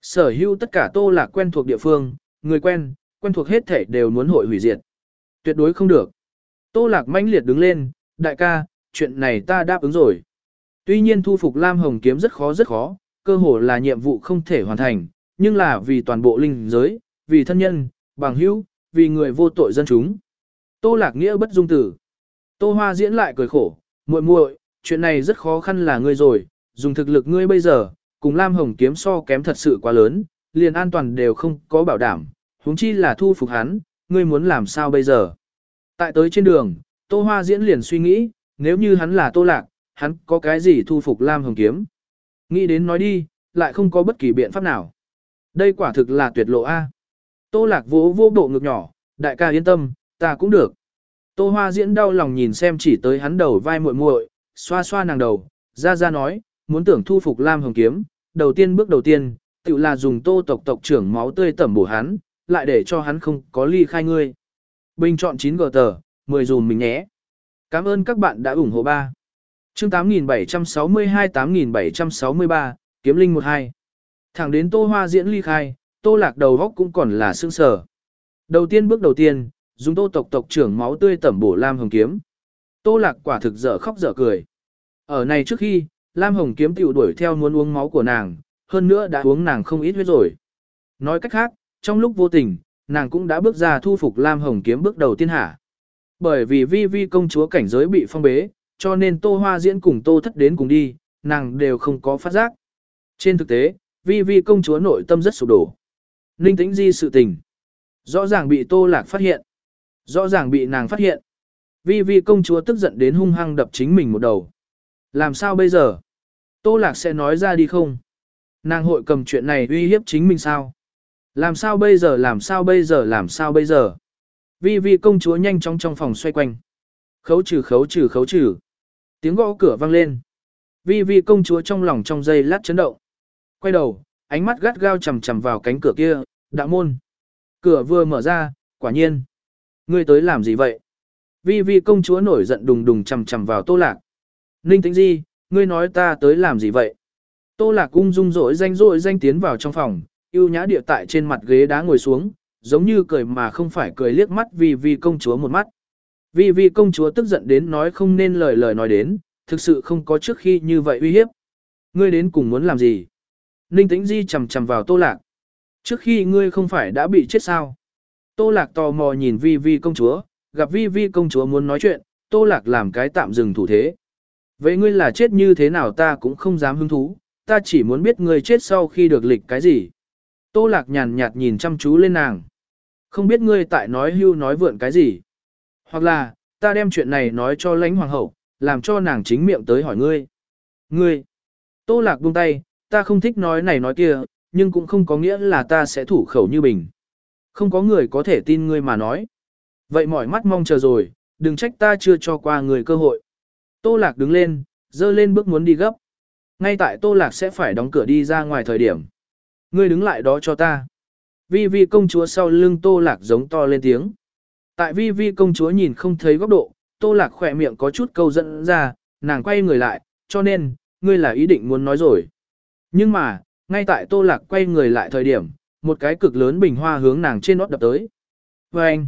Sở hữu tất cả Tô Lạc quen thuộc địa phương, người quen, quen thuộc hết thể đều muốn hội hủy diệt. Tuyệt đối không được. Tô Lạc mãnh liệt đứng lên, đại ca, chuyện này ta đáp ứng rồi. Tuy nhiên thu phục Lam Hồng kiếm rất khó rất khó, cơ hồ là nhiệm vụ không thể hoàn thành, nhưng là vì toàn bộ linh giới, vì thân nhân, bằng hữu, vì người vô tội dân chúng. Tô Lạc nghĩa bất dung tử. Tô Hoa diễn lại cười khổ, muội muội, chuyện này rất khó khăn là ngươi rồi, dùng thực lực ngươi bây giờ, cùng Lam Hồng kiếm so kém thật sự quá lớn, liền an toàn đều không có bảo đảm, huống chi là thu phục hắn, ngươi muốn làm sao bây giờ. Tại tới trên đường, Tô Hoa diễn liền suy nghĩ, nếu như hắn là Tô Lạc, hắn có cái gì thu phục Lam Hồng kiếm. Nghĩ đến nói đi, lại không có bất kỳ biện pháp nào. Đây quả thực là tuyệt lộ A. Tô Lạc vỗ vô bộ ngực nhỏ, đại ca yên tâm, ta cũng được. Tô Hoa diễn đau lòng nhìn xem chỉ tới hắn đầu vai muội muội, xoa xoa nàng đầu, ra ra nói, muốn tưởng thu phục Lam Hồng kiếm, đầu tiên bước đầu tiên, tự là dùng Tô tộc tộc trưởng máu tươi tẩm bổ hắn, lại để cho hắn không có ly khai ngươi. Bình chọn chín gờ tờ, mười dùm mình nhé. Cảm ơn các bạn đã ủng hộ ba. Chương tám nghìn bảy trăm sáu mươi hai tám nghìn bảy trăm sáu mươi ba, Kiếm Linh một hai. Thẳng đến Tô Hoa diễn ly khai, Tô Lạc đầu góc cũng còn là sững sờ. Đầu tiên bước đầu tiên, dùng Tô tộc tộc trưởng máu tươi tẩm bổ Lam Hồng kiếm. Tô Lạc quả thực dở khóc dở cười. Ở này trước khi, Lam Hồng kiếm tiểu đuổi theo muốn uống máu của nàng, hơn nữa đã uống nàng không ít huyết rồi. Nói cách khác, trong lúc vô tình, nàng cũng đã bước ra thu phục Lam Hồng kiếm bước đầu tiên hạ. Bởi vì Vi Vi công chúa cảnh giới bị phong bế, cho nên Tô Hoa diễn cùng Tô Thất đến cùng đi, nàng đều không có phát giác. Trên thực tế, Vi Vi công chúa nội tâm rất sụp đổ. Ninh Tĩnh Di sự tình, rõ ràng bị Tô Lạc phát hiện, rõ ràng bị nàng phát hiện. Vi Vi công chúa tức giận đến hung hăng đập chính mình một đầu. Làm sao bây giờ? Tô Lạc sẽ nói ra đi không? Nàng hội cầm chuyện này uy hiếp chính mình sao? Làm sao bây giờ, làm sao bây giờ, làm sao bây giờ? Vi Vi công chúa nhanh chóng trong phòng xoay quanh. Khấu trừ khấu trừ khấu trừ. Tiếng gõ cửa vang lên. Vi Vi công chúa trong lòng trong giây lát chấn động. Quay đầu, ánh mắt gắt gao chằm chằm vào cánh cửa kia, đạo môn. Cửa vừa mở ra, quả nhiên. Ngươi tới làm gì vậy? Vi Vi công chúa nổi giận đùng đùng chằm chằm vào Tô Lạc. Ninh Tĩnh Di, ngươi nói ta tới làm gì vậy? Tô Lạc ung dung rỗi danh rỗi danh tiến vào trong phòng, yêu nhã địa tại trên mặt ghế đá ngồi xuống, giống như cười mà không phải cười liếc mắt Vi Vi công chúa một mắt. Vi Vi công chúa tức giận đến nói không nên lời lời nói đến, thực sự không có trước khi như vậy uy hiếp. Ngươi đến cùng muốn làm gì? Ninh Tĩnh Di chằm chằm vào Tô Lạc. Trước khi ngươi không phải đã bị chết sao? Tô Lạc tò mò nhìn Vi Vi công chúa, gặp Vi Vi công chúa muốn nói chuyện, Tô Lạc làm cái tạm dừng thủ thế. Vậy ngươi là chết như thế nào ta cũng không dám hứng thú, ta chỉ muốn biết ngươi chết sau khi được lịch cái gì. Tô Lạc nhàn nhạt nhìn chăm chú lên nàng. Không biết ngươi tại nói hưu nói vượn cái gì. Hoặc là, ta đem chuyện này nói cho lãnh hoàng hậu, làm cho nàng chính miệng tới hỏi ngươi. Ngươi. Tô Lạc buông tay, ta không thích nói này nói kia, nhưng cũng không có nghĩa là ta sẽ thủ khẩu như bình. Không có người có thể tin ngươi mà nói. Vậy mỏi mắt mong chờ rồi, đừng trách ta chưa cho qua người cơ hội. Tô Lạc đứng lên, dơ lên bước muốn đi gấp. Ngay tại Tô Lạc sẽ phải đóng cửa đi ra ngoài thời điểm. Ngươi đứng lại đó cho ta. Vi Vi công chúa sau lưng Tô Lạc giống to lên tiếng. Tại Vi Vi công chúa nhìn không thấy góc độ, Tô Lạc khỏe miệng có chút câu dẫn ra, nàng quay người lại, cho nên, ngươi là ý định muốn nói rồi. Nhưng mà, ngay tại Tô Lạc quay người lại thời điểm, một cái cực lớn bình hoa hướng nàng trên nót đập tới. Và anh,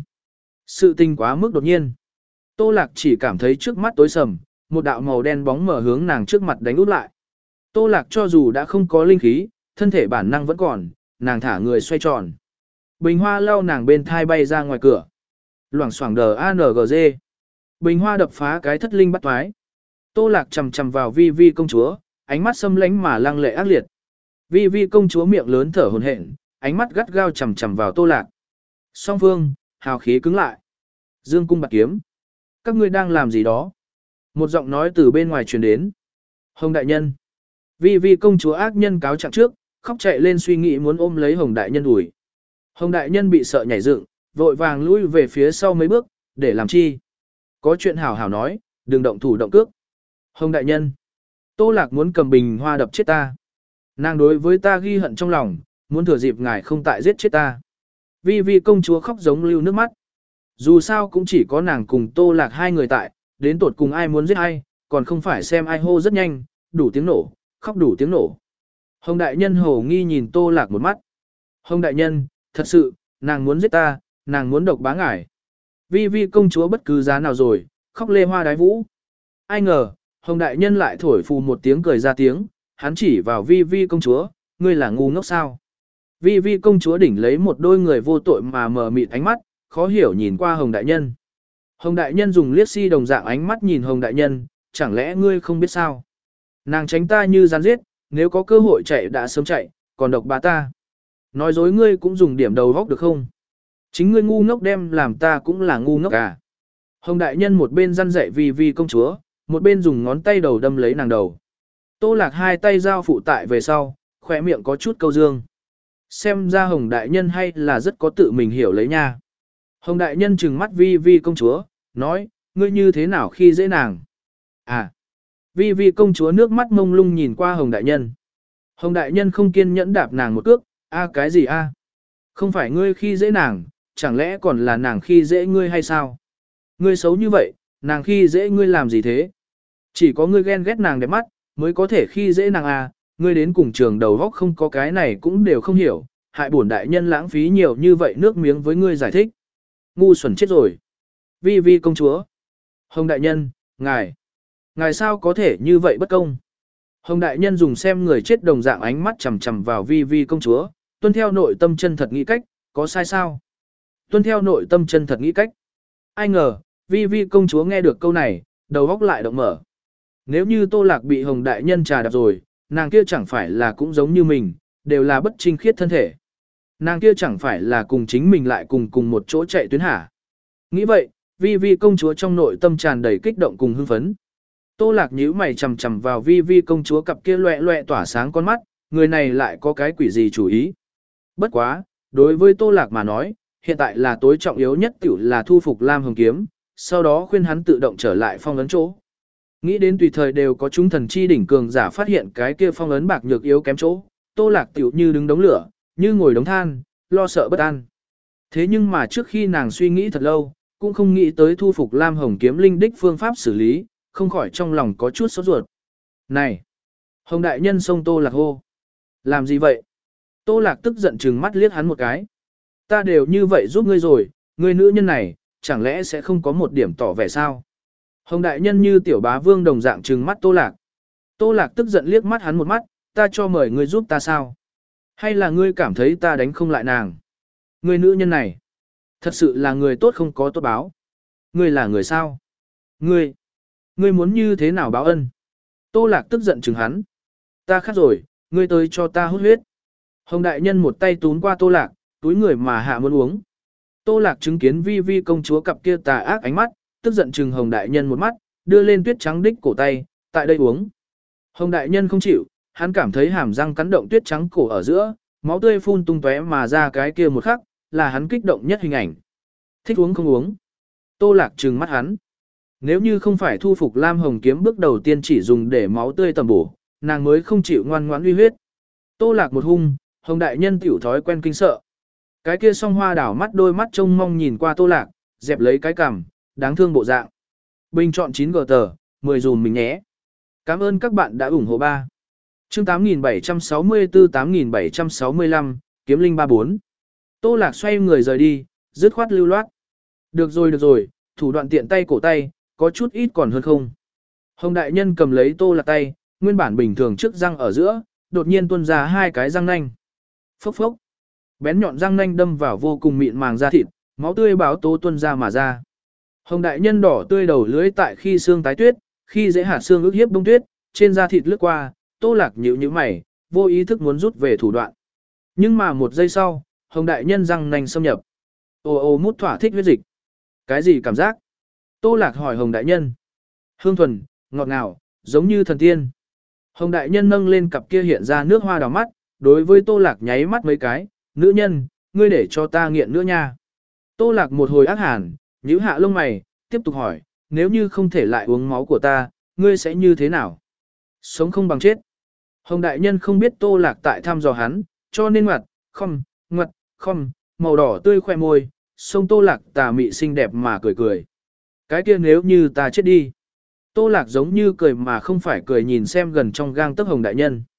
sự tình quá mức đột nhiên. Tô Lạc chỉ cảm thấy trước mắt tối sầm, một đạo màu đen bóng mở hướng nàng trước mặt đánh út lại. Tô Lạc cho dù đã không có linh khí, thân thể bản năng vẫn còn, nàng thả người xoay tròn. Bình hoa lau nàng bên thai bay ra ngoài cửa. Loảng xoảng đờ a en giê. Bình hoa đập phá cái thất linh bắt thoái. Tô Lạc chầm chầm vào Vi Vi công chúa, ánh mắt xâm lánh mà lăng lệ ác liệt. Vi Vi công chúa miệng lớn thở hổn hển, ánh mắt gắt gao chầm chầm vào Tô Lạc. Song phương, hào khí cứng lại. Dương cung bạc kiếm. Các ngươi đang làm gì đó? Một giọng nói từ bên ngoài truyền đến. Hồng đại nhân. Vi Vi công chúa ác nhân cáo trạng trước, khóc chạy lên suy nghĩ muốn ôm lấy Hồng đại nhân đuổi. Hồng đại nhân bị sợ nhảy dựng, vội vàng lui về phía sau mấy bước, để làm chi? Có chuyện hảo hảo nói, đừng động thủ động cước. Hồng đại nhân. Tô Lạc muốn cầm bình hoa đập chết ta. Nàng đối với ta ghi hận trong lòng, muốn thừa dịp ngài không tại giết chết ta. Vi Vi công chúa khóc giống lưu nước mắt. Dù sao cũng chỉ có nàng cùng Tô Lạc hai người tại, đến tột cùng ai muốn giết ai, còn không phải xem ai hô rất nhanh, đủ tiếng nổ, khóc đủ tiếng nổ. Hồng đại nhân hồ nghi nhìn Tô Lạc một mắt. Hồng đại nhân, thật sự, nàng muốn giết ta, nàng muốn độc bá ngải. Vi vi công chúa bất cứ giá nào rồi, khóc lê hoa đái vũ. Ai ngờ, Hồng đại nhân lại thổi phù một tiếng cười ra tiếng, hắn chỉ vào vi vi công chúa, ngươi là ngu ngốc sao. Vi vi công chúa đỉnh lấy một đôi người vô tội mà mờ mịt ánh mắt, khó hiểu nhìn qua Hồng đại nhân. Hồng đại nhân dùng liếc si đồng dạng ánh mắt nhìn Hồng đại nhân, chẳng lẽ ngươi không biết sao? Nàng tránh ta như rắn giết, nếu có cơ hội chạy đã sớm chạy, còn độc bá ta. Nói dối ngươi cũng dùng điểm đầu góc được không? Chính ngươi ngu ngốc đem làm ta cũng là ngu ngốc à. Hồng đại nhân một bên răn dạy vi vi công chúa, một bên dùng ngón tay đầu đâm lấy nàng đầu. Tô Lạc hai tay giao phụ tại về sau, khỏe miệng có chút câu dương. Xem ra Hồng đại nhân hay là rất có tự mình hiểu lấy nha. Hồng đại nhân trừng mắt vi vi công chúa, nói, ngươi như thế nào khi dễ nàng? À, vi vi công chúa nước mắt mông lung nhìn qua Hồng đại nhân. Hồng đại nhân không kiên nhẫn đạp nàng một cước, a cái gì a? Không phải ngươi khi dễ nàng, chẳng lẽ còn là nàng khi dễ ngươi hay sao? Ngươi xấu như vậy, nàng khi dễ ngươi làm gì thế? Chỉ có ngươi ghen ghét nàng đẹp mắt, mới có thể khi dễ nàng à, ngươi đến cùng trường đầu góc không có cái này cũng đều không hiểu, hại bổn đại nhân lãng phí nhiều như vậy nước miếng với ngươi giải thích. Ngu xuẩn chết rồi. Vi vi công chúa. Hồng đại nhân, ngài. Ngài sao có thể như vậy bất công? Hồng đại nhân dùng xem người chết đồng dạng ánh mắt chằm chằm vào vi vi công chúa, tuân theo nội tâm chân thật nghĩ cách, có sai sao? Tuân theo nội tâm chân thật nghĩ cách. Ai ngờ, vi vi công chúa nghe được câu này, đầu góc lại động mở. Nếu như Tô Lạc bị Hồng đại nhân trà đạp rồi, nàng kia chẳng phải là cũng giống như mình, đều là bất trinh khiết thân thể. Nàng kia chẳng phải là cùng chính mình lại cùng cùng một chỗ chạy tuyến hả. Nghĩ vậy, vi vi công chúa trong nội tâm tràn đầy kích động cùng hưng phấn. Tô Lạc nhíu mày chằm chằm vào vi vi công chúa cặp kia loẹ loẹ tỏa sáng con mắt, người này lại có cái quỷ gì chủ ý. Bất quá, đối với Tô Lạc mà nói, hiện tại là tối trọng yếu nhất tiểu là thu phục Lam Hồng Kiếm, sau đó khuyên hắn tự động trở lại phong ấn chỗ. Nghĩ đến tùy thời đều có chúng thần chi đỉnh cường giả phát hiện cái kia phong ấn bạc nhược yếu kém chỗ, Tô Lạc tiểu như đứng đống lửa, như ngồi đống than, lo sợ bất an. Thế nhưng mà trước khi nàng suy nghĩ thật lâu, cũng không nghĩ tới thu phục Lam Hồng Kiếm linh đích phương pháp xử lý, không khỏi trong lòng có chút sốt ruột. Này! Hồng đại nhân xông Tô Lạc hô. Làm gì vậy? Tô Lạc tức giận trừng mắt liếc hắn một cái. Ta đều như vậy giúp ngươi rồi, ngươi nữ nhân này, chẳng lẽ sẽ không có một điểm tỏ vẻ sao? Hồng đại nhân như tiểu bá vương đồng dạng trừng mắt Tô Lạc. Tô Lạc tức giận liếc mắt hắn một mắt, ta cho mời ngươi giúp ta sao? Hay là ngươi cảm thấy ta đánh không lại nàng? Ngươi nữ nhân này, thật sự là người tốt không có tốt báo. Ngươi là người sao? Ngươi, ngươi muốn như thế nào báo ân? Tô Lạc tức giận chừng hắn. Ta khát rồi, ngươi tới cho ta hút huyết. Hồng đại nhân một tay túm qua Tô Lạc, túi người mà hạ muốn uống. Tô Lạc chứng kiến vi vi công chúa cặp kia tà ác ánh mắt, tức giận chừng Hồng đại nhân một mắt, đưa lên tuyết trắng đích cổ tay, tại đây uống. Hồng đại nhân không chịu, hắn cảm thấy hàm răng cắn động tuyết trắng cổ ở giữa, máu tươi phun tung tóe mà ra cái kia một khắc, là hắn kích động nhất hình ảnh. Thích uống không uống. Tô Lạc trừng mắt hắn. Nếu như không phải thu phục Lam Hồng Kiếm bước đầu tiên chỉ dùng để máu tươi tầm bổ, nàng mới không chịu ngoan ngoãn uy huyết. Tô Lạc một hung, Hồng đại nhân tiểu thói quen kinh sợ. Cái kia song hoa đảo mắt đôi mắt trông mong nhìn qua Tô Lạc, dẹp lấy cái cằm, đáng thương bộ dạng. Bình chọn chín gờ tờ, mười dùm mình nhé. Cảm ơn các bạn đã ủng hộ ba. Chương tám nghìn bảy trăm sáu mươi tư tám nghìn bảy trăm sáu mươi lăm, Kiếm Linh ba bốn. Tô Lạc xoay người rời đi, dứt khoát lưu loát. Được rồi được rồi, thủ đoạn tiện tay cổ tay, có chút ít còn hơn không. Hồng đại nhân cầm lấy Tô Lạc tay, nguyên bản bình thường trước răng ở giữa, đột nhiên tuôn ra hai cái răng nanh. Phốc phốc. Bén nhọn răng nanh đâm vào vô cùng mịn màng da thịt, máu tươi báo tố tuôn ra mà ra. Hồng đại nhân đỏ tươi đầu lưỡi tại khi xương tái tuyết, khi dễ hạt xương ức hiếp bông tuyết, trên da thịt lướt qua, Tô Lạc nhíu nhíu mày, vô ý thức muốn rút về thủ đoạn. Nhưng mà một giây sau, Hồng đại nhân răng nanh xâm nhập. Ồ ồ mút thỏa thích huyết dịch. Cái gì cảm giác? Tô Lạc hỏi Hồng đại nhân. Hương thuần, ngọt ngào, giống như thần tiên. Hồng đại nhân nâng lên cặp kia hiện ra nước hoa đào mắt, đối với Tô Lạc nháy mắt mấy cái, nữ nhân, ngươi để cho ta nghiện nữa nha. Tô Lạc một hồi ác hàn, nhíu hạ lông mày, tiếp tục hỏi, nếu như không thể lại uống máu của ta, ngươi sẽ như thế nào? Sống không bằng chết. Hồng đại nhân không biết Tô Lạc tại thăm dò hắn, cho nên ngoặt, không, ngoặt, không, màu đỏ tươi khoe môi, sông Tô Lạc tà mị xinh đẹp mà cười cười. Cái kia nếu như ta chết đi. Tô Lạc giống như cười mà không phải cười nhìn xem gần trong gang tấc Hồng đại nhân.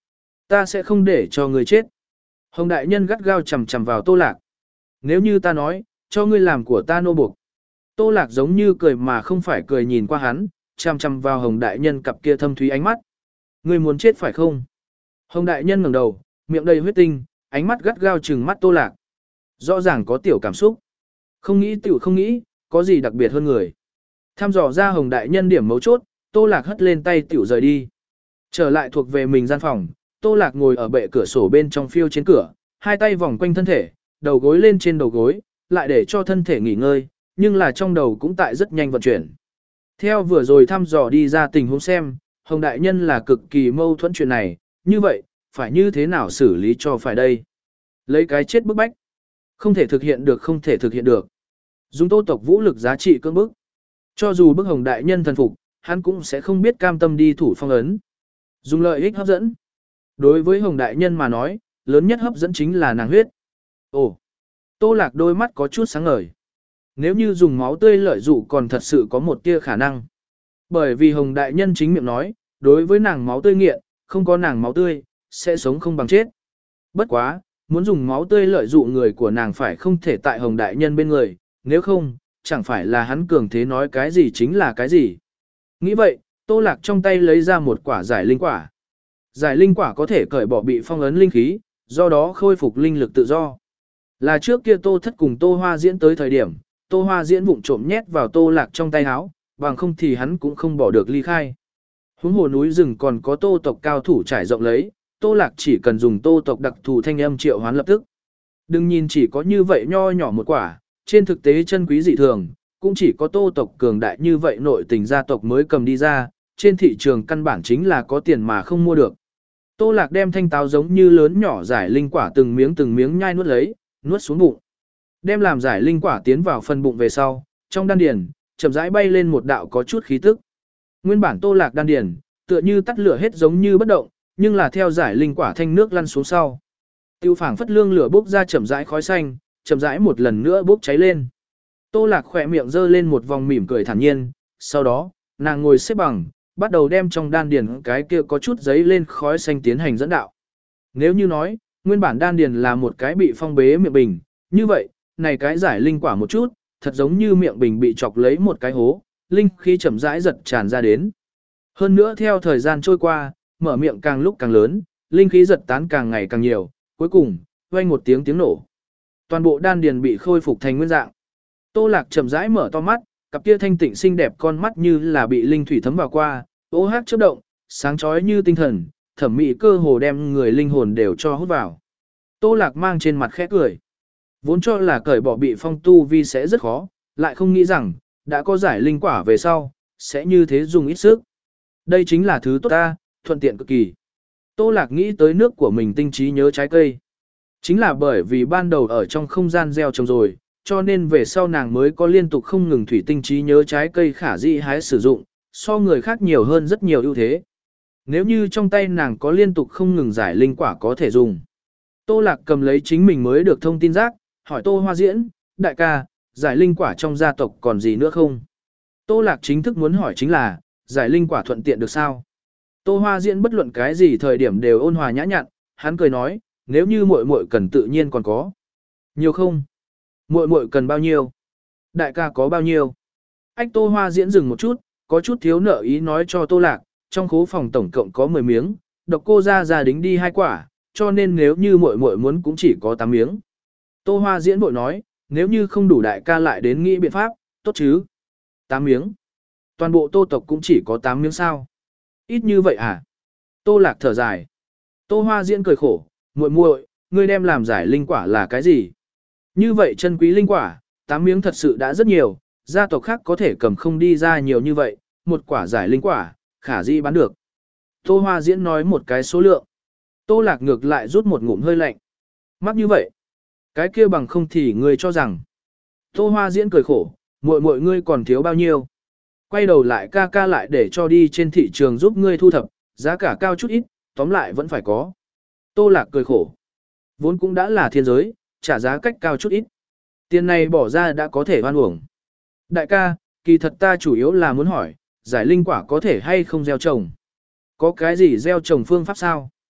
Ta sẽ không để cho ngươi chết. Hồng đại nhân gắt gao chầm chầm vào Tô Lạc. Nếu như ta nói, cho ngươi làm của ta nô buộc. Tô Lạc giống như cười mà không phải cười nhìn qua hắn, chằm chằm vào Hồng đại nhân cặp kia thâm thúy ánh mắt. Ngươi muốn chết phải không? Hồng đại nhân ngẩng đầu, miệng đầy huyết tinh, ánh mắt gắt gao trừng mắt Tô Lạc. Rõ ràng có tiểu cảm xúc. Không nghĩ tiểu không nghĩ, có gì đặc biệt hơn người. Tham dò ra Hồng đại nhân điểm mấu chốt, Tô Lạc hất lên tay tiểu rời đi. Trở lại thuộc về mình gian phòng, Tô Lạc ngồi ở bệ cửa sổ bên trong phiêu trên cửa, hai tay vòng quanh thân thể, đầu gối lên trên đầu gối, lại để cho thân thể nghỉ ngơi, nhưng là trong đầu cũng tại rất nhanh vận chuyển. Theo vừa rồi thăm dò đi ra tình huống xem, Hồng đại nhân là cực kỳ mâu thuẫn chuyện này, như vậy, phải như thế nào xử lý cho phải đây? Lấy cái chết bức bách. Không thể thực hiện được không thể thực hiện được. Dùng Tô tộc vũ lực giá trị cưỡng bức. Cho dù bức Hồng đại nhân thần phục, hắn cũng sẽ không biết cam tâm đi thủ phong ấn. Dùng lợi ích hấp dẫn. Đối với Hồng đại nhân mà nói, lớn nhất hấp dẫn chính là nàng huyết. Ồ, Tô Lạc đôi mắt có chút sáng ngời. Nếu như dùng máu tươi lợi dụ còn thật sự có một tia khả năng. Bởi vì Hồng đại nhân chính miệng nói, đối với nàng máu tươi nghiện, không có nàng máu tươi, sẽ sống không bằng chết. Bất quá, muốn dùng máu tươi lợi dụ người của nàng phải không thể tại Hồng đại nhân bên người, nếu không, chẳng phải là hắn cường thế nói cái gì chính là cái gì. Nghĩ vậy, Tô Lạc trong tay lấy ra một quả giải linh quả. Giải linh quả có thể cởi bỏ bị phong ấn linh khí, do đó khôi phục linh lực tự do. Là trước kia Tô Thất cùng Tô Hoa Diễn tới thời điểm, Tô Hoa Diễn vụng trộm nhét vào Tô Lạc trong tay áo, bằng không thì hắn cũng không bỏ được ly khai. Huống hồ núi rừng còn có Tô tộc cao thủ trải rộng lấy, Tô Lạc chỉ cần dùng Tô tộc đặc thù thanh âm triệu hoán lập tức. Đừng nhìn chỉ có như vậy nho nhỏ một quả, trên thực tế chân quý dị thường, cũng chỉ có Tô tộc cường đại như vậy nội tình gia tộc mới cầm đi ra, trên thị trường căn bản chính là có tiền mà không mua được. Tô Lạc đem thanh táo giống như lớn nhỏ giải linh quả từng miếng từng miếng nhai nuốt lấy, nuốt xuống bụng. Đem làm giải linh quả tiến vào phần bụng về sau, trong đan điền, chậm rãi bay lên một đạo có chút khí tức. Nguyên bản Tô Lạc đan điền, tựa như tắt lửa hết giống như bất động, nhưng là theo giải linh quả thanh nước lăn xuống sau. Tiêu phảng phất lương lửa bốc ra chậm rãi khói xanh, chậm rãi một lần nữa bốc cháy lên. Tô Lạc khỏe miệng giơ lên một vòng mỉm cười thản nhiên, sau đó, nàng ngồi xếp bằng, bắt đầu đem trong đan điền cái kia có chút giấy lên khói xanh tiến hành dẫn đạo. Nếu như nói, nguyên bản đan điền là một cái bị phong bế miệng bình, như vậy, này cái giải linh quả một chút, thật giống như miệng bình bị chọc lấy một cái hố, linh khí chậm rãi giật tràn ra đến. Hơn nữa theo thời gian trôi qua, mở miệng càng lúc càng lớn, linh khí giật tán càng ngày càng nhiều, cuối cùng, vang một tiếng tiếng nổ. Toàn bộ đan điền bị khôi phục thành nguyên dạng. Tô Lạc chậm rãi mở to mắt, cặp kia thanh tịnh xinh đẹp con mắt như là bị linh thủy thấm vào qua, ô hát chớp động, sáng chói như tinh thần, thẩm mỹ cơ hồ đem người linh hồn đều cho hút vào. Tô Lạc mang trên mặt khẽ cười. Vốn cho là cởi bỏ bị phong tu vi sẽ rất khó, lại không nghĩ rằng, đã có giải linh quả về sau, sẽ như thế dùng ít sức. Đây chính là thứ tốt ta, thuận tiện cực kỳ. Tô Lạc nghĩ tới nước của mình tinh trí nhớ trái cây. Chính là bởi vì ban đầu ở trong không gian gieo trồng rồi, cho nên về sau nàng mới có liên tục không ngừng thủy tinh trí nhớ trái cây khả dĩ hái sử dụng, so người khác nhiều hơn rất nhiều ưu thế. Nếu như trong tay nàng có liên tục không ngừng giải linh quả có thể dùng. Tô Lạc cầm lấy chính mình mới được thông tin giác, hỏi Tô Hoa Diễn, đại ca, giải linh quả trong gia tộc còn gì nữa không? Tô Lạc chính thức muốn hỏi chính là, giải linh quả thuận tiện được sao? Tô Hoa Diễn bất luận cái gì thời điểm đều ôn hòa nhã nhặn, hắn cười nói, nếu như muội muội cần tự nhiên còn có. Nhiều không? Muội muội cần bao nhiêu? Đại ca có bao nhiêu? Ách Tô Hoa Diễn dừng một chút, có chút thiếu nợ ý nói cho Tô Lạc, trong khố phòng tổng cộng có mười miếng, độc cô ra gia đính đi hai quả, cho nên nếu như muội muội muốn cũng chỉ có tám miếng. Tô Hoa Diễn bội nói, nếu như không đủ đại ca lại đến nghĩ biện pháp, tốt chứ? tám miếng. Toàn bộ Tô tộc cũng chỉ có tám miếng sao? Ít như vậy à? Tô Lạc thở dài. Tô Hoa Diễn cười khổ, muội muội, ngươi đem làm giải linh quả là cái gì? Như vậy chân quý linh quả, tám miếng thật sự đã rất nhiều, gia tộc khác có thể cầm không đi ra nhiều như vậy, một quả giải linh quả, khả dĩ bán được. Tô Hoa Diễn nói một cái số lượng. Tô Lạc ngược lại rút một ngụm hơi lạnh. Mắc như vậy, cái kia bằng không thì ngươi cho rằng. Tô Hoa Diễn cười khổ, muội muội ngươi còn thiếu bao nhiêu? Quay đầu lại ca ca lại để cho đi trên thị trường giúp ngươi thu thập, giá cả cao chút ít, tóm lại vẫn phải có. Tô Lạc cười khổ. Vốn cũng đã là thiên giới, trả giá cách cao chút ít. Tiền này bỏ ra đã có thể hoan uổng. Đại ca, kỳ thật ta chủ yếu là muốn hỏi, giải linh quả có thể hay không gieo trồng? Có cái gì gieo trồng phương pháp sao?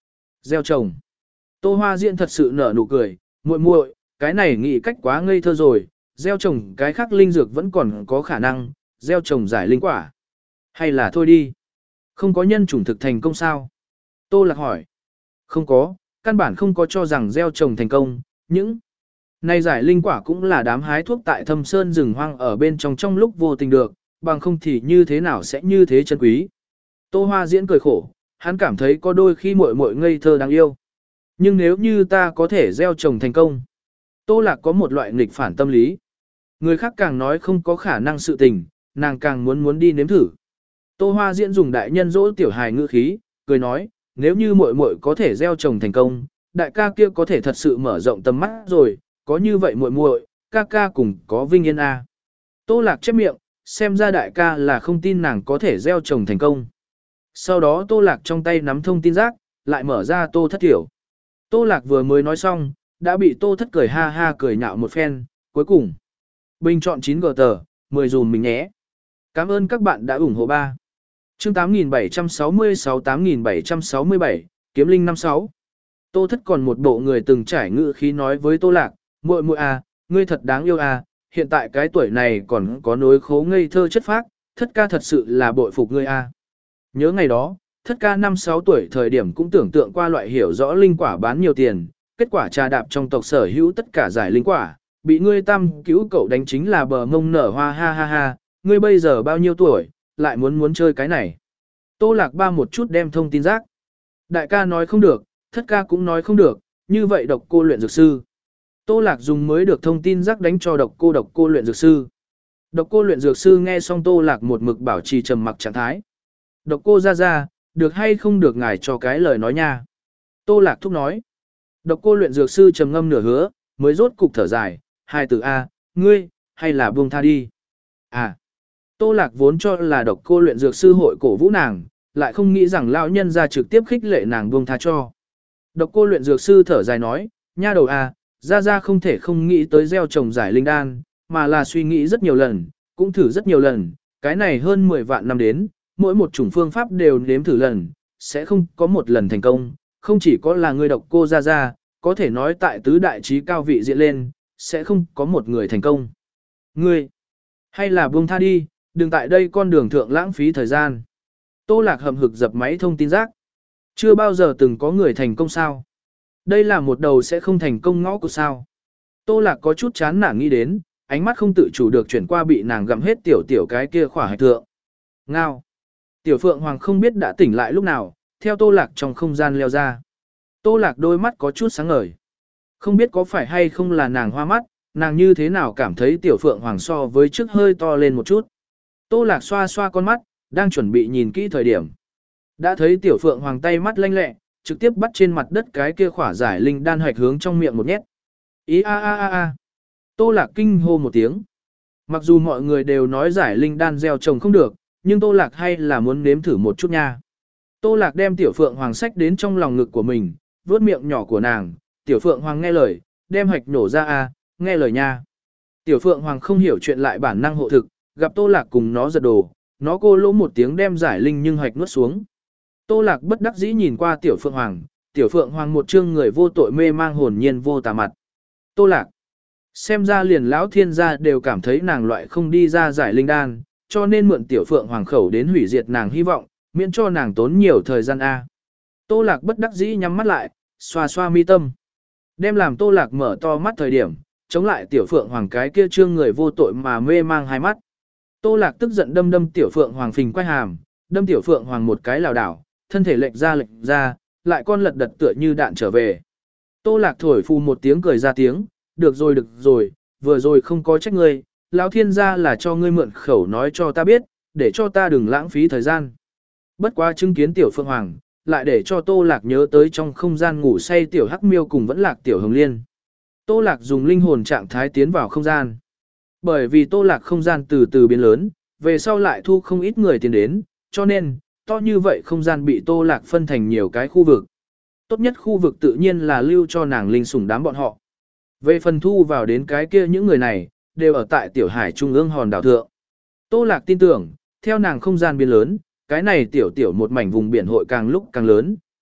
Gieo trồng. Tô Hoa Diễn thật sự nở nụ cười, muội muội, cái này nghĩ cách quá ngây thơ rồi, gieo trồng cái khác linh dược vẫn còn có khả năng, gieo trồng giải linh quả. Hay là thôi đi. Không có nhân chủng thực thành công sao? Tô Lạc hỏi. Không có, căn bản không có cho rằng gieo trồng thành công, những này giải linh quả cũng là đám hái thuốc tại Thâm Sơn rừng hoang ở bên trong trong lúc vô tình được, bằng không thì như thế nào sẽ như thế chân quý. Tô Hoa Diễn cười khổ, hắn cảm thấy có đôi khi muội muội ngây thơ đáng yêu. Nhưng nếu như ta có thể gieo trồng thành công, Tô Lạc có một loại nghịch phản tâm lý. Người khác càng nói không có khả năng sự tình, nàng càng muốn muốn đi nếm thử. Tô Hoa Diễn dùng đại nhân dỗ tiểu hài ngữ khí, cười nói, nếu như muội muội có thể gieo trồng thành công, đại ca kia có thể thật sự mở rộng tầm mắt rồi, có như vậy muội muội, ca ca cùng có vinh yên a. Tô Lạc chép miệng, xem ra đại ca là không tin nàng có thể gieo trồng thành công. Sau đó Tô Lạc trong tay nắm thông tin rác, lại mở ra Tô Thất Tiểu. Tô Lạc vừa mới nói xong, đã bị Tô Thất cười ha ha cười nhạo một phen, cuối cùng. Bình chọn chín gờ tờ, mười dùm mình nhé. Cảm ơn các bạn đã ủng hộ ba. Chương tám nghìn bảy trăm sáu mươi sáu tám nghìn bảy trăm sáu mươi bảy, Kiếm Linh năm sáu. Tô Thất còn một bộ người từng trải ngữ khí nói với Tô Lạc, muội muội à, ngươi thật đáng yêu à, hiện tại cái tuổi này còn có nối khố ngây thơ chất phác, Thất ca thật sự là bội phục ngươi à. Nhớ ngày đó, Thất ca năm sáu tuổi thời điểm cũng tưởng tượng qua loại hiểu rõ linh quả bán nhiều tiền, kết quả trà đạp trong tộc sở hữu tất cả giải linh quả, bị ngươi tam cứu cậu đánh chính là bờ mông nở hoa ha ha ha, ngươi bây giờ bao nhiêu tuổi, lại muốn muốn chơi cái này. Tô Lạc ba một chút đem thông tin rác. Đại ca nói không được, Thất ca cũng nói không được, như vậy độc cô luyện dược sư. Tô Lạc dùng mới được thông tin rác đánh cho độc cô độc cô luyện dược sư. Độc cô luyện dược sư nghe xong Tô Lạc một mực bảo trì trầm mặc trạng thái. Độc cô ra ra, được hay không được ngài cho cái lời nói nha. Tô Lạc thúc nói. Độc cô luyện dược sư trầm ngâm nửa hứa, mới rốt cục thở dài, hai từ A, ngươi, hay là buông tha đi. À, Tô Lạc vốn cho là độc cô luyện dược sư hội cổ vũ nàng, lại không nghĩ rằng lão nhân ra trực tiếp khích lệ nàng buông tha cho. Độc cô luyện dược sư thở dài nói, nha đầu A, ra ra không thể không nghĩ tới gieo trồng giải linh đan, mà là suy nghĩ rất nhiều lần, cũng thử rất nhiều lần, cái này hơn mười vạn năm đến, mỗi một chủng phương pháp đều nếm thử lần, sẽ không có một lần thành công, không chỉ có là người độc cô ra ra, có thể nói tại tứ đại trí cao vị diện lên, sẽ không có một người thành công. Ngươi, hay là buông tha đi, đừng tại đây con đường thượng lãng phí thời gian. Tô Lạc hầm hực dập máy thông tin rác. Chưa bao giờ từng có người thành công sao. Đây là một đầu sẽ không thành công ngõ của sao. Tô Lạc có chút chán nản nghĩ đến, ánh mắt không tự chủ được chuyển qua bị nàng gặm hết tiểu tiểu cái kia khỏa hạch thượng. Ngao. Tiểu Phượng Hoàng không biết đã tỉnh lại lúc nào, theo Tô Lạc trong không gian leo ra. Tô Lạc đôi mắt có chút sáng ngời. Không biết có phải hay không là nàng hoa mắt, nàng như thế nào cảm thấy Tiểu Phượng Hoàng so với trước hơi to lên một chút. Tô Lạc xoa xoa con mắt, đang chuẩn bị nhìn kỹ thời điểm. Đã thấy Tiểu Phượng Hoàng tay mắt lanh lẹ, trực tiếp bắt trên mặt đất cái kia khỏa giải linh đan hoạch hướng trong miệng một nhét. Ý a a a a. Tô Lạc kinh hô một tiếng. Mặc dù mọi người đều nói giải linh đan gieo trồng không được, nhưng Tô Lạc hay là muốn nếm thử một chút nha. Tô Lạc đem Tiểu Phượng Hoàng sách đến trong lòng ngực của mình, vuốt miệng nhỏ của nàng. Tiểu Phượng Hoàng nghe lời, đem hạch nổ ra a, nghe lời nha. Tiểu Phượng Hoàng không hiểu chuyện lại bản năng hộ thực, gặp Tô Lạc cùng nó giật đồ, nó cô lỗ một tiếng đem giải linh nhưng hạch nuốt xuống. Tô Lạc bất đắc dĩ nhìn qua Tiểu Phượng Hoàng, Tiểu Phượng Hoàng một trương người vô tội mê mang hồn nhiên vô tà mặt. Tô Lạc, xem ra liền lão thiên gia đều cảm thấy nàng loại không đi ra giải linh đan, cho nên mượn Tiểu Phượng Hoàng khẩu đến hủy diệt nàng hy vọng, miễn cho nàng tốn nhiều thời gian a. Tô Lạc bất đắc dĩ nhắm mắt lại, xoa xoa mi tâm. Đem làm Tô Lạc mở to mắt thời điểm, chống lại Tiểu Phượng Hoàng cái kia trương người vô tội mà mê mang hai mắt. Tô Lạc tức giận đâm đâm Tiểu Phượng Hoàng phình quay hàm, đâm Tiểu Phượng Hoàng một cái lảo đảo, thân thể lệch ra lệch ra, lại con lật đật tựa như đạn trở về. Tô Lạc thổi phù một tiếng cười ra tiếng, được rồi được rồi, vừa rồi không có trách ngươi, lão thiên gia là cho ngươi mượn khẩu nói cho ta biết, để cho ta đừng lãng phí thời gian. Bất quá chứng kiến Tiểu Phượng Hoàng, lại để cho Tô Lạc nhớ tới trong không gian ngủ say Tiểu Hắc Miêu cùng vẫn lạc Tiểu Hồng Liên. Tô Lạc dùng linh hồn trạng thái tiến vào không gian. Bởi vì Tô Lạc không gian từ từ biến lớn, về sau lại thu không ít người tiến đến, cho nên, to như vậy không gian bị Tô Lạc phân thành nhiều cái khu vực. Tốt nhất khu vực tự nhiên là lưu cho nàng linh sủng đám bọn họ. Về phần thu vào đến cái kia những người này, đều ở tại Tiểu Hải Trung ương hòn đảo thượng. Tô Lạc tin tưởng, theo nàng không gian biến lớn, cái này tiểu tiểu một mảnh vùng biển hội càng lúc càng lớn,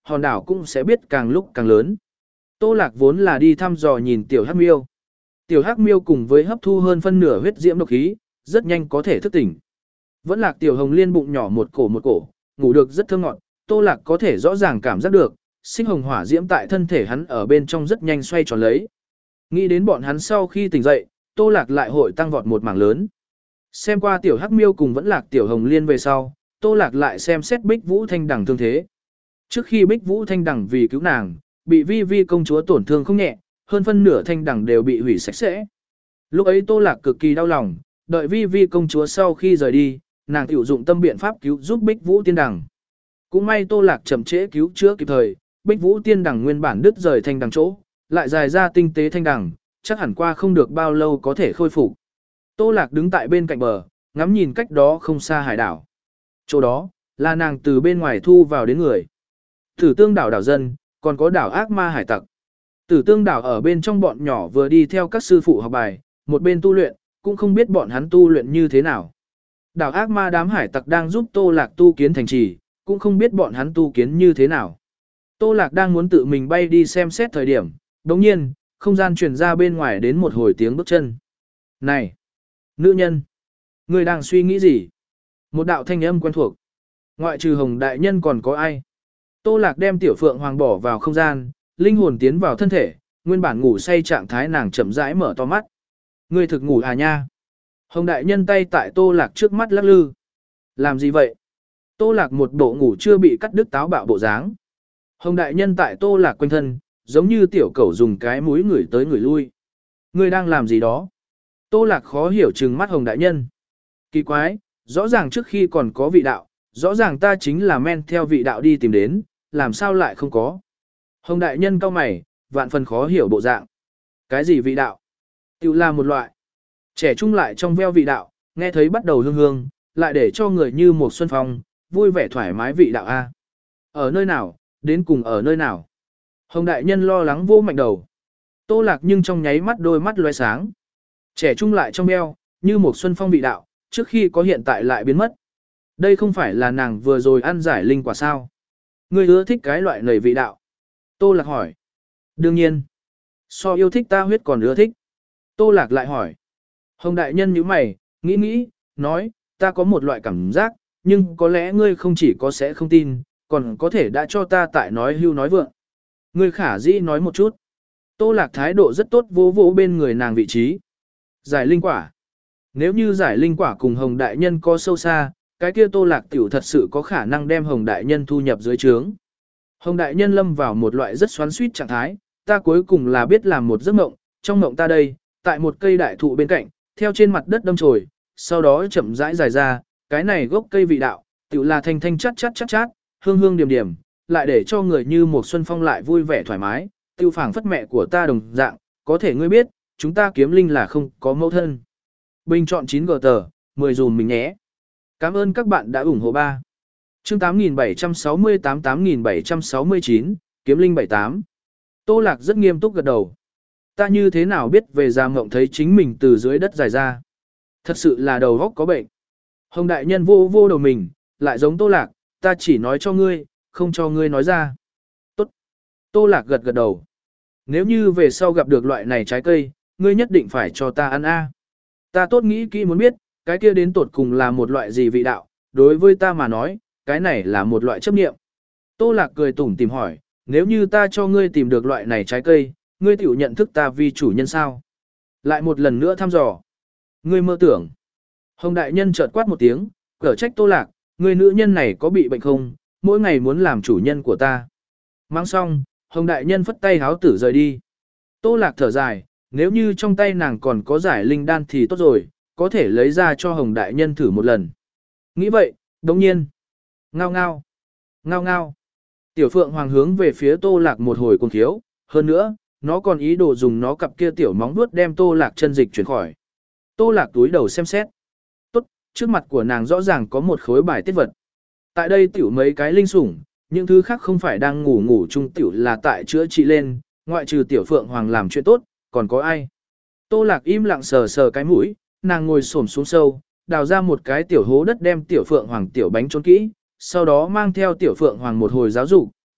hòn đảo cũng sẽ biết càng lúc càng lớn. Tô Lạc vốn là đi thăm dò nhìn tiểu hắc miêu. Tiểu hắc miêu cùng với hấp thu hơn phân nửa huyết diễm độc khí, rất nhanh có thể thức tỉnh. Vẫn Lạc tiểu hồng liên bụng nhỏ một cổ một cổ, ngủ được rất thơ ngọt, Tô Lạc có thể rõ ràng cảm giác được, sinh hồng hỏa diễm tại thân thể hắn ở bên trong rất nhanh xoay tròn lấy. Nghĩ đến bọn hắn sau khi tỉnh dậy, Tô Lạc lại hội tăng vọt một mảng lớn. Xem qua tiểu hắc miêu cùng Vẫn Lạc tiểu hồng liên về sau, Tô Lạc lại xem xét Bích Vũ Thanh Đằng thương thế. Trước khi Bích Vũ Thanh Đằng vì cứu nàng, bị Vi Vi công chúa tổn thương không nhẹ, hơn phân nửa thanh đằng đều bị hủy sạch sẽ. Lúc ấy Tô Lạc cực kỳ đau lòng, đợi Vi Vi công chúa sau khi rời đi, nàng tiểu dụng tâm biện pháp cứu giúp Bích Vũ Tiên Đằng. Cũng may Tô Lạc chậm trễ cứu chữa kịp thời, Bích Vũ Tiên Đằng nguyên bản đứt rời thanh đằng chỗ, lại dài ra tinh tế thanh đằng, chắc hẳn qua không được bao lâu có thể khôi phục. Tô Lạc đứng tại bên cạnh bờ, ngắm nhìn cách đó không xa hải đảo. Chỗ đó, là nàng từ bên ngoài thu vào đến người. Tử Tương đảo đảo dân, còn có đảo ác ma hải tặc. Tử Tương đảo ở bên trong bọn nhỏ vừa đi theo các sư phụ học bài, một bên tu luyện, cũng không biết bọn hắn tu luyện như thế nào. Đảo ác ma đám hải tặc đang giúp Tô Lạc tu kiến thành trì, cũng không biết bọn hắn tu kiến như thế nào. Tô Lạc đang muốn tự mình bay đi xem xét thời điểm, đồng nhiên, không gian truyền ra bên ngoài đến một hồi tiếng bước chân. Này! Nữ nhân! Ngươi đang suy nghĩ gì? Một đạo thanh âm quen thuộc. Ngoại trừ Hồng Đại Nhân còn có ai? Tô Lạc đem tiểu phượng hoàng bỏ vào không gian, linh hồn tiến vào thân thể, nguyên bản ngủ say trạng thái nàng chậm rãi mở to mắt. Ngươi thực ngủ à nha? Hồng Đại Nhân tay tại Tô Lạc trước mắt lắc lư. Làm gì vậy? Tô Lạc một bộ ngủ chưa bị cắt đứt táo bạo bộ dáng. Hồng Đại Nhân tại Tô Lạc quanh thân, giống như tiểu cẩu dùng cái mũi ngửi tới ngửi lui. Ngươi đang làm gì đó? Tô Lạc khó hiểu trừng mắt Hồng Đại Nhân. Kỳ quái, rõ ràng trước khi còn có vị đạo, rõ ràng ta chính là men theo vị đạo đi tìm đến, làm sao lại không có. Hồng Đại Nhân cau mày, vạn phần khó hiểu bộ dạng. Cái gì vị đạo? Tiểu là một loại. Trẻ trung lại trong veo vị đạo, nghe thấy bắt đầu hương hương, lại để cho người như một xuân phong, vui vẻ thoải mái vị đạo A. Ở nơi nào, đến cùng ở nơi nào? Hồng Đại Nhân lo lắng vô mạnh đầu. Tô Lạc nhưng trong nháy mắt đôi mắt loe sáng. Trẻ trung lại trong veo, như một xuân phong vị đạo, trước khi có hiện tại lại biến mất. Đây không phải là nàng vừa rồi ăn giải linh quả sao? Ngươi ưa thích cái loại nầy vị đạo? Tô Lạc hỏi. Đương nhiên. So yêu thích ta huyết còn ưa thích. Tô Lạc lại hỏi. Hồng Đại Nhân nhíu mày, nghĩ nghĩ, nói, ta có một loại cảm giác, nhưng có lẽ ngươi không chỉ có sẽ không tin, còn có thể đã cho ta tại nói hưu nói vượng. Ngươi khả dĩ nói một chút. Tô Lạc thái độ rất tốt vô vỗ bên người nàng vị trí. Giải linh quả. Nếu như giải linh quả cùng Hồng Đại Nhân có sâu xa, cái kia Tô Lạc tiểu thật sự có khả năng đem Hồng Đại Nhân thu nhập dưới trướng. Hồng Đại Nhân lâm vào một loại rất xoắn xuýt trạng thái, ta cuối cùng là biết làm một giấc mộng, trong mộng ta đây, tại một cây đại thụ bên cạnh, theo trên mặt đất đâm chồi, sau đó chậm rãi dài ra, cái này gốc cây vị đạo, tiểu là thanh thanh chát chát chát chát, hương hương điểm điểm, lại để cho người như một xuân phong lại vui vẻ thoải mái, tiêu phảng phất mẹ của ta đồng dạng, có thể ngươi biết, chúng ta kiếm linh là không có mẫu thân. Bình chọn chín gờ tờ, mười dùm mình nhé. Cảm ơn các bạn đã ủng hộ ba. Chương tám nghìn bảy trăm sáu mươi tám tám nghìn bảy trăm sáu mươi chín, Kiếm Linh bảy tám. Tô Lạc rất nghiêm túc gật đầu. Ta như thế nào biết về già mộng thấy chính mình từ dưới đất dài ra. Thật sự là đầu óc có bệnh. Hồng Đại Nhân vô vô đầu mình, lại giống Tô Lạc, ta chỉ nói cho ngươi, không cho ngươi nói ra. Tốt. Tô Lạc gật gật đầu. Nếu như về sau gặp được loại này trái cây, ngươi nhất định phải cho ta ăn a. Ta tốt nghĩ kỹ muốn biết, cái kia đến tột cùng là một loại gì vị đạo, đối với ta mà nói, cái này là một loại chấp niệm. Tô Lạc cười tủm tìm hỏi, nếu như ta cho ngươi tìm được loại này trái cây, ngươi tiểu nhận thức ta vì chủ nhân sao? Lại một lần nữa thăm dò. Ngươi mơ tưởng. Hồng Đại Nhân chợt quát một tiếng, cở trách Tô Lạc, ngươi nữ nhân này có bị bệnh không, mỗi ngày muốn làm chủ nhân của ta. Mang xong, Hồng Đại Nhân phất tay háo tử rời đi. Tô Lạc thở dài, nếu như trong tay nàng còn có giải linh đan thì tốt rồi, có thể lấy ra cho Hồng Đại Nhân thử một lần. Nghĩ vậy, đồng nhiên. Ngao ngao. Ngao ngao. Tiểu Phượng Hoàng hướng về phía Tô Lạc một hồi cuồng khiếu, hơn nữa, nó còn ý đồ dùng nó cặp kia tiểu móng vuốt đem Tô Lạc chân dịch chuyển khỏi. Tô Lạc túi đầu xem xét. Tốt, trước mặt của nàng rõ ràng có một khối bài tiết vật. Tại đây tiểu mấy cái linh sủng, những thứ khác không phải đang ngủ ngủ chung tiểu là tại chữa trị lên, ngoại trừ Tiểu Phượng Hoàng làm chuyện tốt, còn có ai. Tô Lạc im lặng sờ sờ cái mũi, nàng ngồi xổm xuống sâu, đào ra một cái tiểu hố đất đem Tiểu Phượng Hoàng tiểu bánh trốn kỹ, sau đó mang theo Tiểu Phượng Hoàng một hồi giáo dục,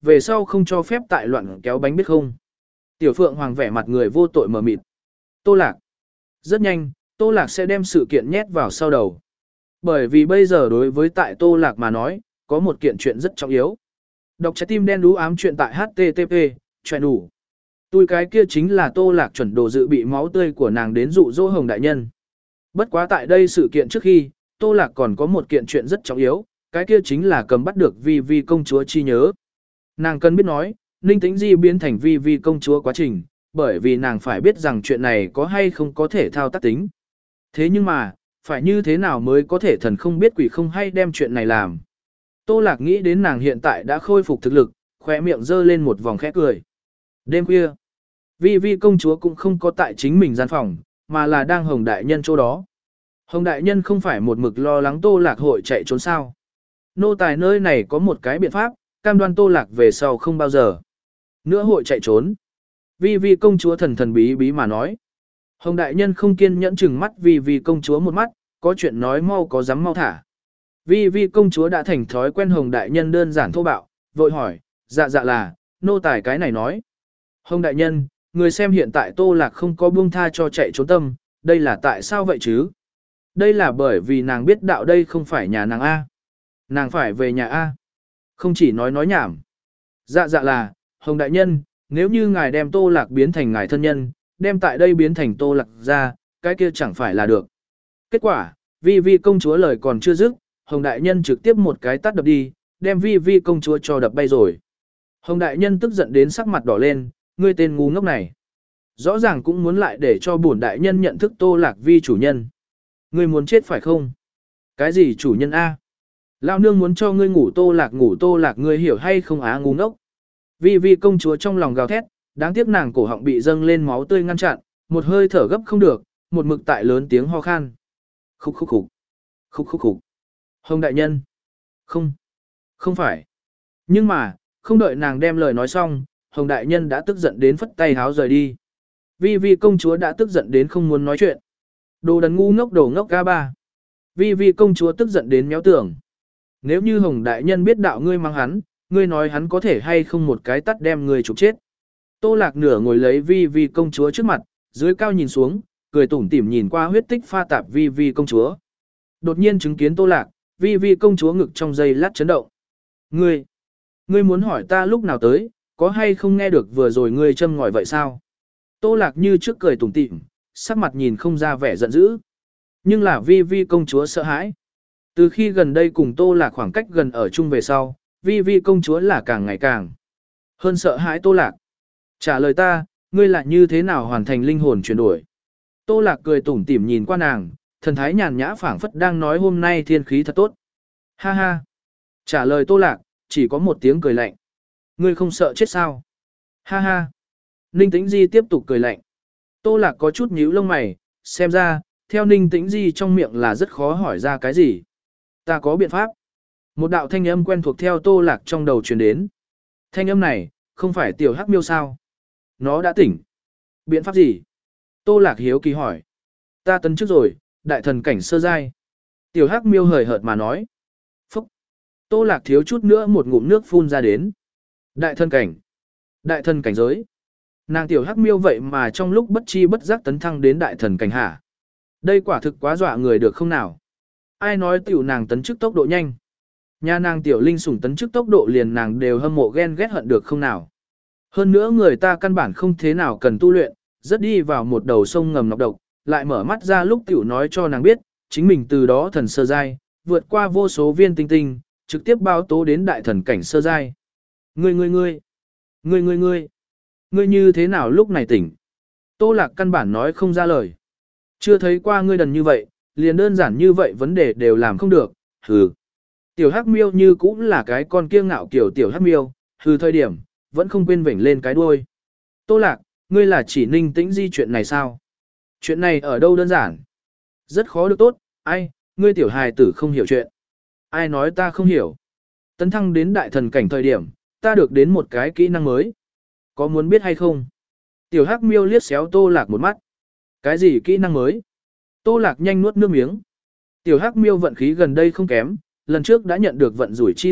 về sau không cho phép tại loạn kéo bánh biết không. Tiểu Phượng Hoàng vẻ mặt người vô tội mờ mịt. Tô Lạc. Rất nhanh, Tô Lạc sẽ đem sự kiện nhét vào sau đầu. Bởi vì bây giờ đối với tại Tô Lạc mà nói, có một kiện chuyện rất trọng yếu. Đọc trái tim đen đú ám chuyện tại hát tê tê pê, chuyện đủ. Tôi cái kia chính là Tô Lạc chuẩn đồ dự bị máu tươi của nàng đến dụ dỗ Hồng Đại Nhân. Bất quá tại đây sự kiện trước khi, Tô Lạc còn có một kiện chuyện rất trọng yếu, cái kia chính là cầm bắt được Vi Vi công chúa chi nhớ. Nàng cần biết nói, Ninh Tĩnh Di biến thành Vi Vi công chúa quá trình, bởi vì nàng phải biết rằng chuyện này có hay không có thể thao tác tính. Thế nhưng mà, phải như thế nào mới có thể thần không biết quỷ không hay đem chuyện này làm. Tô Lạc nghĩ đến nàng hiện tại đã khôi phục thực lực, khóe miệng giơ lên một vòng khẽ cười. Đêm khuya, Vi Vi công chúa cũng không có tại chính mình gian phòng, mà là đang Hồng Đại Nhân chỗ đó. Hồng Đại Nhân không phải một mực lo lắng Tô Lạc hội chạy trốn sao. Nô tài nơi này có một cái biện pháp, cam đoan Tô Lạc về sau không bao giờ nữa hội chạy trốn. Vi Vi công chúa thần thần bí bí mà nói. Hồng Đại Nhân không kiên nhẫn chừng mắt Vi Vi công chúa một mắt, có chuyện nói mau có dám mau thả. Vi Vi công chúa đã thành thói quen Hồng Đại Nhân đơn giản thô bạo, vội hỏi, dạ dạ là, nô tài cái này nói. Hồng Đại Nhân, người xem hiện tại Tô Lạc không có buông tha cho chạy trốn tâm, đây là tại sao vậy chứ? Đây là bởi vì nàng biết đạo đây không phải nhà nàng A. Nàng phải về nhà A. Không chỉ nói nói nhảm. Dạ dạ là, Hồng Đại Nhân, nếu như ngài đem Tô Lạc biến thành ngài thân nhân, đem tại đây biến thành Tô Lạc ra, cái kia chẳng phải là được. Kết quả, Vi Vi công chúa lời còn chưa dứt, Hồng Đại Nhân trực tiếp một cái tát đập đi, đem Vi Vi công chúa cho đập bay rồi. Hồng Đại Nhân tức giận đến sắc mặt đỏ lên, ngươi tên ngu ngốc này. Rõ ràng cũng muốn lại để cho bổn Đại Nhân nhận thức Tô Lạc Vi chủ nhân. Ngươi muốn chết phải không? Cái gì chủ nhân A? Lão nương muốn cho ngươi ngủ Tô Lạc ngủ Tô Lạc ngươi hiểu hay không á ngu ngốc. Vi Vi công chúa trong lòng gào thét, đáng tiếc nàng cổ họng bị dâng lên máu tươi ngăn chặn, một hơi thở gấp không được, một mực tại lớn tiếng ho khan. Khúc khúc khúc. Khúc khúc khúc. Hồng Đại Nhân. Không. Không phải. Nhưng mà, không đợi nàng đem lời nói xong, Hồng Đại Nhân đã tức giận đến phất tay háo rời đi. Vi Vi công chúa đã tức giận đến không muốn nói chuyện. Đồ đần ngu ngốc đồ ngốc ca ba. Vi Vi công chúa tức giận đến méo tưởng. Nếu như Hồng Đại Nhân biết đạo ngươi mang hắn, ngươi nói hắn có thể hay không một cái tắt đem ngươi trục chết. Tô Lạc nửa ngồi lấy Vi Vi công chúa trước mặt, dưới cao nhìn xuống, cười tủm tỉm nhìn qua huyết tích pha tạp Vi Vi công chúa. Đột nhiên chứng kiến Tô Lạc, Vi Vi công chúa ngực trong giây lát chấn động. Ngươi, ngươi muốn hỏi ta lúc nào tới, có hay không nghe được vừa rồi ngươi châm ngòi vậy sao? Tô Lạc như trước cười tủm tỉm, sắc mặt nhìn không ra vẻ giận dữ. Nhưng là Vi Vi công chúa sợ hãi. Từ khi gần đây cùng Tô Lạc khoảng cách gần ở chung về sau, Vi Vi công chúa là càng ngày càng hơn sợ hãi Tô Lạc. Trả lời ta, ngươi là như thế nào hoàn thành linh hồn chuyển đổi? Tô Lạc cười tủm tỉm nhìn qua nàng, thần thái nhàn nhã phảng phất đang nói hôm nay thiên khí thật tốt. Ha ha. Trả lời Tô Lạc, chỉ có một tiếng cười lạnh. Ngươi không sợ chết sao? Ha ha. Ninh Tĩnh Di tiếp tục cười lạnh. Tô Lạc có chút nhíu lông mày, xem ra, theo Ninh Tĩnh Di trong miệng là rất khó hỏi ra cái gì. Ta có biện pháp. Một đạo thanh âm quen thuộc theo Tô Lạc trong đầu truyền đến. Thanh âm này, không phải tiểu hắc miêu sao? Nó đã tỉnh. Biện pháp gì? Tô Lạc hiếu kỳ hỏi. Ta tấn chức rồi, đại thần cảnh sơ giai. Tiểu hắc miêu hời hợt mà nói. Phúc. Tô Lạc thiếu chút nữa một ngụm nước phun ra đến. Đại thần cảnh. Đại thần cảnh giới. Nàng tiểu hắc miêu vậy mà trong lúc bất chi bất giác tấn thăng đến đại thần cảnh hả? Đây quả thực quá dọa người được không nào? Ai nói tiểu nàng tấn chức tốc độ nhanh? Nhà nàng tiểu linh sủng tấn chức tốc độ liền nàng đều hâm mộ ghen ghét hận được không nào? Hơn nữa người ta căn bản không thế nào cần tu luyện, rất đi vào một đầu sông ngầm nọc độc, lại mở mắt ra lúc tiểu nói cho nàng biết, chính mình từ đó thần sơ giai, vượt qua vô số viên tinh tinh, trực tiếp báo tố đến đại thần cảnh sơ giai. Ngươi ngươi ngươi, ngươi ngươi ngươi, ngươi như thế nào lúc này tỉnh? Tô Lạc căn bản nói không ra lời. Chưa thấy qua ngươi đần như vậy, liền đơn giản như vậy vấn đề đều làm không được, hừ. Tiểu hắc miêu như cũng là cái con kiêng ngạo kiểu tiểu hắc miêu, hừ thời điểm, vẫn không quên vểnh lên cái đuôi. Tô Lạc, ngươi là chỉ Ninh Tĩnh Di chuyện này sao? Chuyện này ở đâu đơn giản? Rất khó được tốt, ai, ngươi tiểu hài tử không hiểu chuyện. Ai nói ta không hiểu? Tấn thăng đến đại thần cảnh thời điểm, ta được đến một cái kỹ năng mới. Có muốn biết hay không? Tiểu hắc miêu liếc xéo Tô Lạc một mắt. Cái gì kỹ năng mới? Tô Lạc nhanh nuốt nước miếng. Tiểu hắc miêu vận khí gần đây không kém, lần trước đã nhận được vận rủi chi lực,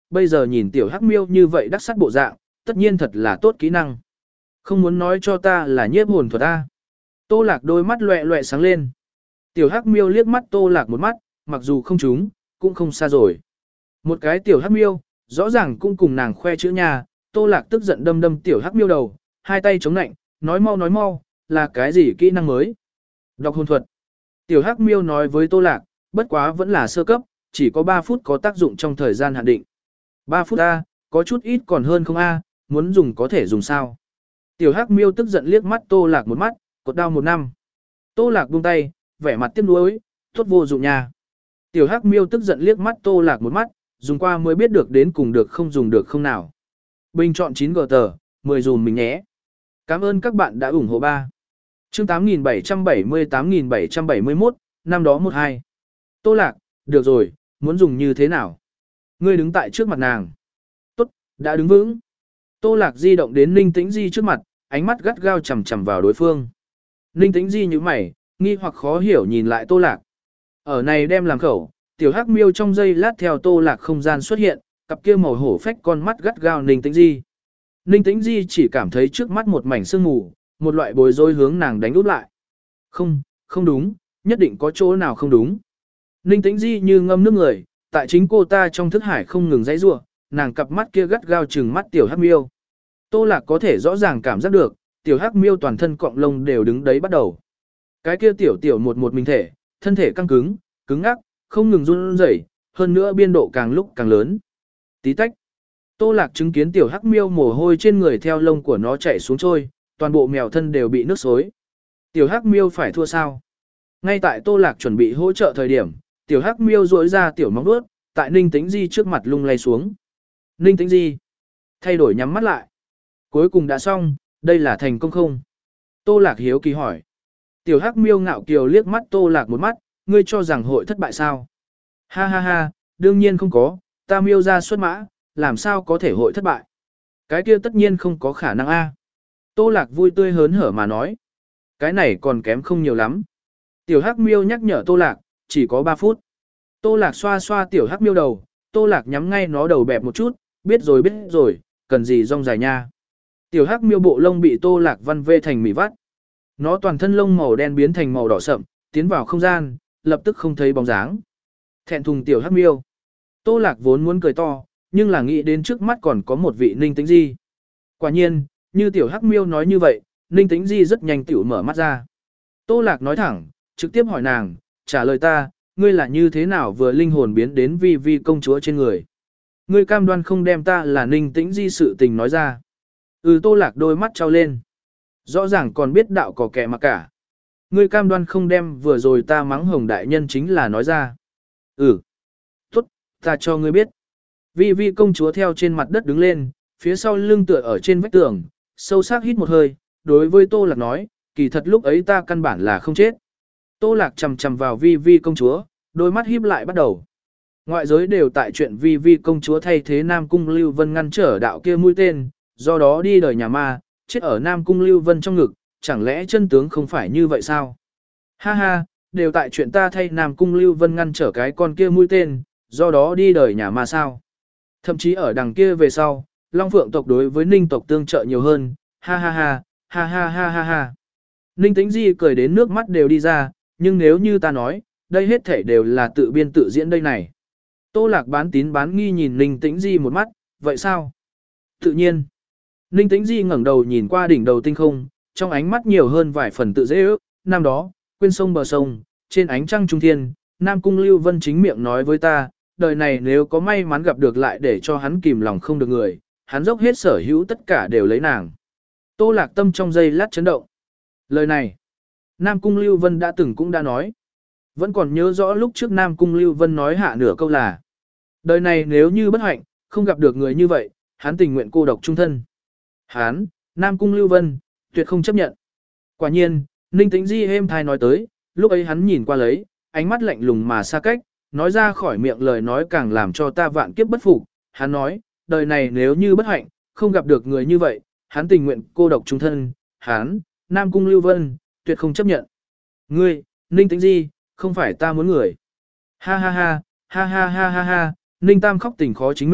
bây giờ nhìn tiểu hắc miêu như vậy đắc sắt bộ dạng, tất nhiên thật là tốt kỹ năng. Không muốn nói cho ta là nhiếp hồn thuật ta. Tô Lạc đôi mắt loẹ loẹ sáng lên. Tiểu hắc miêu liếc mắt Tô Lạc một mắt, mặc dù không trúng, cũng không xa rồi. Một cái tiểu hắc miêu, rõ ràng cũng cùng nàng khoe chữ nhà, Tô Lạc tức giận đâm đâm tiểu hắc miêu đầu, hai tay chống nạnh, nói mau nói mau, là cái gì kỹ năng mới? Đọc hồn thuật. Tiểu hắc miêu nói với Tô Lạc, bất quá vẫn là sơ cấp, chỉ có ba phút có tác dụng trong thời gian hạn định. ba phút A, có chút ít còn hơn không A, muốn dùng có thể dùng sao? Tiểu hắc miêu tức giận liếc mắt Tô Lạc một mắt, cột đau một năm. Tô Lạc buông tay, vẻ mặt tiếc nuối, tốt vô dụng nha. Tiểu hắc miêu tức giận liếc mắt Tô Lạc một mắt, dùng qua mới biết được đến cùng được không dùng được không nào. Bình chọn chín G tờ, mười dùm mình nhé. Cảm ơn các bạn đã ủng hộ ba. Chương tám nghìn bảy trăm bảy mươi tám nghìn bảy trăm bảy mươi mốt, năm đó một hai. Tô Lạc, được rồi, muốn dùng như thế nào? Ngươi đứng tại trước mặt nàng. Tốt, đã đứng vững. Tô Lạc di động đến Ninh Tĩnh Di trước mặt, ánh mắt gắt gao chằm chằm vào đối phương. Ninh Tĩnh Di như mày, nghi hoặc khó hiểu nhìn lại Tô Lạc. Ở này đem làm khẩu, tiểu hắc miêu trong giây lát theo Tô Lạc không gian xuất hiện, cặp kia màu hổ phách con mắt gắt gao Ninh Tĩnh Di. Ninh Tĩnh Di chỉ cảm thấy trước mắt một mảnh sương mù, một loại bối rối hướng nàng đánh úp lại. Không, không đúng, nhất định có chỗ nào không đúng. Ninh Tĩnh Di như ngâm nước người, tại chính cô ta trong thức hải không ngừng dãy rủa, nàng cặp mắt kia gắt gao trừng mắt tiểu hắc miêu. Tô Lạc có thể rõ ràng cảm giác được, tiểu hắc miêu toàn thân cọng lông đều đứng đấy bắt đầu. Cái kia tiểu tiểu một một mình thể, thân thể căng cứng, cứng ngắc, không ngừng run rẩy, hơn nữa biên độ càng lúc càng lớn. Tí tách. Tô Lạc chứng kiến tiểu hắc miêu mồ hôi trên người theo lông của nó chảy xuống trôi, toàn bộ mèo thân đều bị nước xối. Tiểu hắc miêu phải thua sao? Ngay tại Tô Lạc chuẩn bị hỗ trợ thời điểm, tiểu hắc miêu duỗi ra tiểu móng vuốt, tại Ninh Tĩnh Di trước mặt lung lay xuống. Ninh Tĩnh Di thay đổi nhắm mắt lại. Cuối cùng đã xong, đây là thành công không? Tô Lạc hiếu kỳ hỏi. Tiểu hắc miêu ngạo kiều liếc mắt Tô Lạc một mắt, ngươi cho rằng hội thất bại sao? Ha ha ha, đương nhiên không có, ta miêu ra xuất mã, làm sao có thể hội thất bại? Cái kia tất nhiên không có khả năng a. Tô Lạc vui tươi hớn hở mà nói. Cái này còn kém không nhiều lắm. Tiểu hắc miêu nhắc nhở Tô Lạc, chỉ có ba phút. Tô Lạc xoa xoa tiểu hắc miêu đầu, Tô Lạc nhắm ngay nó đầu bẹp một chút, biết rồi biết rồi, cần gì rong dài nha. Tiểu hắc miêu bộ lông bị Tô Lạc văn vê thành mỉ vắt. Nó toàn thân lông màu đen biến thành màu đỏ sậm, tiến vào không gian, lập tức không thấy bóng dáng. Thẹn thùng tiểu hắc miêu. Tô Lạc vốn muốn cười to, nhưng là nghĩ đến trước mắt còn có một vị Ninh Tĩnh Di. Quả nhiên, như tiểu hắc miêu nói như vậy, Ninh Tĩnh Di rất nhanh tiểu mở mắt ra. Tô Lạc nói thẳng, trực tiếp hỏi nàng, trả lời ta, ngươi là như thế nào vừa linh hồn biến đến vi vi công chúa trên người. Ngươi cam đoan không đem ta là Ninh Tĩnh Di sự tình nói ra. Ừ, Tô Lạc đôi mắt trao lên. Rõ ràng còn biết đạo có kẻ mà cả. Ngươi cam đoan không đem vừa rồi ta mắng hồng đại nhân chính là nói ra. Ừ. Tốt, ta cho ngươi biết. Vi vi công chúa theo trên mặt đất đứng lên, phía sau lưng tựa ở trên vách tường, sâu sắc hít một hơi, đối với Tô Lạc nói, kỳ thật lúc ấy ta căn bản là không chết. Tô Lạc chầm chầm vào vi vi công chúa, đôi mắt híp lại bắt đầu. Ngoại giới đều tại chuyện vi vi công chúa thay thế Nam Cung Lưu Vân ngăn trở đạo kia mũi tên, do đó đi đời nhà ma, chết ở Nam Cung Lưu Vân trong ngực, chẳng lẽ chân tướng không phải như vậy sao? Ha ha, đều tại chuyện ta thay Nam Cung Lưu Vân ngăn trở cái con kia mũi tên, do đó đi đời nhà ma sao? Thậm chí ở đằng kia về sau, Long Phượng tộc đối với Ninh tộc tương trợ nhiều hơn, ha ha ha, ha ha ha ha ha. Ninh Tĩnh Di cười đến nước mắt đều đi ra, nhưng nếu như ta nói, đây hết thể đều là tự biên tự diễn đây này. Tô Lạc bán tín bán nghi nhìn Ninh Tĩnh Di một mắt, vậy sao? Tự nhiên. Ninh Tĩnh Di ngẩng đầu nhìn qua đỉnh đầu tinh không, trong ánh mắt nhiều hơn vài phần tự dễ ước, năm đó, quên sông bờ sông, trên ánh trăng trung thiên, Nam Cung Lưu Vân chính miệng nói với ta, đời này nếu có may mắn gặp được lại để cho hắn kìm lòng không được người, hắn dốc hết sở hữu tất cả đều lấy nàng. Tô Lạc tâm trong giây lát chấn động. Lời này, Nam Cung Lưu Vân đã từng cũng đã nói. Vẫn còn nhớ rõ lúc trước Nam Cung Lưu Vân nói hạ nửa câu là, đời này nếu như bất hạnh, không gặp được người như vậy, hắn tình nguyện cô độc chung thân. Hắn, Nam Cung Lưu Vân, tuyệt không chấp nhận. Quả nhiên, Ninh Tĩnh Di êm thai nói tới, lúc ấy hắn nhìn qua lấy, ánh mắt lạnh lùng mà xa cách, nói ra khỏi miệng lời nói càng làm cho ta vạn kiếp bất phục. Hắn nói, đời này nếu như bất hạnh, không gặp được người như vậy, hắn tình nguyện cô độc chung thân. Hắn, Nam Cung Lưu Vân, tuyệt không chấp nhận. Ngươi, Ninh Tĩnh Di, không phải ta muốn người. Ha ha ha, ha ha ha ha ha, Ninh Tam khóc tình khó chính mình,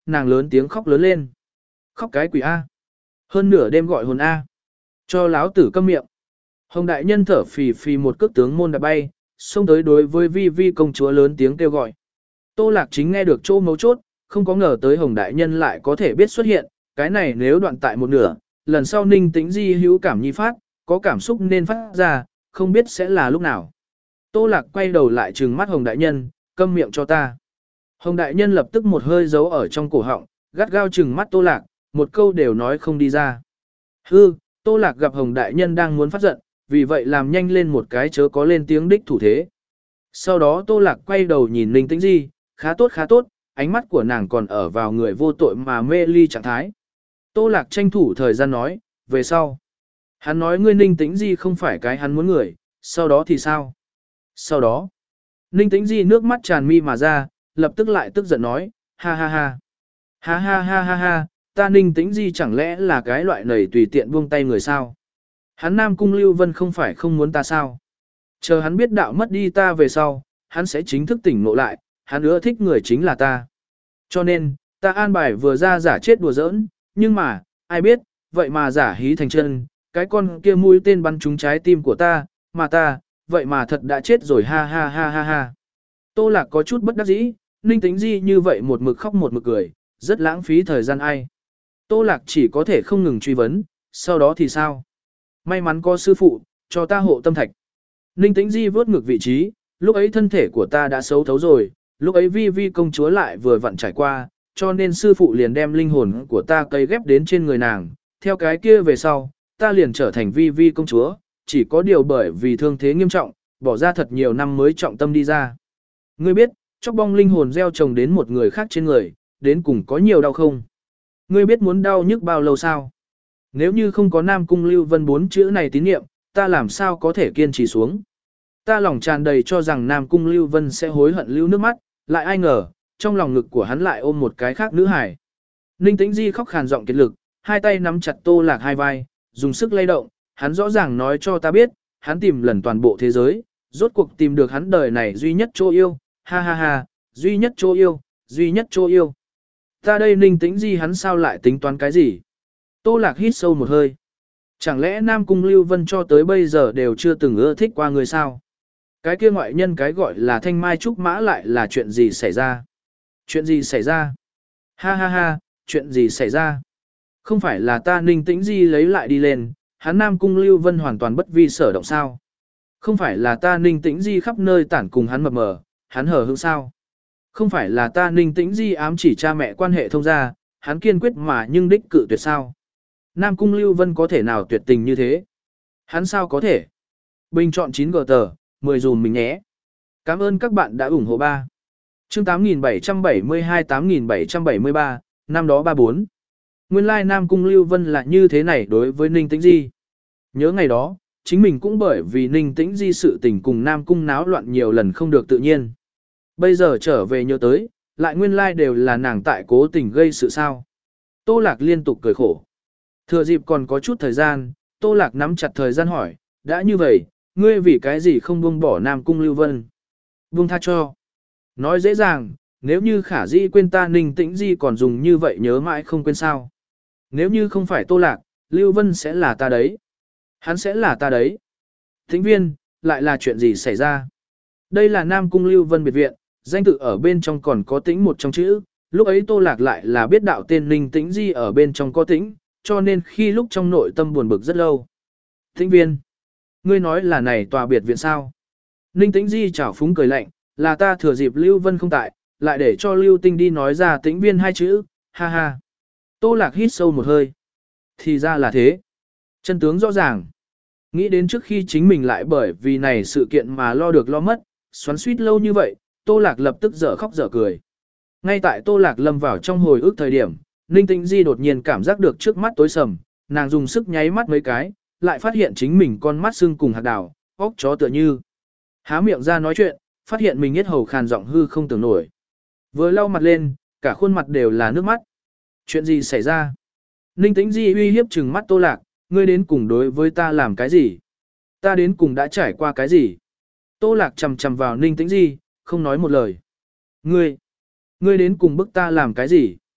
nàng lớn tiếng khóc lớn lên. Khóc cái quỷ A. Hơn nửa đêm gọi hồn A. Cho láo tử câm miệng. Hồng đại nhân thở phì phì một cước tướng môn đã bay, xông tới đối với vi vi công chúa lớn tiếng kêu gọi. Tô Lạc Chính nghe được chỗ mấu chốt, không có ngờ tới Hồng đại nhân lại có thể biết xuất hiện, cái này nếu đoạn tại một nửa, lần sau Ninh Tĩnh Di hữu cảm nhi phát, có cảm xúc nên phát ra, không biết sẽ là lúc nào. Tô Lạc quay đầu lại trừng mắt Hồng đại nhân, câm miệng cho ta. Hồng đại nhân lập tức một hơi giấu ở trong cổ họng, gắt gao trừng mắt Tô Lạc, một câu đều nói không đi ra. Hư, Tô Lạc gặp Hồng đại nhân đang muốn phát giận, vì vậy làm nhanh lên một cái chớ có lên tiếng đích thủ thế. Sau đó Tô Lạc quay đầu nhìn Ninh Tĩnh Di, khá tốt khá tốt, ánh mắt của nàng còn ở vào người vô tội mà mê ly trạng thái. Tô Lạc tranh thủ thời gian nói, về sau. Hắn nói ngươi Ninh Tĩnh Di không phải cái hắn muốn người, sau đó thì sao? Sau đó, Ninh Tĩnh Di nước mắt tràn mi mà ra, lập tức lại tức giận nói, ha ha ha. Ha ha ha ha ha, ta Ninh Tĩnh Di chẳng lẽ là cái loại nầy tùy tiện buông tay người sao? Hắn Nam Cung Lưu Vân không phải không muốn ta sao? Chờ hắn biết đạo mất đi ta về sau, hắn sẽ chính thức tỉnh ngộ lại, hắn ưa thích người chính là ta. Cho nên, ta an bài vừa ra giả chết đùa giỡn, nhưng mà, ai biết, vậy mà giả hí thành chân, cái con kia mũi tên bắn trúng trái tim của ta, mà ta, vậy mà thật đã chết rồi ha ha ha ha ha. Tô Lạc có chút bất đắc dĩ, Ninh Tĩnh Di như vậy một mực khóc một mực cười, rất lãng phí thời gian ai. Tô Lạc chỉ có thể không ngừng truy vấn, sau đó thì sao? May mắn có sư phụ, cho ta hộ tâm thạch. Ninh Tĩnh Di vớt ngược vị trí, lúc ấy thân thể của ta đã xấu thấu rồi, lúc ấy vi vi công chúa lại vừa vặn trải qua, cho nên sư phụ liền đem linh hồn của ta cấy ghép đến trên người nàng, theo cái kia về sau, ta liền trở thành vi vi công chúa, chỉ có điều bởi vì thương thế nghiêm trọng, bỏ ra thật nhiều năm mới trọng tâm đi ra. Ngươi biết, chóc bong linh hồn gieo trồng đến một người khác trên người, đến cùng có nhiều đau không? Ngươi biết muốn đau nhức bao lâu sao? Nếu như không có Nam Cung Lưu Vân bốn chữ này tín niệm, ta làm sao có thể kiên trì xuống? Ta lòng tràn đầy cho rằng Nam Cung Lưu Vân sẽ hối hận lưu nước mắt, lại ai ngờ, trong lòng ngực của hắn lại ôm một cái khác nữ hải. Ninh Tĩnh Di khóc khàn giọng kiệt lực, hai tay nắm chặt Tô Lạc hai vai, dùng sức lay động, hắn rõ ràng nói cho ta biết, hắn tìm lần toàn bộ thế giới, rốt cuộc tìm được hắn đời này duy nhất chỗ yêu, ha ha ha, duy nhất chỗ yêu, duy nhất chỗ yêu. Ta đây Ninh Tĩnh Di hắn sao lại tính toán cái gì? Tô Lạc hít sâu một hơi. Chẳng lẽ Nam Cung Lưu Vân cho tới bây giờ đều chưa từng ưa thích qua người sao? Cái kia ngoại nhân cái gọi là thanh mai trúc mã lại là chuyện gì xảy ra? Chuyện gì xảy ra? Ha ha ha, chuyện gì xảy ra? Không phải là ta Ninh Tĩnh Di lấy lại đi lên, hắn Nam Cung Lưu Vân hoàn toàn bất vi sở động sao? Không phải là ta Ninh Tĩnh Di khắp nơi tản cùng hắn mập mờ, hắn hờ hững sao? Không phải là ta Ninh Tĩnh Di ám chỉ cha mẹ quan hệ thông gia, hắn kiên quyết mà nhưng đích cự tuyệt sao? Nam Cung Lưu Vân có thể nào tuyệt tình như thế? Hắn sao có thể? Bình chọn chín g tờ, mười dùm mình nhé. Cảm ơn các bạn đã ủng hộ ba. Chương tám nghìn bảy trăm bảy mươi hai tám nghìn bảy trăm bảy mươi ba, năm đó ba bốn. Nguyên lai Nam Cung Lưu Vân là như thế này đối với Ninh Tĩnh Di. Nhớ ngày đó, chính mình cũng bởi vì Ninh Tĩnh Di sự tình cùng Nam Cung náo loạn nhiều lần không được tự nhiên. Bây giờ trở về nhớ tới, lại nguyên lai đều là nàng tại cố tình gây sự sao. Tô Lạc liên tục cười khổ. Thừa dịp còn có chút thời gian, Tô Lạc nắm chặt thời gian hỏi, đã như vậy, ngươi vì cái gì không buông bỏ Nam Cung Lưu Vân? Buông tha cho. Nói dễ dàng, nếu như khả dĩ quên ta Ninh Tĩnh Di còn dùng như vậy nhớ mãi không quên sao. Nếu như không phải Tô Lạc, Lưu Vân sẽ là ta đấy. Hắn sẽ là ta đấy. Thính viên, lại là chuyện gì xảy ra? Đây là Nam Cung Lưu Vân biệt viện, danh tự ở bên trong còn có tĩnh một trong chữ. Lúc ấy Tô Lạc lại là biết đạo tên Ninh Tĩnh Di ở bên trong có tĩnh, cho nên khi lúc trong nội tâm buồn bực rất lâu. Thính viên, ngươi nói là này tòa biệt viện sao? Ninh Tĩnh Di chảo phúng cười lạnh, là ta thừa dịp Lưu Vân không tại, lại để cho Lưu Tinh đi nói ra tĩnh viên hai chữ, ha ha. Tô Lạc hít sâu một hơi. Thì ra là thế. Chân tướng rõ ràng. Nghĩ đến trước khi chính mình lại bởi vì này sự kiện mà lo được lo mất, xoắn suýt lâu như vậy, Tô Lạc lập tức dở khóc dở cười. Ngay tại Tô Lạc lâm vào trong hồi ức thời điểm, Ninh Tĩnh Di đột nhiên cảm giác được trước mắt tối sầm, nàng dùng sức nháy mắt mấy cái, lại phát hiện chính mình con mắt sưng cùng hạt đào, óc chó tựa như. Há miệng ra nói chuyện, phát hiện mình yết hầu khàn giọng hư không tưởng nổi. Vừa lau mặt lên, cả khuôn mặt đều là nước mắt. Chuyện gì xảy ra? Ninh Tĩnh Di uy hiếp trừng mắt Tô Lạc, ngươi đến cùng đối với ta làm cái gì? Ta đến cùng đã trải qua cái gì? Tô Lạc chầm chầm vào Ninh Tĩnh Di, không nói một lời. Ngươi, ngươi đến cùng bức ta làm cái gì?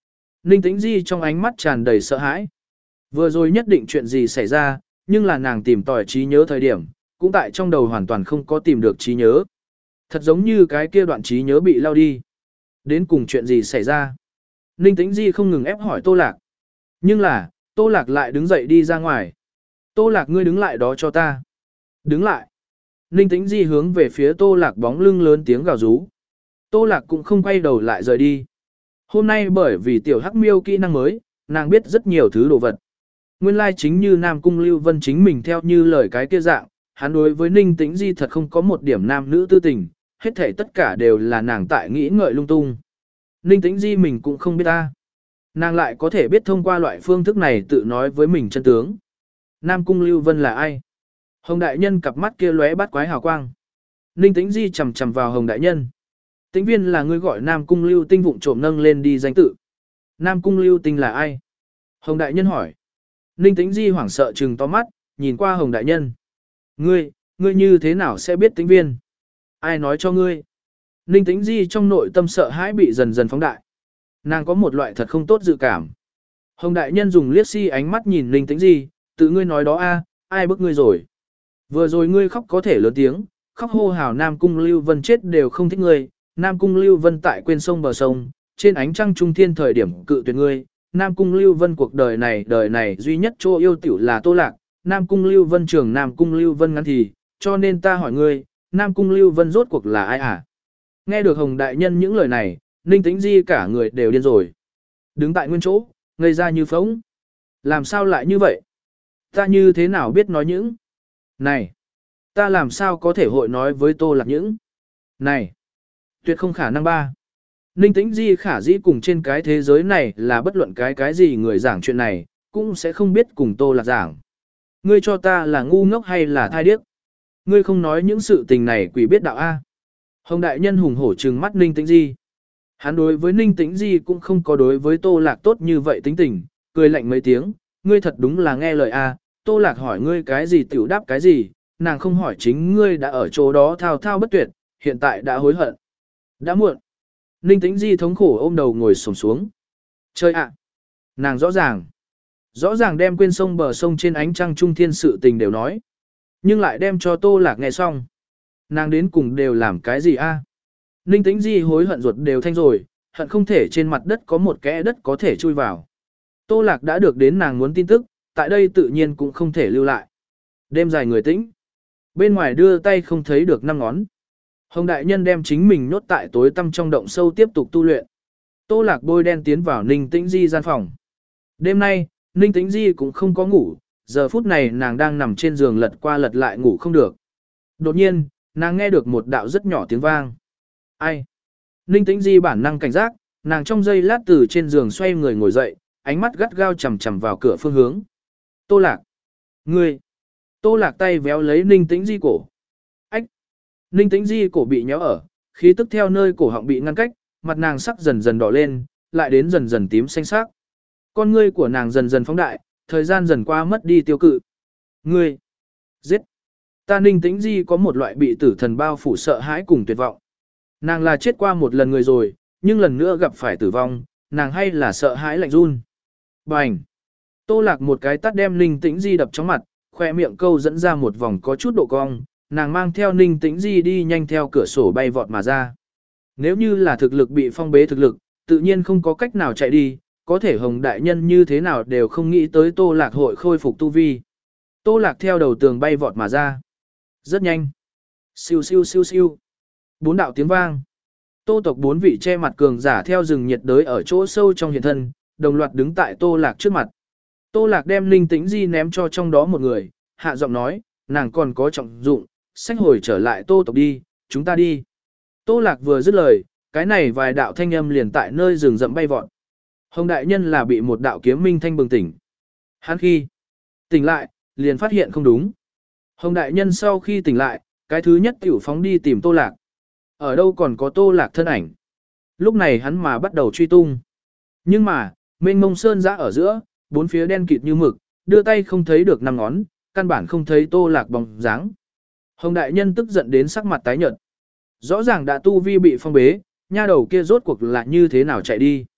Ninh Tĩnh Di trong ánh mắt tràn đầy sợ hãi. Vừa rồi nhất định chuyện gì xảy ra, nhưng là nàng tìm tòi trí nhớ thời điểm, cũng tại trong đầu hoàn toàn không có tìm được trí nhớ. Thật giống như cái kia đoạn trí nhớ bị lao đi. Đến cùng chuyện gì xảy ra? Ninh Tĩnh Di không ngừng ép hỏi Tô Lạc. Nhưng là, Tô Lạc lại đứng dậy đi ra ngoài. Tô Lạc ngươi đứng lại đó cho ta. Đứng lại. Ninh Tĩnh Di hướng về phía Tô Lạc bóng lưng lớn tiếng gào rú. Tô Lạc cũng không quay đầu lại rời đi. Hôm nay bởi vì tiểu hắc miêu kỹ năng mới, nàng biết rất nhiều thứ đồ vật. Nguyên lai chính như Nam Cung Lưu Vân chính mình theo như lời cái kia dạng, hắn đối với Ninh Tĩnh Di thật không có một điểm nam nữ tư tình, hết thảy tất cả đều là nàng tại nghĩ ngợi lung tung. Ninh Tĩnh Di mình cũng không biết ta. Nàng lại có thể biết thông qua loại phương thức này tự nói với mình chân tướng. Nam Cung Lưu Vân là ai? Hồng Đại Nhân cặp mắt kia lóe bắt quái hào quang. Ninh Tĩnh Di chầm chầm vào Hồng Đại Nhân. Tĩnh Viên là người gọi Nam Cung Lưu Tinh vụng trộm nâng lên đi danh tự. Nam Cung Lưu Tinh là ai? Hồng Đại Nhân hỏi. Ninh Tĩnh Di hoảng sợ trừng to mắt, nhìn qua Hồng Đại Nhân. Ngươi, ngươi như thế nào sẽ biết Tĩnh Viên? Ai nói cho ngươi? Ninh Tĩnh Di trong nội tâm sợ hãi bị dần dần phóng đại. Nàng có một loại thật không tốt dự cảm. Hồng Đại Nhân dùng liếc si ánh mắt nhìn Ninh Tĩnh Di, tự ngươi nói đó a, ai bức ngươi rồi? Vừa rồi ngươi khóc có thể lớn tiếng, khóc hô hào Nam Cung Lưu Vân chết đều không thích ngươi, Nam Cung Lưu Vân tại quên sông bờ sông, trên ánh trăng trung thiên thời điểm cự tuyệt ngươi, Nam Cung Lưu Vân cuộc đời này đời này duy nhất chỗ yêu tiểu là Tô Lạc, Nam Cung Lưu Vân trường Nam Cung Lưu Vân ngắn thì, cho nên ta hỏi ngươi, Nam Cung Lưu Vân rốt cuộc là ai à? Nghe được Hồng Đại Nhân những lời này, Ninh Tĩnh Di cả người đều điên rồi. Đứng tại nguyên chỗ, ngây ra như phóng. Làm sao lại như vậy? Ta như thế nào biết nói những? Này! Ta làm sao có thể hội nói với Tô Lạc những? Này! Tuyệt không khả năng ba. Ninh Tĩnh Di khả dĩ cùng trên cái thế giới này là bất luận cái cái gì người giảng chuyện này, cũng sẽ không biết cùng Tô Lạc giảng. Ngươi cho ta là ngu ngốc hay là thai điếc? Ngươi không nói những sự tình này quỷ biết đạo A. Hồng Đại Nhân hùng hổ trừng mắt Ninh Tĩnh Di. Hắn đối với Ninh Tĩnh Di cũng không có đối với Tô Lạc tốt như vậy tính tình, cười lạnh mấy tiếng, ngươi thật đúng là nghe lời A, Tô Lạc hỏi ngươi cái gì tiểu đáp cái gì, nàng không hỏi chính ngươi đã ở chỗ đó thao thao bất tuyệt, hiện tại đã hối hận. Đã muộn. Ninh Tĩnh Di thống khổ ôm đầu ngồi xổm xuống. Chơi ạ. Nàng rõ ràng. Rõ ràng đem quên sông bờ sông trên ánh trăng trung thiên sự tình đều nói. Nhưng lại đem cho Tô Lạc nghe xong. Nàng đến cùng đều làm cái gì a? Ninh Tĩnh Di hối hận ruột đều thanh rồi, hận không thể trên mặt đất có một kẽ đất có thể chui vào. Tô Lạc đã được đến nàng muốn tin tức, tại đây tự nhiên cũng không thể lưu lại. Đêm dài người tĩnh. Bên ngoài đưa tay không thấy được năm ngón. Hồng Đại Nhân đem chính mình nhốt tại tối tăm trong động sâu tiếp tục tu luyện. Tô Lạc bôi đen tiến vào Ninh Tĩnh Di gian phòng. Đêm nay, Ninh Tĩnh Di cũng không có ngủ, giờ phút này nàng đang nằm trên giường lật qua lật lại ngủ không được. Đột nhiên, nàng nghe được một đạo rất nhỏ tiếng vang. Ai? Ninh Tĩnh Di bản năng cảnh giác, nàng trong giây lát từ trên giường xoay người ngồi dậy, ánh mắt gắt gao chằm chằm vào cửa phương hướng. Tô Lạc! Ngươi! Tô Lạc tay véo lấy Ninh Tĩnh Di cổ. Ách! Ninh Tĩnh Di cổ bị nhéo ở, khí tức theo nơi cổ họng bị ngăn cách, mặt nàng sắc dần dần đỏ lên, lại đến dần dần tím xanh sắc. Con ngươi của nàng dần dần phóng đại, thời gian dần qua mất đi tiêu cự. Ngươi! Giết! Ta Ninh Tĩnh Di có một loại bị tử thần bao phủ sợ hãi cùng tuyệt vọng. Nàng là chết qua một lần người rồi, nhưng lần nữa gặp phải tử vong, nàng hay là sợ hãi lạnh run. Bành! Tô Lạc một cái tát đem Ninh Tĩnh Di đập trong mặt, khoe miệng câu dẫn ra một vòng có chút độ cong, nàng mang theo Ninh Tĩnh Di đi nhanh theo cửa sổ bay vọt mà ra. Nếu như là thực lực bị phong bế thực lực, tự nhiên không có cách nào chạy đi, có thể Hồng Đại Nhân như thế nào đều không nghĩ tới Tô Lạc hội khôi phục tu vi. Tô Lạc theo đầu tường bay vọt mà ra. Rất nhanh. Siêu siêu siêu siêu. Bốn đạo tiếng vang. Tô tộc bốn vị che mặt cường giả theo rừng nhiệt đới ở chỗ sâu trong hiện thân, đồng loạt đứng tại Tô Lạc trước mặt. Tô Lạc đem Ninh Tĩnh Di ném cho trong đó một người, hạ giọng nói, nàng còn có trọng dụng, xách hồi trở lại Tô tộc đi, chúng ta đi. Tô Lạc vừa dứt lời, cái này vài đạo thanh âm liền tại nơi rừng rậm bay vọt. Hồng Đại Nhân là bị một đạo kiếm minh thanh bừng tỉnh. Hắn khi tỉnh lại, liền phát hiện không đúng. Hồng Đại Nhân sau khi tỉnh lại, cái thứ nhất tiểu phóng đi tìm Tô Lạc. Ở đâu còn có Tô Lạc thân ảnh. Lúc này hắn mà bắt đầu truy tung. Nhưng mà, mênh mông sơn dã ở giữa, bốn phía đen kịt như mực, đưa tay không thấy được năm ngón, căn bản không thấy Tô Lạc bóng dáng. Hồng Đại Nhân tức giận đến sắc mặt tái nhợt. Rõ ràng đã tu vi bị phong bế, nha đầu kia rốt cuộc là như thế nào chạy đi.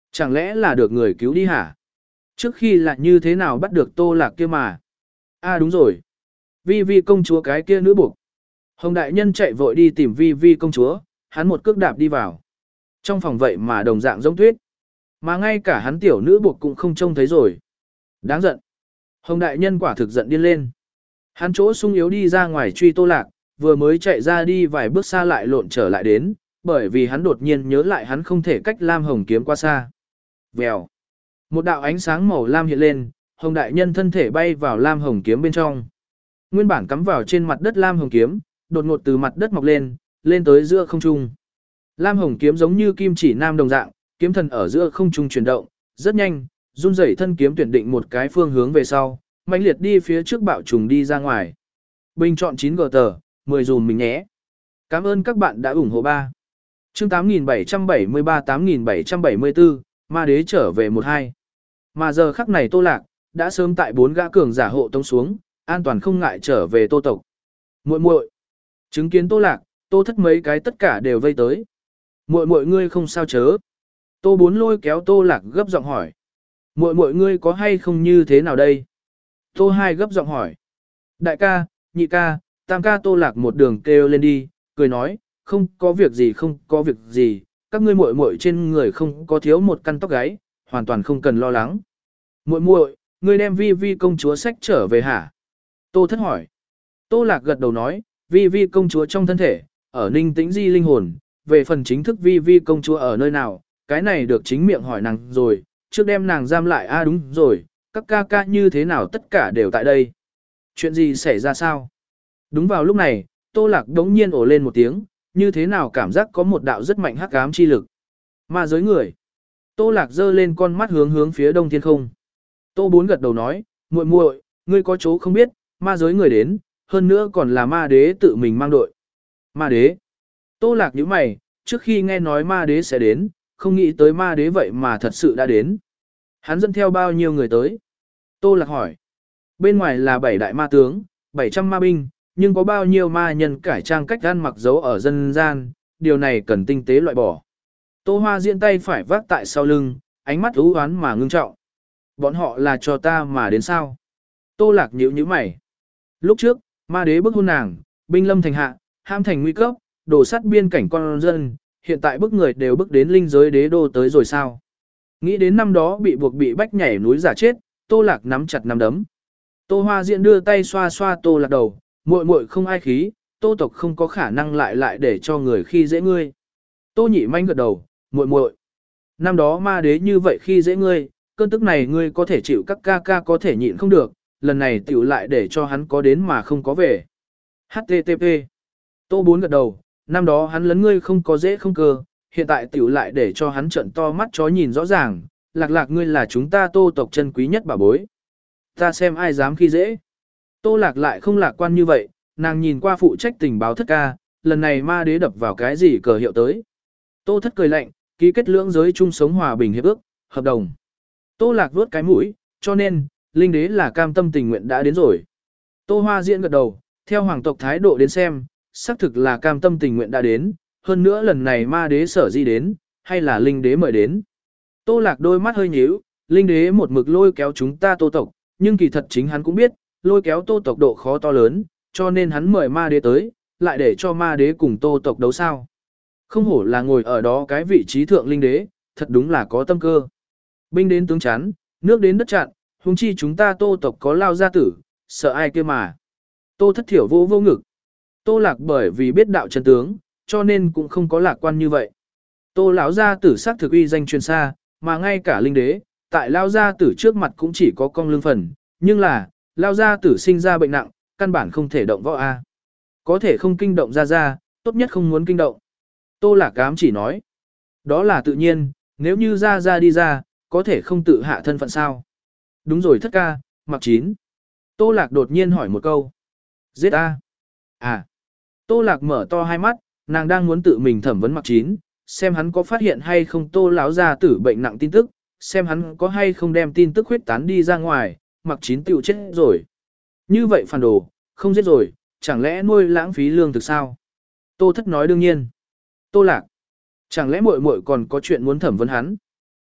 Chẳng lẽ là được người cứu đi hả? Trước khi là như thế nào bắt được Tô Lạc kia mà? À đúng rồi. Vi Vi công chúa cái kia nữ buộc. Hồng đại nhân chạy vội đi tìm Vi Vi công chúa, hắn một cước đạp đi vào. Trong phòng vậy mà đồng dạng giống tuyết. Mà ngay cả hắn tiểu nữ buộc cũng không trông thấy rồi. Đáng giận. Hồng đại nhân quả thực giận điên lên. Hắn chỗ sung yếu đi ra ngoài truy Tô Lạc, vừa mới chạy ra đi vài bước xa lại lộn trở lại đến, bởi vì hắn đột nhiên nhớ lại hắn không thể cách Lam Hồng kiếm qua xa. Vèo. Một đạo ánh sáng màu lam hiện lên, Hồng đại nhân thân thể bay vào Lam Hồng kiếm bên trong. Nguyên bản cắm vào trên mặt đất Lam Hồng kiếm, đột ngột từ mặt đất mọc lên, lên tới giữa không trung. Lam Hồng kiếm giống như kim chỉ nam đồng dạng, kiếm thần ở giữa không trung chuyển động, rất nhanh, run rẩy thân kiếm tuyển định một cái phương hướng về sau, mãnh liệt đi phía trước bạo trùng đi ra ngoài. Bình chọn chín gờ tờ, mười dùm mình nhé. Cảm ơn các bạn đã ủng hộ ba. Chương tám nghìn bảy trăm bảy mươi ba tám nghìn bảy trăm bảy mươi tư, ma đế trở về một hai. Mà giờ khắc này Tô Lạc đã sớm tại bốn gã cường giả hộ tống xuống, an toàn không ngại trở về Tô tộc. Muội muội, chứng kiến Tô Lạc, Tô Thất mấy cái tất cả đều vây tới. Muội muội ngươi không sao chớ? Tô Bốn lôi kéo Tô Lạc gấp giọng hỏi. Muội muội ngươi có hay không như thế nào đây? Tô Hai gấp giọng hỏi. Đại ca, nhị ca, tam ca Tô Lạc một đường kêu lên đi, cười nói, không có việc gì không có việc gì, các ngươi muội muội trên người không có thiếu một căn tóc gáy, hoàn toàn không cần lo lắng. Muội muội, ngươi đem Vi Vi công chúa sách trở về hả? Tô Thất hỏi. Tô Lạc gật đầu nói, Vi Vi công chúa trong thân thể, ở Ninh Tĩnh Di linh hồn, về phần chính thức Vi Vi công chúa ở nơi nào, cái này được chính miệng hỏi nàng rồi, trước đem nàng giam lại a à đúng rồi, các ca ca như thế nào tất cả đều tại đây. Chuyện gì xảy ra sao? Đúng vào lúc này, Tô Lạc đống nhiên ồ lên một tiếng, như thế nào cảm giác có một đạo rất mạnh hắc ám chi lực. Ma giới người. Tô Lạc giơ lên con mắt hướng hướng phía đông thiên không. Tô Bốn gật đầu nói, muội muội, ngươi có chỗ không biết, ma giới người đến, hơn nữa còn là ma đế tự mình mang đội. Ma đế. Tô Lạc nhíu mày, trước khi nghe nói ma đế sẽ đến, không nghĩ tới ma đế vậy mà thật sự đã đến. Hắn dẫn theo bao nhiêu người tới? Tô Lạc hỏi. Bên ngoài là bảy đại ma tướng, bảy trăm ma binh, nhưng có bao nhiêu ma nhân cải trang cách ăn mặc giấu ở dân gian, điều này cần tinh tế loại bỏ. Tô Hoa Diễn tay phải vác tại sau lưng, ánh mắt u oán mà ngưng trọng. Bọn họ là cho ta mà đến sao? Tô Lạc nhíu nhíu mày. Lúc trước, ma đế bức hôn nàng, binh lâm thành hạ, ham thành nguy cấp, đổ sát biên cảnh con dân, hiện tại bức người đều bức đến linh giới đế đô tới rồi sao? Nghĩ đến năm đó bị buộc bị bách nhảy núi giả chết, Tô Lạc nắm chặt nắm đấm. Tô Hoa Diễn đưa tay xoa xoa Tô Lạc đầu, muội muội không ai khí, Tô tộc không có khả năng lại lại để cho người khi dễ ngươi. Tô Nhị Manh gật đầu, muội muội, năm đó ma đế như vậy khi dễ ngươi, cơn tức này ngươi có thể chịu, các ca ca có thể nhịn không được, lần này tiểu lại để cho hắn có đến mà không có về. hát tê tê pê. Tô Bốn gật đầu, năm đó hắn lấn ngươi không có dễ không cơ, hiện tại tiểu lại để cho hắn trợn to mắt chó nhìn rõ ràng, Lạc Lạc ngươi là chúng ta Tô tộc chân quý nhất bảo bối. Ta xem ai dám khi dễ. Tô Lạc lại không lạc quan như vậy, nàng nhìn qua phụ trách tình báo Thất ca, lần này ma đế đập vào cái gì cờ hiệu tới. Tô Thất cười lạnh, ký kết lưỡng giới chung sống hòa bình hiệp ước, hợp đồng. Tô Lạc vuốt cái mũi, cho nên, linh đế là cam tâm tình nguyện đã đến rồi. Tô Hoa Diễn gật đầu, theo hoàng tộc thái độ đến xem, xác thực là cam tâm tình nguyện đã đến, hơn nữa lần này ma đế sở di đến, hay là linh đế mời đến. Tô Lạc đôi mắt hơi nhíu, linh đế một mực lôi kéo chúng ta Tô tộc, nhưng kỳ thật chính hắn cũng biết, lôi kéo Tô tộc độ khó to lớn, cho nên hắn mời ma đế tới, lại để cho ma đế cùng Tô tộc đấu sao. Không hổ là ngồi ở đó cái vị trí thượng linh đế, thật đúng là có tâm cơ. Binh đến tướng chắn, nước đến đất chặn, huống chi chúng ta Tô tộc có Lao gia tử, sợ ai kia mà. Tô Thất thiểu vô vô ngực. Tô Lạc bởi vì biết đạo chân tướng, cho nên cũng không có lạc quan như vậy. Tô lão gia tử sắc thực uy danh truyền xa, mà ngay cả linh đế, tại Lao gia tử trước mặt cũng chỉ có cong lương phần, nhưng là, Lao gia tử sinh ra bệnh nặng, căn bản không thể động võ a. Có thể không kinh động ra ra, tốt nhất không muốn kinh động. Tô Lạc cám chỉ nói, đó là tự nhiên, nếu như ra ra đi ra, có thể không tự hạ thân phận sao. Đúng rồi Thất ca, Mặc Chín. Tô Lạc đột nhiên hỏi một câu. Giết a. À. Tô Lạc mở to hai mắt, nàng đang muốn tự mình thẩm vấn Mặc Chín, xem hắn có phát hiện hay không Tô lão gia tử bệnh nặng tin tức, xem hắn có hay không đem tin tức huyết tán đi ra ngoài, Mặc Chín tiêu chết rồi. Như vậy phản đồ, không giết rồi, chẳng lẽ nuôi lãng phí lương thực sao? Tô Thất nói đương nhiên. Tô Lạc, chẳng lẽ muội muội còn có chuyện muốn thẩm vấn hắn?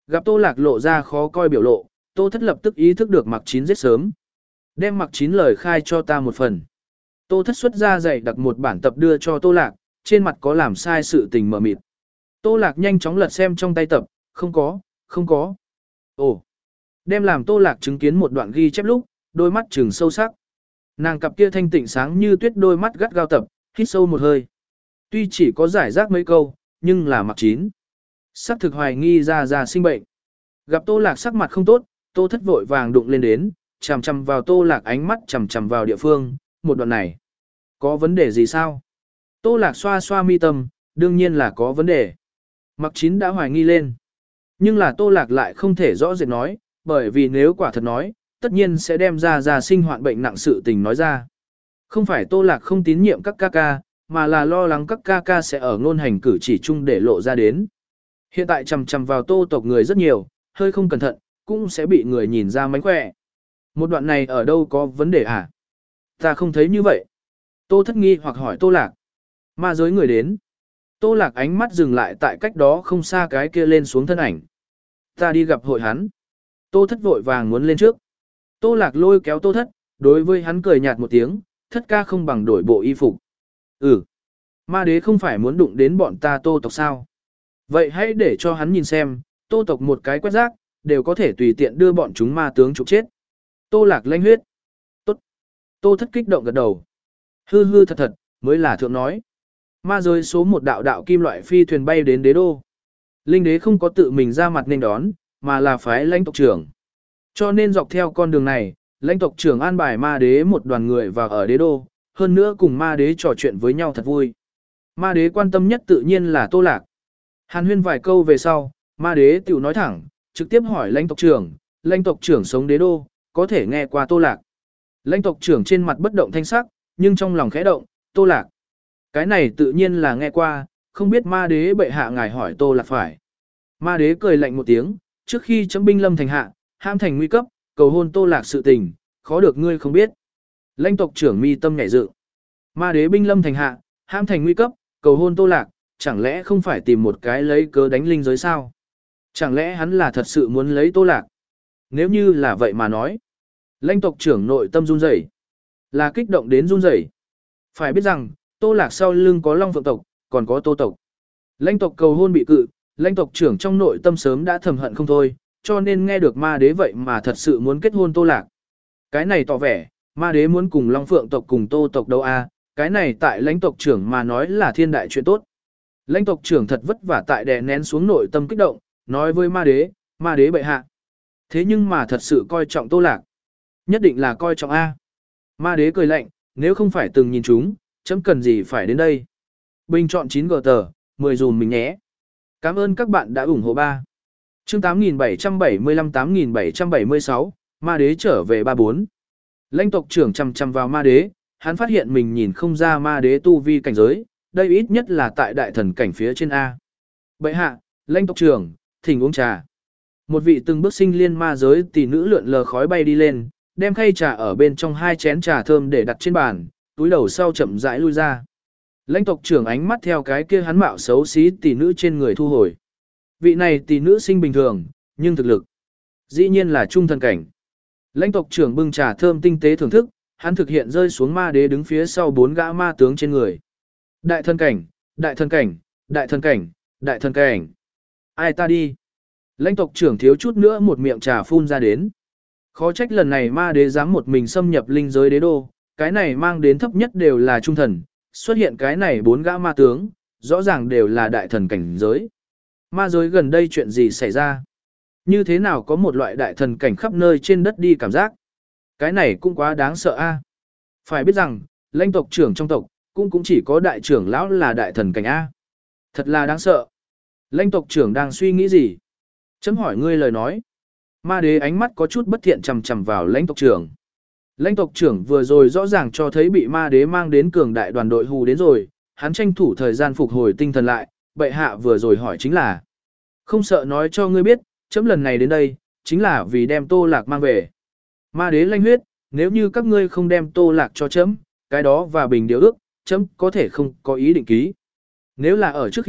Gặp Tô Lạc lộ ra khó coi biểu lộ, Tô Thất lập tức ý thức được Mạc Chín giết sớm. Đem Mạc Chín lời khai cho ta một phần. Tô Thất xuất ra dạy đặt một bản tập đưa cho Tô Lạc, trên mặt có làm sai sự tình mờ mịt. Tô Lạc nhanh chóng lật xem trong tay tập, không có, không có. Ồ, đem làm Tô Lạc chứng kiến một đoạn ghi chép lúc, đôi mắt trừng sâu sắc. Nàng cặp kia thanh tịnh sáng như tuyết đôi mắt gắt gao tập, hít sâu một hơi. Tuy chỉ có giải rác mấy câu, nhưng là Mạc Chín. Sắc thực hoài nghi ra ra sinh bệnh. Gặp Tô Lạc sắc mặt không tốt, Tô Thất vội vàng đụng lên đến, chằm chằm vào Tô Lạc ánh mắt chằm chằm vào địa phương, một đoạn này. Có vấn đề gì sao? Tô Lạc xoa xoa mi tâm, đương nhiên là có vấn đề. Mạc Chín đã hoài nghi lên. Nhưng là Tô Lạc lại không thể rõ rệt nói, bởi vì nếu quả thật nói, tất nhiên sẽ đem ra ra sinh hoạn bệnh nặng sự tình nói ra. Không phải Tô Lạc không tín nhiệm các ca ca, mà là lo lắng các ca ca sẽ ở ngôn hành cử chỉ chung để lộ ra đến. Hiện tại chằm chằm vào Tô tộc người rất nhiều, hơi không cẩn thận, cũng sẽ bị người nhìn ra mánh khỏe. Một đoạn này ở đâu có vấn đề à? Ta không thấy như vậy. Tô Thất nghi hoặc hỏi Tô Lạc. Ma giới người đến. Tô Lạc ánh mắt dừng lại tại cách đó không xa cái kia lên xuống thân ảnh. Ta đi gặp hội hắn. Tô Thất vội vàng muốn lên trước. Tô Lạc lôi kéo Tô Thất, đối với hắn cười nhạt một tiếng, Thất ca không bằng đổi bộ y phục. Ừ. Ma đế không phải muốn đụng đến bọn ta Tô tộc sao? Vậy hãy để cho hắn nhìn xem, Tô tộc một cái quét rác, đều có thể tùy tiện đưa bọn chúng ma tướng trục chết. Tô Lạc lanh huyết. Tốt. Tô Thất kích động gật đầu. Hư hư thật thật, mới là thượng nói. Ma giới số một đạo đạo kim loại phi thuyền bay đến đế đô. Linh đế không có tự mình ra mặt nên đón, mà là phái lãnh tộc trưởng. Cho nên dọc theo con đường này, lãnh tộc trưởng an bài ma đế một đoàn người vào ở đế đô, hơn nữa cùng ma đế trò chuyện với nhau thật vui. Ma đế quan tâm nhất tự nhiên là Tô Lạc. Hàn huyên vài câu về sau, ma đế tiểu nói thẳng, trực tiếp hỏi lãnh tộc trưởng, lãnh tộc trưởng sống đế đô, có thể nghe qua Tô Lạc. Lãnh tộc trưởng trên mặt bất động thanh sắc, nhưng trong lòng khẽ động, Tô Lạc. Cái này tự nhiên là nghe qua, không biết ma đế bệ hạ ngài hỏi Tô Lạc phải. Ma đế cười lạnh một tiếng, trước khi chấm binh lâm thành hạ, ham thành nguy cấp, cầu hôn Tô Lạc sự tình, khó được ngươi không biết. Lãnh tộc trưởng mi tâm nhảy dự. Ma đế binh lâm thành hạ, ham thành nguy cấp, cầu hôn Tô Lạc, chẳng lẽ không phải tìm một cái lấy cớ đánh linh giới sao? Chẳng lẽ hắn là thật sự muốn lấy Tô Lạc? Nếu như là vậy mà nói, lãnh tộc trưởng nội tâm run rẩy, là kích động đến run rẩy. Phải biết rằng, Tô Lạc sau lưng có Long Phượng tộc, còn có Tô tộc. Lãnh tộc cầu hôn bị cự, lãnh tộc trưởng trong nội tâm sớm đã thầm hận không thôi, cho nên nghe được ma đế vậy mà thật sự muốn kết hôn Tô Lạc. Cái này tỏ vẻ, ma đế muốn cùng Long Phượng tộc cùng Tô tộc đâu a, cái này tại lãnh tộc trưởng mà nói là thiên đại chuyện tốt. Lãnh tộc trưởng thật vất vả tại đè nén xuống nội tâm kích động, nói với ma đế, ma đế bệ hạ. Thế nhưng mà thật sự coi trọng Tô Lạc. Nhất định là coi trọng A. Ma đế cười lạnh, nếu không phải từng nhìn chúng, chấm cần gì phải đến đây. Bình chọn chín gờ tờ, mười dùm mình nhé. Cảm ơn các bạn đã ủng hộ ba. Chương tám nghìn bảy trăm bảy mươi lăm tám nghìn bảy trăm bảy mươi sáu, ma đế trở về ba bốn. Lãnh tộc trưởng chằm chằm vào ma đế, hắn phát hiện mình nhìn không ra ma đế tu vi cảnh giới, đây ít nhất là tại đại thần cảnh phía trên A. Bệ hạ, lãnh tộc trưởng, thỉnh uống trà. Một vị từng bước sinh liên ma giới tỷ nữ lượn lờ khói bay đi lên, đem khay trà ở bên trong hai chén trà thơm để đặt trên bàn, túi đầu sau chậm rãi lui ra. Lãnh tộc trưởng ánh mắt theo cái kia hắn mạo xấu xí tỷ nữ trên người thu hồi. Vị này tỷ nữ sinh bình thường, nhưng thực lực dĩ nhiên là trung thần cảnh. Lãnh tộc trưởng bưng trà thơm tinh tế thưởng thức, hắn thực hiện rơi xuống ma đế đứng phía sau bốn gã ma tướng trên người. Đại thần cảnh, đại thần cảnh, đại thần cảnh, đại thần cảnh. Ai ta đi? Lãnh tộc trưởng thiếu chút nữa một miệng trà phun ra đến. Khó trách lần này ma đế dám một mình xâm nhập linh giới đế đô, cái này mang đến thấp nhất đều là trung thần, xuất hiện cái này bốn gã ma tướng, rõ ràng đều là đại thần cảnh giới. Ma giới gần đây chuyện gì xảy ra? Như thế nào có một loại đại thần cảnh khắp nơi trên đất đi cảm giác? Cái này cũng quá đáng sợ a. Phải biết rằng, lãnh tộc trưởng trong tộc, cũng cũng chỉ có đại trưởng lão là đại thần cảnh a. Thật là đáng sợ. Lãnh tộc trưởng đang suy nghĩ gì? Chấm hỏi ngươi lời nói. Ma đế ánh mắt có chút bất thiện chằm chằm vào lãnh tộc trưởng. Lãnh tộc trưởng vừa rồi rõ ràng cho thấy bị ma đế mang đến cường đại đoàn đội hù đến rồi, hắn tranh thủ thời gian phục hồi tinh thần lại, bệ hạ vừa rồi hỏi chính là. Không sợ nói cho ngươi biết, chấm lần này đến đây, chính là vì đem Tô Lạc mang về. Ma đế lanh huyết, nếu như các ngươi không đem Tô Lạc cho chấm, cái đó và bình điều ước, chấm có thể không có ý định ký. Nếu là ở trước khi,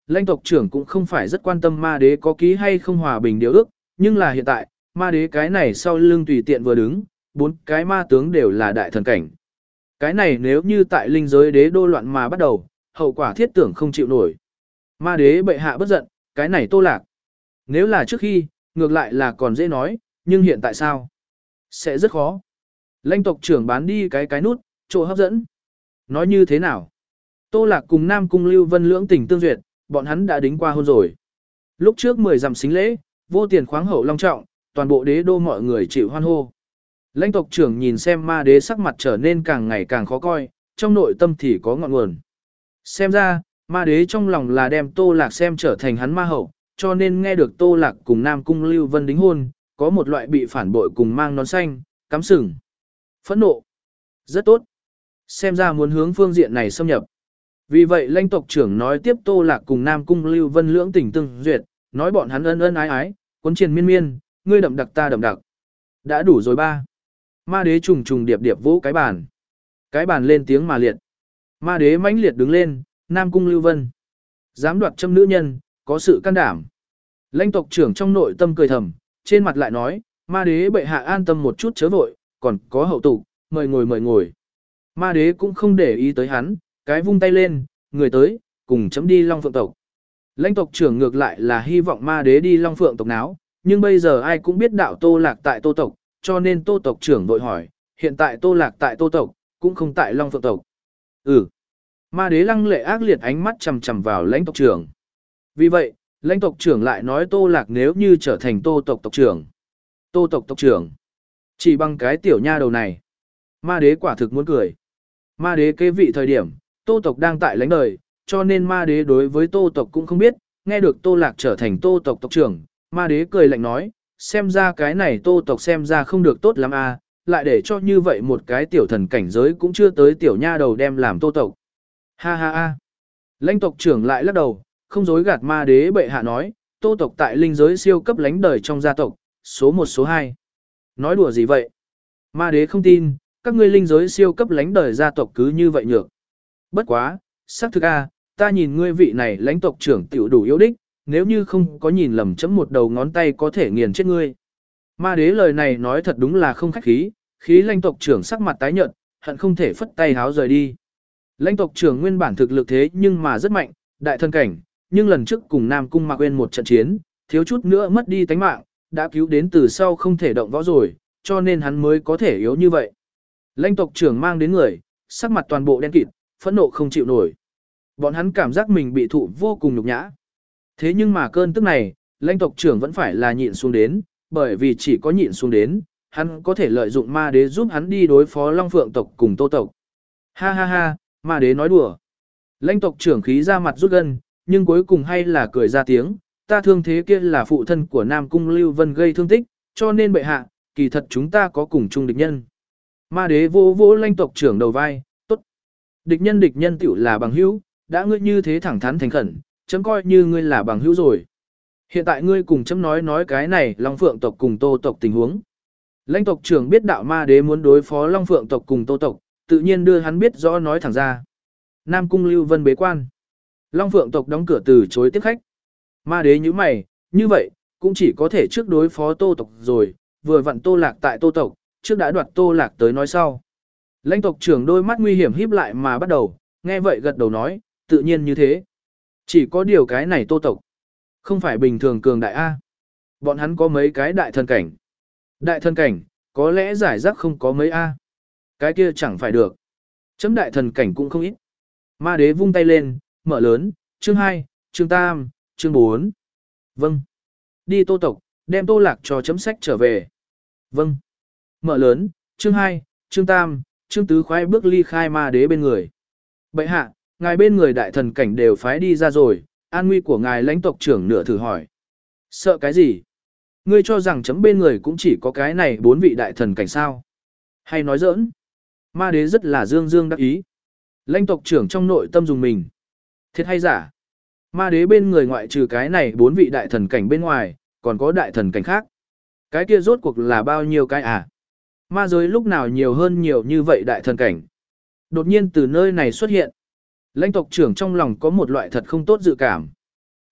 lãnh tộc trưởng cũng không phải rất quan tâm ma đế có ký hay không hòa bình điều ước, nhưng là hiện tại, ma đế cái này sau lưng tùy tiện vừa đứng, bốn cái ma tướng đều là đại thần cảnh. Cái này nếu như tại linh giới đế đô loạn mà bắt đầu, hậu quả thiết tưởng không chịu nổi. Ma đế bệ hạ bất giận, cái này Tô Lạc. Nếu là trước khi, ngược lại là còn dễ nói, nhưng hiện tại sao? Sẽ rất khó. Lãnh tộc trưởng bán đi cái cái nút, chỗ hấp dẫn. Nói như thế nào? Tô Lạc cùng Nam Cung Lưu Vân lưỡng tình tương duyệt, bọn hắn đã đính qua hôn rồi. Lúc trước mười dặm xính lễ, vô tiền khoáng hậu long trọng, toàn bộ đế đô mọi người chịu hoan hô. Lãnh tộc trưởng nhìn xem ma đế sắc mặt trở nên càng ngày càng khó coi, trong nội tâm thì có ngọn nguồn. Xem ra, ma đế trong lòng là đem Tô Lạc xem trở thành hắn ma hậu, cho nên nghe được Tô Lạc cùng Nam Cung Lưu Vân đính hôn, có một loại bị phản bội cùng mang nón xanh, cắm sừng. Phẫn nộ. Rất tốt. Xem ra muốn hướng phương diện này xâm nhập. Vì vậy lãnh tộc trưởng nói tiếp Tô Lạc cùng Nam Cung Lưu Vân lưỡng tình tương duyệt, nói bọn hắn ân ân ái ái, cuốn triền miên miên, ngươi đậm đặc ta đậm đặc. Đã đủ rồi ba. Ma đế trùng trùng điệp điệp vỗ cái bàn. Cái bàn lên tiếng mà liệt. Ma đế mãnh liệt đứng lên, Nam Cung Lưu Vân. Dám đoạt châm nữ nhân, có sự can đảm. Lãnh tộc trưởng trong nội tâm cười thầm, trên mặt lại nói, ma đế bệ hạ an tâm một chút chớ vội, còn có hậu tục, mời ngồi mời ngồi. Ma đế cũng không để ý tới hắn, cái vung tay lên, người tới, cùng chấm đi Long Phượng tộc. Lãnh tộc trưởng ngược lại là hy vọng ma đế đi Long Phượng tộc náo, nhưng bây giờ ai cũng biết đạo Tô Lạc tại Tô tộc, cho nên Tô tộc trưởng vội hỏi, hiện tại Tô Lạc tại Tô tộc, cũng không tại Long Phượng tộc. Ừ. Ma đế lăng lệ ác liệt ánh mắt chằm chằm vào lãnh tộc trưởng. Vì vậy, lãnh tộc trưởng lại nói Tô Lạc nếu như trở thành Tô tộc tộc trưởng. Tô tộc tộc trưởng. Chỉ bằng cái tiểu nha đầu này. Ma đế quả thực muốn cười. Ma đế kế vị thời điểm, Tô tộc đang tại lãnh đời, cho nên ma đế đối với Tô tộc cũng không biết, nghe được Tô Lạc trở thành Tô tộc tộc trưởng, ma đế cười lạnh nói, xem ra cái này Tô tộc xem ra không được tốt lắm à, lại để cho như vậy một cái tiểu thần cảnh giới cũng chưa tới tiểu nha đầu đem làm Tô tộc. Ha ha ha. Lãnh tộc trưởng lại lắc đầu, không dối gạt ma đế bệ hạ nói, Tô tộc tại linh giới siêu cấp lãnh đời trong gia tộc, số một số hai. Nói đùa gì vậy? Ma đế không tin, các ngươi linh giới siêu cấp lãnh đời gia tộc cứ như vậy nhược. Bất quá, xác thực a, ta nhìn ngươi vị này lãnh tộc trưởng tiểu đủ yếu đích, nếu như không có nhìn lầm chấm một đầu ngón tay có thể nghiền chết ngươi. Ma đế lời này nói thật đúng là không khách khí, khí lãnh tộc trưởng sắc mặt tái nhợt, hận không thể phất tay háo rời đi. Lãnh tộc trưởng nguyên bản thực lực thế nhưng mà rất mạnh, đại thân cảnh, nhưng lần trước cùng Nam Cung Mạc Uyên một trận chiến, thiếu chút nữa mất đi tánh mạng, đã cứu đến từ sau không thể động võ rồi, cho nên hắn mới có thể yếu như vậy. Lãnh tộc trưởng mang đến người, sắc mặt toàn bộ đen kịt, phẫn nộ không chịu nổi. Bọn hắn cảm giác mình bị thụ vô cùng nhục nhã. Thế nhưng mà cơn tức này, lãnh tộc trưởng vẫn phải là nhịn xuống đến, bởi vì chỉ có nhịn xuống đến, hắn có thể lợi dụng ma đế giúp hắn đi đối phó Long Phượng tộc cùng Tô tộc. Ha ha ha, ma đế nói đùa. Lãnh tộc trưởng khí ra mặt rút gân, nhưng cuối cùng hay là cười ra tiếng, ta thương thế kia là phụ thân của Nam Cung Lưu Vân gây thương tích, cho nên bệ hạ, kỳ thật chúng ta có cùng chung địch nhân. Ma đế vô vỗ lãnh tộc trưởng đầu vai, tốt. Địch nhân địch nhân tiểu là bằng hữu, đã ngươi như thế thẳng thắn thành khẩn, chấm coi như ngươi là bằng hữu rồi. Hiện tại ngươi cùng chấm nói nói cái này Long Phượng tộc cùng Tô tộc tình huống. Lãnh tộc trưởng biết đạo ma đế muốn đối phó Long Phượng tộc cùng Tô tộc, tự nhiên đưa hắn biết rõ nói thẳng ra. Nam Cung Lưu Vân bế quan. Long Phượng tộc đóng cửa từ chối tiếp khách. Ma đế như mày, như vậy, cũng chỉ có thể trước đối phó Tô tộc rồi, vừa vặn Tô Lạc tại Tô tộc, trước đã đoạt Tô Lạc tới nói sau. Lãnh tộc trưởng đôi mắt nguy hiểm híp lại mà bắt đầu, nghe vậy gật đầu nói, tự nhiên như thế. Chỉ có điều cái này Tô tộc, không phải bình thường cường đại A. Bọn hắn có mấy cái đại thần cảnh. Đại thần cảnh, có lẽ giải rác không có mấy A. Cái kia chẳng phải được. Chấm đại thần cảnh cũng không ít. Ma đế vung tay lên, mở lớn, chương hai, chương tam, chương bốn. Vâng. Đi Tô tộc, đem Tô Lạc cho chấm sách trở về. Vâng. Mở lớn, chương hai, chương tam, chương tứ khoái bước ly khai ma đế bên người. Bệ hạ, ngài bên người đại thần cảnh đều phái đi ra rồi, an nguy của ngài lãnh tộc trưởng nửa thử hỏi. Sợ cái gì? Ngươi cho rằng chấm bên người cũng chỉ có cái này bốn vị đại thần cảnh sao? Hay nói giỡn? Ma đế rất là dương dương đắc ý. Lãnh tộc trưởng trong nội tâm dùng mình. Thiệt hay giả? Ma đế bên người ngoại trừ cái này bốn vị đại thần cảnh bên ngoài, còn có đại thần cảnh khác. Cái kia rốt cuộc là bao nhiêu cái à? Ma giới lúc nào nhiều hơn nhiều như vậy đại thần cảnh. Đột nhiên từ nơi này xuất hiện. Lãnh tộc trưởng trong lòng có một loại thật không tốt dự cảm.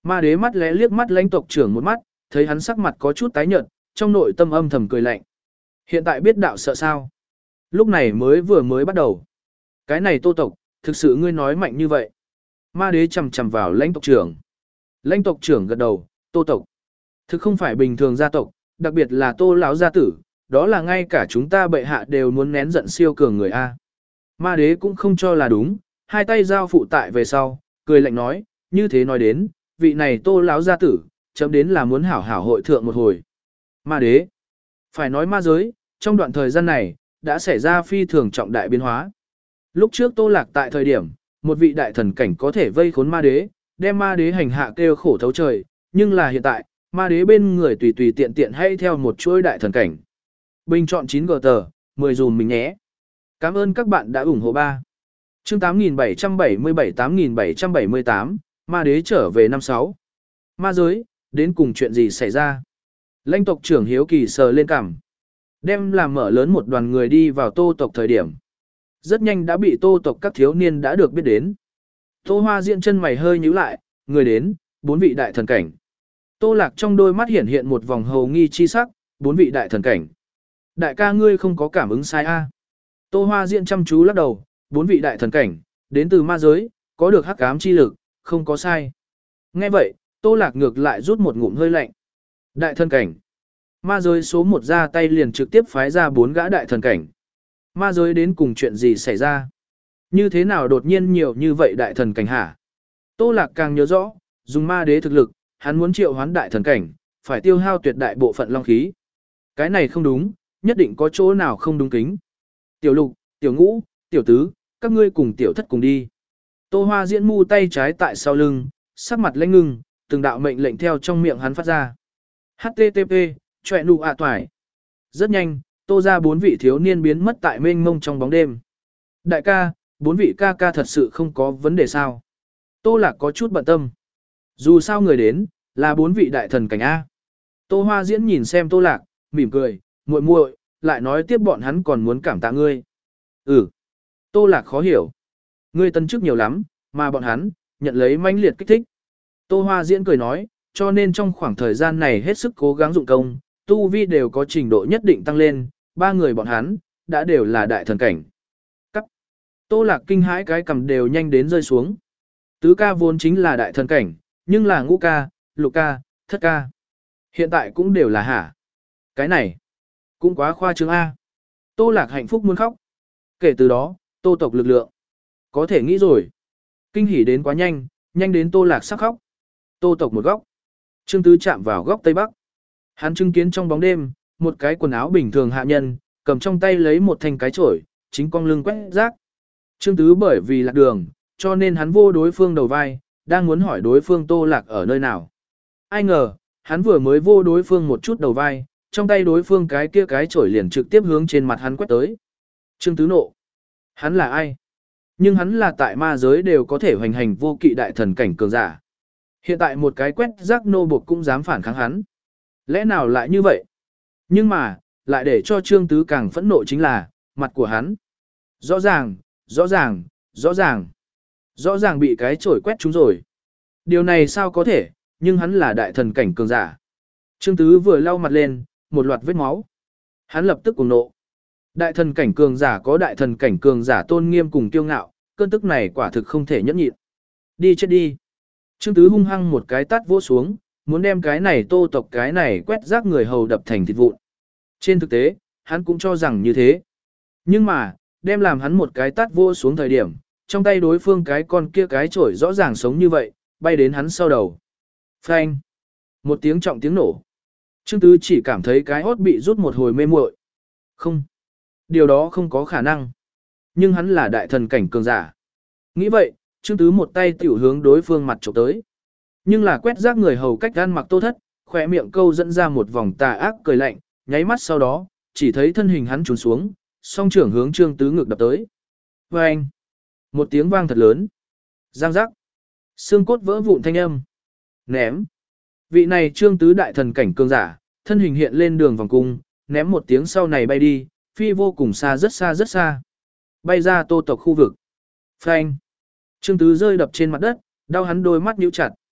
Ma đế mắt lẽ liếc mắt lãnh tộc trưởng một mắt, thấy hắn sắc mặt có chút tái nhợt, trong nội tâm âm thầm cười lạnh. Hiện tại biết đạo sợ sao? Lúc này mới vừa mới bắt đầu. Cái này Tô tộc, thực sự ngươi nói mạnh như vậy. Ma đế chầm chầm vào lãnh tộc trưởng. Lãnh tộc trưởng gật đầu, Tô tộc. Thực không phải bình thường gia tộc, đặc biệt là Tô lão gia tử, đó là ngay cả chúng ta bệ hạ đều muốn nén giận siêu cường người A. Ma đế cũng không cho là đúng, hai tay giao phụ tại về sau, cười lạnh nói, như thế nói đến, vị này Tô lão gia tử, chấm đến là muốn hảo hảo hội thượng một hồi. Ma đế, phải nói ma giới, trong đoạn thời gian này, đã xảy ra phi thường trọng đại biến hóa. Lúc trước Tô Lạc tại thời điểm, một vị đại thần cảnh có thể vây khốn ma đế, đem ma đế hành hạ kêu khổ thấu trời, nhưng là hiện tại, ma đế bên người tùy tùy tiện tiện hay theo một chuỗi đại thần cảnh. Bình chọn chín gờ tờ, mười dùm mình nhé. Cảm ơn các bạn đã ủng hộ ba. Chương tám nghìn bảy trăm bảy mươi bảy tám nghìn bảy trăm bảy mươi tám, ma đế trở về năm sáu. Ma giới, đến cùng chuyện gì xảy ra? Lãnh tộc trưởng hiếu kỳ sờ lên cằm. Đem làm mở lớn một đoàn người đi vào Tô tộc thời điểm. Rất nhanh đã bị Tô tộc các thiếu niên đã được biết đến. Tô Hoa Diễn chân mày hơi nhíu lại, người đến, bốn vị đại thần cảnh. Tô Lạc trong đôi mắt hiện hiện một vòng hầu nghi chi sắc, bốn vị đại thần cảnh. Đại ca ngươi không có cảm ứng sai a? Tô Hoa Diễn chăm chú lắc đầu, bốn vị đại thần cảnh, đến từ ma giới, có được hắc ám chi lực, không có sai. Nghe vậy, Tô Lạc ngược lại rút một ngụm hơi lạnh. Đại thần cảnh. Ma giới số một ra tay liền trực tiếp phái ra bốn gã đại thần cảnh. Ma giới đến cùng chuyện gì xảy ra? Như thế nào đột nhiên nhiều như vậy đại thần cảnh hả? Tô Lạc càng nhớ rõ, dùng ma đế thực lực, hắn muốn triệu hoán đại thần cảnh, phải tiêu hao tuyệt đại bộ phận long khí. Cái này không đúng, nhất định có chỗ nào không đúng kính. Tiểu lục, tiểu ngũ, tiểu tứ, các ngươi cùng tiểu thất cùng đi. Tô Hoa Diễn mu tay trái tại sau lưng, sắc mặt lãnh ngưng, từng đạo mệnh lệnh theo trong miệng hắn phát ra. hát tê tê pê, chọe nụ ạ toải. Rất nhanh, Tô ra bốn vị thiếu niên biến mất tại mênh mông trong bóng đêm. Đại ca, bốn vị ca ca thật sự không có vấn đề sao? Tô Lạc có chút bận tâm. Dù sao người đến, là bốn vị đại thần cảnh A. Tô Hoa Diễn nhìn xem Tô Lạc, mỉm cười, muội muội, lại nói tiếp bọn hắn còn muốn cảm tạ ngươi. Ừ. Tô Lạc khó hiểu. Ngươi tân chức nhiều lắm, mà bọn hắn, nhận lấy mãnh liệt kích thích. Tô Hoa Diễn cười nói, cho nên trong khoảng thời gian này hết sức cố gắng dụng công, tu vi đều có trình độ nhất định tăng lên, ba người bọn hắn, đã đều là đại thần cảnh. Cắt. Tô Lạc kinh hãi cái cầm đều nhanh đến rơi xuống. Tứ ca vốn chính là đại thần cảnh, nhưng là ngũ ca, lục ca, thất ca. Hiện tại cũng đều là hả. Cái này, cũng quá khoa trương A. Tô Lạc hạnh phúc muốn khóc. Kể từ đó, Tô tộc lực lượng. Có thể nghĩ rồi. Kinh hỉ đến quá nhanh, nhanh đến Tô Lạc sắp khóc. Tô tộc một góc. Trương Tứ chạm vào góc Tây Bắc. Hắn chứng kiến trong bóng đêm, một cái quần áo bình thường hạ nhân, cầm trong tay lấy một thanh cái chổi, chính cong lưng quét rác. Trương Tứ bởi vì lạc đường, cho nên hắn vô đối phương đầu vai, đang muốn hỏi đối phương Tô Lạc ở nơi nào. Ai ngờ, hắn vừa mới vô đối phương một chút đầu vai, trong tay đối phương cái kia cái chổi liền trực tiếp hướng trên mặt hắn quét tới. Trương Tứ nộ. Hắn là ai? Nhưng hắn là tại ma giới đều có thể hoành hành vô kỵ đại thần cảnh cường giả. Hiện tại một cái quét rác nô buộc cũng dám phản kháng hắn. Lẽ nào lại như vậy? Nhưng mà, lại để cho Trương Tứ càng phẫn nộ chính là, mặt của hắn. Rõ ràng, rõ ràng, rõ ràng. Rõ ràng bị cái chổi quét trúng rồi. Điều này sao có thể, nhưng hắn là đại thần cảnh cường giả. Trương Tứ vừa lau mặt lên, một loạt vết máu. Hắn lập tức cuồng nộ. Đại thần cảnh cường giả có đại thần cảnh cường giả tôn nghiêm cùng kiêu ngạo, cơn tức này quả thực không thể nhẫn nhịn. Đi chết đi. Trương Tứ hung hăng một cái tát vỗ xuống, muốn đem cái này Tô tộc cái này quét rác người hầu đập thành thịt vụn. Trên thực tế, hắn cũng cho rằng như thế. Nhưng mà, đem làm hắn một cái tát vỗ xuống thời điểm, trong tay đối phương cái con kia cái chổi rõ ràng sống như vậy, bay đến hắn sau đầu. Phanh. Một tiếng trọng tiếng nổ. Trương Tứ chỉ cảm thấy cái hốt bị rút một hồi mê muội. Không. Điều đó không có khả năng. Nhưng hắn là đại thần cảnh cường giả. Nghĩ vậy, Trương Tứ một tay tiểu hướng đối phương mặt chụp tới. Nhưng là quét rác người hầu cách gan mặc Tô Thất, khỏe miệng câu dẫn ra một vòng tà ác cười lạnh, nháy mắt sau đó, chỉ thấy thân hình hắn trùn xuống, song trưởng hướng Trương Tứ ngực đập tới. Vâng! Một tiếng vang thật lớn. Giang giác! Xương cốt vỡ vụn thanh âm. Ném! Vị này Trương Tứ đại thần cảnh cường giả, thân hình hiện lên đường vòng cung, ném một tiếng sau này bay đi, phi vô cùng xa rất xa rất xa. Bay ra Tô tộc khu vực. Phanh! Trương Tứ rơi đập trên mặt đất, đau hắn đôi mắt nhíu chặt.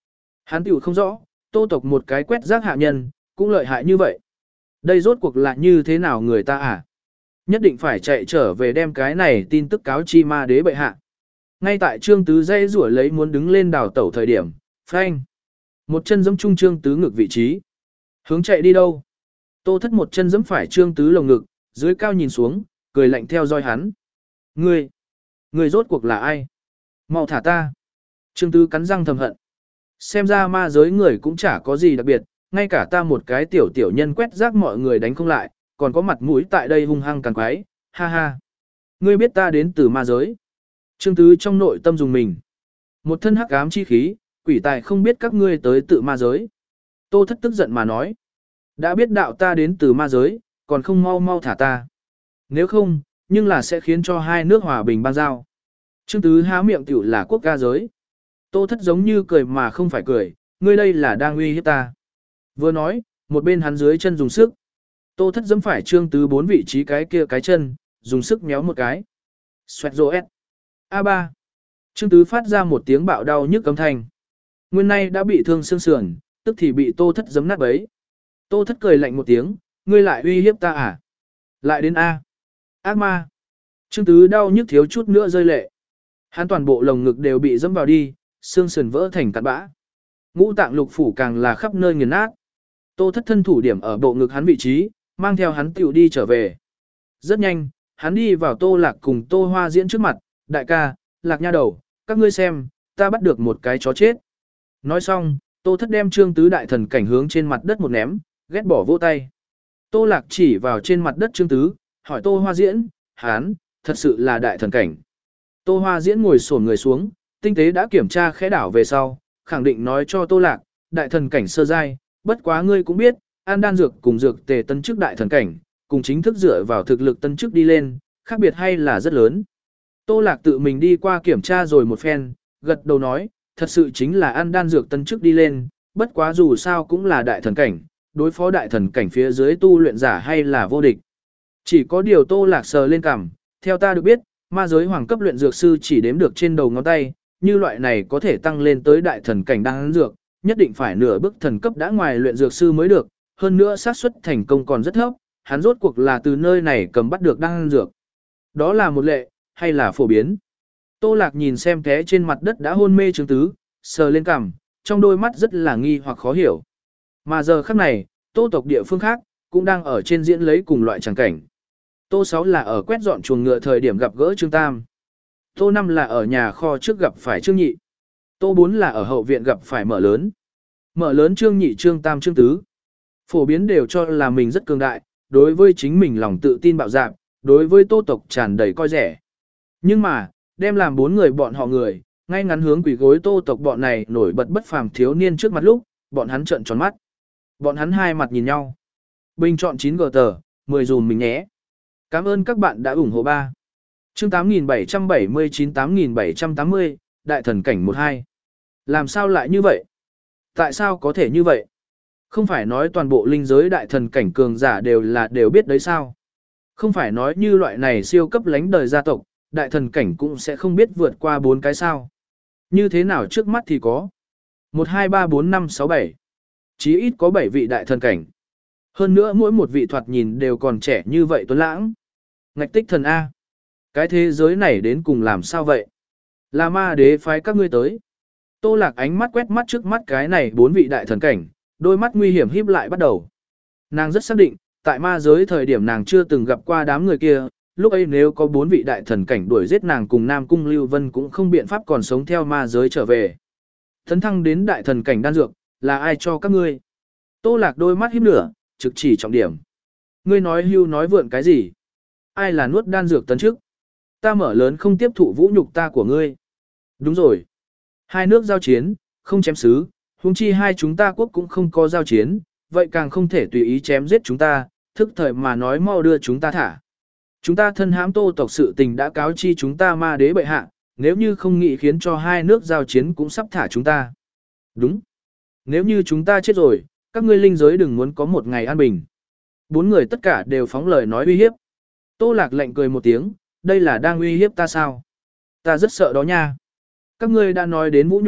Hắn tiểu không rõ, Tô tộc một cái quét rác hạ nhân, cũng lợi hại như vậy. Đây rốt cuộc là như thế nào người ta à? Nhất định phải chạy trở về đem cái này tin tức cáo chi ma đế bệ hạ. Ngay tại Trương Tứ dây rủa lấy muốn đứng lên đào tẩu thời điểm, phanh. Một chân giẫm trung Trương Tứ ngực vị trí. Hướng chạy đi đâu? Tô Thất một chân giẫm phải Trương Tứ lồng ngực, dưới cao nhìn xuống, cười lạnh theo dõi hắn. Ngươi, ngươi rốt cuộc là ai? Mau thả ta. Trương Tứ cắn răng thầm hận. Xem ra ma giới người cũng chả có gì đặc biệt, ngay cả ta một cái tiểu tiểu nhân quét rác mọi người đánh không lại, còn có mặt mũi tại đây hung hăng càng quái, ha ha. Ngươi biết ta đến từ ma giới. Trương Tứ trong nội tâm dùng mình. Một thân hắc ám chi khí, quỷ tài không biết các ngươi tới tự ma giới. Tô Thất tức giận mà nói. Đã biết đạo ta đến từ ma giới, còn không mau mau thả ta. Nếu không, nhưng là sẽ khiến cho hai nước hòa bình bang giao. Trương Tứ há miệng tiểu là quốc ca giới. Tô Thất giống như cười mà không phải cười, ngươi đây là đang uy hiếp ta. Vừa nói, một bên hắn dưới chân dùng sức. Tô Thất giẫm phải Trương Tứ bốn vị trí cái kia cái chân, dùng sức méo một cái. Xoẹt rô S. a ba. Trương Tứ phát ra một tiếng bạo đau nhức âm thanh. Nguyên nay đã bị thương xương sườn, tức thì bị Tô Thất giẫm nát bấy. Tô Thất cười lạnh một tiếng, ngươi lại uy hiếp ta à? Lại đến A. Ác ma. Trương Tứ đau nhức thiếu chút nữa rơi lệ. Hắn toàn bộ lồng ngực đều bị dẫm vào đi, xương sườn vỡ thành cặn bã. Ngũ tạng lục phủ càng là khắp nơi nghiền nát. Tô Thất thân thủ điểm ở bộ ngực hắn vị trí, mang theo hắn tiểu đi trở về. Rất nhanh, hắn đi vào Tô Lạc cùng Tô Hoa Diễn trước mặt, đại ca, Lạc nha đầu, các ngươi xem, ta bắt được một cái chó chết. Nói xong, Tô Thất đem Trương Tứ đại thần cảnh hướng trên mặt đất một ném, ghét bỏ vỗ tay. Tô Lạc chỉ vào trên mặt đất Trương Tứ, hỏi Tô Hoa Diễn, hắn, thật sự là đại thần cảnh. Tô Hoa Diễn ngồi xổm người xuống, tinh tế đã kiểm tra khẽ đảo về sau, khẳng định nói cho Tô Lạc, đại thần cảnh sơ giai, bất quá ngươi cũng biết, an đan dược cùng dược tề tân chức đại thần cảnh, cùng chính thức dựa vào thực lực tân chức đi lên, khác biệt hay là rất lớn. Tô Lạc tự mình đi qua kiểm tra rồi một phen, gật đầu nói, thật sự chính là an đan dược tân chức đi lên, bất quá dù sao cũng là đại thần cảnh, đối phó đại thần cảnh phía dưới tu luyện giả hay là vô địch. Chỉ có điều Tô Lạc sờ lên cằm, theo ta được biết, ma giới hoàng cấp luyện dược sư chỉ đếm được trên đầu ngón tay, như loại này có thể tăng lên tới đại thần cảnh đan dược, nhất định phải nửa bước thần cấp đã ngoài luyện dược sư mới được, hơn nữa xác suất thành công còn rất thấp, hắn rốt cuộc là từ nơi này cầm bắt được đan dược. Đó là một lệ, hay là phổ biến? Tô Lạc nhìn xem té trên mặt đất đã hôn mê Trương Tứ, sờ lên cằm, trong đôi mắt rất là nghi hoặc khó hiểu. Mà giờ khắc này, Tô tộc địa phương khác, cũng đang ở trên diễn lấy cùng loại tràng cảnh. Tô Sáu là ở quét dọn chuồng ngựa thời điểm gặp gỡ Trương Tam. Tô Năm là ở nhà kho trước gặp phải Trương Nhị. Tô Bốn là ở hậu viện gặp phải Mở Lớn. Mở Lớn Trương Nhị Trương Tam Trương Tứ. Phổ biến đều cho là mình rất cường đại, đối với chính mình lòng tự tin bạo dạn, đối với Tô tộc tràn đầy coi rẻ. Nhưng mà, đem làm bốn người bọn họ người, ngay ngắn hướng quỷ gối Tô tộc bọn này nổi bật bất phàm thiếu niên trước mặt lúc, bọn hắn trợn tròn mắt. Bọn hắn hai mặt nhìn nhau. Bình chọn chín gờ tờ, mười dùm mình nhé. Cảm ơn các bạn đã ủng hộ ba. Chương tám nghìn bảy trăm bảy mươi chín tám nghìn bảy trăm tám mươi, Đại thần cảnh một hai. Làm sao lại như vậy? Tại sao có thể như vậy? Không phải nói toàn bộ linh giới đại thần cảnh cường giả đều là đều biết đấy sao? Không phải nói như loại này siêu cấp lánh đời gia tộc, đại thần cảnh cũng sẽ không biết vượt qua bốn cái sao? Như thế nào trước mắt thì có? một, hai, ba, bốn, năm, sáu, bảy. Chí ít có bảy vị đại thần cảnh. Hơn nữa mỗi một vị thoạt nhìn đều còn trẻ như vậy tuấn lãng. Ngạch tích thần A. Cái thế giới này đến cùng làm sao vậy? Là ma đế phái các ngươi tới. Tô Lạc ánh mắt quét mắt trước mắt cái này bốn vị đại thần cảnh, đôi mắt nguy hiểm híp lại bắt đầu. Nàng rất xác định, tại ma giới thời điểm nàng chưa từng gặp qua đám người kia, lúc ấy nếu có bốn vị đại thần cảnh đuổi giết nàng cùng Nam Cung Lưu Vân cũng không biện pháp còn sống theo ma giới trở về. Thấn thăng đến đại thần cảnh đan dược, là ai cho các ngươi? Tô Lạc đôi mắt híp lửa, trực chỉ trọng điểm. Ngươi nói hưu nói vượn cái gì? Ai là nuốt đan dược tấn trước? Ta Mở Lớn không tiếp thụ vũ nhục ta của ngươi. Đúng rồi. Hai nước giao chiến, không chém xứ, huống chi hai chúng ta quốc cũng không có giao chiến, vậy càng không thể tùy ý chém giết chúng ta, thức thời mà nói mau đưa chúng ta thả. Chúng ta thân hãm Tô tộc sự tình đã cáo chi chúng ta ma đế bệ hạ, nếu như không nghĩ khiến cho hai nước giao chiến cũng sắp thả chúng ta. Đúng. Nếu như chúng ta chết rồi, các ngươi linh giới đừng muốn có một ngày an bình. Bốn người tất cả đều phóng lời nói uy hiếp. Tô Lạc lạnh cười một tiếng, đây là đang uy hiếp ta sao? Ta rất sợ đó nha. Các ngươi đã nói đến vũ nhục,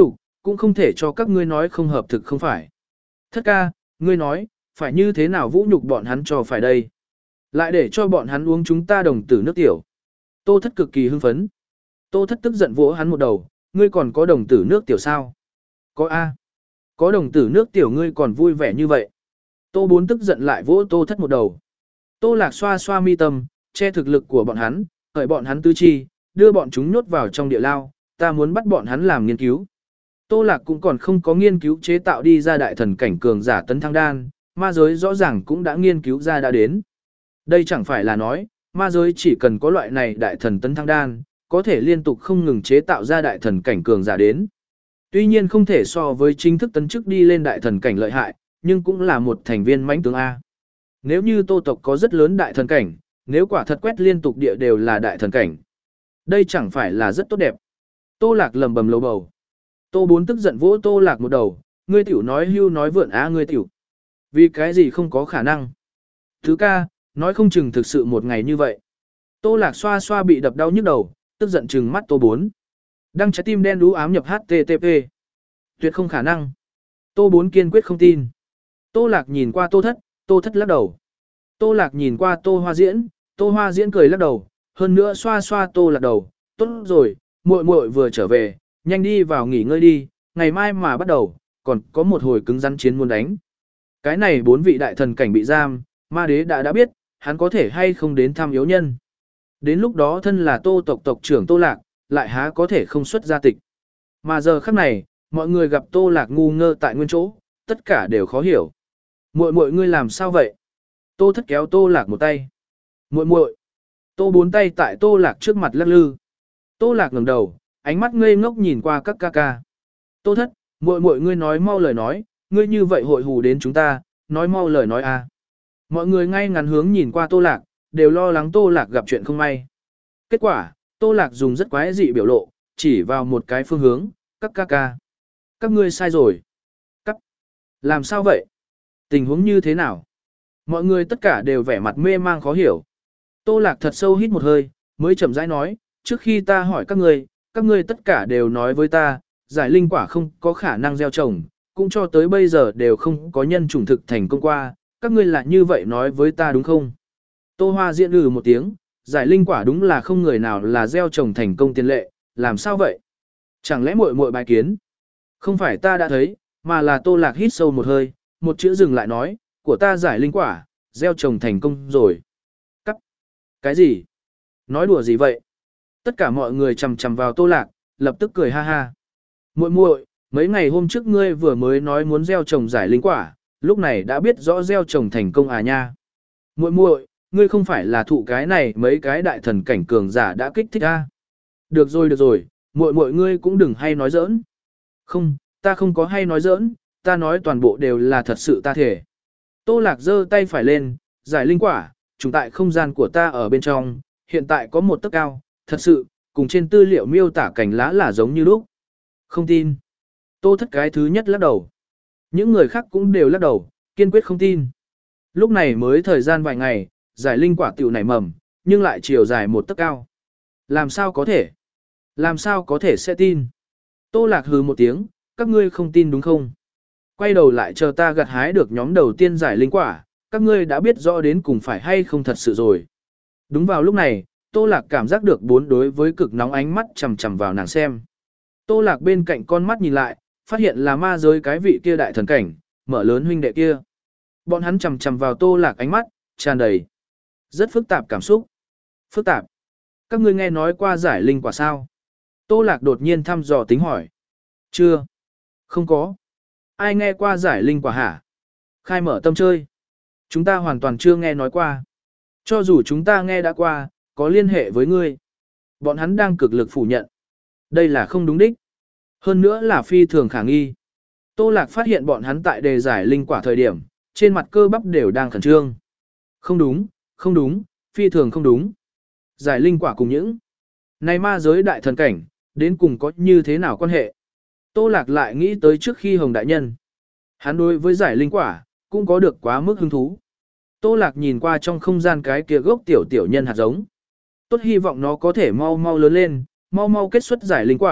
cũng không thể cho các ngươi nói không hợp thực không phải. Thất ca, ngươi nói, phải như thế nào vũ nhục bọn hắn cho phải đây. Lại để cho bọn hắn uống chúng ta đồng tử nước tiểu. Tô thất cực kỳ hưng phấn. Tô thất tức giận vỗ hắn một đầu, ngươi còn có đồng tử nước tiểu sao? Có A. Có đồng tử nước tiểu ngươi còn vui vẻ như vậy. Tô bốn tức giận lại vỗ tô thất một đầu. Tô lạc xoa xoa mi tâm, che thực lực của bọn hắn, hởi bọn hắn tư chi, đưa bọn chúng nhốt vào trong địa lao, ta muốn bắt bọn hắn làm nghiên cứu. Tô lạc cũng còn không có nghiên cứu chế tạo đi ra đại thần cảnh cường giả tấn thăng đan, ma giới rõ ràng cũng đã nghiên cứu ra đã đến. Đây chẳng phải là nói, ma giới chỉ cần có loại này đại thần tấn thăng đan, có thể liên tục không ngừng chế tạo ra đại thần cảnh cường giả đến. Tuy nhiên không thể so với chính thức tấn chức đi lên đại thần cảnh lợi hại, nhưng cũng là một thành viên mãnh tướng A. Nếu như Tô tộc có rất lớn đại thần cảnh, nếu quả thật quét liên tục địa đều là đại thần cảnh. Đây chẳng phải là rất tốt đẹp. Tô lạc lầm bầm lầu bầu. Tô bốn tức giận vỗ Tô lạc một đầu, ngươi tiểu nói hưu nói vượn á ngươi tiểu. Vì cái gì không có khả năng. Thứ ca, nói không chừng thực sự một ngày như vậy. Tô lạc xoa xoa bị đập đau nhức đầu, tức giận trừng mắt Tô bốn. Đăng trái tim đen đú ám nhập hát tê tê pê. Tuyệt không khả năng. Tô bốn kiên quyết không tin. Tô lạc nhìn qua Tô thất, Tô thất lắc đầu. Tô lạc nhìn qua Tô hoa diễn, Tô hoa diễn cười lắc đầu, hơn nữa xoa xoa Tô lạc đầu. Tốt rồi, muội muội vừa trở về, nhanh đi vào nghỉ ngơi đi, ngày mai mà bắt đầu, còn có một hồi cứng rắn chiến muốn đánh. Cái này bốn vị đại thần cảnh bị giam, ma đế đã đã biết, hắn có thể hay không đến thăm yếu nhân. Đến lúc đó thân là Tô tộc tộc trưởng Tô lạc, lại há có thể không xuất gia tịch. Mà giờ khắc này, mọi người gặp Tô lạc ngu ngơ tại nguyên chỗ, tất cả đều khó hiểu. Muội muội ngươi làm sao vậy? Tô thất kéo Tô lạc một tay. Muội muội. Tô bốn tay tại Tô lạc trước mặt lắc lư. Tô lạc ngẩng đầu, ánh mắt ngây ngốc nhìn qua các ca ca. Tô thất, muội muội ngươi nói mau lời nói, ngươi như vậy hội hù đến chúng ta, nói mau lời nói a. Mọi người ngay ngắn hướng nhìn qua Tô lạc, đều lo lắng Tô lạc gặp chuyện không may. Kết quả, Tô lạc dùng rất quái dị biểu lộ, chỉ vào một cái phương hướng, các ca ca. Các ngươi sai rồi. Các. Làm sao vậy? Tình huống như thế nào? Mọi người tất cả đều vẻ mặt mê mang khó hiểu. Tô lạc thật sâu hít một hơi, mới chậm rãi nói, trước khi ta hỏi các ngươi, các ngươi tất cả đều nói với ta, giải linh quả không có khả năng gieo trồng, cũng cho tới bây giờ đều không có nhân chủng thực thành công qua, các ngươi là như vậy nói với ta đúng không? Tô hoa diễn ừ một tiếng, giải linh quả đúng là không người nào là gieo trồng thành công tiền lệ, làm sao vậy? Chẳng lẽ muội muội bài kiến? Không phải ta đã thấy, mà là Tô lạc hít sâu một hơi, một chữ dừng lại nói, của ta giải linh quả, gieo trồng thành công rồi. Cắt. Cái gì? Nói đùa gì vậy? Tất cả mọi người chằm chằm vào Tô lạc, lập tức cười ha ha. Muội muội, mấy ngày hôm trước ngươi vừa mới nói muốn gieo trồng giải linh quả, lúc này đã biết rõ gieo trồng thành công à nha. Muội muội, ngươi không phải là thụ cái này mấy cái đại thần cảnh cường giả đã kích thích a? Được rồi được rồi, muội muội ngươi cũng đừng hay nói giỡn. Không, ta không có hay nói giỡn, ta nói toàn bộ đều là thật sự ta thể. Tô lạc giơ tay phải lên, giải linh quả, trùng tại không gian của ta ở bên trong, hiện tại có một tấc cao, thật sự, cùng trên tư liệu miêu tả cành lá là giống như lúc. Không tin. Tô thất cái thứ nhất lắc đầu. Những người khác cũng đều lắc đầu, kiên quyết không tin. Lúc này mới thời gian vài ngày, giải linh quả tiểu nảy mầm, nhưng lại chiều dài một tấc cao. Làm sao có thể? Làm sao có thể sẽ tin? Tô lạc hừ một tiếng, các ngươi không tin đúng không? Quay đầu lại chờ ta gặt hái được nhóm đầu tiên giải linh quả, các ngươi đã biết rõ đến cùng phải hay không thật sự rồi. Đúng vào lúc này, Tô lạc cảm giác được bốn đối với cực nóng ánh mắt chằm chằm vào nàng xem. Tô lạc bên cạnh con mắt nhìn lại, phát hiện là ma giới cái vị kia đại thần cảnh, mở lớn huynh đệ kia. Bọn hắn chằm chằm vào Tô lạc ánh mắt, tràn đầy rất phức tạp cảm xúc. Phức tạp. Các ngươi nghe nói qua giải linh quả sao? Tô lạc đột nhiên thăm dò tính hỏi. Chưa. Không có. Ai nghe qua giải linh quả hả? Khai mở tâm chơi. Chúng ta hoàn toàn chưa nghe nói qua. Cho dù chúng ta nghe đã qua, có liên hệ với ngươi. Bọn hắn đang cực lực phủ nhận. Đây là không đúng đích. Hơn nữa là phi thường khả nghi. Tô lạc phát hiện bọn hắn tại đề giải linh quả thời điểm, trên mặt cơ bắp đều đang khẩn trương. Không đúng, không đúng, phi thường không đúng. Giải linh quả cùng những này ma giới đại thần cảnh, đến cùng có như thế nào quan hệ? Tô lạc lại nghĩ tới trước khi Hồng Đại Nhân. Hắn đối với giải linh quả, cũng có được quá mức hứng thú. Tô lạc nhìn qua trong không gian cái kia gốc tiểu tiểu nhân hạt giống. Tốt hy vọng nó có thể mau mau lớn lên, mau mau kết xuất giải linh quả,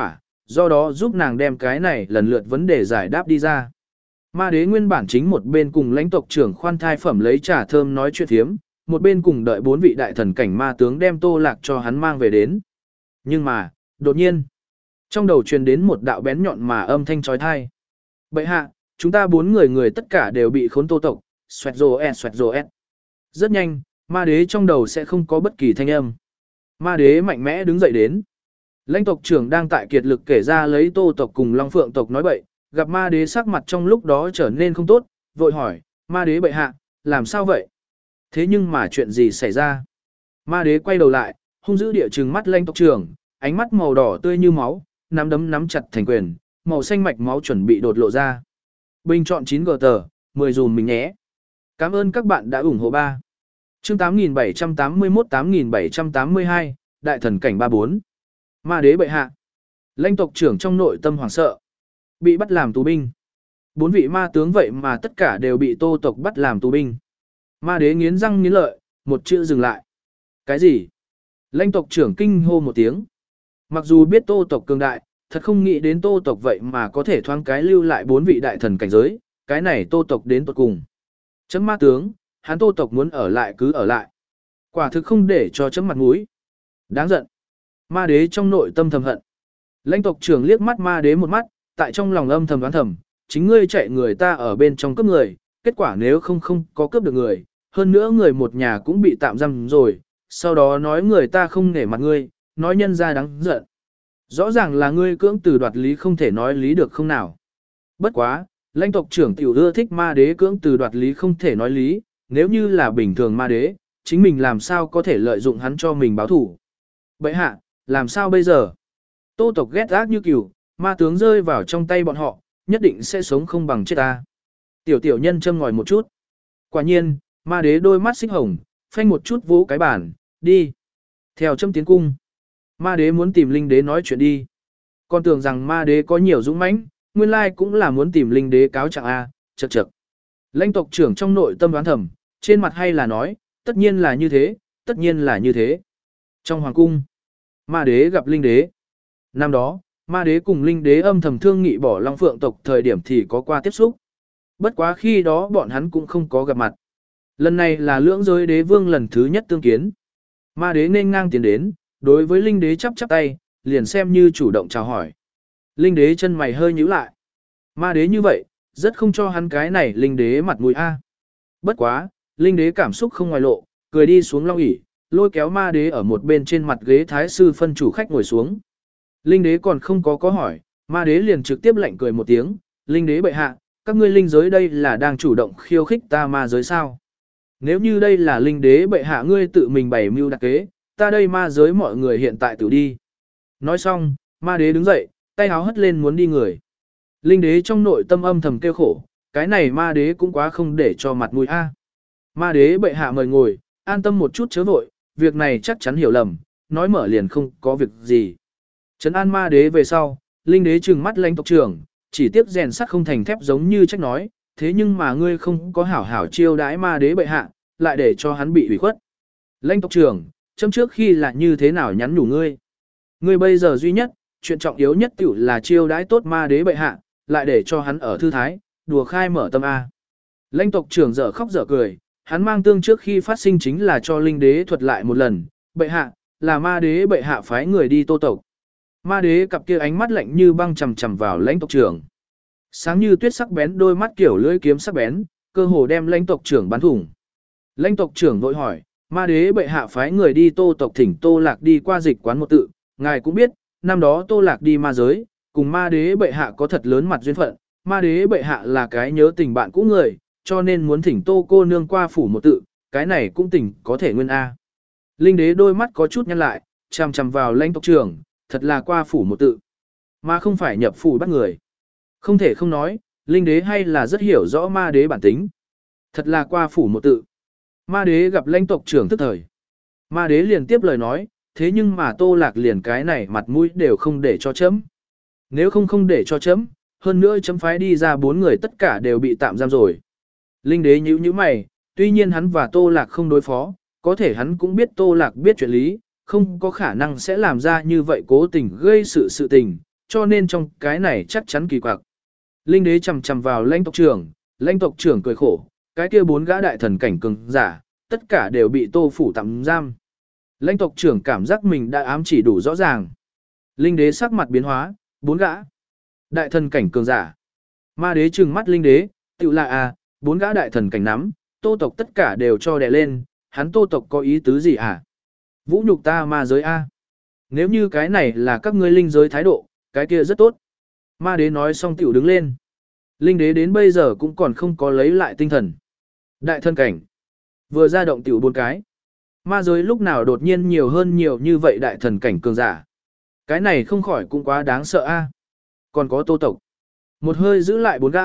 do đó giúp nàng đem cái này lần lượt vấn đề giải đáp đi ra. Ma đế nguyên bản chính một bên cùng lãnh tộc trưởng khoan thai phẩm lấy trà thơm nói chuyện thiếm, một bên cùng đợi bốn vị đại thần cảnh ma tướng đem Tô Lạc cho hắn mang về đến. Nhưng mà, đột nhiên, trong đầu truyền đến một đạo bén nhọn mà âm thanh chói tai. Bệ hạ, chúng ta bốn người người tất cả đều bị khốn Tô tộc, xoẹt rồ ẹt xoẹt rồ ẹt. Rất nhanh, ma đế trong đầu sẽ không có bất kỳ thanh âm. Ma đế mạnh mẽ đứng dậy đến. Lãnh tộc trưởng đang tại kiệt lực kể ra lấy Tô tộc cùng Long Phượng tộc nói bậy, gặp ma đế sắc mặt trong lúc đó trở nên không tốt, vội hỏi, ma đế bệ hạ, làm sao vậy? Thế nhưng mà chuyện gì xảy ra? Ma đế quay đầu lại, hung dữ địa trừng mắt lãnh tộc trưởng, ánh mắt màu đỏ tươi như máu, nắm đấm nắm chặt thành quyền, màu xanh mạch máu chuẩn bị đột lộ ra. Bình chọn chín gờ tờ, mười dùm mình nhé. Cảm ơn các bạn đã ủng hộ ba. Chương tám nghìn bảy trăm tám mươi mốt tám nghìn bảy trăm tám mươi hai, Đại thần cảnh ba bốn. Ma đế bệ hạ. Lãnh tộc trưởng trong nội tâm hoảng sợ. Bị bắt làm tù binh. Bốn vị ma tướng vậy mà tất cả đều bị Tô tộc bắt làm tù binh. Ma đế nghiến răng nghiến lợi, một chữ dừng lại. Cái gì? Lãnh tộc trưởng kinh hô một tiếng. Mặc dù biết Tô tộc cường đại, thật không nghĩ đến Tô tộc vậy mà có thể thoáng cái lưu lại bốn vị đại thần cảnh giới, cái này Tô tộc đến tột cùng. Chấm ma tướng, hắn Tô tộc muốn ở lại cứ ở lại. Quả thực không để cho chấm mặt mũi. Đáng giận. Ma đế trong nội tâm thầm hận. Lãnh tộc trưởng liếc mắt ma đế một mắt, tại trong lòng âm thầm đoán thầm, chính ngươi chạy người ta ở bên trong cướp người, kết quả nếu không không có cướp được người, hơn nữa người một nhà cũng bị tạm giam rồi, sau đó nói người ta không nể mặt ngươi, nói nhân ra đáng giận. Rõ ràng là ngươi cưỡng từ đoạt lý không thể nói lý được không nào. Bất quá, lãnh tộc trưởng tiểu ưa thích ma đế cưỡng từ đoạt lý không thể nói lý, nếu như là bình thường ma đế, chính mình làm sao có thể lợi dụng hắn cho mình báo thủ. Bệ hạ, làm sao bây giờ? Tô tộc ghét ác như cừu, ma tướng rơi vào trong tay bọn họ, nhất định sẽ sống không bằng chết ta. Tiểu tiểu nhân châm ngòi một chút. Quả nhiên, ma đế đôi mắt xích hồng, phanh một chút vỗ cái bàn, đi. Theo châm tiến cung. Ma đế muốn tìm linh đế nói chuyện đi. Con tưởng rằng ma đế có nhiều dũng mãnh, nguyên lai cũng là muốn tìm linh đế cáo trạng a, chậc chậc. Lãnh tộc trưởng trong nội tâm đoán thầm, trên mặt hay là nói, tất nhiên là như thế, tất nhiên là như thế. Trong hoàng cung, ma đế gặp linh đế. Năm đó, ma đế cùng linh đế âm thầm thương nghị bỏ Long Phượng tộc thời điểm thì có qua tiếp xúc. Bất quá khi đó bọn hắn cũng không có gặp mặt. Lần này là lưỡng giới đế vương lần thứ nhất tương kiến. Ma đế nên ngang tiến đến, đối với linh đế chắp chắp tay, liền xem như chủ động chào hỏi. Linh đế chân mày hơi nhíu lại. Ma đế như vậy, rất không cho hắn cái này linh đế mặt mũi a. Bất quá, linh đế cảm xúc không ngoài lộ, cười đi xuống long ỷ, lôi kéo ma đế ở một bên trên mặt ghế thái sư phân chủ khách ngồi xuống. Linh đế còn không có có hỏi, ma đế liền trực tiếp lạnh cười một tiếng, linh đế bệ hạ, các ngươi linh giới đây là đang chủ động khiêu khích ta ma giới sao? Nếu như đây là linh đế bệ hạ ngươi tự mình bày mưu đặc kế, ta đây ma giới mọi người hiện tại tự đi. Nói xong, ma đế đứng dậy, tay áo hất lên muốn đi người. Linh đế trong nội tâm âm thầm kêu khổ, cái này ma đế cũng quá không để cho mặt mũi a. Ma đế bệ hạ mời ngồi, an tâm một chút chớ vội, việc này chắc chắn hiểu lầm, nói mở liền không có việc gì. Trấn an ma đế về sau, linh đế trừng mắt lãnh tộc trưởng, chỉ tiếc rèn sắt không thành thép giống như trách nói, thế nhưng mà ngươi không có hảo hảo chiêu đãi ma đế bệ hạ, lại để cho hắn bị ủy khuất. Lãnh tộc trưởng, chấm trước khi là như thế nào nhắn nhủ ngươi? Ngươi bây giờ duy nhất, chuyện trọng yếu nhất tiểu là chiêu đãi tốt ma đế bệ hạ, lại để cho hắn ở thư thái, đùa khai mở tâm A. Lãnh tộc trưởng dở khóc dở cười, hắn mang tương trước khi phát sinh chính là cho linh đế thuật lại một lần, bệ hạ, là ma đế bệ hạ phái người đi Tô tộc. Ma đế cặp kia ánh mắt lạnh như băng chằm chằm vào lãnh tộc trưởng. Sáng như tuyết sắc bén đôi mắt kiểu lưỡi kiếm sắc bén, cơ hồ đem lãnh tộc trưởng bắn thủng. Lãnh tộc trưởng vội hỏi, ma đế bệ hạ phái người đi Tô tộc thỉnh Tô Lạc đi qua dịch quán một tự, ngài cũng biết, năm đó Tô Lạc đi ma giới, cùng ma đế bệ hạ có thật lớn mặt duyên phận, ma đế bệ hạ là cái nhớ tình bạn cũ người, cho nên muốn thỉnh Tô cô nương qua phủ một tự, cái này cũng tình có thể nguyên a. Linh đế đôi mắt có chút nhăn lại, chằm chằm vào lãnh tộc trưởng, thật là qua phủ một tự, mà không phải nhập phủ bắt người. Không thể không nói, linh đế hay là rất hiểu rõ ma đế bản tính. Thật là qua phủ một tự. Ma đế gặp lãnh tộc trưởng tức thời. Ma đế liền tiếp lời nói, thế nhưng mà Tô Lạc liền cái này mặt mũi đều không để cho chấm. Nếu không không để cho chấm, hơn nữa chấm phái đi ra bốn người tất cả đều bị tạm giam rồi. Linh đế nhíu nhíu mày, tuy nhiên hắn và Tô Lạc không đối phó, có thể hắn cũng biết Tô Lạc biết chuyện lý, không có khả năng sẽ làm ra như vậy cố tình gây sự sự tình, cho nên trong cái này chắc chắn kỳ quặc. Linh đế chầm chầm vào lãnh tộc trưởng, lãnh tộc trưởng cười khổ, cái kia bốn gã đại thần cảnh cường giả, tất cả đều bị Tô phủ tạm giam. Lãnh tộc trưởng cảm giác mình đã ám chỉ đủ rõ ràng. Linh đế sắc mặt biến hóa, bốn gã đại thần cảnh cường giả. Ma đế trừng mắt linh đế, tự là à, bốn gã đại thần cảnh nắm, Tô tộc tất cả đều cho đè lên, hắn Tô tộc có ý tứ gì à? Vũ nhục ta ma giới a. Nếu như cái này là các ngươi linh giới thái độ, cái kia rất tốt. Ma đế nói xong tiểu đứng lên. Linh đế đến bây giờ cũng còn không có lấy lại tinh thần. Đại thần cảnh. Vừa ra động tiểu bốn cái. Ma giới lúc nào đột nhiên nhiều hơn nhiều như vậy đại thần cảnh cường giả. Cái này không khỏi cũng quá đáng sợ a. Còn có Tô tộc. Một hơi giữ lại bốn gã.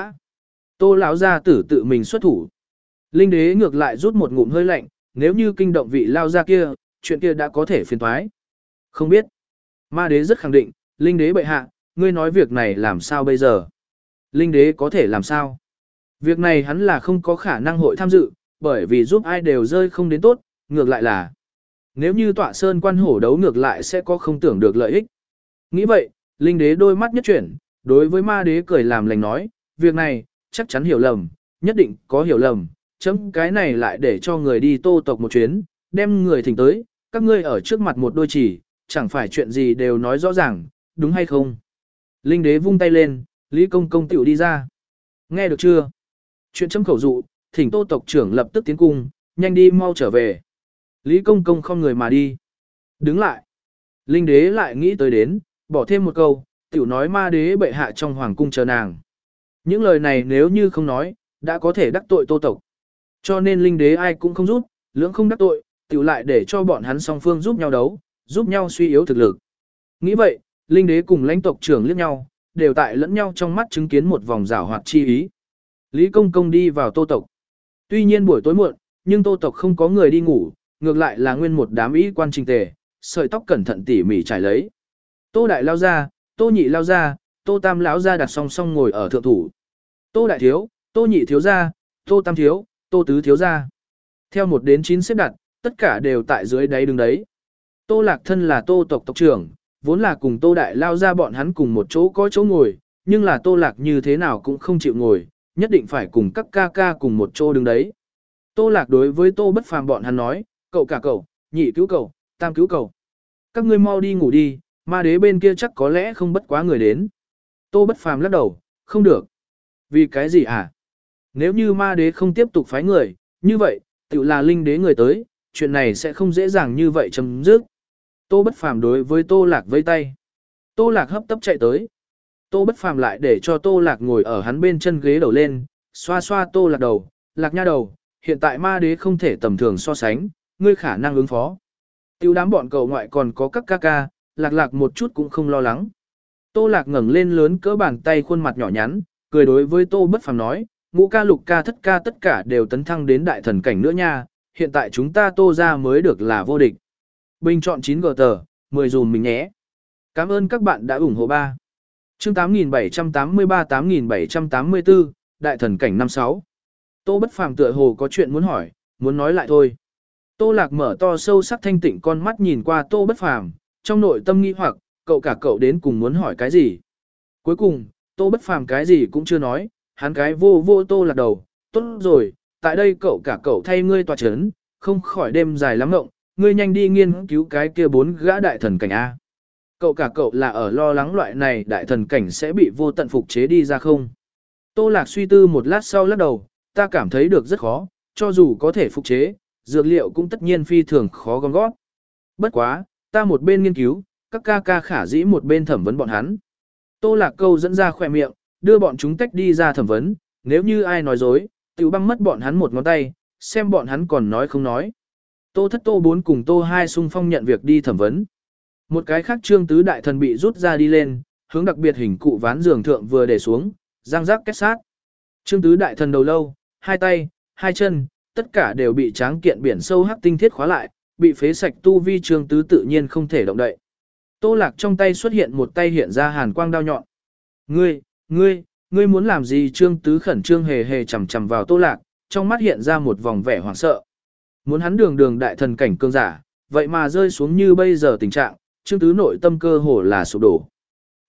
Tô lão gia tử tự mình xuất thủ. Linh đế ngược lại rút một ngụm hơi lạnh, nếu như kinh động vị lao gia kia, chuyện kia đã có thể phiền toái. Không biết. Ma đế rất khẳng định, linh đế bệ hạ, ngươi nói việc này làm sao bây giờ? Linh đế có thể làm sao? Việc này hắn là không có khả năng hội tham dự, bởi vì giúp ai đều rơi không đến tốt, ngược lại là nếu như tọa sơn quan hổ đấu ngược lại sẽ có không tưởng được lợi ích. Nghĩ vậy, linh đế đôi mắt nhất chuyển, đối với ma đế cười làm lành nói, việc này, chắc chắn hiểu lầm, nhất định có hiểu lầm, chấm cái này lại để cho người đi Tô tộc một chuyến, đem người thỉnh tới, các ngươi ở trước mặt một đôi chỉ, chẳng phải chuyện gì đều nói rõ ràng, đúng hay không? Linh đế vung tay lên, Lý Công Công tiểu đi ra. Nghe được chưa? Chuyện chấm khẩu dụ, thỉnh Tô tộc trưởng lập tức tiến cung, nhanh đi mau trở về. Lý Công Công không người mà đi. Đứng lại. Linh đế lại nghĩ tới đến, bỏ thêm một câu, tiểu nói ma đế bệ hạ trong hoàng cung chờ nàng. Những lời này nếu như không nói, đã có thể đắc tội Tô tộc. Cho nên linh đế ai cũng không giúp, lưỡng không đắc tội, tiểu lại để cho bọn hắn song phương giúp nhau đấu, giúp nhau suy yếu thực lực. Nghĩ vậy, linh đế cùng lãnh tộc trưởng liếc nhau, đều tại lẫn nhau trong mắt chứng kiến một vòng rảo hoạt chi ý. Lý Công Công đi vào Tô tộc. Tuy nhiên buổi tối muộn, nhưng Tô tộc không có người đi ngủ, ngược lại là nguyên một đám y quan trình tề, sợi tóc cẩn thận tỉ mỉ trải lấy. Tô đại lao ra, Tô nhị lao ra, Tô tam lão ra đặt song song ngồi ở thượng thủ. Tô đại thiếu, Tô nhị thiếu gia, Tô tam thiếu, Tô tứ thiếu gia. Theo một đến chín xếp đặt, tất cả đều tại dưới đáy đứng đấy. Tô Lạc thân là Tô tộc tộc trưởng, vốn là cùng Tô đại lao ra bọn hắn cùng một chỗ có chỗ ngồi, nhưng là Tô Lạc như thế nào cũng không chịu ngồi, nhất định phải cùng các ca ca cùng một chỗ đứng đấy. Tô Lạc đối với Tô Bất Phàm bọn hắn nói, cậu cả cậu, nhị cứu cậu, tam cứu cậu. Các ngươi mau đi ngủ đi, ma đế bên kia chắc có lẽ không bất quá người đến. Tô Bất Phàm lắc đầu, không được. Vì cái gì hả? Nếu như ma đế không tiếp tục phái người, như vậy, tự là linh đế người tới, chuyện này sẽ không dễ dàng như vậy chấm dứt. Tô Bất Phàm đối với Tô Lạc vây tay. Tô Lạc hấp tấp chạy tới. Tô Bất Phàm lại để cho Tô Lạc ngồi ở hắn bên chân ghế đầu lên, xoa xoa Tô Lạc đầu, Lạc nha đầu, hiện tại ma đế không thể tầm thường so sánh, ngươi khả năng ứng phó. Tiêu đám bọn cậu ngoại còn có các ca ca, Lạc Lạc một chút cũng không lo lắng. Tô Lạc ngẩng lên lớn cỡ bàn tay khuôn mặt nhỏ nhắn, cười đối với Tô Bất Phàm nói, ngũ ca lục ca thất ca tất cả đều tấn thăng đến đại thần cảnh nữa nha, hiện tại chúng ta Tô ra mới được là vô địch. Bình chọn chín gờ tờ, mười dùm mình nhé. Cảm ơn các bạn đã ủng hộ ba. Chương tám nghìn bảy trăm tám mươi ba tám nghìn bảy trăm tám mươi tư, đại thần cảnh năm sáu. Tô Bất Phàm tựa hồ có chuyện muốn hỏi, muốn nói lại thôi. Tô Lạc mở to sâu sắc thanh tịnh con mắt nhìn qua Tô Bất Phàm, trong nội tâm nghi hoặc, cậu cả cậu đến cùng muốn hỏi cái gì. Cuối cùng, Tô Bất Phàm cái gì cũng chưa nói, hắn cái vô vô Tô Lạc đầu, tốt rồi, tại đây cậu cả cậu thay ngươi tòa chấn, không khỏi đêm dài lắm ngộng, ngươi nhanh đi nghiên cứu cái kia bốn gã đại thần cảnh A. Cậu cả cậu là ở lo lắng loại này đại thần cảnh sẽ bị vô tận phục chế đi ra không? Tô Lạc suy tư một lát sau lắc đầu, ta cảm thấy được rất khó, cho dù có thể phục chế, dược liệu cũng tất nhiên phi thường khó gom gót. Bất quá, ta một bên nghiên cứu, các ca ca khả dĩ một bên thẩm vấn bọn hắn. Tô Lạc câu dẫn ra khỏe miệng, đưa bọn chúng tách đi ra thẩm vấn, nếu như ai nói dối, tiểu băng mất bọn hắn một ngón tay, xem bọn hắn còn nói không nói. Tô Thất Tô bốn cùng Tô hai xung phong nhận việc đi thẩm vấn. Một cái khác trương tứ đại thần bị rút ra đi lên, hướng đặc biệt hình cụ ván giường thượng vừa để xuống, răng rắc kết sát. Trương tứ đại thần đầu lâu, hai tay, hai chân, tất cả đều bị tráng kiện biển sâu hắc tinh thiết khóa lại, bị phế sạch tu vi trương tứ tự nhiên không thể động đậy. Tô Lạc trong tay xuất hiện một tay hiện ra hàn quang đao nhọn. Ngươi, ngươi, ngươi muốn làm gì? Trương tứ khẩn trương hề hề chầm chầm vào Tô Lạc, trong mắt hiện ra một vòng vẻ hoảng sợ. Muốn hắn đường đường đại thần cảnh cương giả, vậy mà rơi xuống như bây giờ tình trạng, trương tứ nội tâm cơ hồ là sụp đổ.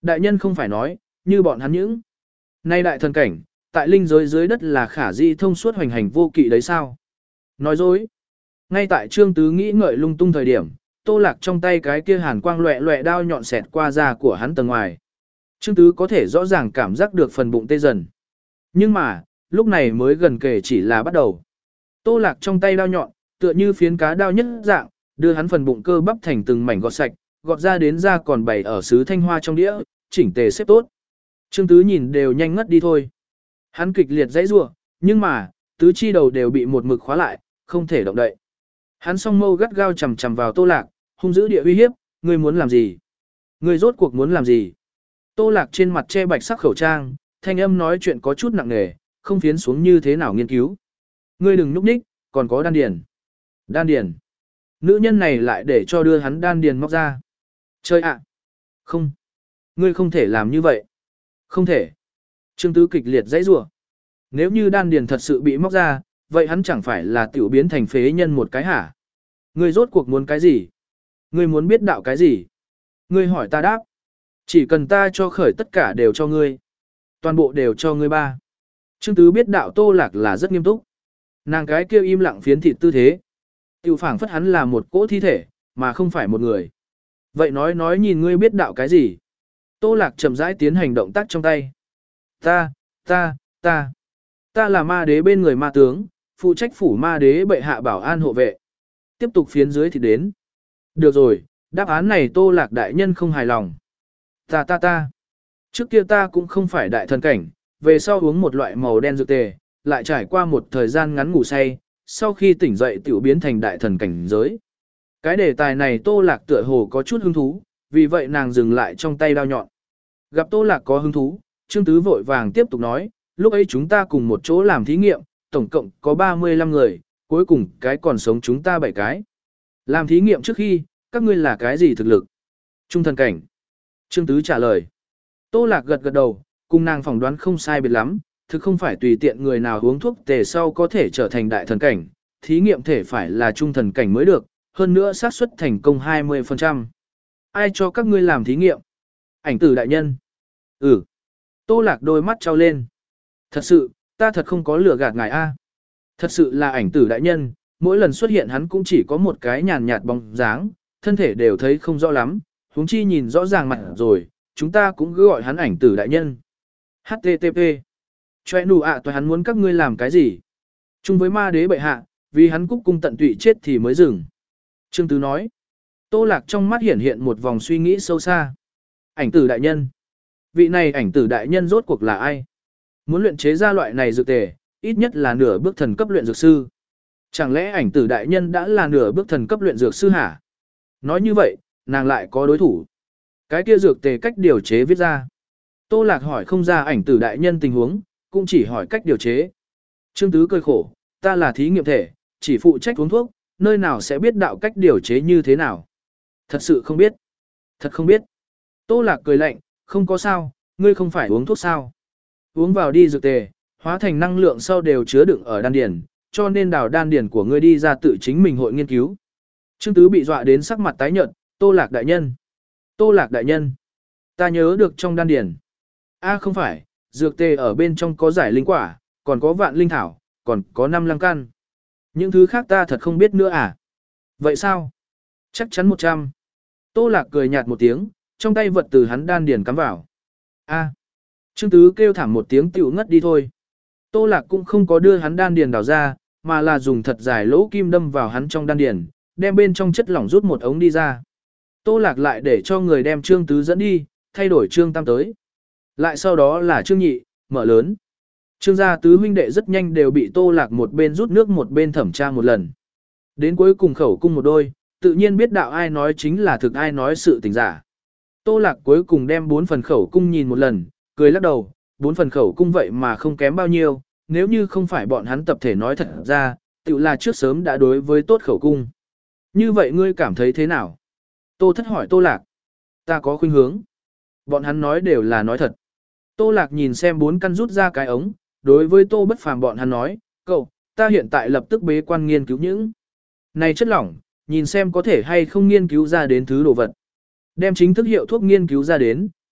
Đại nhân không phải nói, như bọn hắn những. Nay đại thần cảnh, tại linh giới dưới đất là khả di thông suốt hoành hành vô kỵ đấy sao? Nói dối. Ngay tại Trương Tứ nghĩ ngợi lung tung thời điểm, Tô Lạc trong tay cái kia hàn quang loẹ loẹ đao nhọn xẹt qua da của hắn tầng ngoài. Trương Tứ có thể rõ ràng cảm giác được phần bụng tê dần. Nhưng mà, lúc này mới gần kể chỉ là bắt đầu. Tô Lạc trong tay đao nhọn, tựa như phiến cá đao nhất dạng, đưa hắn phần bụng cơ bắp thành từng mảnh gọt sạch, gọt ra đến da còn bày ở sứ thanh hoa trong đĩa, chỉnh tề xếp tốt. Trương Tứ nhìn đều nhanh ngất đi thôi. Hắn kịch liệt dãy rủa, nhưng mà, tứ chi đầu đều bị một mực khóa lại, không thể động đậy. Hắn song mâu gắt gao chầm chầm vào Tô Lạc, hung dữ địa uy hiếp, ngươi muốn làm gì? Ngươi rốt cuộc muốn làm gì? Tô Lạc trên mặt che bạch sắc khẩu trang, thanh âm nói chuyện có chút nặng nề, không phiến xuống như thế nào nghiên cứu. Ngươi đừng nhúc nhích, còn có đan điền. Đan điền. Nữ nhân này lại để cho đưa hắn đan điền móc ra. Chơi ạ. Không. Ngươi không thể làm như vậy. Không thể. Trương Tứ kịch liệt dãy rủa. Nếu như đan điền thật sự bị móc ra, vậy hắn chẳng phải là tiểu biến thành phế nhân một cái hả? Ngươi rốt cuộc muốn cái gì? Ngươi muốn biết đạo cái gì? Ngươi hỏi ta đáp. Chỉ cần ta cho khởi tất cả đều cho ngươi. Toàn bộ đều cho ngươi ba. Trương Tứ biết đạo Tô Lạc là rất nghiêm túc. Nàng cái kia im lặng phiến thịt tư thế. Tiểu phảng phất hắn là một cỗ thi thể, mà không phải một người. Vậy nói nói nhìn ngươi biết đạo cái gì? Tô Lạc chậm rãi tiến hành động tác trong tay. Ta, ta, ta. Ta là ma đế bên người ma tướng, phụ trách phủ ma đế bệ hạ bảo an hộ vệ. Tiếp tục phiến dưới thì đến. Được rồi, đáp án này Tô Lạc đại nhân không hài lòng. Ta ta ta. Trước kia ta cũng không phải đại thần cảnh, về sau uống một loại màu đen dược tề, lại trải qua một thời gian ngắn ngủ say, sau khi tỉnh dậy tiểu biến thành đại thần cảnh giới. Cái đề tài này Tô Lạc tựa hồ có chút hứng thú, vì vậy nàng dừng lại trong tay đao nhọn. Gặp Tô Lạc có hứng thú, Trương Tứ vội vàng tiếp tục nói, lúc ấy chúng ta cùng một chỗ làm thí nghiệm, tổng cộng có ba mươi lăm người, cuối cùng cái còn sống chúng ta bảy cái. Làm thí nghiệm trước khi, các ngươi là cái gì thực lực? Trung thần cảnh. Trương Tứ trả lời. Tô Lạc gật gật đầu, cùng nàng phỏng đoán không sai biệt lắm, thực không phải tùy tiện người nào uống thuốc tề sau có thể trở thành đại thần cảnh, thí nghiệm thể phải là trung thần cảnh mới được, hơn nữa xác suất thành công hai mươi phần trăm. Ai cho các ngươi làm thí nghiệm? Ảnh tử đại nhân. Ừ. Tô Lạc đôi mắt trao lên. Thật sự, ta thật không có lừa gạt ngài a. Thật sự là ảnh tử đại nhân, mỗi lần xuất hiện hắn cũng chỉ có một cái nhàn nhạt bóng dáng, thân thể đều thấy không rõ lắm, huống chi nhìn rõ ràng mặt rồi, chúng ta cũng cứ gọi hắn ảnh tử đại nhân. hát tê tê pê. Choe nụ ạ tôi hắn muốn các ngươi làm cái gì? Chung với ma đế bệ hạ, vì hắn cúc cung tận tụy chết thì mới dừng. Trương Tứ nói. Tô Lạc trong mắt hiện hiện một vòng suy nghĩ sâu xa. Ảnh tử đại nhân. Vị này ảnh tử đại nhân rốt cuộc là ai? Muốn luyện chế ra loại này dược tề, ít nhất là nửa bước thần cấp luyện dược sư. Chẳng lẽ ảnh tử đại nhân đã là nửa bước thần cấp luyện dược sư hả? Nói như vậy, nàng lại có đối thủ. Cái kia dược tề cách điều chế viết ra. Tô Lạc hỏi không ra ảnh tử đại nhân tình huống, cũng chỉ hỏi cách điều chế. Trương Tứ cười khổ, ta là thí nghiệm thể, chỉ phụ trách uống thuốc, nơi nào sẽ biết đạo cách điều chế như thế nào. Thật sự không biết. Thật không biết. Tô Lạc cười lạnh, không có sao, ngươi không phải uống thuốc sao. Uống vào đi dược tề, hóa thành năng lượng sau đều chứa đựng ở đan điền, cho nên đào đan điền của ngươi đi ra tự chính mình hội nghiên cứu. Trương Tứ bị dọa đến sắc mặt tái nhợt, Tô Lạc đại nhân. Tô Lạc đại nhân. Ta nhớ được trong đan điền. A không phải, dược tề ở bên trong có giải linh quả, còn có vạn linh thảo, còn có năm lăng căn. Những thứ khác ta thật không biết nữa à? Vậy sao? Chắc chắn một trăm. Tô Lạc cười nhạt một tiếng, trong tay vật từ hắn đan điền cắm vào. A. Trương Tứ kêu thảm một tiếng tiểu ngất đi thôi. Tô Lạc cũng không có đưa hắn đan điền đào ra, mà là dùng thật dài lỗ kim đâm vào hắn trong đan điền, đem bên trong chất lỏng rút một ống đi ra. Tô Lạc lại để cho người đem Trương Tứ dẫn đi, thay đổi Trương Tam tới. Lại sau đó là Trương Nhị, mở lớn. Trương gia tứ huynh đệ rất nhanh đều bị Tô Lạc một bên rút nước một bên thẩm tra một lần. Đến cuối cùng khẩu cung một đôi, tự nhiên biết đạo ai nói chính là thực ai nói sự tình giả. Tô Lạc cuối cùng đem bốn phần khẩu cung nhìn một lần, cười lắc đầu, bốn phần khẩu cung vậy mà không kém bao nhiêu, nếu như không phải bọn hắn tập thể nói thật ra, tự là trước sớm đã đối với tốt khẩu cung. Như vậy ngươi cảm thấy thế nào? Tô Thất hỏi Tô Lạc. Ta có khuynh hướng. Bọn hắn nói đều là nói thật. Tô Lạc nhìn xem bốn căn rút ra cái ống, đối với Tô Bất Phàm bọn hắn nói, cậu, ta hiện tại lập tức bế quan nghiên cứu những này chất lỏng, nhìn xem có thể hay không nghiên cứu ra đến thứ đồ vật. Đem chính thức hiệu thuốc nghiên cứu ra đến,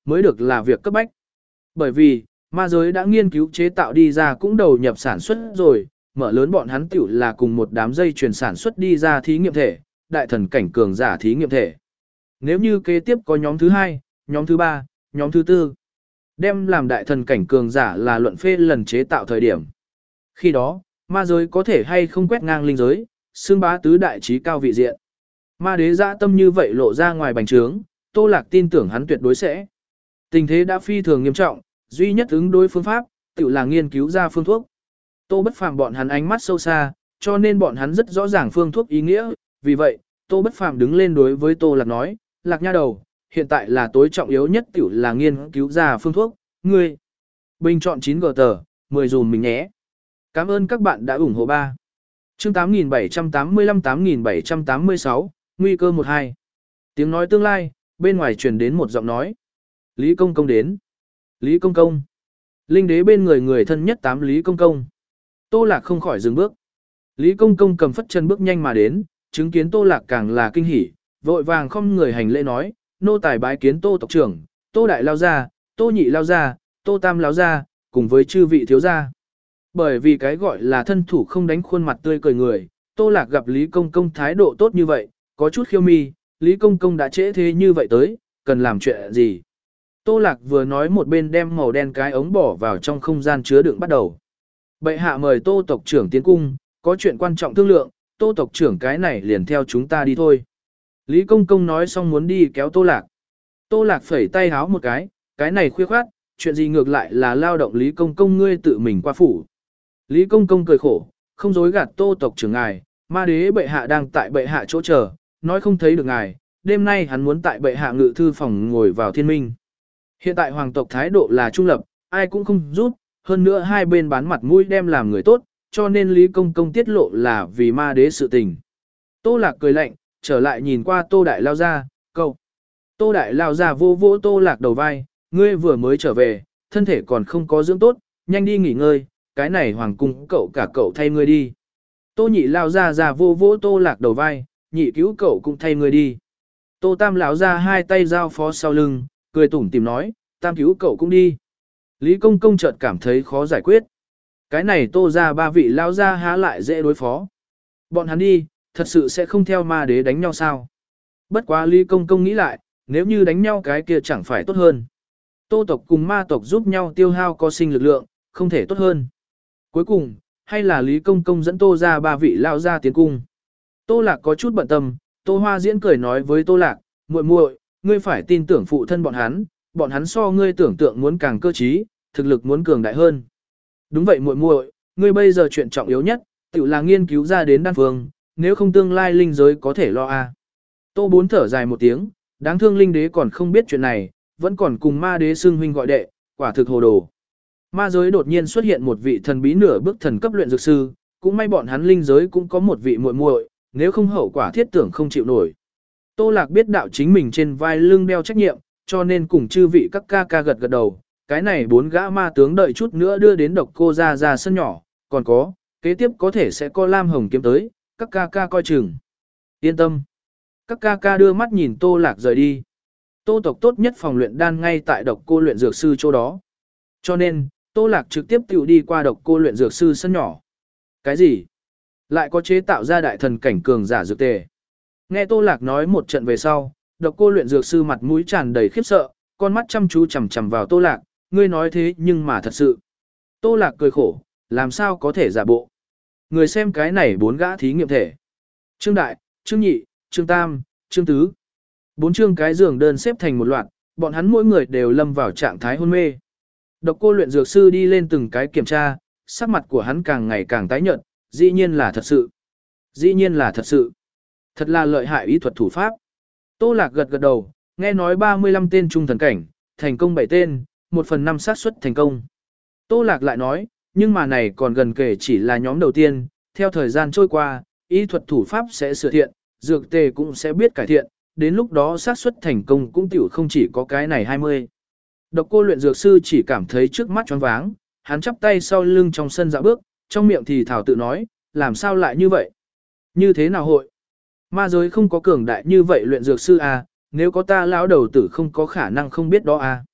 mới được là việc cấp bách. Bởi vì, ma giới đã nghiên cứu chế tạo đi ra cũng đầu nhập sản xuất rồi, mở lớn bọn hắn tiểu là cùng một đám dây chuyển sản xuất đi ra thí nghiệm thể, đại thần cảnh cường giả thí nghiệm thể. Nếu như kế tiếp có nhóm thứ hai, nhóm thứ ba, nhóm thứ tư, đem làm đại thần cảnh cường giả là luận phê lần chế tạo thời điểm. Khi đó, ma giới có thể hay không quét ngang linh giới, xương bá tứ đại trí cao vị diện. Ma đế dã tâm như vậy lộ ra ngoài bành trướng, Tô Lạc tin tưởng hắn tuyệt đối sẽ. Tình thế đã phi thường nghiêm trọng, duy nhất ứng đối phương pháp, tự là nghiên cứu ra phương thuốc. Tô Bất Phàm bọn hắn ánh mắt sâu xa, cho nên bọn hắn rất rõ ràng phương thuốc ý nghĩa, vì vậy, Tô Bất Phàm đứng lên đối với Tô Lạc nói, Lạc nha đầu, hiện tại là tối trọng yếu nhất tiểu là nghiên cứu ra phương thuốc, ngươi. Bình chọn chín gờ tờ, mười dùm mình nhé. Cảm ơn các bạn đã ủng hộ ba. Chương tám nghìn bảy trăm tám mươi lăm tám nghìn bảy trăm tám mươi sáu, nguy cơ một hai. Tiếng nói tương lai, bên ngoài truyền đến một giọng nói. Lý Công Công đến. Lý Công Công. Linh đế bên người người thân nhất tám Lý Công Công. Tô Lạc không khỏi dừng bước. Lý Công Công cầm phất chân bước nhanh mà đến, chứng kiến Tô Lạc càng là kinh hỉ, vội vàng không người hành lễ nói, nô tài bái kiến Tô tộc trưởng, Tô đại lao gia, Tô nhị lao gia, Tô tam lao gia, cùng với chư vị thiếu gia. Bởi vì cái gọi là thân thủ không đánh khuôn mặt tươi cười người, Tô Lạc gặp Lý Công Công thái độ tốt như vậy, có chút khiêu mi, Lý Công Công đã trễ thế như vậy tới, cần làm chuyện gì. Tô Lạc vừa nói một bên đem màu đen cái ống bỏ vào trong không gian chứa đựng bắt đầu. Bệ hạ mời Tô tộc trưởng tiến cung, có chuyện quan trọng thương lượng, Tô tộc trưởng cái này liền theo chúng ta đi thôi. Lý Công Công nói xong muốn đi kéo Tô Lạc. Tô Lạc phẩy tay háo một cái, cái này khuya khoát, chuyện gì ngược lại là lao động Lý Công Công ngươi tự mình qua phủ. Lý Công Công cười khổ, không dối gạt Tô tộc trưởng ngài, ma đế bệ hạ đang tại bệ hạ chỗ chờ, nói không thấy được ngài, đêm nay hắn muốn tại bệ hạ ngự thư phòng ngồi vào thiên minh. Hiện tại hoàng tộc thái độ là trung lập, ai cũng không rút, hơn nữa hai bên bán mặt mũi đem làm người tốt, cho nên Lý Công Công tiết lộ là vì ma đế sự tình. Tô Lạc cười lạnh, trở lại nhìn qua Tô Đại lao ra, câu. Tô Đại lao ra vô vô Tô Lạc đầu vai, ngươi vừa mới trở về, thân thể còn không có dưỡng tốt, nhanh đi nghỉ ngơi, cái này hoàng cung cậu cả cậu thay ngươi đi. Tô nhị lao ra ra vô vô Tô Lạc đầu vai, nhị cứu cậu cũng thay ngươi đi. Tô tam lão ra hai tay giao phó sau lưng, cười tủm tìm nói, tam cứu cậu cũng đi. Lý Công Công chợt cảm thấy khó giải quyết. Cái này Tô ra ba vị lao ra há lại dễ đối phó. Bọn hắn đi, thật sự sẽ không theo ma đế đánh nhau sao. Bất quá Lý Công Công nghĩ lại, nếu như đánh nhau cái kia chẳng phải tốt hơn. Tô tộc cùng ma tộc giúp nhau tiêu hao có sinh lực lượng, không thể tốt hơn. Cuối cùng, hay là Lý Công Công dẫn Tô ra ba vị lao ra tiến cung. Tô Lạc có chút bận tâm, Tô Hoa Diễn cười nói với Tô Lạc, muội muội, ngươi phải tin tưởng phụ thân bọn hắn, bọn hắn so ngươi tưởng tượng muốn càng cơ trí, thực lực muốn cường đại hơn. Đúng vậy muội muội, ngươi bây giờ chuyện trọng yếu nhất, tự là nghiên cứu ra đến đan phương, nếu không tương lai linh giới có thể lo a. Tô Bốn thở dài một tiếng, đáng thương linh đế còn không biết chuyện này, vẫn còn cùng ma đế xưng huynh gọi đệ, quả thực hồ đồ. Ma giới đột nhiên xuất hiện một vị thần bí nửa bước thần cấp luyện dược sư, cũng may bọn hắn linh giới cũng có một vị muội muội, nếu không hậu quả thiết tưởng không chịu nổi. Tô Lạc biết đạo chính mình trên vai lưng đeo trách nhiệm, cho nên cùng chư vị các ca ca gật gật đầu, cái này bốn gã ma tướng đợi chút nữa đưa đến độc cô ra ra sân nhỏ, còn có, kế tiếp có thể sẽ có Lam Hồng kiếm tới, các ca ca coi chừng. Yên tâm. Các ca ca đưa mắt nhìn Tô Lạc rời đi. Tô tộc tốt nhất phòng luyện đan ngay tại độc cô luyện dược sư chỗ đó. Cho nên, Tô Lạc trực tiếp tự đi qua độc cô luyện dược sư sân nhỏ. Cái gì? Lại có chế tạo ra đại thần cảnh cường giả dược tề. Nghe Tô Lạc nói một trận về sau, độc cô luyện dược sư mặt mũi tràn đầy khiếp sợ, con mắt chăm chú chằm chằm vào Tô Lạc, ngươi nói thế nhưng mà thật sự. Tô Lạc cười khổ, làm sao có thể giả bộ. Người xem cái này bốn gã thí nghiệm thể. Trương Đại, Trương Nhị, Trương Tam, Trương Tứ. Bốn chương cái giường đơn xếp thành một loạt, bọn hắn mỗi người đều lâm vào trạng thái hôn mê. Độc cô luyện dược sư đi lên từng cái kiểm tra, sắc mặt của hắn càng ngày càng tái nhợt, dĩ nhiên là thật sự. Dĩ nhiên là thật sự. Thật là lợi hại ý thuật thủ pháp. Tô Lạc gật gật đầu, nghe nói ba mươi lăm tên trung thần cảnh, thành công bảy tên, một phần năm xác suất thành công. Tô Lạc lại nói, nhưng mà này còn gần kể chỉ là nhóm đầu tiên, theo thời gian trôi qua, ý thuật thủ pháp sẽ sửa thiện, dược tề cũng sẽ biết cải thiện, đến lúc đó xác suất thành công cũng tiểu không chỉ có cái này hai mươi. Độc cô luyện dược sư chỉ cảm thấy trước mắt choáng váng, hắn chắp tay sau lưng trong sân dạo bước, trong miệng thì thảo tự nói, làm sao lại như vậy? Như thế nào hội? Ma giới không có cường đại như vậy luyện dược sư à, nếu có ta lão đầu tử không có khả năng không biết đó à.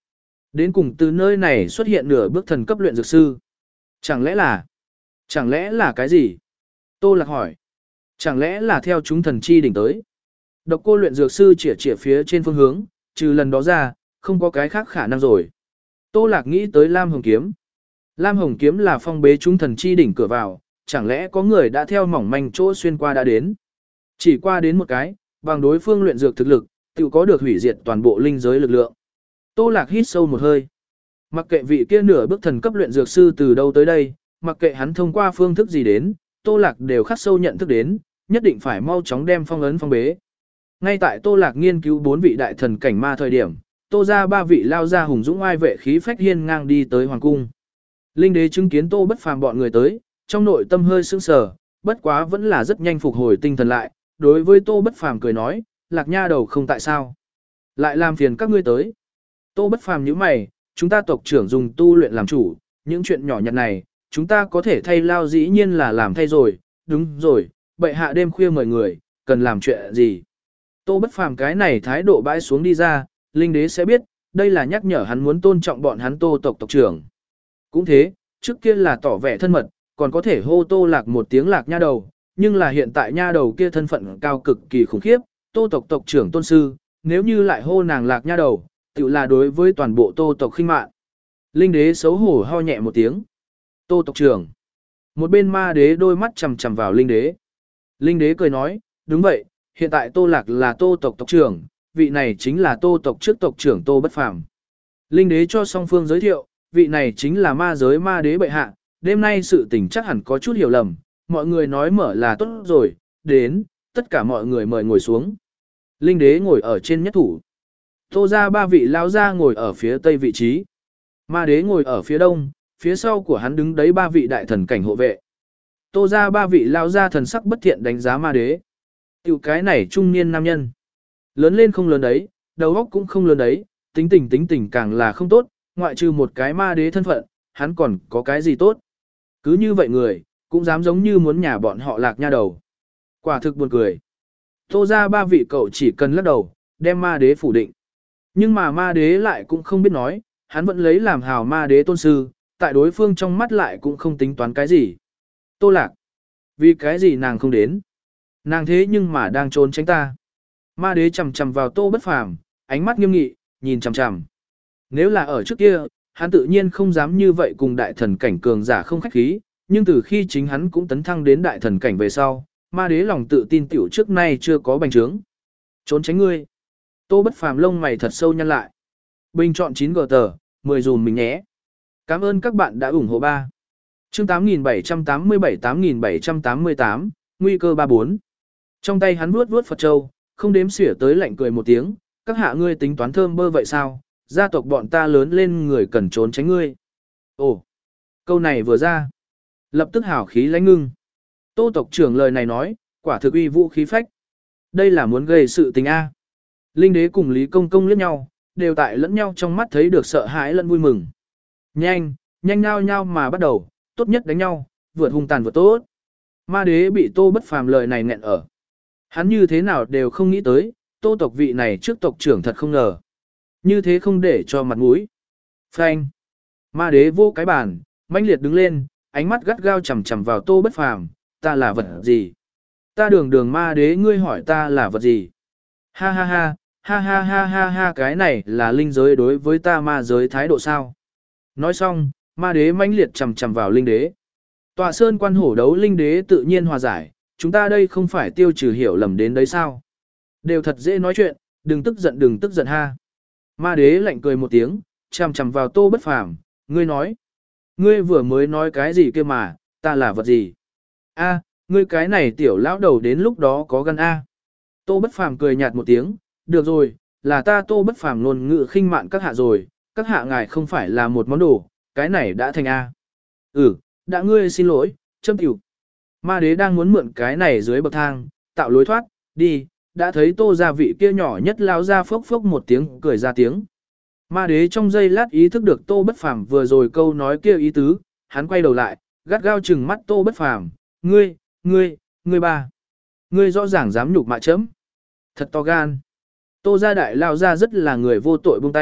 Đến cùng từ nơi này xuất hiện nửa bước thần cấp luyện dược sư. Chẳng lẽ là, chẳng lẽ là cái gì? Tô Lạc hỏi. Chẳng lẽ là theo chúng thần chi đỉnh tới? Độc Cô luyện dược sư chỉ chỉ phía trên phương hướng, trừ lần đó ra, không có cái khác khả năng rồi. Tô Lạc nghĩ tới Lam Hồng Kiếm. Lam Hồng Kiếm là phong bế chúng thần chi đỉnh cửa vào, chẳng lẽ có người đã theo mỏng manh chỗ xuyên qua đã đến. Chỉ qua đến một cái, bằng đối phương luyện dược thực lực, tự có được hủy diệt toàn bộ linh giới lực lượng. Tô Lạc hít sâu một hơi. Mặc kệ vị kia nửa bước thần cấp luyện dược sư từ đâu tới đây, mặc kệ hắn thông qua phương thức gì đến, Tô Lạc đều khắc sâu nhận thức đến, nhất định phải mau chóng đem phong ấn phong bế. Ngay tại Tô Lạc nghiên cứu bốn vị đại thần cảnh ma thời điểm, Tô ra ba vị lao ra hùng dũng oai vệ khí phách hiên ngang đi tới hoàng cung. Linh đế chứng kiến Tô Bất Phàm bọn người tới, trong nội tâm hơi sững sờ, bất quá vẫn là rất nhanh phục hồi tinh thần lại, đối với Tô Bất Phàm cười nói, Lạc nha đầu không tại sao, lại làm phiền các ngươi tới. Tô Bất Phàm nhíu mày, chúng ta tộc trưởng dùng tu luyện làm chủ, những chuyện nhỏ nhặt này, chúng ta có thể thay lao dĩ nhiên là làm thay rồi, đúng rồi, bệ hạ đêm khuya mời người, cần làm chuyện gì. Tô Bất Phàm cái này thái độ bãi xuống đi ra, linh đế sẽ biết, đây là nhắc nhở hắn muốn tôn trọng bọn hắn Tô tộc tộc trưởng. Cũng thế, trước kia là tỏ vẻ thân mật, còn có thể hô Tô Lạc một tiếng Lạc nha đầu, nhưng là hiện tại nha đầu kia thân phận cao cực kỳ khủng khiếp, Tô tộc tộc trưởng tôn sư, nếu như lại hô nàng Lạc nha đầu, tự là đối với toàn bộ Tô tộc khinh mạn. Linh đế xấu hổ ho nhẹ một tiếng. Tô tộc trưởng. Một bên ma đế đôi mắt chằm chằm vào linh đế. Linh đế cười nói, đúng vậy, hiện tại Tô Lạc là Tô tộc tộc trưởng, vị này chính là Tô tộc trước tộc trưởng Tô Bất Phàm. Linh đế cho song phương giới thiệu, vị này chính là ma giới ma đế bệ hạ, đêm nay sự tình chắc hẳn có chút hiểu lầm, mọi người nói mở là tốt rồi, đến, tất cả mọi người mời ngồi xuống. Linh đế ngồi ở trên nhất thủ. Tô ra ba vị lão gia ngồi ở phía tây vị trí. Ma đế ngồi ở phía đông, phía sau của hắn đứng đấy ba vị đại thần cảnh hộ vệ. Tô ra ba vị lão gia thần sắc bất thiện đánh giá ma đế. Tiểu cái này trung niên nam nhân. Lớn lên không lớn đấy, đầu óc cũng không lớn đấy, tính tình tính tình càng là không tốt, ngoại trừ một cái ma đế thân phận, hắn còn có cái gì tốt. Cứ như vậy người, cũng dám giống như muốn nhà bọn họ Lạc nha đầu. Quả thực buồn cười. Tô ra ba vị cậu chỉ cần lắc đầu, đem ma đế phủ định. Nhưng mà ma đế lại cũng không biết nói, hắn vẫn lấy làm hào ma đế tôn sư, tại đối phương trong mắt lại cũng không tính toán cái gì. Tô Lạc. Vì cái gì nàng không đến? Nàng thế nhưng mà đang trốn tránh ta. Ma đế chầm chầm vào Tô Bất Phàm, ánh mắt nghiêm nghị, nhìn chằm chằm. Nếu là ở trước kia, hắn tự nhiên không dám như vậy cùng đại thần cảnh cường giả không khách khí, nhưng từ khi chính hắn cũng tấn thăng đến đại thần cảnh về sau, ma đế lòng tự tin tiểu trước nay chưa có bành trướng. Trốn tránh ngươi. Tô Bất Phàm lông mày thật sâu nhăn lại. Bình chọn chín gờ tờ, mười dùm mình nhé. Cảm ơn các bạn đã ủng hộ ba. Chương tám nghìn bảy trăm tám mươi bảy tám nghìn bảy trăm tám mươi tám, nguy cơ ba bốn. Trong tay hắn vuốt vuốt Phật Châu, không đếm xỉa tới lạnh cười một tiếng, các hạ ngươi tính toán thơm bơ vậy sao, gia tộc bọn ta lớn lên người cần trốn tránh ngươi. Ồ, câu này vừa ra, lập tức hào khí lãnh ngưng. Tô tộc trưởng lời này nói, quả thực uy vũ khí phách. Đây là muốn gây sự tình A. Linh đế cùng Lý Công Công liếc nhau, đều tại lẫn nhau trong mắt thấy được sợ hãi lẫn vui mừng. Nhanh, nhanh nhau nhau mà bắt đầu, tốt nhất đánh nhau, vượt hung tàn vượt tốt. Ma đế bị Tô Bất Phàm lời này nghẹn ở. Hắn như thế nào đều không nghĩ tới, Tô tộc vị này trước tộc trưởng thật không ngờ. Như thế không để cho mặt mũi. Phanh. Ma đế vô cái bàn, mãnh liệt đứng lên, ánh mắt gắt gao chằm chằm vào Tô Bất Phàm, ta là vật gì? Ta đường đường ma đế ngươi hỏi ta là vật gì? Ha ha ha, ha ha ha ha ha cái này là linh giới đối với ta ma giới thái độ sao? Nói xong, ma đế mãnh liệt chằm chằm vào linh đế. Tọa sơn quan hổ đấu linh đế tự nhiên hòa giải, chúng ta đây không phải tiêu trừ hiểu lầm đến đấy sao? Đều thật dễ nói chuyện, đừng tức giận đừng tức giận ha. Ma đế lạnh cười một tiếng, chằm chằm vào Tô Bất Phàm, ngươi nói. Ngươi vừa mới nói cái gì kia mà, ta là vật gì? A, ngươi cái này tiểu lão đầu đến lúc đó có gan A. Tô Bất Phàm cười nhạt một tiếng, được rồi, là ta Tô Bất Phàm ngôn ngữ khinh mạn các hạ rồi, các hạ ngài không phải là một món đồ, cái này đã thành A. Ừ, đã ngươi xin lỗi, châm tiểu. Ma đế đang muốn mượn cái này dưới bậc thang, tạo lối thoát, đi, đã thấy Tô gia vị kia nhỏ nhất lao ra phốc phốc một tiếng cười ra tiếng. Ma đế trong giây lát ý thức được Tô Bất Phàm vừa rồi câu nói kia ý tứ, hắn quay đầu lại, gắt gao trừng mắt Tô Bất Phàm, ngươi, ngươi, ngươi ba. Ngươi rõ ràng dám nhục mạ chấm. Thật to gan. Tô gia đại lao ra rất là người vô tội buông tay,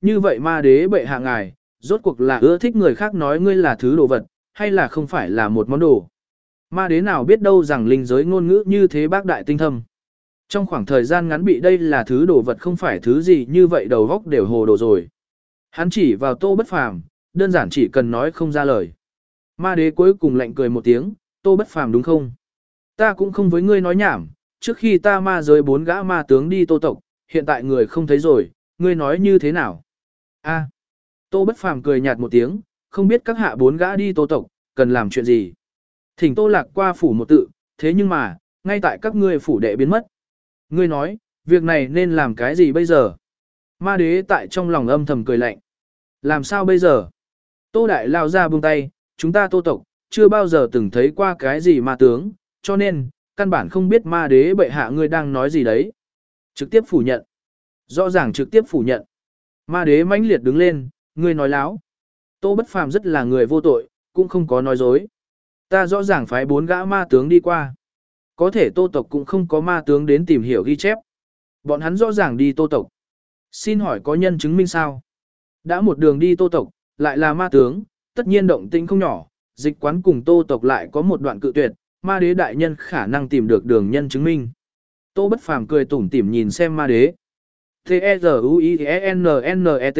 như vậy ma đế bệ hạ ngài, rốt cuộc là ưa thích người khác nói ngươi là thứ đồ vật, hay là không phải là một món đồ. Ma đế nào biết đâu rằng linh giới ngôn ngữ như thế bác đại tinh thâm. Trong khoảng thời gian ngắn bị đây là thứ đồ vật không phải thứ gì như vậy đầu góc đều hồ đồ rồi. Hắn chỉ vào Tô Bất Phàm, đơn giản chỉ cần nói không ra lời. Ma đế cuối cùng lạnh cười một tiếng, Tô Bất Phàm đúng không? Ta cũng không với ngươi nói nhảm, trước khi ta ma giới bốn gã ma tướng đi Tô tộc, hiện tại người không thấy rồi, ngươi nói như thế nào? A. Tô Bất Phàm cười nhạt một tiếng, không biết các hạ bốn gã đi Tô tộc, cần làm chuyện gì? Thỉnh Tô Lạc qua phủ một tự, thế nhưng mà, ngay tại các ngươi phủ đệ biến mất. Ngươi nói, việc này nên làm cái gì bây giờ? Ma đế tại trong lòng âm thầm cười lạnh. Làm sao bây giờ? Tô Đại lao ra buông tay, chúng ta Tô tộc, chưa bao giờ từng thấy qua cái gì ma tướng, cho nên, căn bản không biết ma đế bệ hạ ngươi đang nói gì đấy. Trực tiếp phủ nhận. Rõ ràng trực tiếp phủ nhận. Ma đế mãnh liệt đứng lên, ngươi nói láo. Tô Bất Phàm rất là người vô tội, cũng không có nói dối. Ta rõ ràng phái bốn gã ma tướng đi qua. Có thể Tô tộc cũng không có ma tướng đến tìm hiểu ghi chép. Bọn hắn rõ ràng đi Tô tộc. Xin hỏi có nhân chứng minh sao? Đã một đường đi Tô tộc, lại là ma tướng, tất nhiên động tĩnh không nhỏ, dịch quán cùng Tô tộc lại có một đoạn cự tuyệt, ma đế đại nhân khả năng tìm được đường nhân chứng minh. Tô Bất Phàm cười tủm tỉm nhìn xem ma đế. T-E-Z-U-I-E-N-N-E-T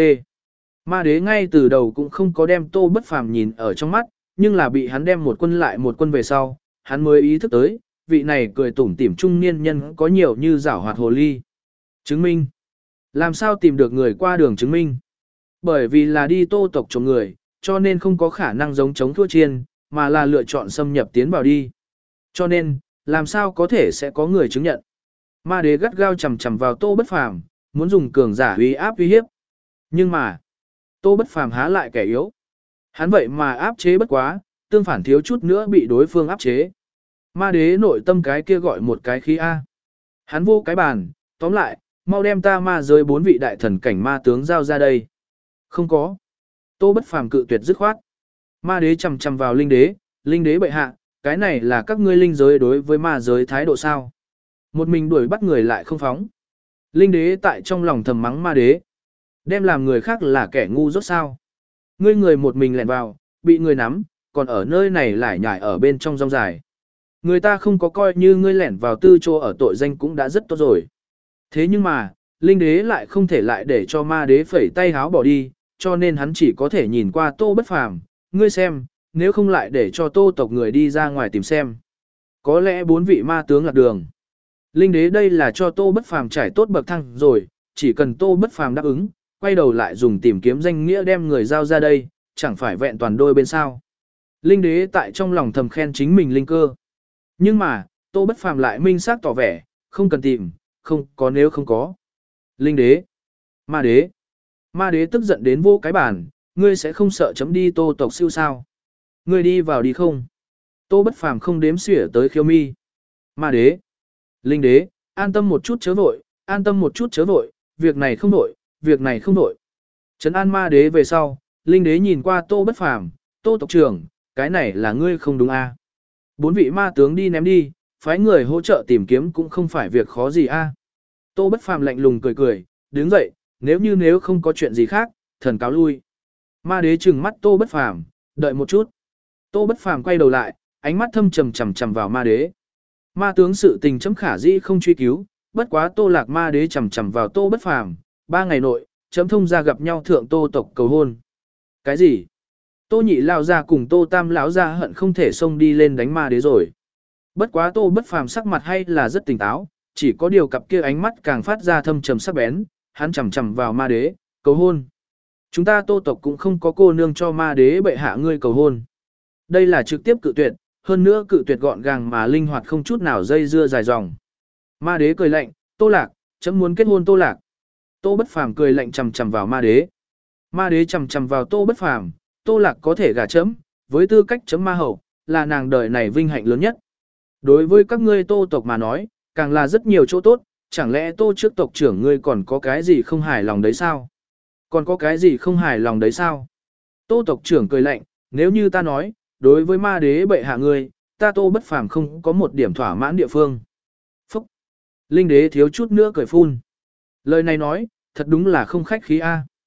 Ma đế ngay từ đầu cũng không có đem Tô Bất Phàm nhìn ở trong mắt, nhưng là bị hắn đem một quân lại một quân về sau, hắn mới ý thức tới, vị này cười tủm tỉm trung niên nhân có nhiều như giảo hoạt hồ ly. Chứng minh. Làm sao tìm được người qua đường chứng minh? Bởi vì là đi Tô tộc chống người, cho nên không có khả năng giống chống thua chiên, mà là lựa chọn xâm nhập tiến vào đi. Cho nên, làm sao có thể sẽ có người chứng nhận? Ma đế gắt gao chầm chầm vào Tô Bất Phàm, muốn dùng cường giả uy áp uy hiếp. Nhưng mà, Tô Bất Phàm há lại kẻ yếu. Hắn vậy mà áp chế bất quá, tương phản thiếu chút nữa bị đối phương áp chế. Ma đế nội tâm cái kia gọi một cái khí A. Hắn vô cái bàn, tóm lại, mau đem ta ma giới bốn vị đại thần cảnh ma tướng giao ra đây. Không có. Tô Bất Phàm cự tuyệt dứt khoát. Ma đế chầm chầm vào linh đế, linh đế bệ hạ, cái này là các ngươi linh giới đối với ma giới thái độ sao? Một mình đuổi bắt người lại không phóng. Linh đế tại trong lòng thầm mắng ma đế. Đem làm người khác là kẻ ngu rốt sao? Ngươi người một mình lẻn vào, bị người nắm, còn ở nơi này lại nhảy ở bên trong rong dài. Người ta không có coi như ngươi lẻn vào tư chỗ ở tội danh cũng đã rất tốt rồi. Thế nhưng mà, linh đế lại không thể lại để cho ma đế phẩy tay háo bỏ đi, cho nên hắn chỉ có thể nhìn qua Tô Bất Phàm, ngươi xem, nếu không lại để cho Tô tộc người đi ra ngoài tìm xem. Có lẽ bốn vị ma tướng lạc đường. Linh đế đây là cho Tô Bất Phàm trải tốt bậc thang rồi, chỉ cần Tô Bất Phàm đáp ứng, quay đầu lại dùng tìm kiếm danh nghĩa đem người giao ra đây, chẳng phải vẹn toàn đôi bên sao. Linh đế tại trong lòng thầm khen chính mình linh cơ. Nhưng mà, Tô Bất Phàm lại minh xác tỏ vẻ, không cần tìm, không có nếu không có. Linh đế, ma đế, ma đế tức giận đến vô cái bàn, ngươi sẽ không sợ chấm đi Tô tộc siêu sao. Ngươi đi vào đi không? Tô Bất Phàm không đếm xỉa tới khiêu mi. Ma đế, linh đế, an tâm một chút chớ vội, an tâm một chút chớ vội, việc này không vội, việc này không vội. Trấn an ma đế về sau, linh đế nhìn qua Tô Bất Phàm, Tô tộc trưởng, cái này là ngươi không đúng a? À? Bốn vị ma tướng đi ném đi, phái người hỗ trợ tìm kiếm cũng không phải việc khó gì a. À? Tô Bất Phàm lạnh lùng cười cười, đứng dậy, nếu như nếu không có chuyện gì khác, thần cáo lui. Ma đế trừng mắt Tô Bất Phàm, đợi một chút. Tô Bất Phàm quay đầu lại, ánh mắt thâm trầm chằm chằm vào ma đế. Ma tướng sự tình chấm khả dĩ không truy cứu, bất quá Tô Lạc ma đế chằm chằm vào Tô Bất Phàm, ba ngày nội, chấm thông ra gặp nhau thượng Tô tộc cầu hôn. Cái gì? Tô Nhị lao ra cùng Tô Tam lão ra hận không thể xông đi lên đánh ma đế rồi. Bất quá Tô Bất Phàm sắc mặt hay là rất tỉnh táo, chỉ có điều cặp kia ánh mắt càng phát ra thâm trầm sắc bén, hắn chằm chằm vào ma đế, cầu hôn. Chúng ta Tô tộc cũng không có cô nương cho ma đế bệ hạ ngươi cầu hôn. Đây là trực tiếp cự tuyệt, hơn nữa cự tuyệt gọn gàng mà linh hoạt không chút nào dây dưa dài dòng. Ma đế cười lạnh, Tô Lạc, chấm muốn kết hôn Tô Lạc. Tô Bất Phàm cười lạnh chằm chằm vào ma đế. Ma đế chằm chằm vào Tô Bất Phàm, Tô Lạc có thể gả chấm, với tư cách chấm ma hậu, là nàng đời này vinh hạnh lớn nhất. Đối với các ngươi Tô tộc mà nói, càng là rất nhiều chỗ tốt, chẳng lẽ Tô trước tộc trưởng ngươi còn có cái gì không hài lòng đấy sao? Còn có cái gì không hài lòng đấy sao? Tô tộc trưởng cười lạnh, nếu như ta nói, đối với ma đế bệ hạ ngươi, ta Tô Bất Phàm không có một điểm thỏa mãn địa phương. Phúc! Linh đế thiếu chút nữa cười phun. Lời này nói, thật đúng là không khách khí a.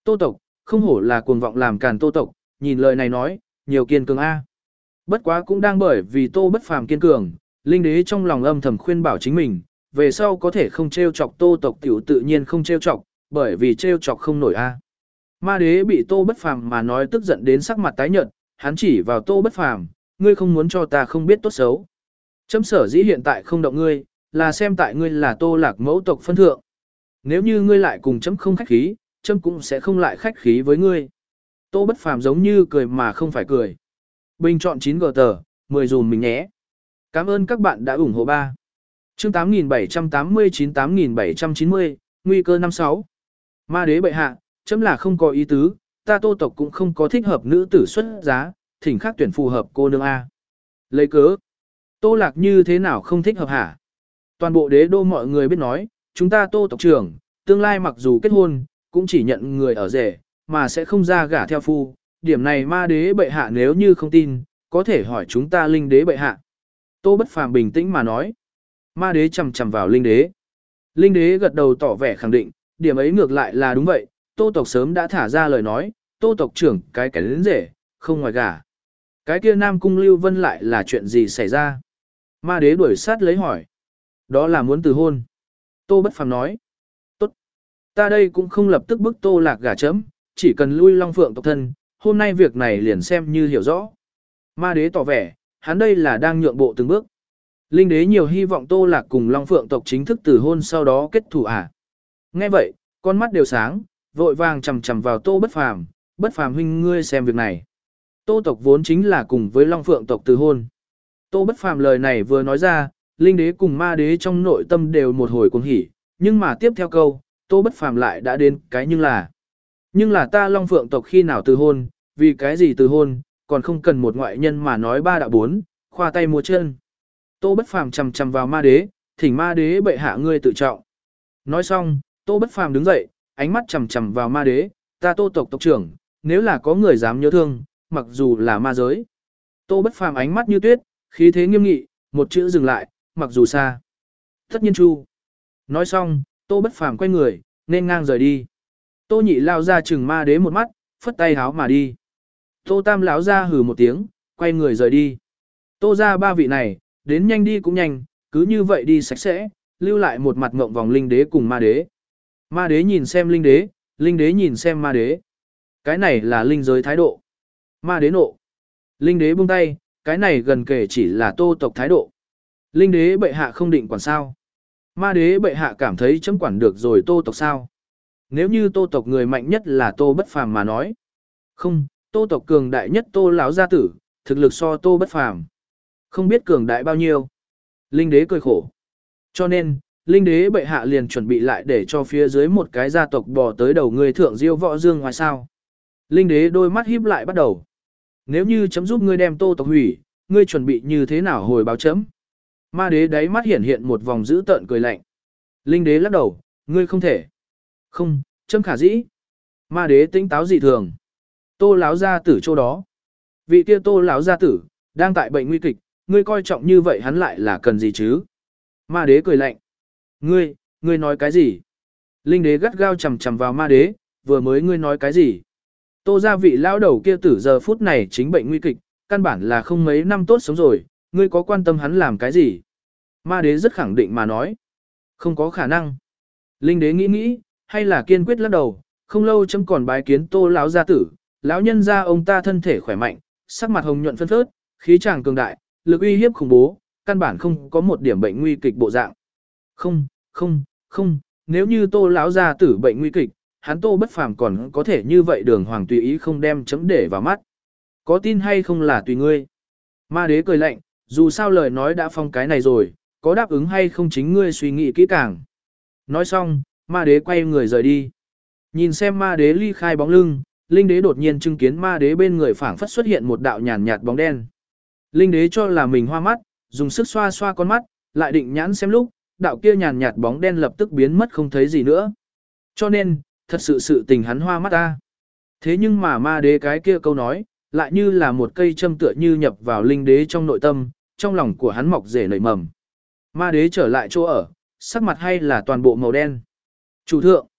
Tô tộc, không hổ là cuồng vọng làm càn Tô tộc, nhìn lời này nói, nhiều kiên cường a. Bất quá cũng đang bởi vì Tô Bất Phàm kiên cường, linh đế trong lòng âm thầm khuyên bảo chính mình, về sau có thể không trêu chọc Tô tộc tiểu tự nhiên không trêu chọc, bởi vì trêu chọc không nổi a. Ma đế bị Tô Bất Phàm mà nói tức giận đến sắc mặt tái nhợt, hắn chỉ vào Tô Bất Phàm, ngươi không muốn cho ta không biết tốt xấu. Chấm sở dĩ hiện tại không động ngươi, là xem tại ngươi là Tô Lạc mẫu tộc phân thượng. Nếu như ngươi lại cùng chấm không khách khí, chấm cũng sẽ không lại khách khí với ngươi. Tô Bất Phàm giống như cười mà không phải cười. Bình chọn chín gờ tờ, mười dùm mình nhé. Cảm ơn các bạn đã ủng hộ ba. Chương tám nghìn bảy trăm tám mươi chín tám nghìn bảy trăm chín mươi, nguy cơ năm sáu. Ma đế bệ hạ, chấm là không có ý tứ, ta Tô tộc cũng không có thích hợp nữ tử xuất giá, thỉnh khác tuyển phù hợp cô nương A. Lấy cớ. Tô Lạc như thế nào không thích hợp hả? Toàn bộ đế đô mọi người biết nói, chúng ta Tô tộc trưởng, tương lai mặc dù kết hôn, cũng chỉ nhận người ở rể, mà sẽ không ra gả theo phu. Điểm này ma đế bệ hạ nếu như không tin, có thể hỏi chúng ta linh đế bệ hạ. Tô Bất Phàm bình tĩnh mà nói. Ma đế chầm chầm vào linh đế. Linh đế gật đầu tỏ vẻ khẳng định, điểm ấy ngược lại là đúng vậy, Tô tộc sớm đã thả ra lời nói, Tô tộc trưởng cái cái đến rể, không ngoài gả. Cái kia Nam Cung Lưu Vân lại là chuyện gì xảy ra? Ma đế đuổi sát lấy hỏi. Đó là muốn từ hôn. Tô Bất Phàm nói. Tốt. Ta đây cũng không lập tức bức Tô Lạc gả chấm, chỉ cần lui Long Phượng tộc thân, hôm nay việc này liền xem như hiểu rõ. Ma đế tỏ vẻ, hắn đây là đang nhượng bộ từng bước. Linh đế nhiều hy vọng Tô Lạc cùng Long Phượng tộc chính thức từ hôn sau đó kết thủ à. Nghe vậy, con mắt đều sáng, vội vàng chầm chầm vào Tô Bất Phàm, Bất Phàm huynh ngươi xem việc này. Tô tộc vốn chính là cùng với Long Phượng tộc từ hôn. Tô Bất Phàm lời này vừa nói ra, linh đế cùng ma đế trong nội tâm đều một hồi cuồng hỉ, nhưng mà tiếp theo câu, Tô Bất Phàm lại đã đến cái nhưng là. Nhưng là ta Long Phượng tộc khi nào từ hôn, vì cái gì từ hôn, còn không cần một ngoại nhân mà nói ba đạo bốn, khoa tay múa chân. Tô Bất Phàm chầm chầm vào ma đế, thỉnh ma đế bệ hạ ngươi tự trọng. Nói xong, Tô Bất Phàm đứng dậy, ánh mắt chầm chầm vào ma đế, ta Tô tộc tộc trưởng, nếu là có người dám nhớ thương, mặc dù là ma giới. Tô Bất Phàm ánh mắt như tuyết, khí thế nghiêm nghị, một chữ dừng lại, mặc dù xa. Tất nhiên chu. Nói xong, Tô Bất Phàm quay người, nên ngang rời đi. Tô Nhị lao ra chừng ma đế một mắt, phất tay háo mà đi. Tô Tam lão ra hừ một tiếng, quay người rời đi. Tô ra ba vị này, đến nhanh đi cũng nhanh, cứ như vậy đi sạch sẽ, lưu lại một mặt ngộng vòng linh đế cùng ma đế. Ma đế nhìn xem linh đế, linh đế nhìn xem ma đế. Cái này là linh giới thái độ. Ma đế nộ. Linh đế buông tay, cái này gần kể chỉ là Tô tộc thái độ. Linh đế bệ hạ không định quản sao. Ma đế bệ hạ cảm thấy chấm quản được rồi Tô tộc sao. Nếu như Tô tộc người mạnh nhất là Tô Bất Phàm mà nói. Không, Tô tộc cường đại nhất Tô lão gia tử, thực lực so Tô Bất Phàm. Không biết cường đại bao nhiêu. Linh đế cười khổ. Cho nên, linh đế bệ hạ liền chuẩn bị lại để cho phía dưới một cái gia tộc bò tới đầu người thượng diêu võ dương ngoài sao. Linh đế đôi mắt híp lại bắt đầu. Nếu như chấm giúp ngươi đem Tô tộc hủy, ngươi chuẩn bị như thế nào hồi báo chấm? Ma đế đáy mắt hiện hiện một vòng dữ tợn cười lạnh. Linh đế lắc đầu, ngươi không thể. Không, chấm khả dĩ. Ma đế tinh táo dị thường. Tô lão gia tử chỗ đó. Vị kia Tô lão gia tử, đang tại bệnh nguy kịch, ngươi coi trọng như vậy hắn lại là cần gì chứ? Ma đế cười lạnh. Ngươi, ngươi nói cái gì? Linh đế gắt gao chầm chầm vào ma đế, vừa mới ngươi nói cái gì? Tô gia vị lão đầu kia tử giờ phút này chính bệnh nguy kịch, căn bản là không mấy năm tốt sống rồi, ngươi có quan tâm hắn làm cái gì? Ma đế rất khẳng định mà nói. Không có khả năng. Linh đế nghĩ nghĩ, hay là kiên quyết lắc đầu, không lâu chấm còn bái kiến Tô lão gia tử, lão nhân gia ông ta thân thể khỏe mạnh, sắc mặt hồng nhuận phân phớt, khí chàng cường đại, lực uy hiếp khủng bố, căn bản không có một điểm bệnh nguy kịch bộ dạng. Không, không, không, nếu như Tô lão gia tử bệnh nguy kịch, hắn Tô Bất Phàm còn có thể như vậy đường hoàng tùy ý không đem chấm để vào mắt. Có tin hay không là tùy ngươi. Ma đế cười lạnh, dù sao lời nói đã phong cái này rồi, có đáp ứng hay không chính ngươi suy nghĩ kỹ càng. Nói xong, ma đế quay người rời đi. Nhìn xem ma đế ly khai bóng lưng, linh đế đột nhiên chứng kiến ma đế bên người phảng phất xuất hiện một đạo nhàn nhạt bóng đen. Linh đế cho là mình hoa mắt, dùng sức xoa xoa con mắt, lại định nhãn xem lúc, đạo kia nhàn nhạt bóng đen lập tức biến mất không thấy gì nữa. Cho nên, thật sự sự tình hắn hoa mắt ta. Thế nhưng mà ma đế cái kia câu nói, lại như là một cây châm tựa như nhập vào linh đế trong nội tâm, trong lòng của hắn mọc rễ nảy mầm. Ma đế trở lại chỗ ở, sắc mặt hay là toàn bộ màu đen. Chủ thượng,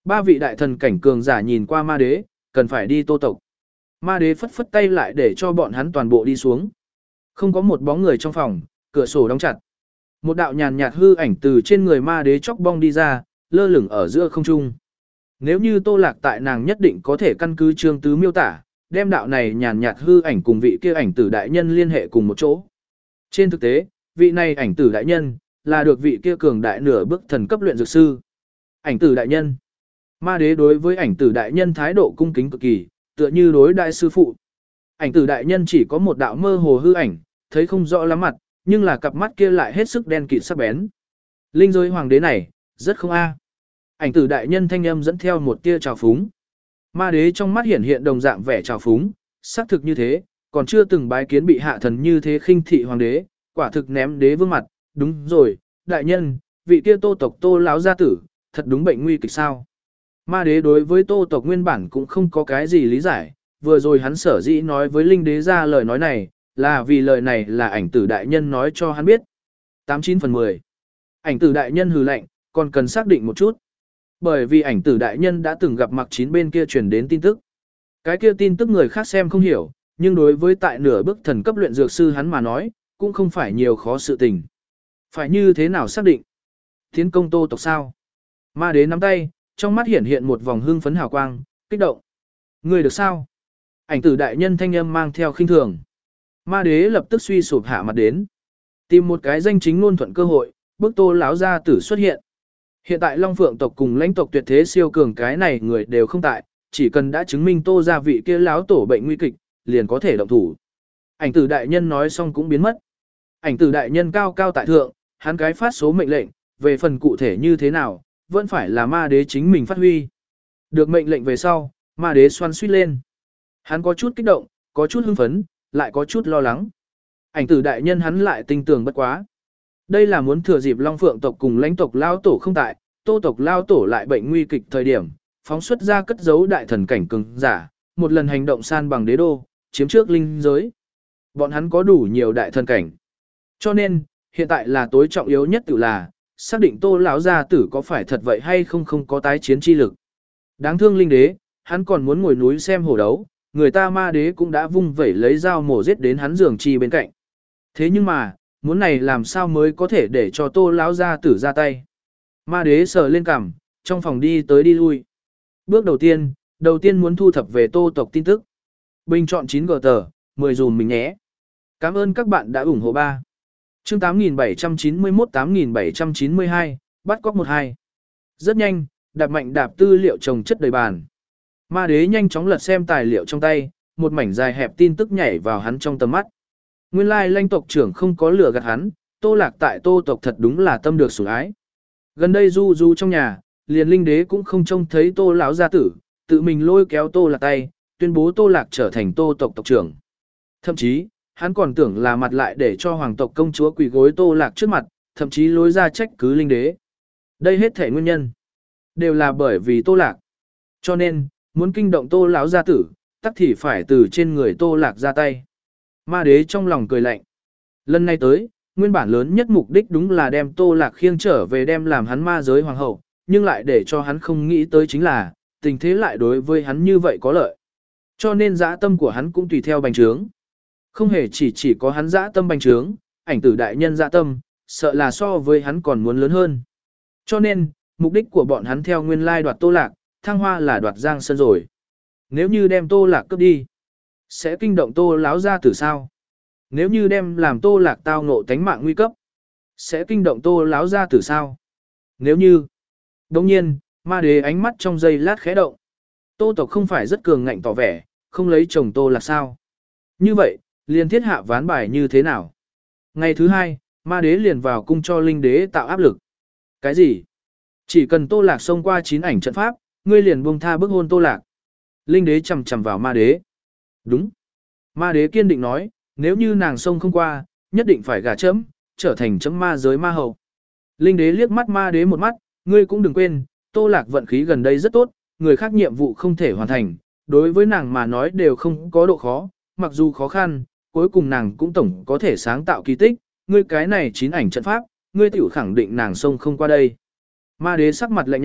Ba vị đại thần cảnh cường giả nhìn qua ma đế, cần phải đi tô tộc. Ma đế phất phất tay lại để cho bọn hắn toàn bộ đi xuống. Không có một bóng người trong phòng, cửa sổ đóng chặt. Một đạo nhàn nhạt hư ảnh từ trên người ma đế chóc bong đi ra, lơ lửng ở giữa không trung. Nếu như Tô Lạc tại nàng nhất định có thể căn cứ chương tứ miêu tả, đem đạo này nhàn nhạt hư ảnh cùng vị kia ảnh tử đại nhân liên hệ cùng một chỗ. Trên thực tế, vị này ảnh tử đại nhân là được vị kia cường đại nửa bước thần cấp luyện dược sư. Ảnh tử đại nhân. Ma đế đối với ảnh tử đại nhân thái độ cung kính cực kỳ, tựa như đối đại sư phụ. Ảnh tử đại nhân chỉ có một đạo mơ hồ hư ảnh, thấy không rõ lắm mặt, nhưng là cặp mắt kia lại hết sức đen kịt sắc bén. Linh giới hoàng đế này, rất không a. Ảnh tử đại nhân thanh âm dẫn theo một tia trào phúng. Ma đế trong mắt hiện hiện đồng dạng vẻ trào phúng, xác thực như thế, còn chưa từng bái kiến bị hạ thần như thế khinh thị hoàng đế, quả thực ném đế vương mặt, đúng rồi, đại nhân, vị kia Tô tộc Tô lão gia tử, thật đúng bệnh nguy kịch sao? Ma đế đối với Tô tộc nguyên bản cũng không có cái gì lý giải, vừa rồi hắn sở dĩ nói với linh đế ra lời nói này, là vì lời này là ảnh tử đại nhân nói cho hắn biết. tám chín phần mười. Ảnh tử đại nhân hừ lạnh, còn cần xác định một chút. Bởi vì ảnh tử đại nhân đã từng gặp mặc chín bên kia truyền đến tin tức. Cái kia tin tức người khác xem không hiểu, nhưng đối với tại nửa bước thần cấp luyện dược sư hắn mà nói, cũng không phải nhiều khó sự tình. Phải như thế nào xác định? Tiến công Tô tộc sao? Ma đế nắm tay, trong mắt hiện hiện một vòng hương phấn hào quang, kích động. Người được sao? Ảnh tử đại nhân thanh âm mang theo khinh thường. Ma đế lập tức suy sụp hạ mặt đến. Tìm một cái danh chính ngôn thuận cơ hội, bức Tô lão gia tử xuất hiện. Hiện tại Long Phượng tộc cùng lãnh tộc tuyệt thế siêu cường cái này người đều không tại, chỉ cần đã chứng minh Tô gia vị kia lão tổ bệnh nguy kịch, liền có thể động thủ. Ảnh tử đại nhân nói xong cũng biến mất. Ảnh tử đại nhân cao cao tại thượng, hắn cái phát số mệnh lệnh, về phần cụ thể như thế nào, vẫn phải là ma đế chính mình phát huy. Được mệnh lệnh về sau, ma đế xoắn suýt lên. Hắn có chút kích động, có chút hưng phấn, lại có chút lo lắng. Ảnh tử đại nhân hắn lại tinh tường bất quá. Đây là muốn thừa dịp Long Phượng tộc cùng lãnh tộc lao tổ không tại, Tô tộc lao tổ lại bệnh nguy kịch thời điểm, phóng xuất ra cất giấu đại thần cảnh cường giả, một lần hành động san bằng đế đô, chiếm trước linh giới. Bọn hắn có đủ nhiều đại thần cảnh. Cho nên, hiện tại là tối trọng yếu nhất tự là, xác định Tô lão gia tử có phải thật vậy hay không không có tái chiến chi lực. Đáng thương linh đế, hắn còn muốn ngồi núi xem hổ đấu, người ta ma đế cũng đã vung vẩy lấy dao mổ giết đến hắn giường chi bên cạnh. Thế nhưng mà, muốn này làm sao mới có thể để cho Tô lão gia tử ra tay. Ma đế sờ lên cằm, trong phòng đi tới đi lui. Bước đầu tiên, đầu tiên muốn thu thập về Tô tộc tin tức. Bình chọn chín gờ tờ, mười dùm mình nhé. Cảm ơn các bạn đã ủng hộ ba. Chương tám nghìn bảy trăm chín mươi mốt tám nghìn bảy trăm chín mươi hai, bắt cóc một hai. Rất nhanh, đạp mạnh đạp tư liệu trồng chất đầy bàn. Ma đế nhanh chóng lật xem tài liệu trong tay, một mảnh dài hẹp tin tức nhảy vào hắn trong tầm mắt. Nguyên lai lãnh tộc trưởng không có lừa gạt hắn, Tô Lạc tại Tô tộc thật đúng là tâm được sủng ái. Gần đây du du trong nhà, liền linh đế cũng không trông thấy Tô lão gia tử, tự mình lôi kéo Tô Lạc tay, tuyên bố Tô Lạc trở thành Tô tộc tộc trưởng. Thậm chí, hắn còn tưởng là mặt lại để cho hoàng tộc công chúa quỳ gối Tô Lạc trước mặt, thậm chí lối ra trách cứ linh đế. Đây hết thể nguyên nhân đều là bởi vì Tô Lạc. Cho nên, muốn kinh động Tô lão gia tử, tắc thì phải từ trên người Tô Lạc ra tay. Ma đế trong lòng cười lạnh. Lần này tới, nguyên bản lớn nhất mục đích đúng là đem Tô Lạc khiêng trở về đem làm hắn ma giới hoàng hậu, nhưng lại để cho hắn không nghĩ tới chính là, tình thế lại đối với hắn như vậy có lợi. Cho nên dã tâm của hắn cũng tùy theo bành trướng. Không hề chỉ chỉ có hắn dã tâm bành trướng, ảnh tử đại nhân dã tâm, sợ là so với hắn còn muốn lớn hơn. Cho nên, mục đích của bọn hắn theo nguyên lai đoạt Tô Lạc, thăng hoa là đoạt Giang Sơn rồi. Nếu như đem Tô Lạc cướp đi, sẽ kinh động Tô lão gia tử sao? Nếu như đem làm Tô Lạc tao ngộ tánh mạng nguy cấp, sẽ kinh động Tô lão gia tử sao? Nếu như, đồng nhiên, ma đế ánh mắt trong giây lát khẽ động. Tô tộc không phải rất cường ngạnh tỏ vẻ, không lấy chồng Tô Lạc sao? Như vậy, liền thiết hạ ván bài như thế nào? Ngày thứ hai, ma đế liền vào cung cho linh đế tạo áp lực. Cái gì? Chỉ cần Tô Lạc xông qua chín ảnh trận pháp, ngươi liền buông tha bức hôn Tô Lạc. Linh đế chầm chầm vào ma đế. Đúng. Ma đế kiên định nói, nếu như nàng xông không qua, nhất định phải gả chấm, trở thành chấm ma giới ma hậu. Linh đế liếc mắt ma đế một mắt, ngươi cũng đừng quên, Tô Lạc vận khí gần đây rất tốt, người khác nhiệm vụ không thể hoàn thành, đối với nàng mà nói đều không có độ khó, mặc dù khó khăn, cuối cùng nàng cũng tổng có thể sáng tạo kỳ tích, ngươi cái này chín ảnh trận pháp, ngươi tiểu khẳng định nàng xông không qua đây. Ma đế sắc mặt lạnh nhạt,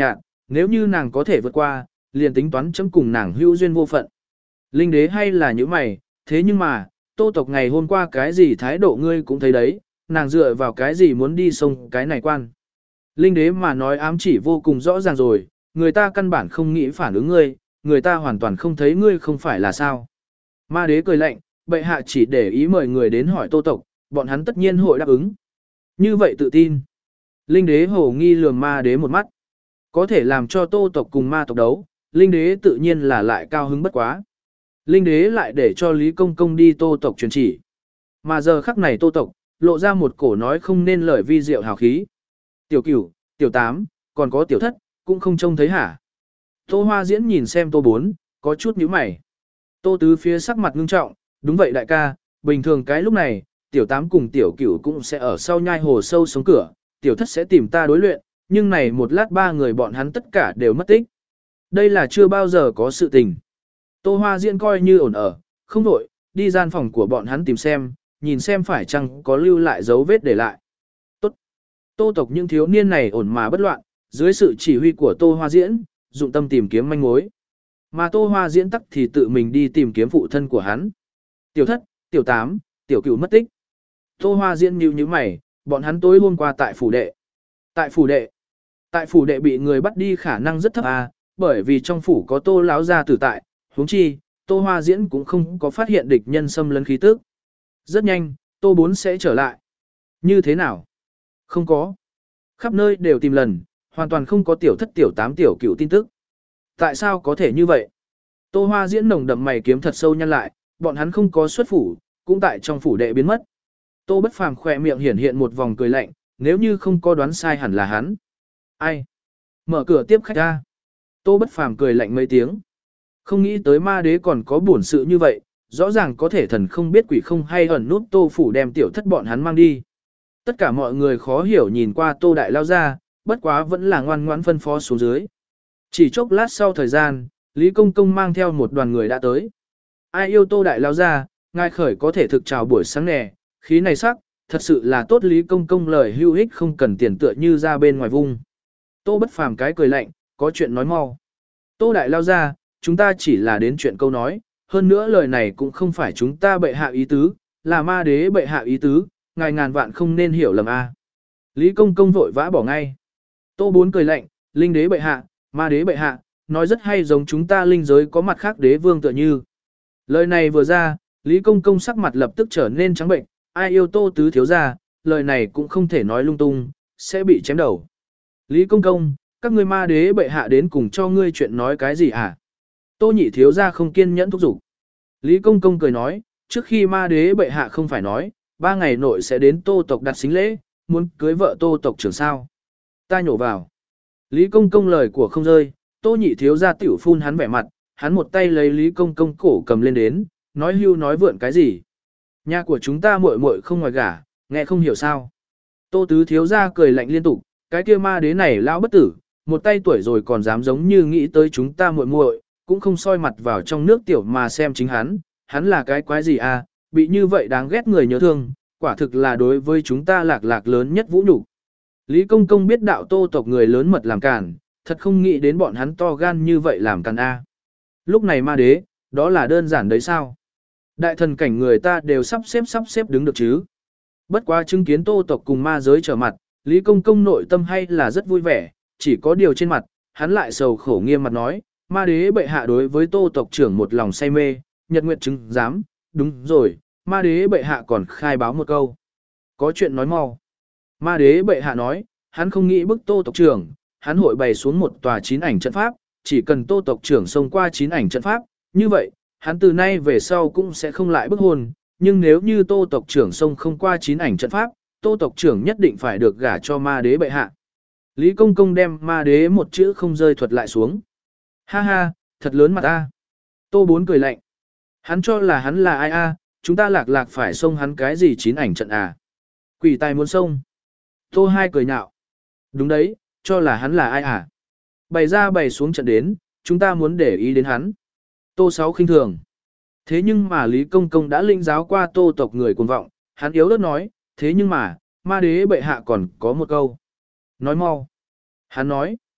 Nếu như nàng có thể vượt qua, liền tính toán chấm cùng nàng hữu duyên vô phận. Linh đế hay là những mày, thế nhưng mà, tô tộc ngày hôm qua cái gì thái độ ngươi cũng thấy đấy, nàng dựa vào cái gì muốn đi sông cái này quan. Linh đế mà nói ám chỉ vô cùng rõ ràng rồi, người ta căn bản không nghĩ phản ứng ngươi, người ta hoàn toàn không thấy ngươi không phải là sao. Ma đế cười lạnh, bệ hạ chỉ để ý mời người đến hỏi tô tộc, bọn hắn tất nhiên hội đáp ứng. Như vậy tự tin. Linh đế hồ nghi lườm ma đế một mắt. Có thể làm cho tô tộc cùng ma tộc đấu, linh đế tự nhiên là lại cao hứng bất quá. Linh đế lại để cho Lý Công Công đi tô tộc truyền chỉ. Mà giờ khắc này tô tộc, lộ ra một cổ nói không nên lời vi diệu hào khí. Tiểu cửu, tiểu tám, còn có tiểu thất, cũng không trông thấy hả. Tô Hoa Diễn nhìn xem tô bốn, có chút nhíu mày. Tô tứ phía sắc mặt ngưng trọng, đúng vậy đại ca, bình thường cái lúc này, tiểu tám cùng tiểu cửu cũng sẽ ở sau nhai hồ sâu sống cửa, tiểu thất sẽ tìm ta đối luyện, nhưng này một lát ba người bọn hắn tất cả đều mất tích. Đây là chưa bao giờ có sự tình. Tô Hoa Diễn coi như ổn ở, không đổi, đi gian phòng của bọn hắn tìm xem, nhìn xem phải chăng có lưu lại dấu vết để lại. Tốt. Tô tộc những thiếu niên này ổn mà bất loạn, dưới sự chỉ huy của Tô Hoa Diễn, dụng tâm tìm kiếm manh mối. Mà Tô Hoa Diễn tắc thì tự mình đi tìm kiếm phụ thân của hắn. Tiểu thất, tiểu tám, tiểu cửu mất tích. Tô Hoa Diễn nhíu nhíu mày, bọn hắn tối hôm qua tại phủ đệ. Tại phủ đệ. Tại phủ đệ bị người bắt đi khả năng rất thấp à, bởi vì trong phủ có Tô lão gia tử tại, huống chi, Tô Hoa Diễn cũng không có phát hiện địch nhân xâm lấn khí tức. Rất nhanh, Tô bốn sẽ trở lại. Như thế nào? Không có. Khắp nơi đều tìm lần, hoàn toàn không có tiểu thất tiểu tám tiểu cửu tin tức. Tại sao có thể như vậy? Tô Hoa Diễn nồng đậm mày kiếm thật sâu nhăn lại, bọn hắn không có xuất phủ, cũng tại trong phủ đệ biến mất. Tô Bất Phàm khỏe miệng hiển hiện một vòng cười lạnh, nếu như không có đoán sai hẳn là hắn. Ai? Mở cửa tiếp khách ra. Tô Bất Phàm cười lạnh mấy tiếng. Không nghĩ tới ma đế còn có buồn sự như vậy, rõ ràng có thể thần không biết quỷ không hay ẩn nút Tô phủ đem tiểu thất bọn hắn mang đi. Tất cả mọi người khó hiểu nhìn qua Tô đại lao ra, bất quá vẫn là ngoan ngoãn phân phó xuống dưới. Chỉ chốc lát sau thời gian, Lý Công Công mang theo một đoàn người đã tới. Ai yêu Tô đại lao ra, ngài khởi có thể thực chào buổi sáng nè, khí này sắc, thật sự là tốt. Lý Công Công lời hưu hích không cần tiền tựa như ra bên ngoài vung. Tô Bất Phàm cái cười lạnh, có chuyện nói mau. Tô đại lao ra, chúng ta chỉ là đến chuyện câu nói, hơn nữa lời này cũng không phải chúng ta bệ hạ ý tứ, là ma đế bệ hạ ý tứ, ngài ngàn vạn không nên hiểu lầm a. Lý Công Công vội vã bỏ ngay. Tô bốn cười lạnh, linh đế bệ hạ, ma đế bệ hạ, nói rất hay giống chúng ta linh giới có mặt khác đế vương tựa như. Lời này vừa ra, Lý Công Công sắc mặt lập tức trở nên trắng bệnh, ai yêu Tô tứ thiếu gia, lời này cũng không thể nói lung tung, sẽ bị chém đầu. Lý Công Công, các ngươi ma đế bệ hạ đến cùng cho ngươi chuyện nói cái gì hả? Tô nhị thiếu gia không kiên nhẫn thúc giục. Lý Công Công cười nói, trước khi ma đế bệ hạ không phải nói, ba ngày nội sẽ đến Tô tộc đặt xính lễ, muốn cưới vợ Tô tộc trưởng sao. Ta nhổ vào. Lý Công Công lời của không rơi, Tô nhị thiếu gia tiểu phun hắn vẻ mặt, hắn một tay lấy Lý Công Công cổ cầm lên đến, nói hưu nói vượn cái gì. Nhà của chúng ta muội muội không ngoài gả, nghe không hiểu sao. Tô tứ thiếu gia cười lạnh liên tục, cái kia ma đế này lão bất tử, một tay tuổi rồi còn dám giống như nghĩ tới chúng ta muội muội, cũng không soi mặt vào trong nước tiểu mà xem chính hắn, hắn là cái quái gì à, bị như vậy đáng ghét người nhớ thương, quả thực là đối với chúng ta lạc lạc lớn nhất vũ nhục. Lý Công Công biết đạo Tô tộc người lớn mật làm càn, thật không nghĩ đến bọn hắn to gan như vậy làm càn a. Lúc này ma đế, đó là đơn giản đấy sao? Đại thần cảnh người ta đều sắp xếp sắp xếp đứng được chứ. Bất quá chứng kiến Tô tộc cùng ma giới trở mặt, Lý Công Công nội tâm hay là rất vui vẻ, chỉ có điều trên mặt, hắn lại sầu khổ nghiêm mặt nói, ma đế bệ hạ đối với Tô tộc trưởng một lòng say mê, nhật nguyệt chứng giám, đúng rồi, ma đế bệ hạ còn khai báo một câu. Có chuyện nói mau. Ma đế bệ hạ nói, hắn không nghĩ bức Tô tộc trưởng, hắn hội bày xuống một tòa chín ảnh trận pháp, chỉ cần Tô tộc trưởng xông qua chín ảnh trận pháp, như vậy, hắn từ nay về sau cũng sẽ không lại bức hôn, nhưng nếu như Tô tộc trưởng xông không qua chín ảnh trận pháp, Tô tộc trưởng nhất định phải được gả cho ma đế bệ hạ. Lý Công Công đem ma đế một chữ không rơi thuật lại xuống. Ha ha, thật lớn mặt a. Tô bốn cười lạnh. Hắn cho là hắn là ai a, chúng ta lạc lạc phải xông hắn cái gì chín ảnh trận à. Quỷ tài muốn xông. Tô hai cười nhạo. Đúng đấy, cho là hắn là ai à. Bày ra bày xuống trận đến, chúng ta muốn để ý đến hắn. Tô sáu khinh thường. Thế nhưng mà Lý Công Công đã linh giáo qua Tô tộc người cuồng vọng, hắn yếu ớt nói, thế nhưng mà, ma đế bệ hạ còn có một câu. Nói mau. Hắn nói.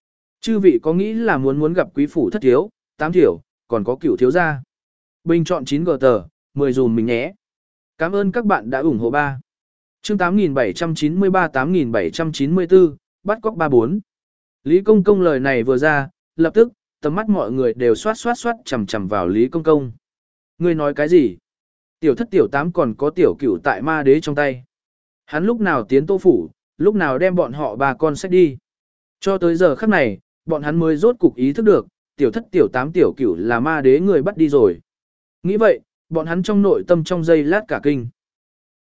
Chư vị có nghĩ là muốn muốn gặp quý phủ thất thiếu, tám thiểu, còn có cửu thiếu gia. Bình chọn chín gờ tờ, mười dùm mình nhé. Cảm ơn các bạn đã ủng hộ ba. Chương tám nghìn bảy trăm chín mươi ba tám nghìn bảy trăm chín mươi tư, bắt cóc ba bốn. Lý Công Công lời này vừa ra, lập tức, tầm mắt mọi người đều xoát xoát xoát chằm chằm vào Lý Công Công. Ngươi nói cái gì? Tiểu thất tiểu tám còn có tiểu cửu tại ma đế trong tay. Hắn lúc nào tiến Tô phủ, lúc nào đem bọn họ ba con sách đi. Cho tới giờ khắc này, bọn hắn mới rốt cục ý thức được, tiểu thất tiểu tám tiểu cửu là ma đế người bắt đi rồi. Nghĩ vậy, bọn hắn trong nội tâm trong giây lát cả kinh.